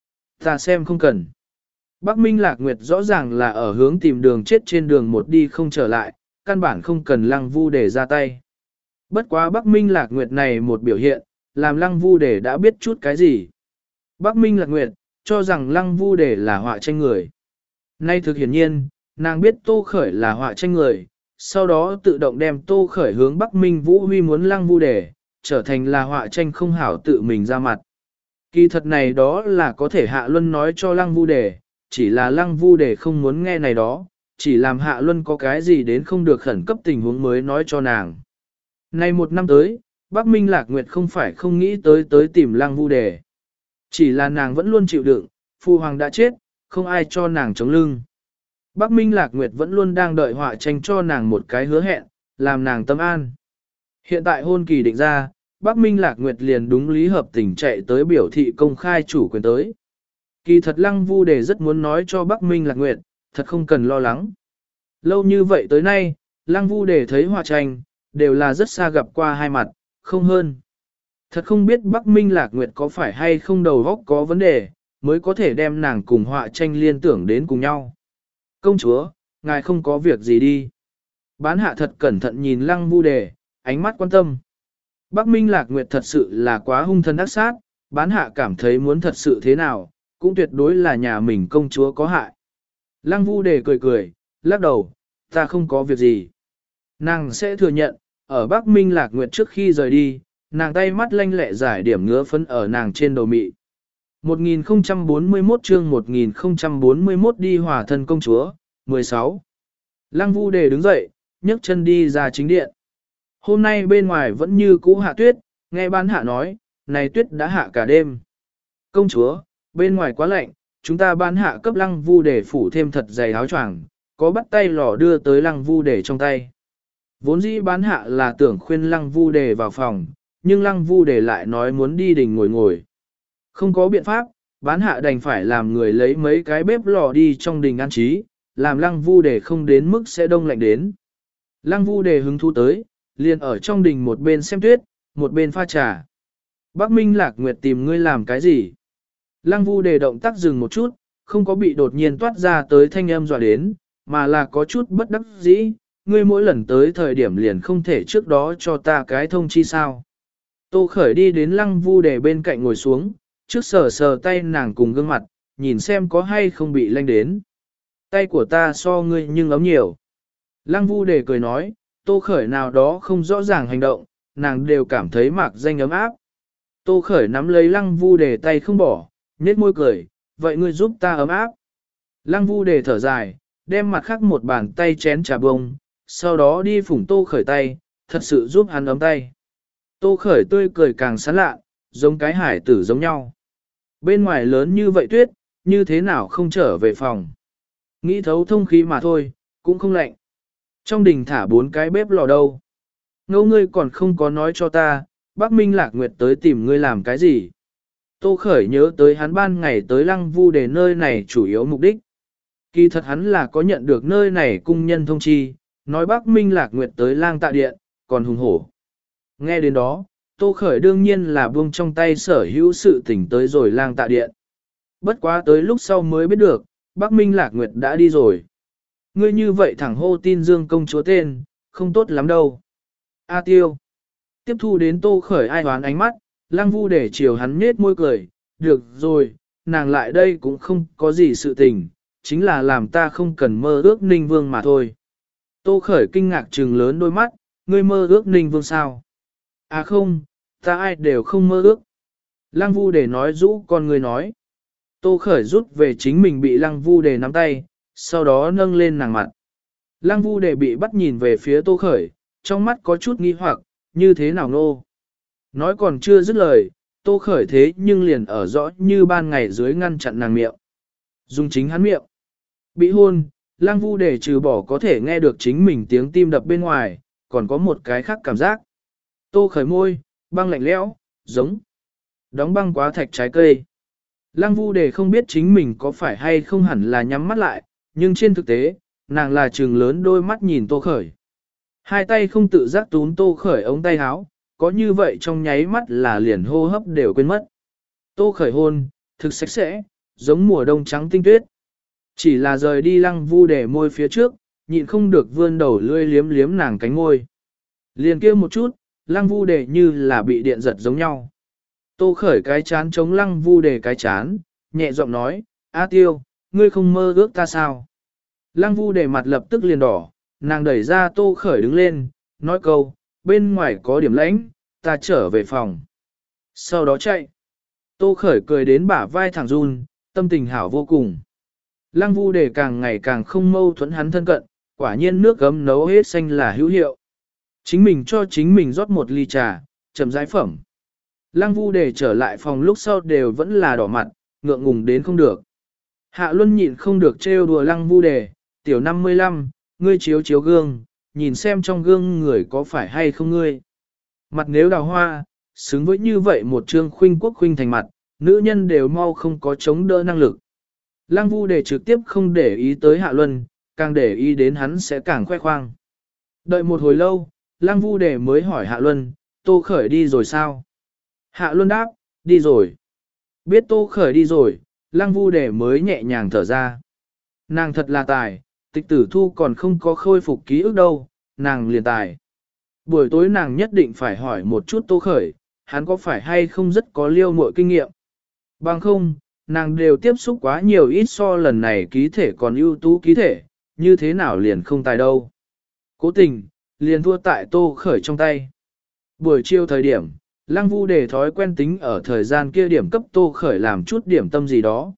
Ta xem không cần. Bắc Minh Lạc Nguyệt rõ ràng là ở hướng tìm đường chết trên đường một đi không trở lại, căn bản không cần Lăng Vu Đề ra tay. Bất quá Bắc Minh Lạc Nguyệt này một biểu hiện, làm Lăng Vu Đề đã biết chút cái gì. Bắc Minh Lạc Nguyệt, cho rằng Lăng Vu Đề là họa tranh người. Nay thực hiển nhiên, nàng biết Tô Khởi là họa tranh người, sau đó tự động đem Tô Khởi hướng Bắc Minh Vũ Huy muốn Lăng Vu Đề, trở thành là họa tranh không hảo tự mình ra mặt. Kỳ thật này đó là có thể Hạ Luân nói cho Lăng Vu Đề, chỉ là Lăng Vu Đề không muốn nghe này đó, chỉ làm Hạ Luân có cái gì đến không được khẩn cấp tình huống mới nói cho nàng. Nay một năm tới, Bắc Minh Lạc Nguyệt không phải không nghĩ tới tới tìm Lăng Vu Đề. Chỉ là nàng vẫn luôn chịu đựng, Phu Hoàng đã chết, không ai cho nàng chống lưng. Bắc Minh Lạc Nguyệt vẫn luôn đang đợi họa tranh cho nàng một cái hứa hẹn, làm nàng tâm an. Hiện tại hôn kỳ định ra, Bắc Minh Lạc Nguyệt liền đúng lý hợp tình chạy tới biểu thị công khai chủ quyền tới. Kỳ thật Lăng Vu Đề rất muốn nói cho Bắc Minh Lạc Nguyệt, thật không cần lo lắng. Lâu như vậy tới nay, Lăng Vu Đề thấy họa tranh, đều là rất xa gặp qua hai mặt, không hơn. Thật không biết Bắc Minh Lạc Nguyệt có phải hay không đầu óc có vấn đề, mới có thể đem nàng cùng họa tranh liên tưởng đến cùng nhau. Công chúa, ngài không có việc gì đi. Bán hạ thật cẩn thận nhìn Lăng Vu Đề, ánh mắt quan tâm. Bắc Minh Lạc Nguyệt thật sự là quá hung thân ác sát, bán hạ cảm thấy muốn thật sự thế nào, cũng tuyệt đối là nhà mình công chúa có hại. Lăng Vu Đề cười cười, lắc đầu, ta không có việc gì. Nàng sẽ thừa nhận, ở Bắc Minh Lạc Nguyệt trước khi rời đi, nàng tay mắt lanh lẹ giải điểm ngứa phấn ở nàng trên đầu mị. một nghìn không trăm bốn mươi mốt chương một nghìn không trăm bốn mươi mốt đi hòa thân công chúa, mười sáu. Lăng Vu Đề đứng dậy, nhấc chân đi ra chính điện. Hôm nay bên ngoài vẫn như cũ hạ tuyết, nghe bán hạ nói, này tuyết đã hạ cả đêm. Công chúa, bên ngoài quá lạnh, chúng ta bán hạ cấp Lăng Vu Đề phủ thêm thật dày áo choàng, có bắt tay lò đưa tới Lăng Vu Đề trong tay. Vốn dĩ bán hạ là tưởng khuyên Lăng Vu Đề vào phòng, nhưng Lăng Vu Đề lại nói muốn đi đình ngồi ngồi. Không có biện pháp, bán hạ đành phải làm người lấy mấy cái bếp lò đi trong đình an trí, làm Lăng Vu Đề không đến mức sẽ đông lạnh đến. Lăng Vu Đề hứng thú tới, liền ở trong đình một bên xem tuyết, một bên pha trà. Bắc Minh Lạc Nguyệt tìm ngươi làm cái gì? Lăng Vu Đề động tác dừng một chút, không có bị đột nhiên toát ra tới thanh âm dọa đến, mà là có chút bất đắc dĩ, ngươi mỗi lần tới thời điểm liền không thể trước đó cho ta cái thông chi sao. Tô Khởi đi đến Lăng Vu Đề bên cạnh ngồi xuống, trước sờ sờ tay nàng cùng gương mặt, nhìn xem có hay không bị lanh đến. Tay của ta so ngươi nhưng ấm nhiều. Lăng Vu Đề cười nói, Tô Khởi nào đó không rõ ràng hành động, nàng đều cảm thấy mạc danh ấm áp. Tô Khởi nắm lấy Lăng Vu Đề tay không bỏ, nhếch môi cười, vậy ngươi giúp ta ấm áp. Lăng Vu Đề thở dài, đem mặt khác một bàn tay chén trà bông, sau đó đi phủng Tô Khởi tay, thật sự giúp hắn ấm tay. Tô Khởi tươi cười càng sán lạ, giống cái hải tử giống nhau. Bên ngoài lớn như vậy tuyết, như thế nào không trở về phòng. Nghĩ thấu thông khí mà thôi, cũng không lạnh. Trong đình thả bốn cái bếp lò đâu. Ngô ngươi còn không có nói cho ta, Bắc Minh Lạc Nguyệt tới tìm ngươi làm cái gì. Tô Khởi nhớ tới hắn ban ngày tới Lăng Vu Đề nơi này chủ yếu mục đích. Kỳ thật hắn là có nhận được nơi này cung nhân thông chi, nói Bắc Minh Lạc Nguyệt tới lang tạ điện, còn hùng hổ. Nghe đến đó, Tô Khởi đương nhiên là buông trong tay sở hữu sự tình tới rồi lang tạ điện. Bất quá tới lúc sau mới biết được, Bắc Minh Lạc Nguyệt đã đi rồi. Ngươi như vậy thẳng hô tin Dương công chúa tên, không tốt lắm đâu. A Tiêu. Tiếp thu đến Tô Khởi ai hoán ánh mắt, Lăng Vu để chiều hắn nết môi cười, được rồi, nàng lại đây cũng không có gì sự tình, chính là làm ta không cần mơ ước Ninh Vương mà thôi. Tô Khởi kinh ngạc trừng lớn đôi mắt, ngươi mơ ước Ninh Vương sao? À không, ta ai đều không mơ ước. Lăng Vu để nói rũ con người nói. Tô Khởi rút về chính mình bị Lăng Vu để nắm tay, sau đó nâng lên nàng mặt. Lăng Vu để bị bắt nhìn về phía Tô Khởi, trong mắt có chút nghi hoặc, như thế nào nô? Nói còn chưa dứt lời, Tô Khởi thế nhưng liền ở rõ như ban ngày dưới ngăn chặn nàng miệng. Dùng chính hắn miệng. Bị hôn, Lăng Vu để trừ bỏ có thể nghe được chính mình tiếng tim đập bên ngoài, còn có một cái khác cảm giác. Tô Khởi môi, băng lạnh lẽo, giống đóng băng quá thạch trái cây. Lăng Vu để không biết chính mình có phải hay không hẳn là nhắm mắt lại, nhưng trên thực tế, nàng là trừng lớn đôi mắt nhìn Tô Khởi. Hai tay không tự giác túm Tô Khởi ống tay áo, có như vậy trong nháy mắt là liền hô hấp đều quên mất. Tô Khởi hôn, thực sạch sẽ, giống mùa đông trắng tinh tuyết. Chỉ là rời đi Lăng Vu để môi phía trước, nhịn không được vươn đầu lươi liếm liếm nàng cánh môi. Liền kêu một chút, Lăng Vu để như là bị điện giật giống nhau. Tô Khởi cái chán chống Lăng Vu để cái chán, nhẹ giọng nói, A Tiêu, ngươi không mơ ước ta sao? Lăng Vu để mặt lập tức liền đỏ, nàng đẩy ra Tô Khởi đứng lên, nói câu, bên ngoài có điểm lãnh, ta trở về phòng. Sau đó chạy. Tô Khởi cười đến bả vai thẳng run, tâm tình hảo vô cùng. Lăng Vu Đề càng ngày càng không mâu thuẫn hắn thân cận, quả nhiên nước gấm nấu hết xanh là hữu hiệu. Chính mình cho chính mình rót một ly trà, chậm rãi phẩm. Lăng Vu Đề trở lại phòng lúc sau đều vẫn là đỏ mặt, ngượng ngùng đến không được. Hạ Luân nhịn không được trêu đùa Lăng Vu Đề, tiểu năm mươi lăm, ngươi chiếu chiếu gương, nhìn xem trong gương người có phải hay không ngươi. Mặt nếu đào hoa, xứng với như vậy một trương khuynh quốc khuynh thành mặt, nữ nhân đều mau không có chống đỡ năng lực. Lăng Vu Đề trực tiếp không để ý tới Hạ Luân, càng để ý đến hắn sẽ càng khoe khoang. Đợi một hồi lâu, Lăng Vu Đề mới hỏi Hạ Luân, Tô Khởi đi rồi sao? Hạ Luân đáp, đi rồi. Biết Tô Khởi đi rồi, Lăng Vu Đề mới nhẹ nhàng thở ra. Nàng thật là tài, Tịch Tử Thu còn không có khôi phục ký ức đâu, nàng liền tài. Buổi tối nàng nhất định phải hỏi một chút Tô Khởi, hắn có phải hay không rất có liêu muội kinh nghiệm. Bằng không, nàng đều tiếp xúc quá nhiều ít so lần này ký thể còn ưu tú ký thể, như thế nào liền không tài đâu. Cố tình, liền thua tại Tô Khởi trong tay. Buổi chiều thời điểm, Lăng Vu Đề thói quen tính ở thời gian kia điểm cấp Tô Khởi làm chút điểm tâm gì đó.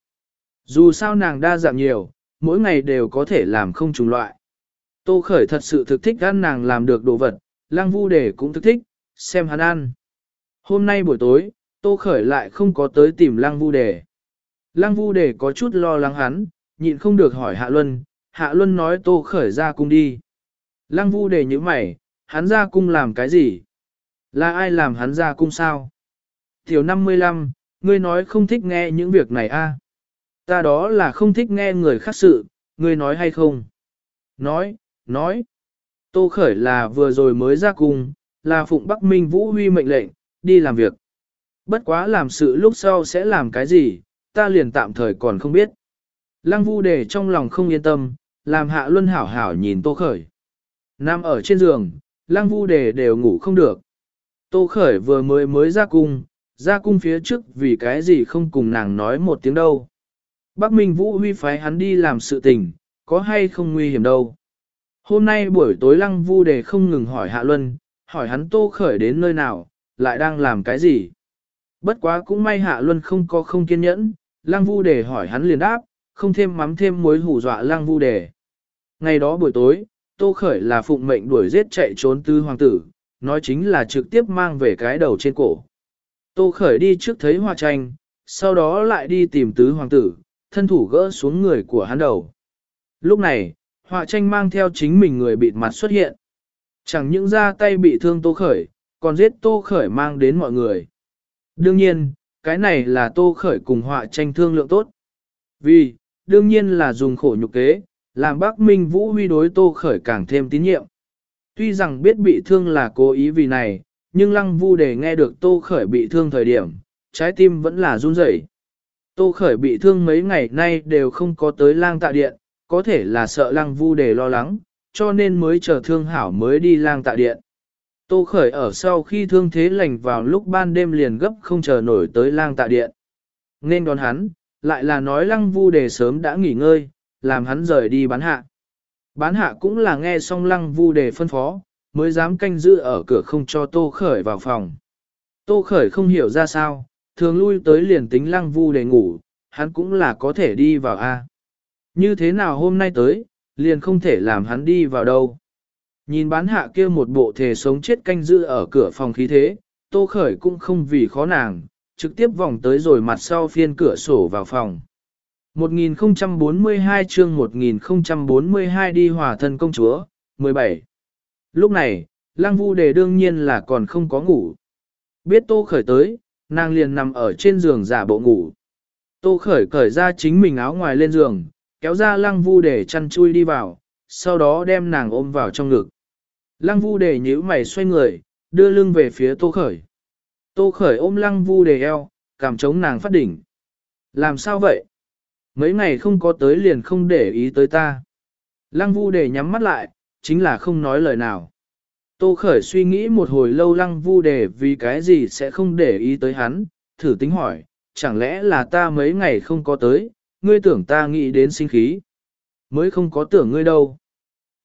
Dù sao nàng đa dạng nhiều, mỗi ngày đều có thể làm không trùng loại. Tô Khởi thật sự thực thích ăn nàng làm được đồ vật, Lăng Vu Đề cũng thực thích, xem hắn ăn. Hôm nay buổi tối, Tô Khởi lại không có tới tìm Lăng Vu Đề. Lăng Vu Đề có chút lo lắng hắn, nhịn không được hỏi Hạ Luân, Hạ Luân nói Tô Khởi ra cung đi. Lăng Vu Đề như mày, hắn ra cung làm cái gì? Là ai làm hắn ra cung sao? Tiểu năm mươi lăm, ngươi nói không thích nghe những việc này a? Ta đó là không thích nghe người khác sự, ngươi nói hay không? Nói, nói. Tô Khởi là vừa rồi mới ra cung, là phụng Bắc Minh Vũ Huy mệnh lệnh, đi làm việc. Bất quá làm sự lúc sau sẽ làm cái gì, ta liền tạm thời còn không biết. Lăng Vu Đề trong lòng không yên tâm, làm Hạ Luân hảo hảo nhìn Tô Khởi. Nằm ở trên giường, Lăng Vu Đề đều ngủ không được. Tô Khởi vừa mới mới ra cung, ra cung phía trước vì cái gì không cùng nàng nói một tiếng đâu. Bắc Minh Vũ Huy phái hắn đi làm sự tình, có hay không nguy hiểm đâu. Hôm nay buổi tối Lăng Vu Đề không ngừng hỏi Hạ Luân, hỏi hắn Tô Khởi đến nơi nào, lại đang làm cái gì. Bất quá cũng may Hạ Luân không có không kiên nhẫn, Lăng Vu Đề hỏi hắn liền đáp, không thêm mắm thêm muối hù dọa Lăng Vu Đề. Ngày đó buổi tối, Tô Khởi là phụng mệnh đuổi giết chạy trốn tứ hoàng tử, nói chính là trực tiếp mang về cái đầu trên cổ. Tô Khởi đi trước thấy Hoa Tranh, sau đó lại đi tìm tứ hoàng tử, thân thủ gỡ xuống người của hắn đầu. Lúc này, Hoa Tranh mang theo chính mình người bịt mặt xuất hiện. Chẳng những ra tay bị thương Tô Khởi, còn giết Tô Khởi mang đến mọi người. Đương nhiên, cái này là Tô Khởi cùng Hoa Tranh thương lượng tốt. Vì, đương nhiên là dùng khổ nhục kế, làm Bắc Minh Vũ Huy đối Tô Khởi càng thêm tín nhiệm. Tuy rằng biết bị thương là cố ý vì này, nhưng Lăng Vu Đề nghe được Tô Khởi bị thương thời điểm, trái tim vẫn là run rẩy. Tô Khởi bị thương mấy ngày nay đều không có tới lang tạ điện, có thể là sợ Lăng Vu Đề lo lắng, cho nên mới chờ thương hảo mới đi lang tạ điện. Tô Khởi ở sau khi thương thế lành vào lúc ban đêm liền gấp không chờ nổi tới lang tạ điện. Nên đón hắn, lại là nói Lăng Vu Đề sớm đã nghỉ ngơi, làm hắn rời đi bán hạ. Bán hạ cũng là nghe xong Lăng Vu Đề phân phó, mới dám canh giữ ở cửa không cho Tô Khởi vào phòng. Tô Khởi không hiểu ra sao, thường lui tới liền tính Lăng Vu Đề ngủ, hắn cũng là có thể đi vào a. Như thế nào hôm nay tới, liền không thể làm hắn đi vào đâu. Nhìn bán hạ kia một bộ thể sống chết canh giữ ở cửa phòng khí thế, Tô Khởi cũng không vì khó nàng, trực tiếp vòng tới rồi mặt sau phiên cửa sổ vào phòng. một nghìn không trăm bốn mươi hai chương một nghìn không trăm bốn mươi hai đi hòa thân công chúa, mười bảy. Lúc này, Lăng Vu Đề đương nhiên là còn không có ngủ. Biết Tô Khởi tới, nàng liền nằm ở trên giường giả bộ ngủ. Tô Khởi cởi ra chính mình áo ngoài lên giường, kéo ra Lăng Vu Đề chăn chui đi vào, sau đó đem nàng ôm vào trong ngực. Lăng Vu Đề nhíu mày xoay người, đưa lưng về phía Tô Khởi. Tô Khởi ôm Lăng Vu Đề eo, cảm chống nàng phát đỉnh. Làm sao vậy? Mấy ngày không có tới liền không để ý tới ta. Lăng Vu Đề nhắm mắt lại, chính là không nói lời nào. Tô Khởi suy nghĩ một hồi lâu Lăng Vu Đề vì cái gì sẽ không để ý tới hắn, thử tính hỏi, chẳng lẽ là ta mấy ngày không có tới, ngươi tưởng ta nghĩ đến sinh khí. Mới không có tưởng ngươi đâu.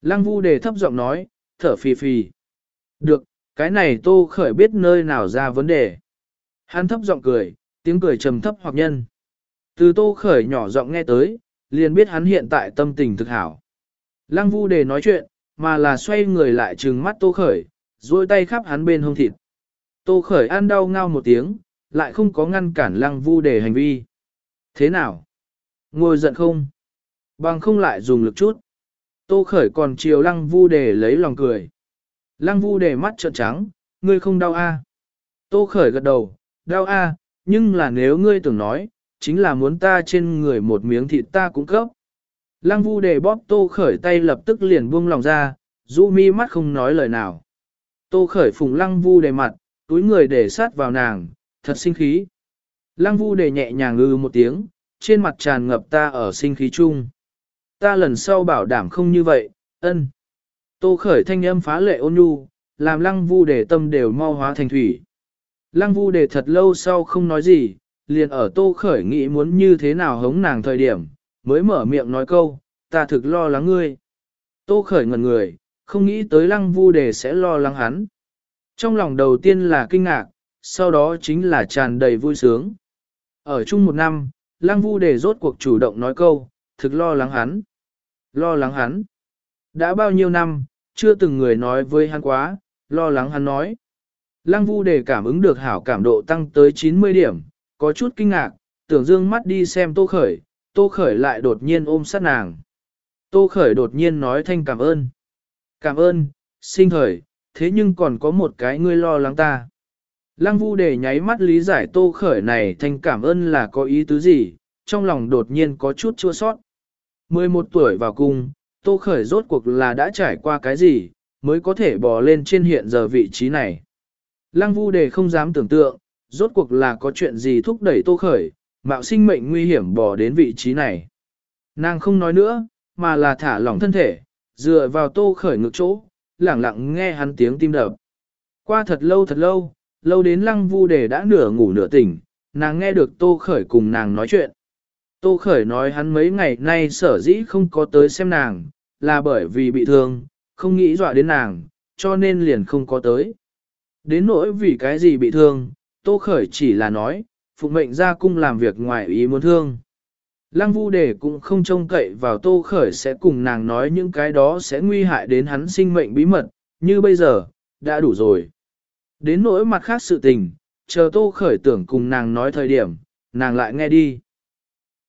Lăng Vu Đề thấp giọng nói, thở phì phì. Được, cái này Tô Khởi biết nơi nào ra vấn đề. Hắn thấp giọng cười, tiếng cười trầm thấp hoặc nhân. Từ Tô Khởi nhỏ giọng nghe tới, liền biết hắn hiện tại tâm tình thực hảo. Lăng Vu Đề nói chuyện, mà là xoay người lại trừng mắt Tô Khởi, duỗi tay khắp hắn bên hông thịt. Tô Khởi ăn đau ngao một tiếng, lại không có ngăn cản Lăng Vu Đề hành vi. Thế nào? Ngồi giận không? Bằng không lại dùng lực chút. Tô Khởi còn chiều Lăng Vu Đề lấy lòng cười. Lăng Vu Đề mắt trợn trắng, ngươi không đau a? À? Tô Khởi gật đầu, đau a, à, nhưng là nếu ngươi tưởng nói, chính là muốn ta trên người một miếng thịt ta cũng cấp. Lăng Vu Đề bóp Tô Khởi tay lập tức liền buông lòng ra, rũ mi mắt không nói lời nào. Tô Khởi phùng Lăng Vu Đề mặt, túi người để sát vào nàng, thật sinh khí. Lăng Vu Đề nhẹ nhàng ngư một tiếng, trên mặt tràn ngập ta ở sinh khí chung. Ta lần sau bảo đảm không như vậy, ân. Tô Khởi thanh âm phá lệ ôn nhu, làm Lăng Vu Đề tâm đều mau hóa thành thủy. Lăng Vu Đề thật lâu sau không nói gì, liền ở Tô Khởi nghĩ muốn như thế nào hống nàng thời điểm, mới mở miệng nói câu, ta thực lo lắng ngươi. Tô Khởi ngẩn người, không nghĩ tới Lăng Vu Đề sẽ lo lắng hắn. Trong lòng đầu tiên là kinh ngạc, sau đó chính là tràn đầy vui sướng. Ở chung một năm, Lăng Vu Đề rốt cuộc chủ động nói câu, thực lo lắng hắn. Lo lắng hắn. Đã bao nhiêu năm, chưa từng người nói với hắn quá, lo lắng hắn nói. Lăng Vu Đề cảm ứng được hảo cảm độ tăng tới chín mươi điểm, có chút kinh ngạc, tưởng dương mắt đi xem Tô Khởi, Tô Khởi lại đột nhiên ôm sát nàng. Tô Khởi đột nhiên nói thanh cảm ơn. Cảm ơn, sinh thời, thế nhưng còn có một cái ngươi lo lắng ta. Lăng Vu Đề nháy mắt lý giải Tô Khởi này thanh cảm ơn là có ý tứ gì, trong lòng đột nhiên có chút chua sót. mười một tuổi vào cung, Tô Khởi rốt cuộc là đã trải qua cái gì, mới có thể bò lên trên hiện giờ vị trí này. Lăng Vu Đề không dám tưởng tượng, rốt cuộc là có chuyện gì thúc đẩy Tô Khởi, mạo sinh mệnh nguy hiểm bò đến vị trí này. Nàng không nói nữa, mà là thả lỏng thân thể, dựa vào Tô Khởi ngực chỗ, lẳng lặng nghe hắn tiếng tim đập. Qua thật lâu thật lâu, lâu đến Lăng Vu Đề đã nửa ngủ nửa tỉnh, nàng nghe được Tô Khởi cùng nàng nói chuyện. Tô Khởi nói hắn mấy ngày nay sở dĩ không có tới xem nàng, là bởi vì bị thương, không nghĩ dọa đến nàng, cho nên liền không có tới. Đến nỗi vì cái gì bị thương, Tô Khởi chỉ là nói, phụ mệnh ra cung làm việc ngoài ý muốn thương. Lăng Vu Đề cũng không trông cậy vào Tô Khởi sẽ cùng nàng nói những cái đó sẽ nguy hại đến hắn sinh mệnh bí mật, như bây giờ, đã đủ rồi. Đến nỗi mặt khác sự tình, chờ Tô Khởi tưởng cùng nàng nói thời điểm, nàng lại nghe đi.